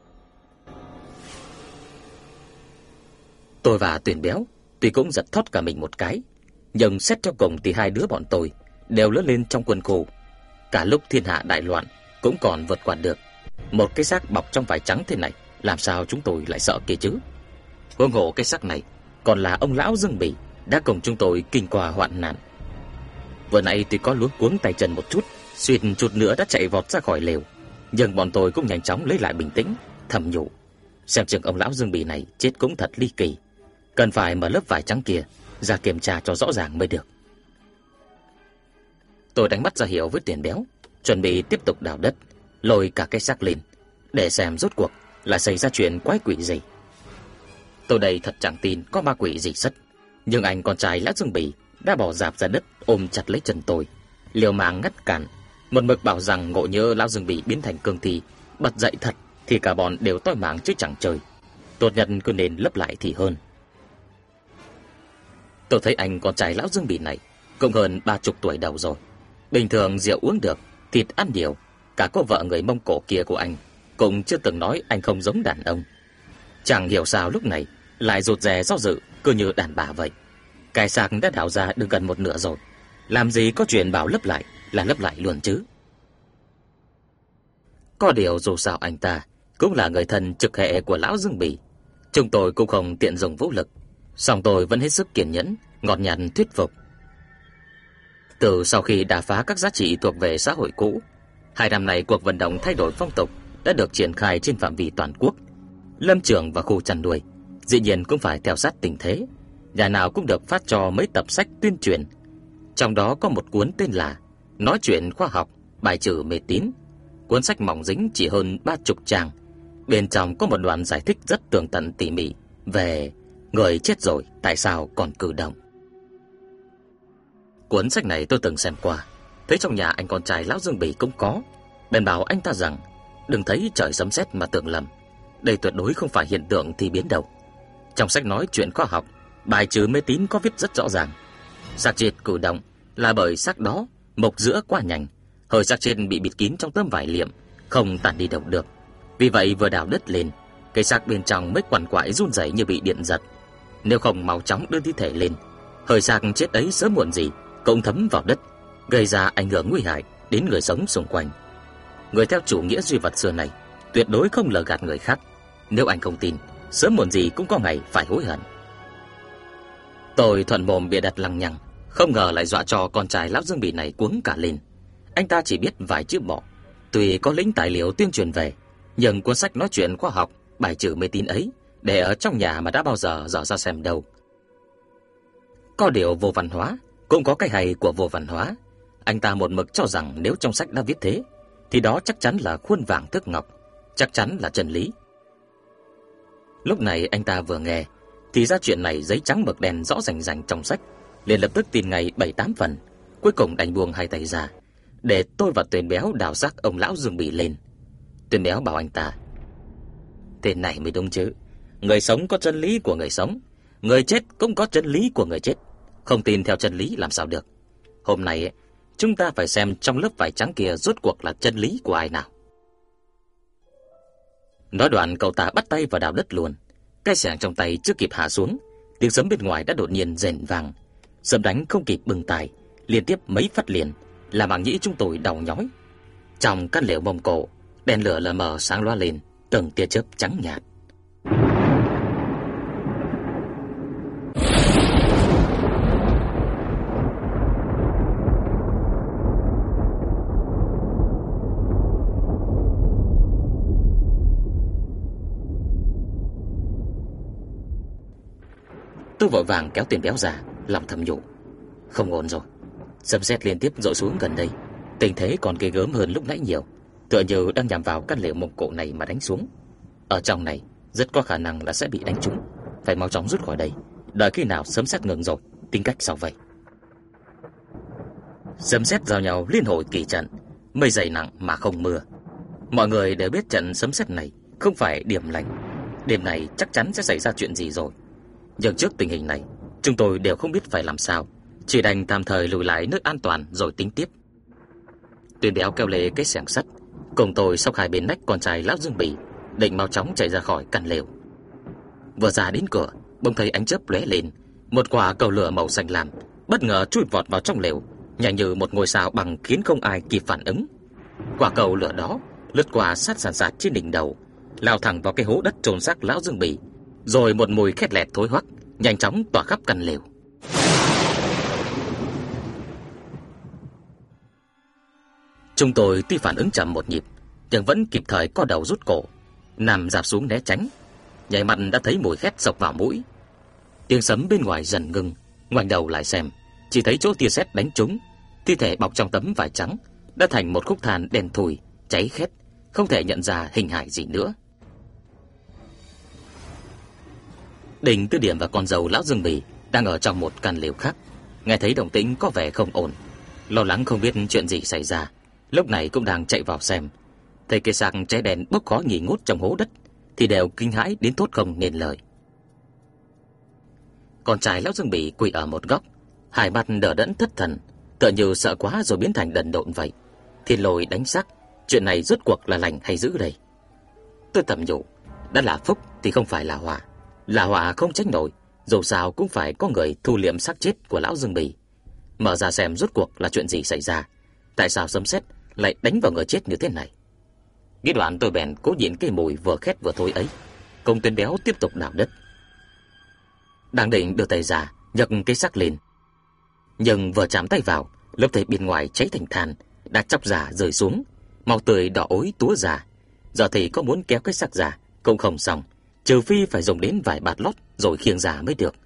Tôi và Tuyển Béo tuy cũng giật thót cả mình một cái, nhưng xét cho cùng thì hai đứa bọn tôi đều lớn lên trong quân khu, cả lúc thiên hạ đại loạn cũng còn vượt qua được. Một cái xác bọc trong vải trắng thế này, làm sao chúng tôi lại sợ kia chứ? Huống hồ cái xác này còn là ông lão Dương Bỉ đã cùng chúng tôi kinh qua hoạn nạn. Vừa nãy tuy có luống cuống tay chân một chút, suýt chút nữa đã chạy vọt ra khỏi lều, nhưng bọn tôi cũng nhanh chóng lấy lại bình tĩnh, thầm nhủ, xem chừng ông lão Dương Bỉ này chết cũng thật ly kỳ, cần phải mở lớp vải trắng kia ra kiểm tra cho rõ ràng mới được. Tôi đánh mắt ra hiệu với Tuyển Béo, chuẩn bị tiếp tục đào đất, lôi cả cái xác lên, để xem rốt cuộc là xảy ra chuyện quái quỷ gì. Tôi đây thật chẳng tin có ma quỷ gì sất, nhưng anh con trai Lão Dương Bỉ đã bỏ dạp ra đất ôm chặt lấy chân tôi, liều mạng ngắt cản, một mực bảo rằng ngộ nhỡ Lão Dương Bỉ biến thành cương thi bật dậy thật thì cả bọn đều toi mạng chứ chẳng chơi, tốt nhất cứ nên lấp lại thì hơn. Tôi thấy anh con trai Lão Dương Bỉ này cũng hơn ba chục tuổi đầu rồi, bình thường rượu uống được, thịt ăn nhiều, cả cô vợ người Mông Cổ kia của anh cũng chưa từng nói anh không giống đàn ông. Chẳng hiểu sao lúc này lại rụt rè do dự, cứ như đàn bà vậy. Cái xác đã đào ra được gần một nửa rồi, làm gì có chuyện bảo lấp lại là lấp lại luôn chứ. Có điều dù sao anh ta cũng là người thân trực hệ của Lão Dương Bỉ, chúng tôi cũng không tiện dùng vũ lực, song tôi vẫn hết sức kiên nhẫn, ngọt nhạt thuyết phục. Từ sau khi đả phá các giá trị thuộc về xã hội cũ, hai năm nay cuộc vận động thay đổi phong tục đã được triển khai trên phạm vi toàn quốc. Lâm trường và khu chăn nuôi dĩ nhiên cũng phải theo sát tình thế, nhà nào cũng được phát cho mấy tập sách tuyên truyền. Trong đó có một cuốn tên là Nói chuyện khoa học, bài trừ mê tín. Cuốn sách mỏng dính chỉ hơn ba chục trang, bên trong có một đoạn giải thích rất tường tận tỉ mỉ về người chết rồi tại sao còn cử động. Cuốn sách này tôi từng xem qua, thấy trong nhà anh con trai Lão Dương Bỉ cũng có, bèn bảo anh ta rằng đừng thấy trời sấm sét mà tưởng lầm, đây tuyệt đối không phải hiện tượng thi biến đâu. Trong sách nói chuyện khoa học, bài trừ mê tín có viết rất rõ ràng, xác chết cử động là bởi xác đó mộc giữa quá nhanh, hơi xác chết bị bịt kín trong tấm vải liệm, không tản đi đâu được. Vì vậy vừa đào đất lên, cái xác bên trong mới quằn quại run rẩy như bị điện giật. Nếu không mau chóng đưa thi thể lên, hơi xác chết ấy sớm muộn gì cũng thấm vào đất, gây ra ảnh hưởng nguy hại đến người sống xung quanh. Người theo chủ nghĩa duy vật xưa này tuyệt đối không lừa gạt người khác. Nếu anh không tin, sớm muộn gì cũng có ngày phải hối hận. Tôi thuận mồm bịa đặt lằng nhằng, không ngờ lại dọa cho con trai lão Dương Bỉ này cuống cả lên. Anh ta chỉ biết vài chữ bọ, tuy có lĩnh tài liệu tuyên truyền về, nhưng cuốn sách nói chuyện khoa học, bài trừ mê tín ấy để ở trong nhà mà đã bao giờ dở ra xem đâu. Có điều vô văn hóa cũng có cái hay của vô văn hóa. Anh ta một mực cho rằng nếu trong sách đã viết thế thì đó chắc chắn là khuôn vàng thước ngọc, chắc chắn là chân lý. Lúc này anh ta vừa nghe thì ra chuyện này giấy trắng mực đen rõ rành rành trong sách, liền lập tức tin ngay bảy tám phần, cuối cùng đành buông hai tay ra để tôi và Tuyền Béo đào xác ông lão Dương Bỉ lên. Tuyền Béo bảo anh ta: "Thế này mới đúng chứ, người sống có chân lý của người sống, người chết cũng có chân lý của người chết, không tin theo chân lý làm sao được. Hôm nay chúng ta phải xem trong lớp vải trắng kia rốt cuộc là chân lý của ai nào." Nói đoạn cậu ta bắt tay vào đào đất luôn. Cái xẻng trong tay chưa kịp hạ xuống, tiếng sấm bên ngoài đã đột nhiên rền vang. Sấm đánh không kịp bừng tài, liên tiếp mấy phát liền, làm màng nhĩ chúng tôi đau nhói. Trong căn lều Mông Cổ, đèn lửa lờ mờ sáng loa lên, từng tia chớp trắng nhạt. Tôi vội vàng kéo Tuyền Béo ra, lòng thầm nhủ: không ổn rồi. Sấm sét liên tiếp dội xuống gần đây, tình thế còn ghê gớm hơn lúc nãy nhiều, tựa như đang nhằm vào căn lều Mông Cổ này mà đánh xuống. Ở trong này rất có khả năng là sẽ bị đánh trúng, phải mau chóng rút khỏi đây, đợi khi nào sấm sét ngừng rồi tính cách sau vậy. Sấm sét giao nhau liên hồi kỳ trận, mây dày nặng mà không mưa. Mọi người đều biết trận sấm sét này không phải điểm lành, đêm này chắc chắn sẽ xảy ra chuyện gì rồi. Nhưng trước tình hình này, chúng tôi đều không biết phải làm sao, chỉ đành tạm thời lùi lại nơi an toàn rồi tính tiếp. Tuyền Béo kêu lê cái xẻng sắt, cùng tôi xốc hai bên nách con trai lão Dương Bỉ, định mau chóng chạy ra khỏi căn lều. Vừa ra đến cửa, bỗng thấy ánh chớp lóe lên, một quả cầu lửa màu xanh lam bất ngờ chui vọt vào trong lều, nhanh như một ngôi sao bằng khiến không ai kịp phản ứng. Quả cầu lửa đó lướt qua sát sàn sạt trên đỉnh đầu, lao thẳng vào cái hố đất chôn xác lão Dương Bỉ, rồi một mùi khét lẹt thối hoắc nhanh chóng tỏa khắp căn lều. Chúng tôi tuy phản ứng chậm một nhịp, nhưng vẫn kịp thời co đầu rút cổ, nằm rạp xuống né tránh. Nhảy mặt đã thấy mùi khét xộc vào mũi. Tiếng sấm bên ngoài dần ngưng, ngoảnh đầu lại xem, chỉ thấy chỗ tia sét đánh trúng, thi thể bọc trong tấm vải trắng đã thành một khúc than đen thùi, cháy khét, không thể nhận ra hình hài gì nữa. Đình Tư Điểm và con dâu lão Dương Bỉ đang ở trong một căn lều khác, nghe thấy động tĩnh có vẻ không ổn, lo lắng không biết chuyện gì xảy ra, lúc này cũng đang chạy vào xem. Thấy cái xác cháy đen bốc khói nghi ngút trong hố đất thì đều kinh hãi đến thốt không nên lời. Con trai lão Dương Bỉ quỳ ở một góc, hai mắt đờ đẫn thất thần, tựa như sợ quá rồi biến thành đần độn vậy. Thiên Lôi đánh xác, chuyện này rốt cuộc là lành hay dữ đây? Tôi thầm nhủ, đã là phúc thì không phải là họa, là họa không tránh nổi, dù sao cũng phải có người thu liệm xác chết của lão Dương Bỉ. Mở ra xem rốt cuộc là chuyện gì xảy ra, tại sao sấm sét lại đánh vào người chết như thế này. Nghĩ đoạn tôi bèn cố nhịn cái mùi vừa khét vừa thối ấy, cùng Tuyền Béo tiếp tục đào đất. Đang định đưa tay ra nhấc cái xác lên, nhưng vừa chạm tay vào, lớp thây bên ngoài cháy thành than, đã chóc giả rơi xuống, màu tươi đỏ ối túa ra. Giờ thì có muốn kéo cái xác ra cũng không xong, trừ phi phải dùng đến vài bạt lót rồi khiêng ra mới được.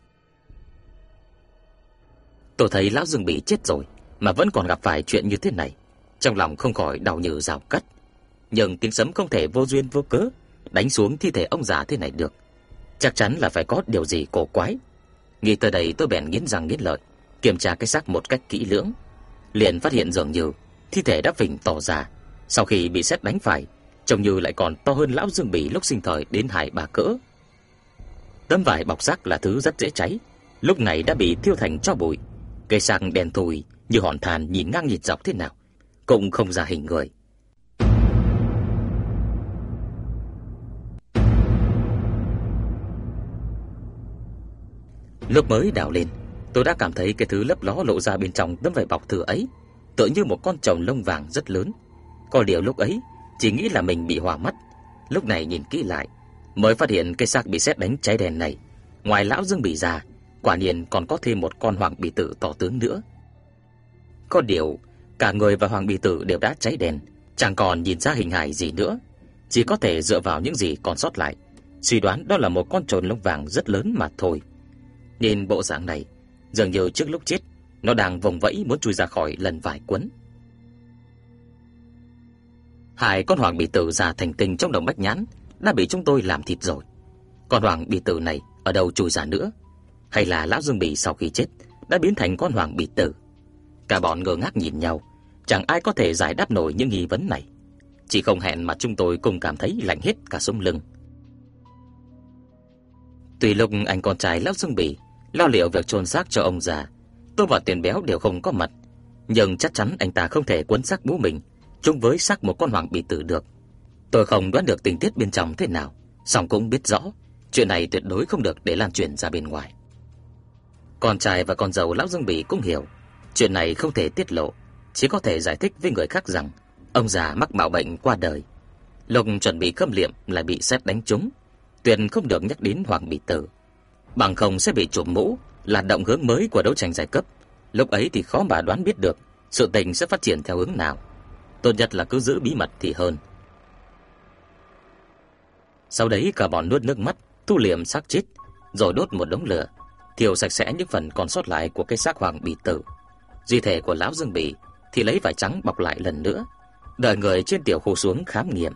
Tôi thấy lão Dương Bỉ chết rồi mà vẫn còn gặp phải chuyện như thế này, trong lòng không khỏi đau như dao cắt. Nhưng tiếng sấm không thể vô duyên vô cớ đánh xuống thi thể ông già thế này được, chắc chắn là phải có điều gì cổ quái. Nghĩ tới đây tôi bèn nghiến răng nghiến lợi, kiểm tra cái xác một cách kỹ lưỡng, liền phát hiện dường như thi thể đã phình to ra, sau khi bị sét đánh phải, trông như lại còn to hơn lão Dương Bỉ lúc sinh thời đến hai ba cỡ. Tấm vải bọc xác là thứ rất dễ cháy, lúc này đã bị thiêu thành tro bụi. Cây xác đen thui như hòn than nhìn ngang nhìn dọc thế nào cũng không ra hình người. Lúc mới đào lên, tôi đã cảm thấy cái thứ lấp ló lộ ra bên trong tấm vải bọc thừa ấy tựa như một con trồn lông vàng rất lớn. Có điều lúc ấy chỉ nghĩ là mình bị hoa mắt, lúc này nhìn kỹ lại, mới phát hiện cái xác bị sét đánh cháy đen này, ngoài lão Dương Bỉ ra, quả nhiên còn có thêm một con hoàng bì tử to tướng nữa. Có điều, cả người và hoàng bì tử đều đã cháy đen, chẳng còn nhìn ra hình hài gì nữa, chỉ có thể dựa vào những gì còn sót lại, suy đoán đó là một con trồn lông vàng rất lớn mà thôi. Nhìn bộ dạng này, dường như trước lúc chết, nó đang vùng vẫy muốn chui ra khỏi lần vải quấn. Hai con hoàng bì tử già thành tinh trong đồng bách nhãn đã bị chúng tôi làm thịt rồi. Con hoàng bì tử này ở đâu chui ra nữa? Hay là lão Dương Bỉ sau khi chết đã biến thành con hoàng bì tử? Cả bọn ngơ ngác nhìn nhau, chẳng ai có thể giải đáp nổi những nghi vấn này. Chỉ không hẹn mà chúng tôi cùng cảm thấy lạnh hết cả sống lưng. Tùy lúc anh con trai lão Dương Bỉ lo liệu việc chôn xác cho ông già, tôi và Tiền Béo đều không có mặt, nhưng chắc chắn anh ta không thể quấn xác bố mình chung với xác một con hoàng bì tử được. Tôi không đoán được tình tiết bên trong thế nào, song cũng biết rõ chuyện này tuyệt đối không được để lan truyền ra bên ngoài. Con trai và con dâu lão Dương Bỉ cũng hiểu chuyện này không thể tiết lộ, chỉ có thể giải thích với người khác rằng ông già mắc bạo bệnh qua đời. Lúc chuẩn bị khâm liệm lại bị sét đánh trúng, tuyệt không được nhắc đến hoàng bì tử, bằng không sẽ bị trụm mũ, là động hướng mới của đấu tranh giai cấp. Lúc ấy thì khó mà đoán biết được sự tình sẽ phát triển theo hướng nào. Tốt nhất là cứ giữ bí mật thì hơn. Sau đấy cả bọn nuốt nước mắt, thu liệm xác chết, rồi đốt một đống lửa, thiêu sạch sẽ những phần còn sót lại của cái xác hoàng bì tử. Di thể của lão Dương Bỉ thì lấy vải trắng bọc lại lần nữa, đợi người trên tiểu khu xuống khám nghiệm.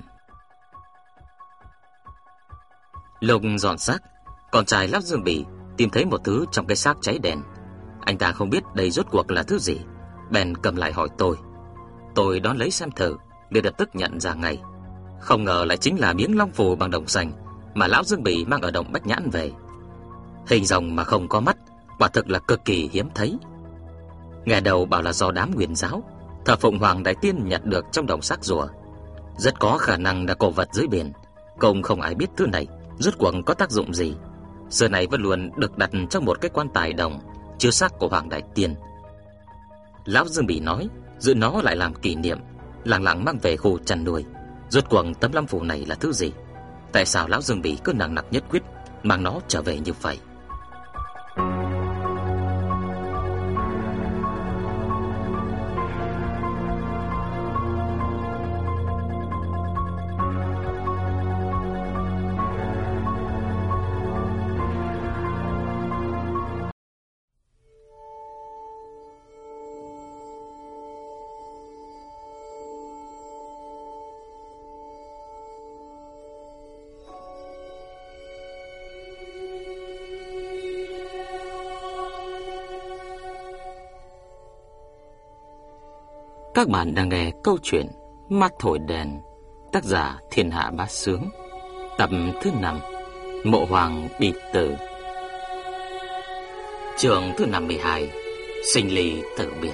Lúc dọn xác, con trai lão Dương Bỉ tìm thấy một thứ trong cái xác cháy đen. Anh ta không biết đây rốt cuộc là thứ gì, bèn cầm lại hỏi tôi. Tôi đón lấy xem thử, liền lập tức nhận ra ngay. Không ngờ lại chính là miếng long phù bằng đồng xanh mà lão Dương Bỉ mang ở động Bách Nhãn về. Hình rồng mà không có mắt, quả thực là cực kỳ hiếm thấy. Nghe đầu bảo là do đám Nguyên giáo thờ phụng Hoàng Đại Tiên nhặt được trong đồng xác rùa, rất có khả năng là cổ vật dưới biển. Cũng không ai biết thứ này rốt cuộc có tác dụng gì. Giờ này vẫn luôn được đặt trong một cái quan tài đồng chứa xác của Hoàng Đại Tiên. Lão Dương Bỉ nói giữ nó lại làm kỷ niệm, lặng lặng mang về khu chăn nuôi. Rốt cuộc tấm long phù này là thứ gì? Tại sao lão Dương Bỉ cứ nặng nặc nhất quyết mang nó trở về như vậy? Các bạn đang nghe câu chuyện Mắt Thổi Đèn, tác giả Thiên Hạ Bá Sướng, tập thứ năm, Mộ Hoàng Bì Tử, chương thứ năm mươi hai, Sinh ly tử biệt.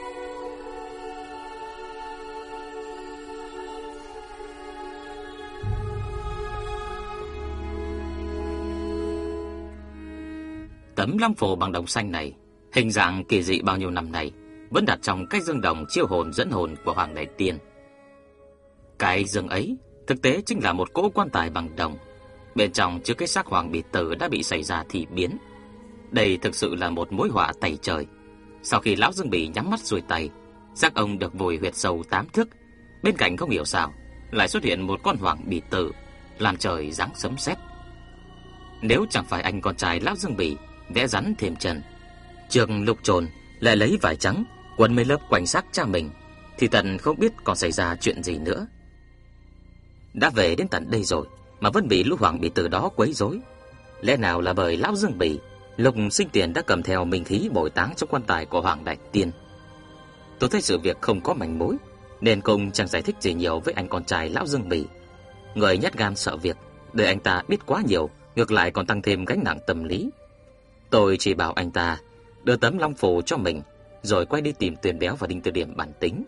Tấm long phù bằng đồng xanh này, hình dạng kỳ dị bao nhiêu năm nay, vẫn đặt trong cái dương đồng chiêu hồn dẫn hồn của Hoàng Đại Tiên. Cái dương ấy thực tế chính là một cỗ quan tài bằng đồng, bên trong chứa cái xác hoàng bì tử đã bị xảy ra thị biến. Đây thực sự là một mối họa tày trời. Sau khi lão Dương Bỉ nhắm mắt xuôi tay, xác ông được vùi huyệt sâu tám thước, bên cạnh không hiểu sao lại xuất hiện một con hoàng bì tử, làm trời giáng sấm sét. Nếu chẳng phải anh con trai lão Dương Bỉ vẽ rắn thêm chân, trường lục trồn lại lấy vải trắng quấn mấy lớp quanh xác cha mình, thì Tần không biết còn xảy ra chuyện gì nữa. Đã về đến tận đây rồi mà vẫn bị lũ hoàng bì tử đó quấy rối. Lẽ nào là bởi lão Dương Bỉ lúc sinh tiền đã cầm theo minh khí bồi táng trong quan tài của Hoàng Đại Tiên? Tôi thấy sự việc không có manh mối, nên cũng chẳng giải thích gì nhiều với anh con trai lão Dương Bỉ. Người nhát gan sợ việc, để anh ta biết quá nhiều, ngược lại còn tăng thêm gánh nặng tâm lý. Tôi chỉ bảo anh ta đưa tấm long phù cho mình, rồi quay đi tìm Tuyền Béo và Đinh Tư Điểm bản tính.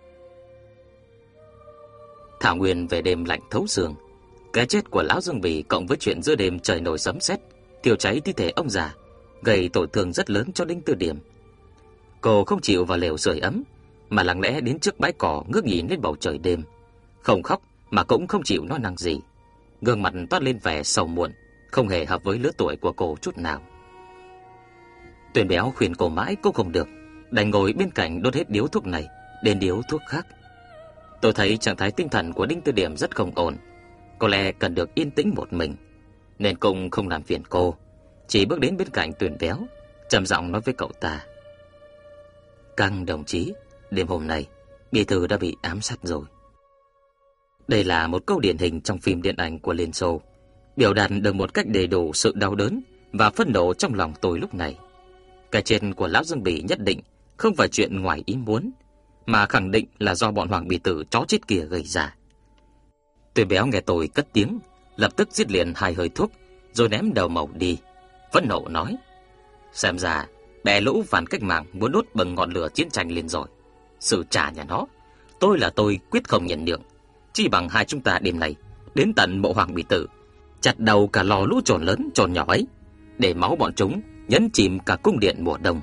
Thảo Nguyên về đêm lạnh thấu xương, cái chết của lão Dương Bỉ cộng với chuyện giữa đêm trời nổi sấm sét thiêu cháy thi thể ông già, gây tổn thương rất lớn cho Đinh Tư Điểm. Cô không chịu vào lều sưởi ấm, mà lặng lẽ đến trước bãi cỏ ngước nhìn lên bầu trời đêm, không khóc mà cũng không chịu nói năng gì. gương mặt toát lên vẻ sầu muộn, không hề hợp với lứa tuổi của cô chút nào. Tuyền Béo khuyên cô mãi cũng không được, đành ngồi bên cạnh đốt hết điếu thuốc này đến điếu thuốc khác. Tôi thấy trạng thái tinh thần của Đinh Tư Điểm rất không ổn, có lẽ cần được yên tĩnh một mình, nên cũng không làm phiền cô, chỉ bước đến bên cạnh Tuyền Béo, trầm giọng nói với cậu ta: "Căng đồng chí, đêm hôm nay Bí thư đã bị ám sát rồi." Đây là một câu điển hình trong phim điện ảnh của Liên Xô, biểu đạt được một cách đầy đủ sự đau đớn và phẫn nộ trong lòng tôi lúc này. Cái chết của lão Dương Bỉ nhất định không phải chuyện ngoài ý muốn, mà khẳng định là do bọn Hoàng Bì Tử chó chết kia gây ra. Tuyền Béo nghe tôi cất tiếng, lập tức giết liền hai hơi thuốc, rồi ném đầu mẩu đi, phẫn nộ nói: "Xem ra bè lũ phản cách mạng muốn đốt bừng ngọn lửa chiến tranh lên rồi. Sự trả nhà nó, tôi là tôi quyết không nhận nhượng. Chỉ bằng hai chúng ta đêm nay đến tận mộ Hoàng Bì Tử, chặt đầu cả lò lũ trồn lớn trồn nhỏ ấy, để máu bọn chúng nhấn chìm cả cung điện mùa đông."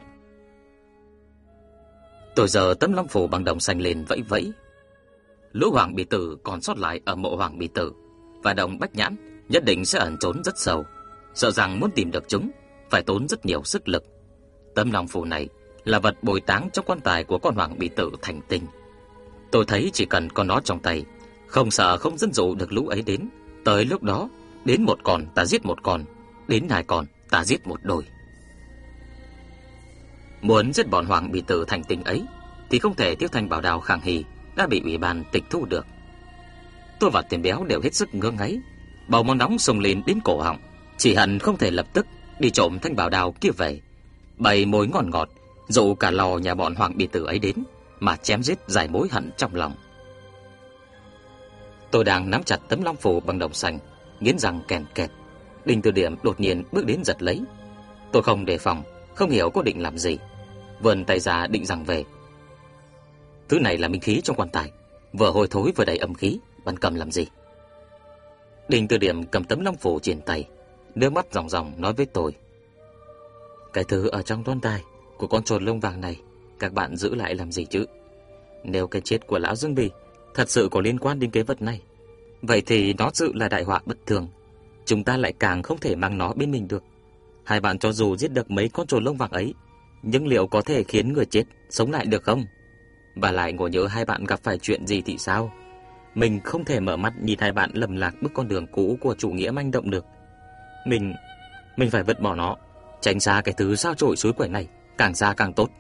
Tôi giờ tấm long phủ bằng đồng xanh lên vẫy vẫy. Lũ Hoàng Bì Tử còn sót lại ở mộ Hoàng Bì Tử và đồng Bách Nhãn nhất định sẽ ẩn trốn rất sâu, sợ rằng muốn tìm được chúng phải tốn rất nhiều sức lực. Tấm long phủ này là vật bồi táng trong quan tài của con Hoàng Bì Tử thành tinh. Tôi thấy chỉ cần có nó trong tay, không sợ không dẫn dụ được lũ ấy đến. Tới lúc đó, đến một con ta giết một con, đến hai con ta giết một đôi. Muốn giết bọn Hoàng Bì Tử thành tinh ấy thì không thể Tiêu Thanh Bảo Đào Khang Hy đã bị ủy ban tịch thu được. Tôi và Tuyền Béo đều hết sức ngơ ngáy, bầu máu nóng xông lên đến cổ họng, chỉ hận không thể lập tức đi trộm thanh bảo đào kia về, bày mối ngon ngọt, dụ cả lò nhà bọn Hoàng Bì Tử ấy đến mà chém giết giải mối hận trong lòng. Tôi đang nắm chặt tấm long phủ bằng đồng xanh, nghiến răng kèn kẹt. Đinh Tư Điểm đột nhiên bước đến giật lấy. Tôi không đề phòng, không hiểu cô định làm gì, vươn tay ra định giằng về. Thứ này là minh khí trong quan tài, vừa hôi thối vừa đầy âm khí, bạn cầm làm gì? Đinh Tư Điểm cầm tấm long phủ trên tay, nước mắt ròng ròng nói với tôi: "Cái thứ ở trong quan tài của con trồn lông vàng này, các bạn giữ lại làm gì chứ? Nếu cái chết của lão Dương Bì thật sự có liên quan đến cái vật này, vậy thì nó sự là đại họa bất thường. Chúng ta lại càng không thể mang nó bên mình được. Hai bạn cho dù giết được mấy con trồn lông vàng ấy, nhưng liệu có thể khiến người chết sống lại được không? Và lại ngồi nhớ hai bạn gặp phải chuyện gì thì sao? Mình không thể mở mắt nhìn hai bạn lầm lạc bước con đường cũ của chủ nghĩa manh động được. Mình... mình phải vứt bỏ nó, tránh xa cái thứ sao chổi suối quẩy này, càng xa càng tốt."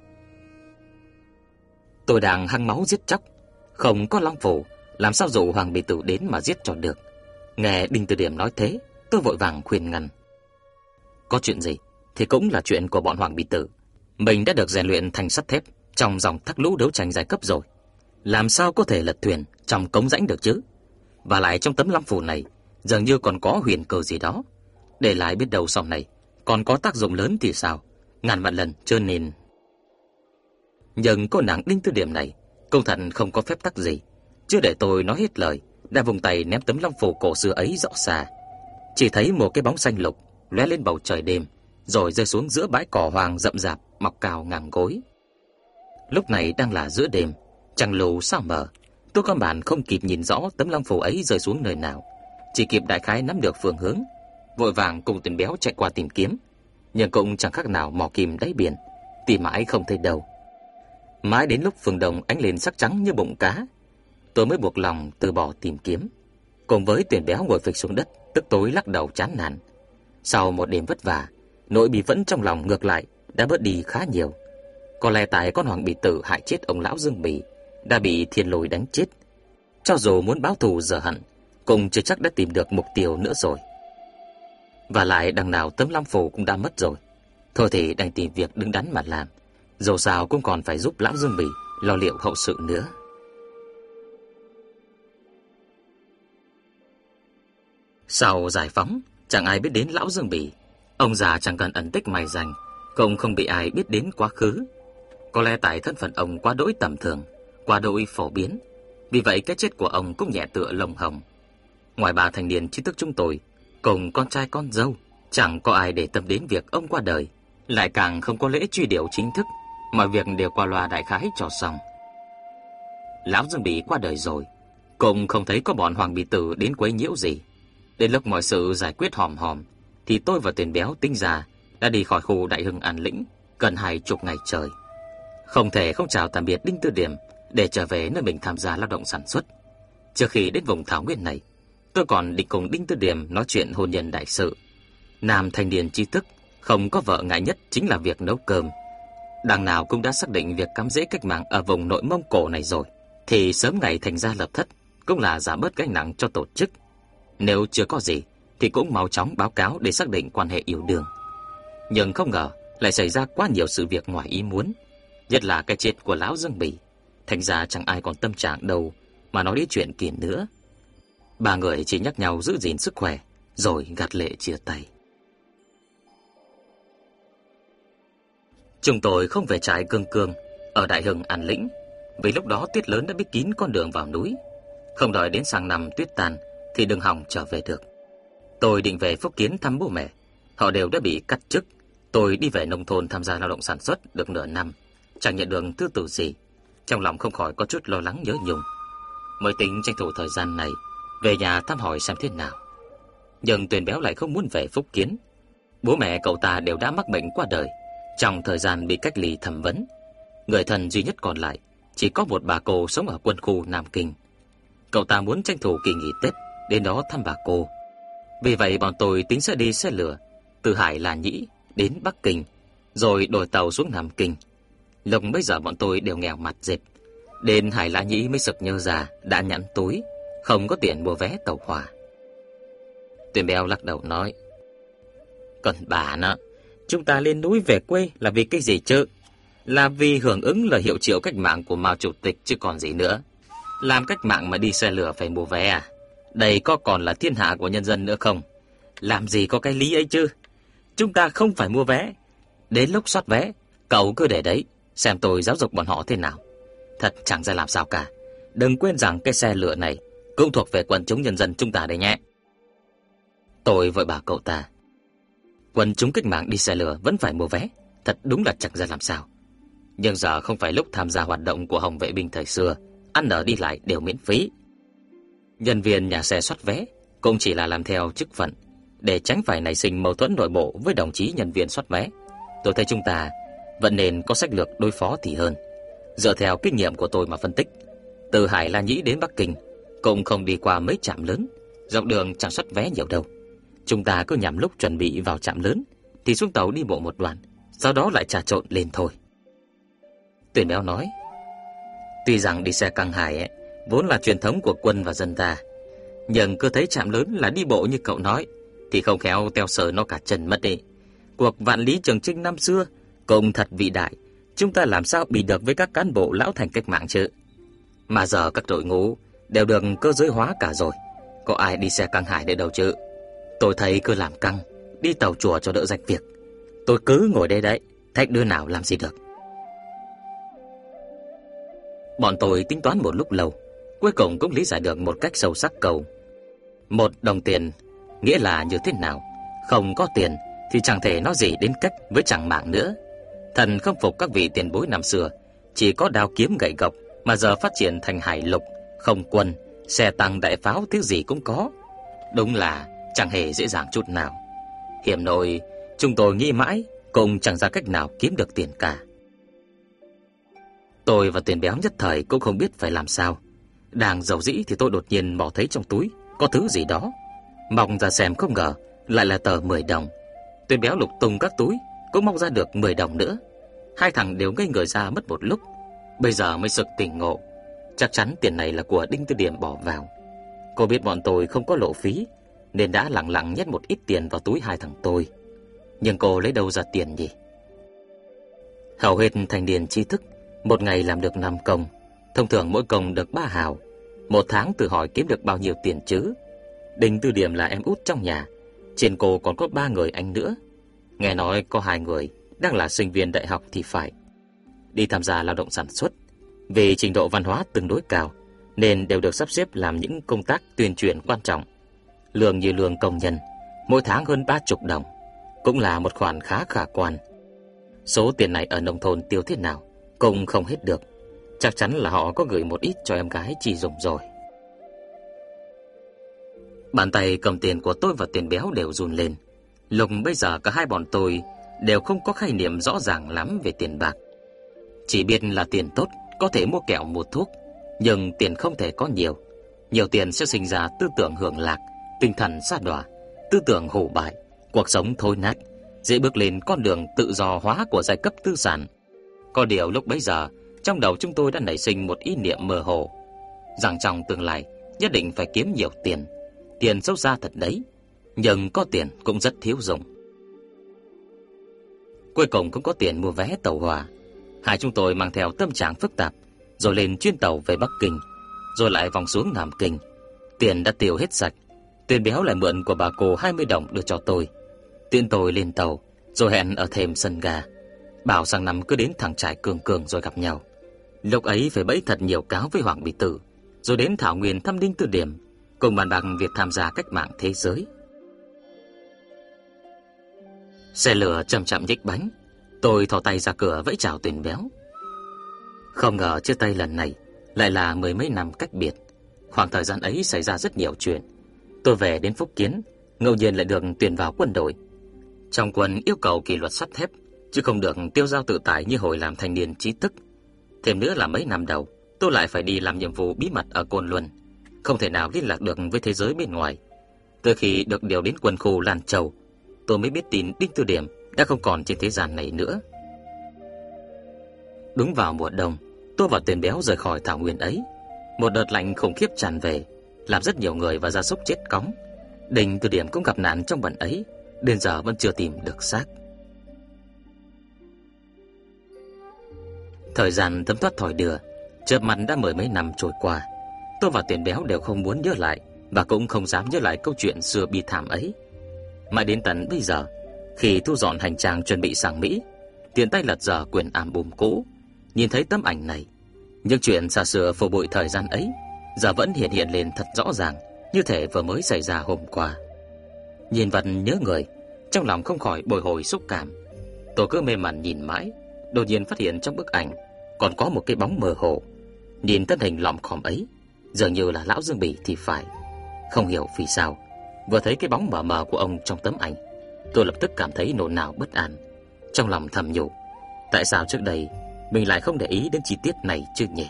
Tôi đang hăng máu giết chóc, không có long phủ, làm sao dụ Hoàng Bì Tử đến mà giết cho được. Nghe Đinh Tư Điểm nói thế, tôi vội vàng khuyên ngăn: "Có chuyện gì thì cũng là chuyện của bọn Hoàng Bì Tử. Mình đã được rèn luyện thành sắt thép trong dòng thác lũ đấu tranh giai cấp rồi, làm sao có thể lật thuyền trong cống rãnh được chứ? Và lại trong tấm long phủ này dường như còn có huyền cơ gì đó, để lại biết đâu sau này còn có tác dụng lớn thì sao? Ngàn vạn lần chưa nên..." Nhưng cô nàng Đinh Tư Điểm này công thật không có phép tắc gì, chưa để tôi nói hết lời đã vùng tay ném tấm long phủ cổ xưa ấy rõ xa. Chỉ thấy một cái bóng xanh lục lóe lên bầu trời đêm, rồi rơi xuống giữa bãi cỏ hoang rậm rạp mọc cao ngang gối. Lúc này đang là giữa đêm, trăng lù sao mờ, tôi căn bản không kịp nhìn rõ tấm long phủ ấy rơi xuống nơi nào, chỉ kịp đại khái nắm được phương hướng, vội vàng cùng Tuyền Béo chạy qua tìm kiếm, nhưng cũng chẳng khác nào mò kim đáy biển, tìm mãi không thấy đâu. Mãi đến lúc phương đông ánh lên sắc trắng như bụng cá, tôi mới buộc lòng từ bỏ tìm kiếm, cùng với Tuyền Béo ngồi phịch xuống đất, tức tối lắc đầu chán nản. Sau một đêm vất vả, nỗi bi phẫn trong lòng ngược lại đã bớt đi khá nhiều. Có lẽ tại con Hoàng Bì Tử hại chết ông lão Dương Bì đã bị thiên lôi đánh chết, cho dù muốn báo thù giờ hận cũng chưa chắc đã tìm được mục tiêu nữa rồi. Và lại đằng nào tấm long phủ cũng đã mất rồi, thôi thì đành tìm việc đứng đắn mà làm, dù sao cũng còn phải giúp lão Dương Bì lo liệu hậu sự nữa. Sau giải phóng, chẳng ai biết đến lão Dương Bì. Ông già chẳng cần ẩn tích mài danh, cũng không bị ai biết đến quá khứ. Có lẽ tại thân phận ông quá đỗi tầm thường, quá đỗi phổ biến, vì vậy cái chết của ông cũng nhẹ tựa lông hồng. Ngoài ba thanh niên trí thức chúng tôi, cùng con trai con dâu, chẳng có ai để tâm đến việc ông qua đời, lại càng không có lễ truy điệu chính thức, mọi việc đều qua loa đại khái cho xong. Lão Dương Bì qua đời rồi, cũng không thấy có bọn Hoàng Bì Tử đến quấy nhiễu gì. Đến lúc mọi sự giải quyết hòm hòm thì tôi và Tiền Béo tính ra đã đi khỏi khu Đại Hưng An Lĩnh gần hai chục ngày trời. Không thể không chào tạm biệt Đinh Tư Điểm để trở về nơi mình tham gia lao động sản xuất. Trước khi đến vùng thảo nguyên này, tôi còn định cùng Đinh Tư Điểm nói chuyện hôn nhân đại sự. Nam thanh niên tri thức không có vợ ngại nhất chính là việc nấu cơm. Đằng nào cũng đã xác định việc cắm rễ cách mạng ở vùng nội Mông Cổ này rồi, thì sớm ngày thành ra lập thất cũng là giảm bớt gánh nặng cho tổ chức. Nếu chưa có gì thì cũng mau chóng báo cáo để xác định quan hệ yêu đương. Nhưng không ngờ lại xảy ra quá nhiều sự việc ngoài ý muốn, nhất là cái chết của lão Dương Bỉ. Thành ra chẳng ai còn tâm trạng đâu mà nói đến chuyện kia nữa. Ba người chỉ nhắc nhau giữ gìn sức khỏe rồi gạt lệ chia tay. Chúng tôi không về trại Cương Cương ở Đại Hưng An Lĩnh, vì lúc đó tuyết lớn đã bít kín con đường vào núi. Không đợi đến sang năm tuyết tan thì đừng hòng trở về được. Tôi định về Phúc Kiến thăm bố mẹ, họ đều đã bị cắt chức. Tôi đi về nông thôn tham gia lao động sản xuất được nửa năm, chẳng nhận được thứ tự gì. Trong lòng không khỏi có chút lo lắng nhớ nhung, mới tính tranh thủ thời gian này về nhà thăm hỏi xem thế nào. Nhưng Tuyền Béo lại không muốn về Phúc Kiến. Bố mẹ cậu ta đều đã mắc bệnh qua đời trong thời gian bị cách ly thẩm vấn. Người thân duy nhất còn lại chỉ có một bà cô sống ở quân khu Nam Kinh. Cậu ta muốn tranh thủ kỳ nghỉ Tết đến đó thăm bà cô. Vì vậy bọn tôi tính sẽ đi xe lửa từ Hải Là Nhĩ đến Bắc Kinh, rồi đổi tàu xuống Nam Kinh. Lúc bây giờ bọn tôi đều nghèo mặt dẹp. Đến Hải Lã Nhĩ mới sực nhớ ra đã nhắn túi, không có tiền mua vé tàu hỏa. Tuyền Béo lắc đầu nói: "Còn bà nó, chúng ta lên núi về quê là vì cái gì chứ? Là vì hưởng ứng lời hiệu triệu cách mạng của Mao Chủ tịch chứ còn gì nữa. Làm cách mạng mà đi xe lửa phải mua vé à? Đây có còn là thiên hạ của nhân dân nữa không? Làm gì có cái lý ấy chứ? Chúng ta không phải mua vé. Đến lúc soát vé, cậu cứ để đấy, xem tôi giáo dục bọn họ thế nào. Thật chẳng ra làm sao cả. Đừng quên rằng cái xe lửa này cũng thuộc về quần chúng nhân dân chúng ta đấy nhé." Tôi vội bảo cậu ta: "Quần chúng cách mạng đi xe lửa vẫn phải mua vé, thật đúng là chẳng ra làm sao. Nhưng giờ không phải lúc tham gia hoạt động của Hồng vệ binh thời xưa, ăn ở đi lại đều miễn phí. Nhân viên nhà xe soát vé cũng chỉ là làm theo chức phận, để tránh phải nảy sinh mâu thuẫn nội bộ với đồng chí nhân viên soát vé. Tôi thấy chúng ta vẫn nên có sách lược đối phó thì hơn. Dựa theo kinh nghiệm của tôi mà phân tích, từ Hải La Nhĩ đến Bắc Kinh cũng không đi qua mấy trạm lớn, dọc đường chẳng soát vé nhiều đâu. Chúng ta cứ nhằm lúc chuẩn bị vào trạm lớn thì xuống tàu đi bộ một đoạn, sau đó lại trà trộn lên thôi." Tuyền Béo nói: "Tuy rằng đi xe căng hải ấy, vốn là truyền thống của quân và dân ta, nhưng cứ thấy trạm lớn là đi bộ như cậu nói thì không khéo teo sờ nó cả chân mất đi. Cuộc vạn lý trường chinh năm xưa cũng thật vĩ đại, chúng ta làm sao bị được với các cán bộ lão thành cách mạng chứ? Mà giờ các đội ngũ đều được cơ giới hóa cả rồi, có ai đi xe căng hải để đâu chứ? Tôi thấy cứ làm căng, đi tàu chùa cho đỡ rạch việc. Tôi cứ ngồi đây đấy, thách đứa nào làm gì được." Bọn tôi tính toán một lúc lâu, cuối cùng cũng lý giải được một cách sâu sắc câu: một đồng tiền nghĩa là như thế nào? Không có tiền thì chẳng thể nói gì đến cách với chẳng mạng nữa. Thần không phục các vị tiền bối năm xưa, chỉ có đao kiếm gậy gộc mà giờ phát triển thành hải lục, không quân, xe tăng đại pháo thứ gì cũng có. Đúng là chẳng hề dễ dàng chút nào. Hiểm nội, chúng tôi nghĩ mãi cũng chẳng ra cách nào kiếm được tiền cả. Tôi và Tuyền Béo nhất thời cũng không biết phải làm sao. Đang dầu dĩ thì tôi đột nhiên mò thấy trong túi có thứ gì đó. Mong ra xem không ngờ lại là tờ mười đồng. Tuyền Béo lục tung các túi cũng móc ra được mười đồng nữa. Hai thằng đều ngây người ra mất một lúc, bây giờ mới sực tỉnh ngộ. Chắc chắn tiền này là của Đinh Tư Điểm bỏ vào. Cô biết bọn tôi không có lộ phí nên đã lặng lặng nhét một ít tiền vào túi hai thằng tôi. Nhưng cô lấy đâu ra tiền nhỉ? Hầu hết thanh niên tri thức một ngày làm được năm công, thông thường mỗi công được ba hào. Một tháng tự hỏi kiếm được bao nhiêu tiền chứ? Đinh Tư Điểm là em út trong nhà, trên cô còn có ba người anh nữa. Nghe nói có hai người đang là sinh viên đại học thì phải. Đi tham gia lao động sản xuất, vì trình độ văn hóa tương đối cao nên đều được sắp xếp làm những công tác tuyên truyền quan trọng. Lương như lương công nhân, mỗi tháng hơn ba chục đồng, cũng là một khoản khá khả quan. Số tiền này ở nông thôn tiêu thế nào cũng không hết được. Chắc chắn là họ có gửi một ít cho em gái Chi dùng rồi. Bàn tay cầm tiền của tôi và Tiền Béo đều run lên. Lúc bây giờ cả hai bọn tôi đều không có khái niệm rõ ràng lắm về tiền bạc. Chỉ biết là tiền tốt có thể mua kẹo mua thuốc, nhưng tiền không thể có nhiều. Nhiều tiền sẽ sinh ra tư tưởng hưởng lạc, tinh thần sa đọa, tư tưởng hủ bại, cuộc sống thối nát, dễ bước lên con đường tự do hóa của giai cấp tư sản. Có điều lúc bấy giờ, trong đầu chúng tôi đã nảy sinh một ý niệm mơ hồ, rằng trong tương lai nhất định phải kiếm nhiều tiền. Tiền xấu xa thật đấy, nhưng có tiền cũng rất thiếu dụng. Cuối cùng cũng có tiền mua vé tàu hỏa. Hai chúng tôi mang theo tâm trạng phức tạp, rồi lên chuyến tàu về Bắc Kinh, rồi lại vòng xuống Nam Kinh. Tiền đã tiêu hết sạch. Tiền Béo lại mượn của bà cô hai mươi đồng đưa cho tôi. Tiện tôi lên tàu, rồi hẹn ở thêm sân ga, bảo sang năm cứ đến thẳng trại Cường Cường rồi gặp nhau. Lúc ấy phải bẫy thật nhiều cáo với Hoàng Bì Tử, rồi đến Thảo Nguyên thăm Đinh Tư Điểm, cùng bàn bạc việc tham gia cách mạng thế giới. Xe lửa chậm chậm nhích bánh. Tôi thò tay ra cửa vẫy chào Tiền Béo. Không ngờ chia tay lần này lại là mười mấy năm cách biệt. Khoảng thời gian ấy xảy ra rất nhiều chuyện. Tôi về đến Phúc Kiến, ngẫu nhiên lại được tuyển vào quân đội. Trong quân yêu cầu kỷ luật sắt thép, chứ không được tiêu dao tự tại như hồi làm thanh niên trí thức. Thêm nữa là mấy năm đầu, tôi lại phải đi làm nhiệm vụ bí mật ở Côn Luân, không thể nào liên lạc được với thế giới bên ngoài. Từ khi được điều đến quân khu Lan Châu, tôi mới biết tin Đinh Tư Điểm đã không còn trên thế gian này nữa. Đúng vào mùa đông, tôi và Tiền Béo rời khỏi thảo nguyên ấy. Một đợt lạnh khủng khiếp tràn về, làm rất nhiều người và gia súc chết cóng. Đinh Tư Điểm cũng gặp nạn trong bận ấy, đến giờ vẫn chưa tìm được xác. Thời gian thấm thoát thỏi đưa, chợp mắt đã mười mấy năm trôi qua. Tôi và Tiền Béo đều không muốn nhớ lại, và cũng không dám nhớ lại câu chuyện xưa bi thảm ấy. Mãi đến tận bây giờ, khi thu dọn hành trang chuẩn bị sang Mỹ, tiện tay lật dở quyển album cũ, nhìn thấy tấm ảnh này, những chuyện xa xưa phô bụi thời gian ấy giờ vẫn hiện hiện lên thật rõ ràng, như thể vừa mới xảy ra hôm qua. Nhìn vật nhớ người, trong lòng không khỏi bồi hồi xúc cảm. Tôi cứ mê mẩn nhìn mãi, đột nhiên phát hiện trong bức ảnh còn có một cái bóng mơ hồ. Nhìn thân hình lọm khòm ấy, dường như là lão Dương Bỉ thì phải. Không hiểu vì sao, vừa thấy cái bóng mờ mờ của ông trong tấm ảnh, tôi lập tức cảm thấy nôn nao bất an. Trong lòng thầm nhủ, tại sao trước đây mình lại không để ý đến chi tiết này chứ nhỉ?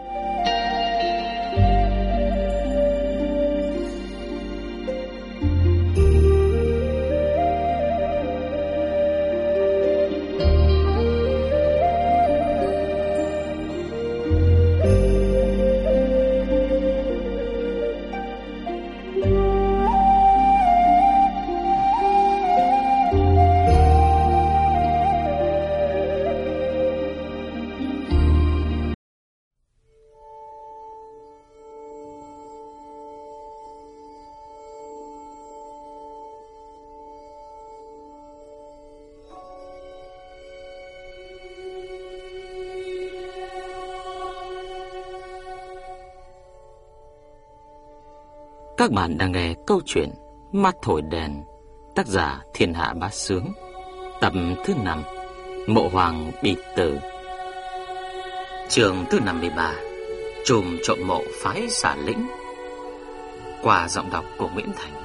Các bạn đang nghe câu chuyện Mắt Thổi Đèn, tác giả Thiên Hạ Bá Sướng, tập thứ năm, Mộ Hoàng Bì Tử, chương thứ năm mươi ba, Trùm trộm mộ phái Xả Lĩnh, qua giọng đọc của Nguyễn Thành.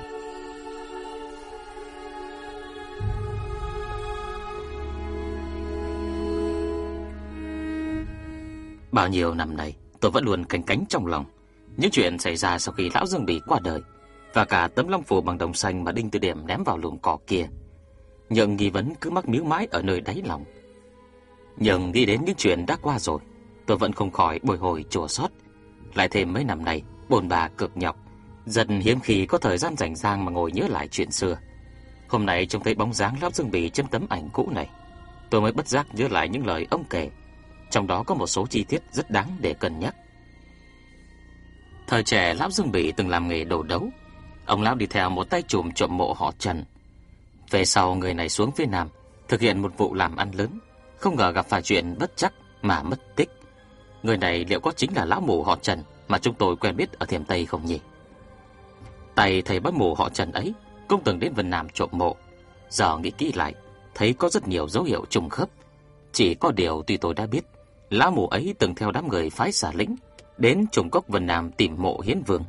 Bao nhiêu năm nay, tôi vẫn luôn canh cánh trong lòng những chuyện xảy ra sau khi lão Dương Bỉ qua đời, và cả tấm long phù bằng đồng xanh mà Đinh Tư Điểm ném vào luồng cỏ kia. Nhưng nghi vấn cứ mắc miếu mãi ở nơi đáy lòng. Nhưng nghĩ đến những chuyện đã qua rồi, tôi vẫn không khỏi bồi hồi chua xót. Lại thêm mấy năm nay bồn bà cực nhọc, dần hiếm khi có thời gian rảnh rang mà ngồi nhớ lại chuyện xưa. Hôm nay trông thấy bóng dáng lão Dương Bỉ trên tấm ảnh cũ này, tôi mới bất giác nhớ lại những lời ông kể. Trong đó có một số chi tiết rất đáng để cân nhắc. Thời trẻ, lão Dương Bỉ từng làm nghề đồ đấu. Ông lão đi theo một tay trùm trộm mộ họ Trần. Về sau, người này xuống phía Nam thực hiện một vụ làm ăn lớn, không ngờ gặp phải chuyện bất trắc mà mất tích. Người này liệu có chính là lão mù họ Trần mà chúng tôi quen biết ở Thiểm Tây không nhỉ? Tay thầy bác mù họ Trần ấy cũng từng đến Vân Nam trộm mộ. Giờ nghĩ kỹ lại, thấy có rất nhiều dấu hiệu trùng khớp. Chỉ có điều tuy tôi đã biết, lão mù ấy từng theo đám người phái Xả Lĩnh đến Trùng Cốc Vân Nam tìm mộ Hiến Vương,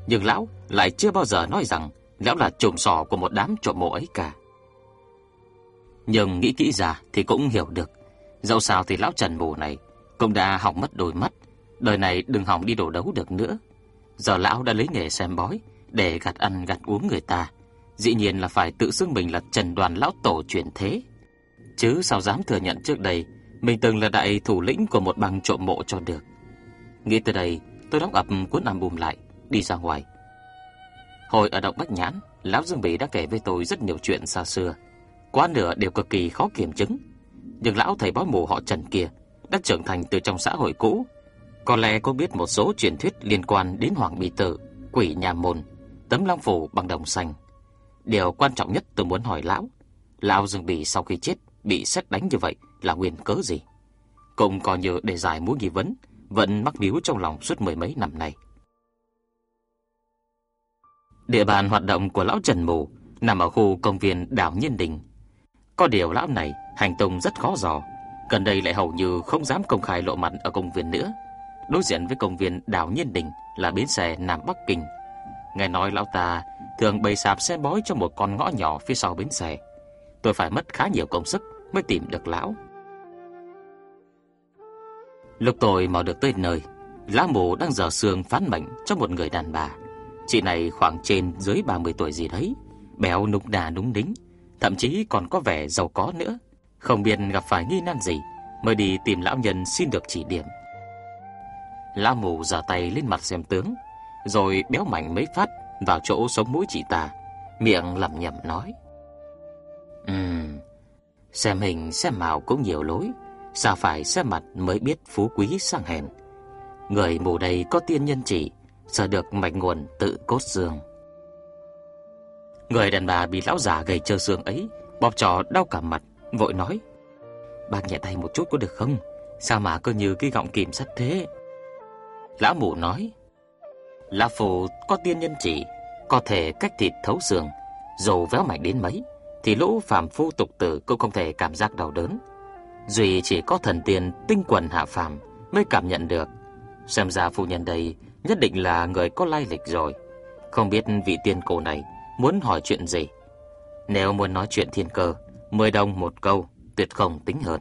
Nhưng lão lại chưa bao giờ nói rằng lão là trùm sò của một đám trộm mộ ấy cả. Nhưng nghĩ kỹ ra thì cũng hiểu được, dẫu sao thì lão Trần mù này cũng đã hỏng mất đôi mắt, đời này đừng hỏng đi đổ đấu được nữa. Giờ lão đã lấy nghề xem bói để gặt ăn gặt uống người ta, dĩ nhiên là phải tự xưng mình là Trần Đoàn lão tổ chuyển thế, chứ sao dám thừa nhận trước đây mình từng là đại thủ lĩnh của một băng trộm mộ cho được. Nghĩ tới đây, tôi đóng ập cuốn album lại, đi ra ngoài. Hồi ở động Bách Nhãn, lão Dương Bỉ đã kể với tôi rất nhiều chuyện xa xưa, quá nửa đều cực kỳ khó kiểm chứng. Nhưng lão thầy bói mù họ Trần kia đã trưởng thành từ trong xã hội cũ, có lẽ có biết một số truyền thuyết liên quan đến Hoàng Bì Tử, quỷ nhà môn, tấm long phủ bằng đồng xanh. Điều quan trọng nhất tôi muốn hỏi lão, lão Dương Bỉ sau khi chết bị sét đánh như vậy là nguyên cớ gì? Cũng coi như để giải mối nghi vấn vẫn mắc níu trong lòng suốt mười mấy năm nay. Địa bàn hoạt động của lão Trần mù nằm ở khu công viên Đảo Nhiên Đình. Có điều lão này hành tung rất khó dò, gần đây lại hầu như không dám công khai lộ mặt ở công viên nữa. Đối diện với công viên Đảo Nhiên Đình là bến xe Nam Bắc Kinh. Nghe nói lão ta thường bày sạp xe bói cho một con ngõ nhỏ phía sau bến xe. Tôi phải mất khá nhiều công sức mới tìm được lão. Lúc tôi mò được tới nơi, lão mù đang dở xương phán mệnh cho một người đàn bà. Chị này khoảng trên dưới ba mươi tuổi gì đấy, béo núng đà núng đính, thậm chí còn có vẻ giàu có nữa. Không biết gặp phải nghi nan gì mới đi tìm lão nhân xin được chỉ điểm. Lão mù giở tay lên mặt xem tướng, rồi béo mạnh mấy phát vào chỗ sống mũi chị ta, miệng lẩm nhẩm nói: Ừm, xem hình xem mạo cũng nhiều lối, sao phải xem mặt mới biết phú quý sang hèn. Người mù đây có tiên nhân chỉ, sợ được mạch nguồn tự cốt xương. Người đàn bà bị lão già gầy trơ xương ấy bóp trò đau cả mặt, vội nói: Bác nhẹ tay một chút có được không? Sao mà cứ như cái gọng kìm sắt thế? Lão mù nói: Lão phù có tiên nhân chỉ, có thể cách thịt thấu xương, dù véo mạnh đến mấy thì lũ phàm phu tục tử cũng không thể cảm giác đau đớn. Duy chỉ có thần tiên tinh quần hạ phàm mới cảm nhận được. Xem ra phu nhân đây nhất định là người có lai lịch rồi. Không biết vị tiên cô này muốn hỏi chuyện gì. Nếu muốn nói chuyện thiên cơ, mười đồng một câu, tuyệt không tính hơn.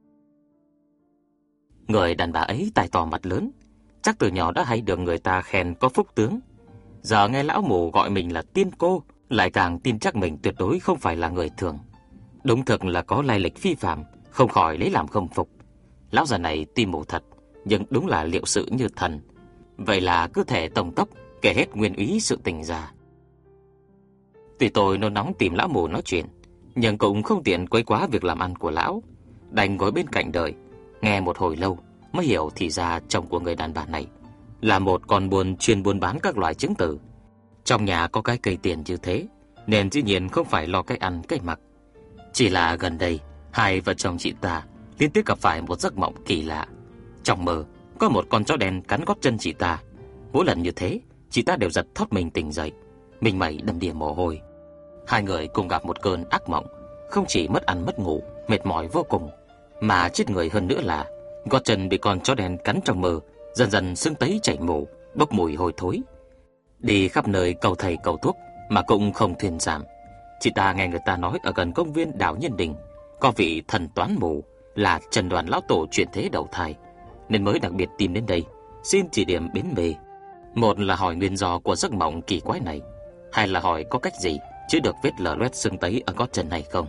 Người đàn bà ấy tài to mặt lớn, chắc từ nhỏ đã hay được người ta khen có phúc tướng. Giờ nghe lão mù gọi mình là tiên cô, lại càng tin chắc mình tuyệt đối không phải là người thường. Đúng thực là có lai lịch phi phàm, không khỏi lấy làm khâm phục. Lão già này tuy mù thật, nhưng đúng là liệu sự như thần. Vậy là cứ thể tổng tốc kể hết nguyên ý sự tình ra. Tuy tôi nôn nóng tìm lão mù nói chuyện, nhưng cũng không tiện quấy quá việc làm ăn của lão, đành ngồi bên cạnh đợi. Nghe một hồi lâu mới hiểu thì ra chồng của người đàn bà này là một con buôn chuyên buôn bán các loại chứng tử. Trong nhà có cái cây tiền như thế, nên dĩ nhiên không phải lo cái ăn cái mặc. Chỉ là gần đây hai vợ chồng chị ta liên tiếp gặp phải một giấc mộng kỳ lạ. Trong mơ có một con chó đen cắn gót chân chị ta. Mỗi lần như thế, chị ta đều giật thót mình tỉnh dậy, mình mẩy đầm đìa mồ hôi. Hai người cùng gặp một cơn ác mộng, không chỉ mất ăn mất ngủ, mệt mỏi vô cùng, mà chết người hơn nữa là gót chân bị con chó đen cắn trong mơ dần dần sưng tấy chảy mủ, bốc mùi hôi thối. Đi khắp nơi cầu thầy cầu thuốc mà cũng không thuyên giảm. Chị ta nghe người ta nói ở gần công viên Đảo Nhiên Đình có vị thần toán mù là Trần Đoàn lão tổ chuyển thế đầu thai, nên mới đặc biệt tìm đến đây xin chỉ điểm bến mê. Một là hỏi nguyên do của giấc mộng kỳ quái này, hai là hỏi có cách gì chữa được vết lở loét sưng tấy ở gót chân này không.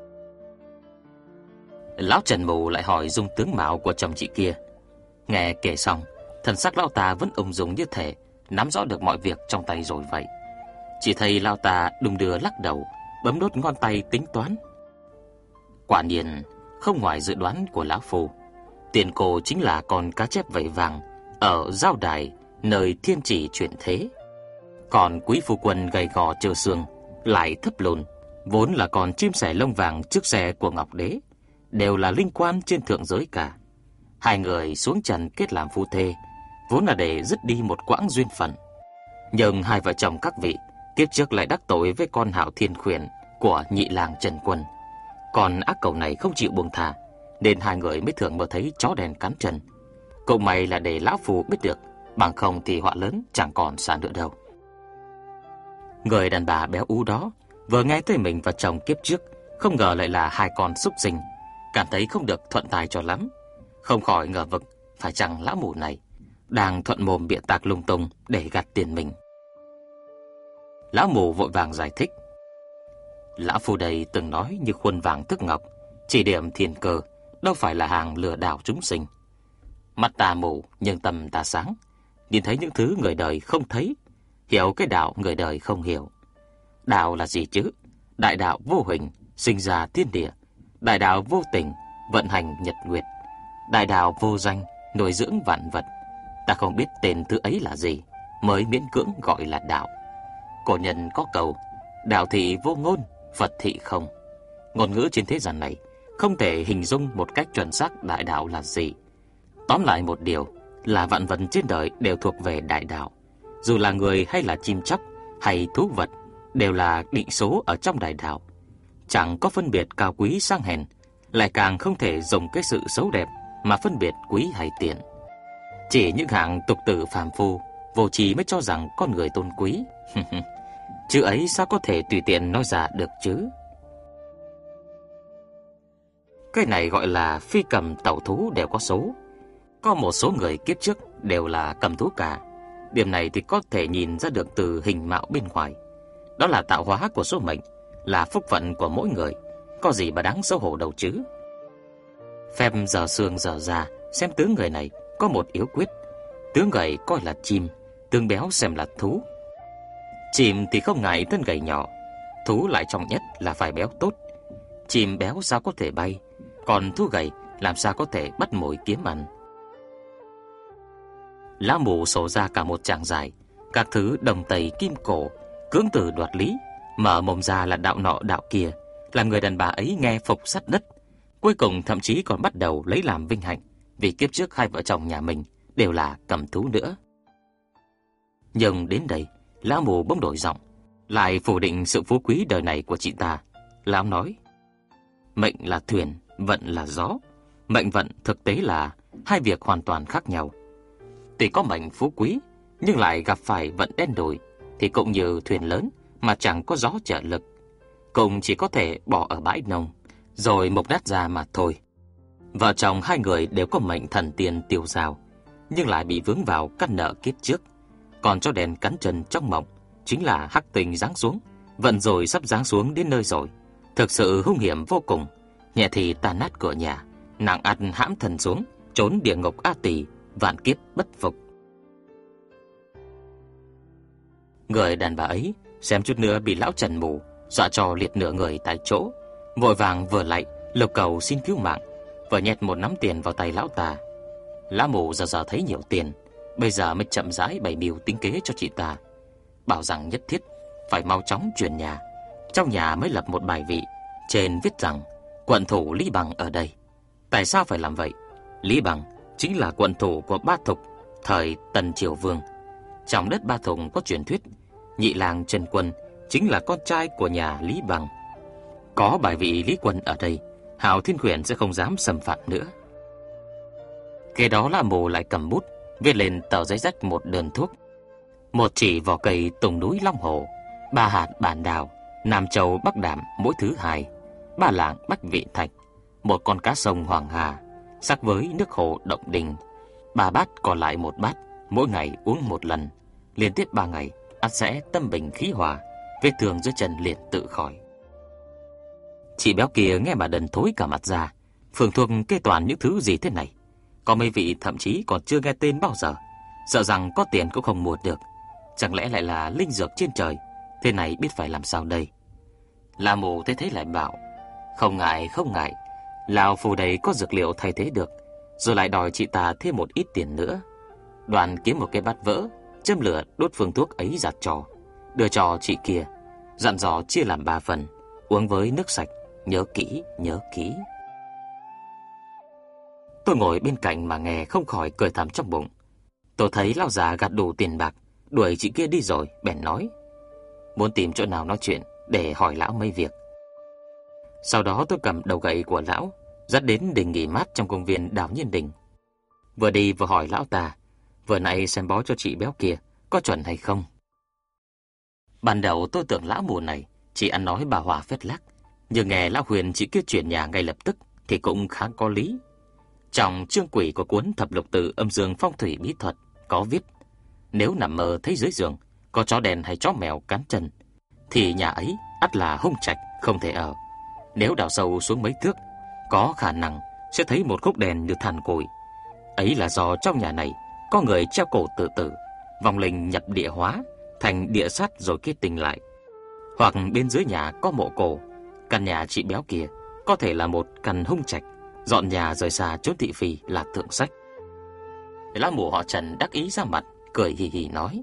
Lão Trần mù lại hỏi dung tướng mạo của chồng chị kia. Nghe kể xong, thần sắc lão ta vẫn ung dung như thể nắm rõ được mọi việc trong tay rồi vậy. Chỉ thấy lão ta đung đưa lắc đầu, bấm đốt ngón tay tính toán. Quả nhiên không ngoài dự đoán của lão phu, tiền cô chính là con cá chép vảy vàng ở giao đài nơi thiên chỉ chuyển thế. Còn quý phu quân gầy gò trơ xương lại thấp lùn, vốn là con chim sẻ lông vàng trước xe của Ngọc Đế, đều là linh quan trên thượng giới cả. Hai người xuống trần kết làm phu thê, vốn là để dứt đi một quãng duyên phận. Nhưng hai vợ chồng các vị kiếp trước lại đắc tội với con Hạo Thiên Khuyển của nhị làng Trần Quân. Còn ác cầu này không chịu buông thả, nên hai người mới thường mơ thấy chó đen cắn chân. Cũng may là để lão phu biết được, bằng không thì họa lớn chẳng còn xa nữa đâu. Người đàn bà béo ú đó vừa nghe tới mình và chồng kiếp trước không ngờ lại là hai con súc sinh, cảm thấy không được thuận tài cho lắm, không khỏi ngờ vực phải chăng lão mù này đang thuận mồm bịa tạc lung tung để gạt tiền mình. Lão mù vội vàng giải thích: Lão phu đây từng nói như khuôn vàng thước ngọc, chỉ điểm thiên cơ, đâu phải là hàng lừa đảo chúng sinh. Mắt ta mù nhưng tâm ta sáng, nhìn thấy những thứ người đời không thấy, hiểu cái đạo người đời không hiểu. Đạo là gì chứ? Đại đạo vô hình, sinh ra thiên địa. Đại đạo vô tình, vận hành nhật nguyệt. Đại đạo vô danh, nuôi dưỡng vạn vật. Ta không biết tên thứ ấy là gì, mới miễn cưỡng gọi là đạo. Cổ nhân có câu: đạo thị vô ngôn, Phật thị không. Ngôn ngữ trên thế gian này không thể hình dung một cách chuẩn xác đại đạo là gì. Tóm lại một điều là vạn vật trên đời đều thuộc về đại đạo. Dù là người hay là chim chóc hay thú vật, đều là định số ở trong đại đạo. Chẳng có phân biệt cao quý sang hèn, lại càng không thể dùng cái sự xấu đẹp mà phân biệt quý hay tiện. Chỉ những hạng tục tử phàm phu, vô tri mới cho rằng con người tôn quý. Chữ ấy sao có thể tùy tiện nói ra được chứ? Cái này gọi là phi cầm tẩu thú đều có số. Có một số người kiếp trước đều là cầm thú cả. Điểm này thì có thể nhìn ra được từ hình mạo bên ngoài. Đó là tạo hóa của số mệnh, là phúc phận của mỗi người, có gì mà đáng xấu hổ đâu chứ. Phép giờ xương giờ già xem tướng người này có một yếu quyết. Tướng gầy coi là chim, tướng béo xem là thú. Chim thì không ngại thân gầy nhỏ, thú lại trọng nhất là phải béo tốt. Chim béo sao có thể bay, còn thú gầy làm sao có thể bắt mồi kiếm ăn. Lão mù sổ ra cả một tràng dài, các thứ đồng tây kim cổ, cưỡng từ đoạt lý, mở mồm ra là đạo nọ đạo kia, làm người đàn bà ấy nghe phục sắt đất. Cuối cùng thậm chí còn bắt đầu lấy làm vinh hạnh, vì kiếp trước hai vợ chồng nhà mình đều là cầm thú nữa. Nhưng đến đây, lão mù bỗng đổi giọng, lại phủ định sự phú quý đời này của chị ta. Lão nói: mệnh là thuyền, vận là gió. Mệnh vận thực tế là hai việc hoàn toàn khác nhau. Tuy có mệnh phú quý, nhưng lại gặp phải vận đen đủi, thì cũng như thuyền lớn mà chẳng có gió trợ lực, cũng chỉ có thể bỏ ở bãi nông, rồi mục nát ra mà thôi. Vợ chồng hai người đều có mệnh thần tiên tiêu dao, nhưng lại bị vướng vào căn nợ kiếp trước. Còn cho đèn cắn chân trong mộng, chính là hắc tinh giáng xuống, vận rồi sắp giáng xuống đến nơi rồi. Thực sự hung hiểm vô cùng. Nhẹ thì tan nát cửa nhà, nặng ăn hãm thần xuống, trốn địa ngục A Tỳ, vạn kiếp bất phục. Người đàn bà ấy xem chút nữa bị lão Trần mù dọa cho liệt nửa người tại chỗ, vội vàng vừa lạy lục cầu xin cứu mạng, vừa nhét một nắm tiền vào tay lão ta. Lão mù giờ giờ thấy nhiều tiền, bây giờ mới chậm rãi bày mưu tính kế cho chị ta, bảo rằng nhất thiết phải mau chóng chuyển nhà. Trong nhà mới lập một bài vị, trên viết rằng quận thủ Lý Bằng ở đây. Tại sao phải làm vậy? Lý Bằng chính là quận thủ của Ba Thục thời Tần Triều Vương. Trong đất Ba Thục có truyền thuyết nhị lang Trần Quân chính là con trai của nhà Lý Bằng. Có bài vị Lý Quân ở đây, Hạo Thiên Huyền sẽ không dám xâm phạm nữa. Kế đó là mù lại cầm bút viết lên tờ giấy rách một đơn thuốc: một chỉ vỏ cây tùng núi Long Hồ, ba hạt bản đào, Nam Châu Bắc Đạm mỗi thứ hai, ba lạng Bách Vị Thạch, một con cá sông Hoàng Hà, sắc với nước hồ Động Đình, ba bát còn lại một bát, mỗi ngày uống một lần, liên tiếp ba ngày, ắt sẽ tâm bình khí hòa, vết thương dưới chân liền tự khỏi. Chị béo kia nghe mà đần thối cả mặt ra, phương thuốc kê toàn những thứ gì thế này? Có mấy vị thậm chí còn chưa nghe tên bao giờ, sợ rằng có tiền cũng không mua được. Chẳng lẽ lại là linh dược trên trời? Thế này biết phải làm sao đây? La Mù thấy thế lại bảo: không ngại không ngại, lão phù đây có dược liệu thay thế được. Rồi lại đòi chị ta thêm một ít tiền nữa. Đoàn kiếm một cái bát vỡ, châm lửa đốt phương thuốc ấy giặt trò, đưa cho chị kia, dặn dò chia làm ba phần, uống với nước sạch, nhớ kỹ, nhớ kỹ. Tôi ngồi bên cạnh mà nghe không khỏi cười thầm trong bụng. Tôi thấy lão già gạt đủ tiền bạc, đuổi chị kia đi rồi, bèn nói: muốn tìm chỗ nào nói chuyện để hỏi lão mấy việc. Sau đó tôi cầm đầu gậy của lão, dắt đến đình nghỉ mát trong công viên Đào Nhiên Đình. Vừa đi vừa hỏi lão ta, vừa nãy xem bói cho chị béo kia có chuẩn hay không. Ban đầu tôi tưởng lão mù này chỉ ăn nói bà hòa phết lác, nhưng nghe lão Huyền chỉ kia chuyển nhà ngay lập tức thì cũng khá có lý. Trong chương quỷ của cuốn Thập Lục Tự Âm Dương Phong Thủy Bí Thuật có viết, nếu nằm mơ thấy dưới giường có chó đèn hay chó mèo cắn chân thì nhà ấy ắt là hung trạch không thể ở. Nếu đào sâu xuống mấy thước, có khả năng sẽ thấy một khúc đèn như than củi. Ấy là do trong nhà này có người treo cổ tự tử, vong linh nhập địa hóa thành địa sát rồi kết tinh lại. Hoặc bên dưới nhà có mộ cổ, căn nhà chị béo kia có thể là một căn hung trạch, dọn nhà rời xa chốn thị phi là thượng sách. Lão mù họ Trần đắc ý ra mặt, cười hì hì nói: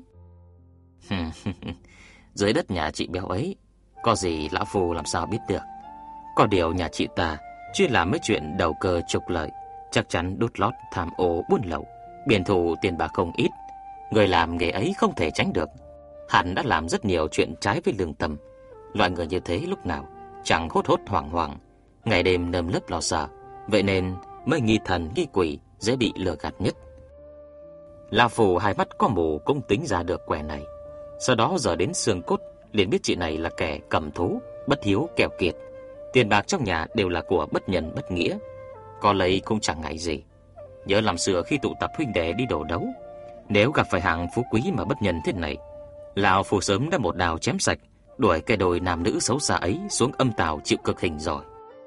dưới đất nhà chị béo ấy có gì lão phu làm sao biết được. Có điều nhà chị ta chuyên làm mấy chuyện đầu cơ trục lợi, chắc chắn đút lót tham ô buôn lậu, biển thủ tiền bạc không ít. Người làm nghề ấy không thể tránh được. Hắn đã làm rất nhiều chuyện trái với lương tâm. Loại người như thế lúc nào chẳng hốt hốt hoảng hoảng, ngày đêm nơm nớp lo sợ, vậy nên mới nghi thần nghi quỷ, dễ bị lừa gạt nhất. Lão phù hai mắt có mù cũng tính ra được quẻ này. Sau đó giờ đến xương cốt liền biết chị này là kẻ cầm thú, bất hiếu keo kiệt. Tiền bạc trong nhà đều là của bất nhân bất nghĩa, có lấy cũng chẳng ngại gì. Nhớ làm xưa khi tụ tập huynh đệ đi đổ đấu, nếu gặp phải hạng phú quý mà bất nhân thế này, lão phù sớm đã một đào chém sạch, đuổi cái đôi nam nữ xấu xa ấy xuống âm tào chịu cực hình rồi.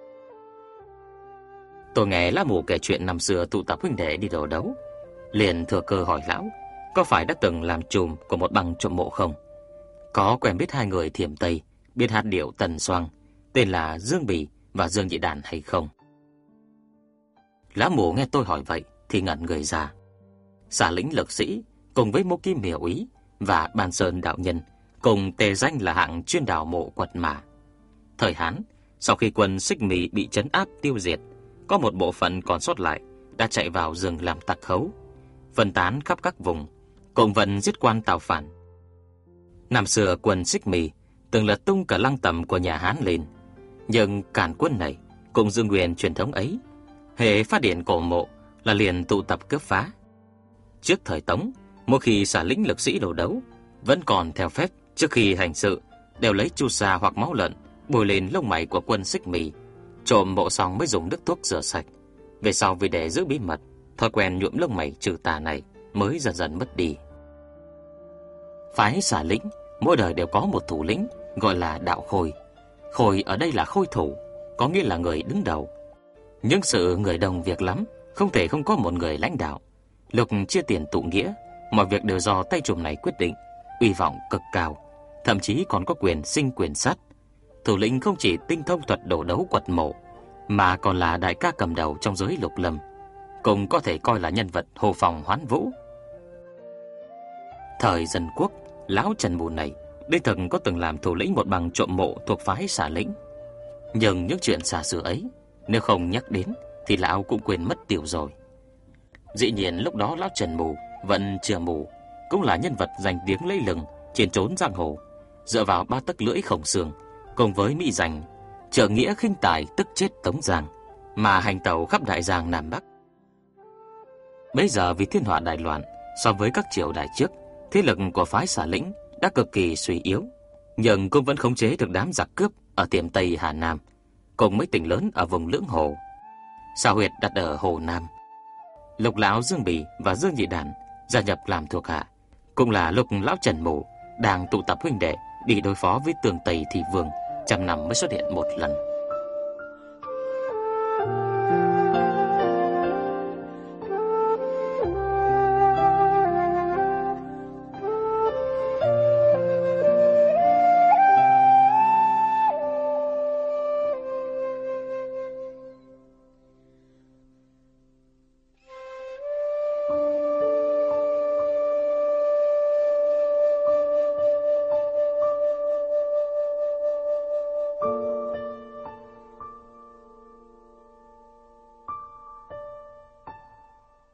Tôi nghe lão mù kể chuyện năm xưa tụ tập huynh đệ đi đổ đấu, liền thừa cơ hỏi lão có phải đã từng làm trùm của một băng trộm mộ không, có quen biết hai người thiểm Tây biết hát điệu tần xoang tên là Dương Bì và Dương Nhị Đàn hay không. Lão mù nghe tôi hỏi vậy thì ngẩn người ra. Xà lĩnh lực sĩ cùng với Mộ Kim Miểu Úy và Ban Sơn đạo nhân cùng tề danh là hạng chuyên đào mộ quật mả. Thời Hán, sau khi quân Xích Mì bị trấn áp tiêu diệt, có một bộ phận còn sót lại đã chạy vào rừng làm tặc khấu, phân tán khắp các vùng, cùng vận giết quan tạo phản. Năm xưa quân Xích Mì từng lật tung cả lăng tẩm của nhà Hán lên, nhưng càn quân này cũng giữ nguyên truyền thống ấy, hễ phát điện cổ mộ là liền tụ tập cướp phá. Trước thời Tống, mỗi khi xả lĩnh lực sĩ đổ đấu, vẫn còn theo phép trước khi hành sự đều lấy chu sa hoặc máu lợn bôi lên lông mày của quân Xích Mì, trộm mộ xong mới dùng nước thuốc rửa sạch. Về sau vì để giữ bí mật, thói quen nhuộm lông mày trừ tà này mới dần dần mất đi. Phái xả lĩnh mỗi đời đều có một thủ lĩnh gọi là đạo khôi. Khôi ở đây là khôi thủ, có nghĩa là người đứng đầu. Nhưng sự người đồng việc lắm, không thể không có một người lãnh đạo. Lúc chia tiền tụ nghĩa, mọi việc đều do tay trùm này quyết định, uy vọng cực cao, thậm chí còn có quyền sinh quyền sát. Thủ lĩnh không chỉ tinh thông thuật đổ đấu quật mộ, mà còn là đại ca cầm đầu trong giới lục lâm, cũng có thể coi là nhân vật hồ phòng hoán vũ. Thời Dân Quốc, lão Trần Mù này đích thực có từng làm thủ lĩnh một băng trộm mộ thuộc phái xả lĩnh. Nhưng những chuyện xa xưa ấy, nếu không nhắc đến thì lão cũng quên mất tiêu rồi. Dĩ nhiên lúc đó lão Trần Mù vẫn chưa mù, cũng là nhân vật danh tiếng lấy lừng trên trốn giang hồ, dựa vào ba tấc lưỡi khổng xương cùng với mỹ danh trợ nghĩa khinh tài tức chết Tống Giang mà hành tẩu khắp đại giang Nam Bắc. Bây giờ vì thiên họa đại loạn, so với các triều đại trước, thế lực của phái xả lĩnh đã cực kỳ suy yếu, nhưng cũng vẫn khống chế được đám giặc cướp ở tiệm Tây Hà Nam, cùng mấy tỉnh lớn ở vùng Lưỡng Hồ. Sao huyệt đặt ở Hồ Nam. Lục lão Dương Bì và Dương Nhị Đàn gia nhập làm thuộc hạ, cũng là lúc lão Trần Mù đang tụ tập huynh đệ đi đối phó với tường Tây Thị Vương, trăm năm mới xuất hiện một lần.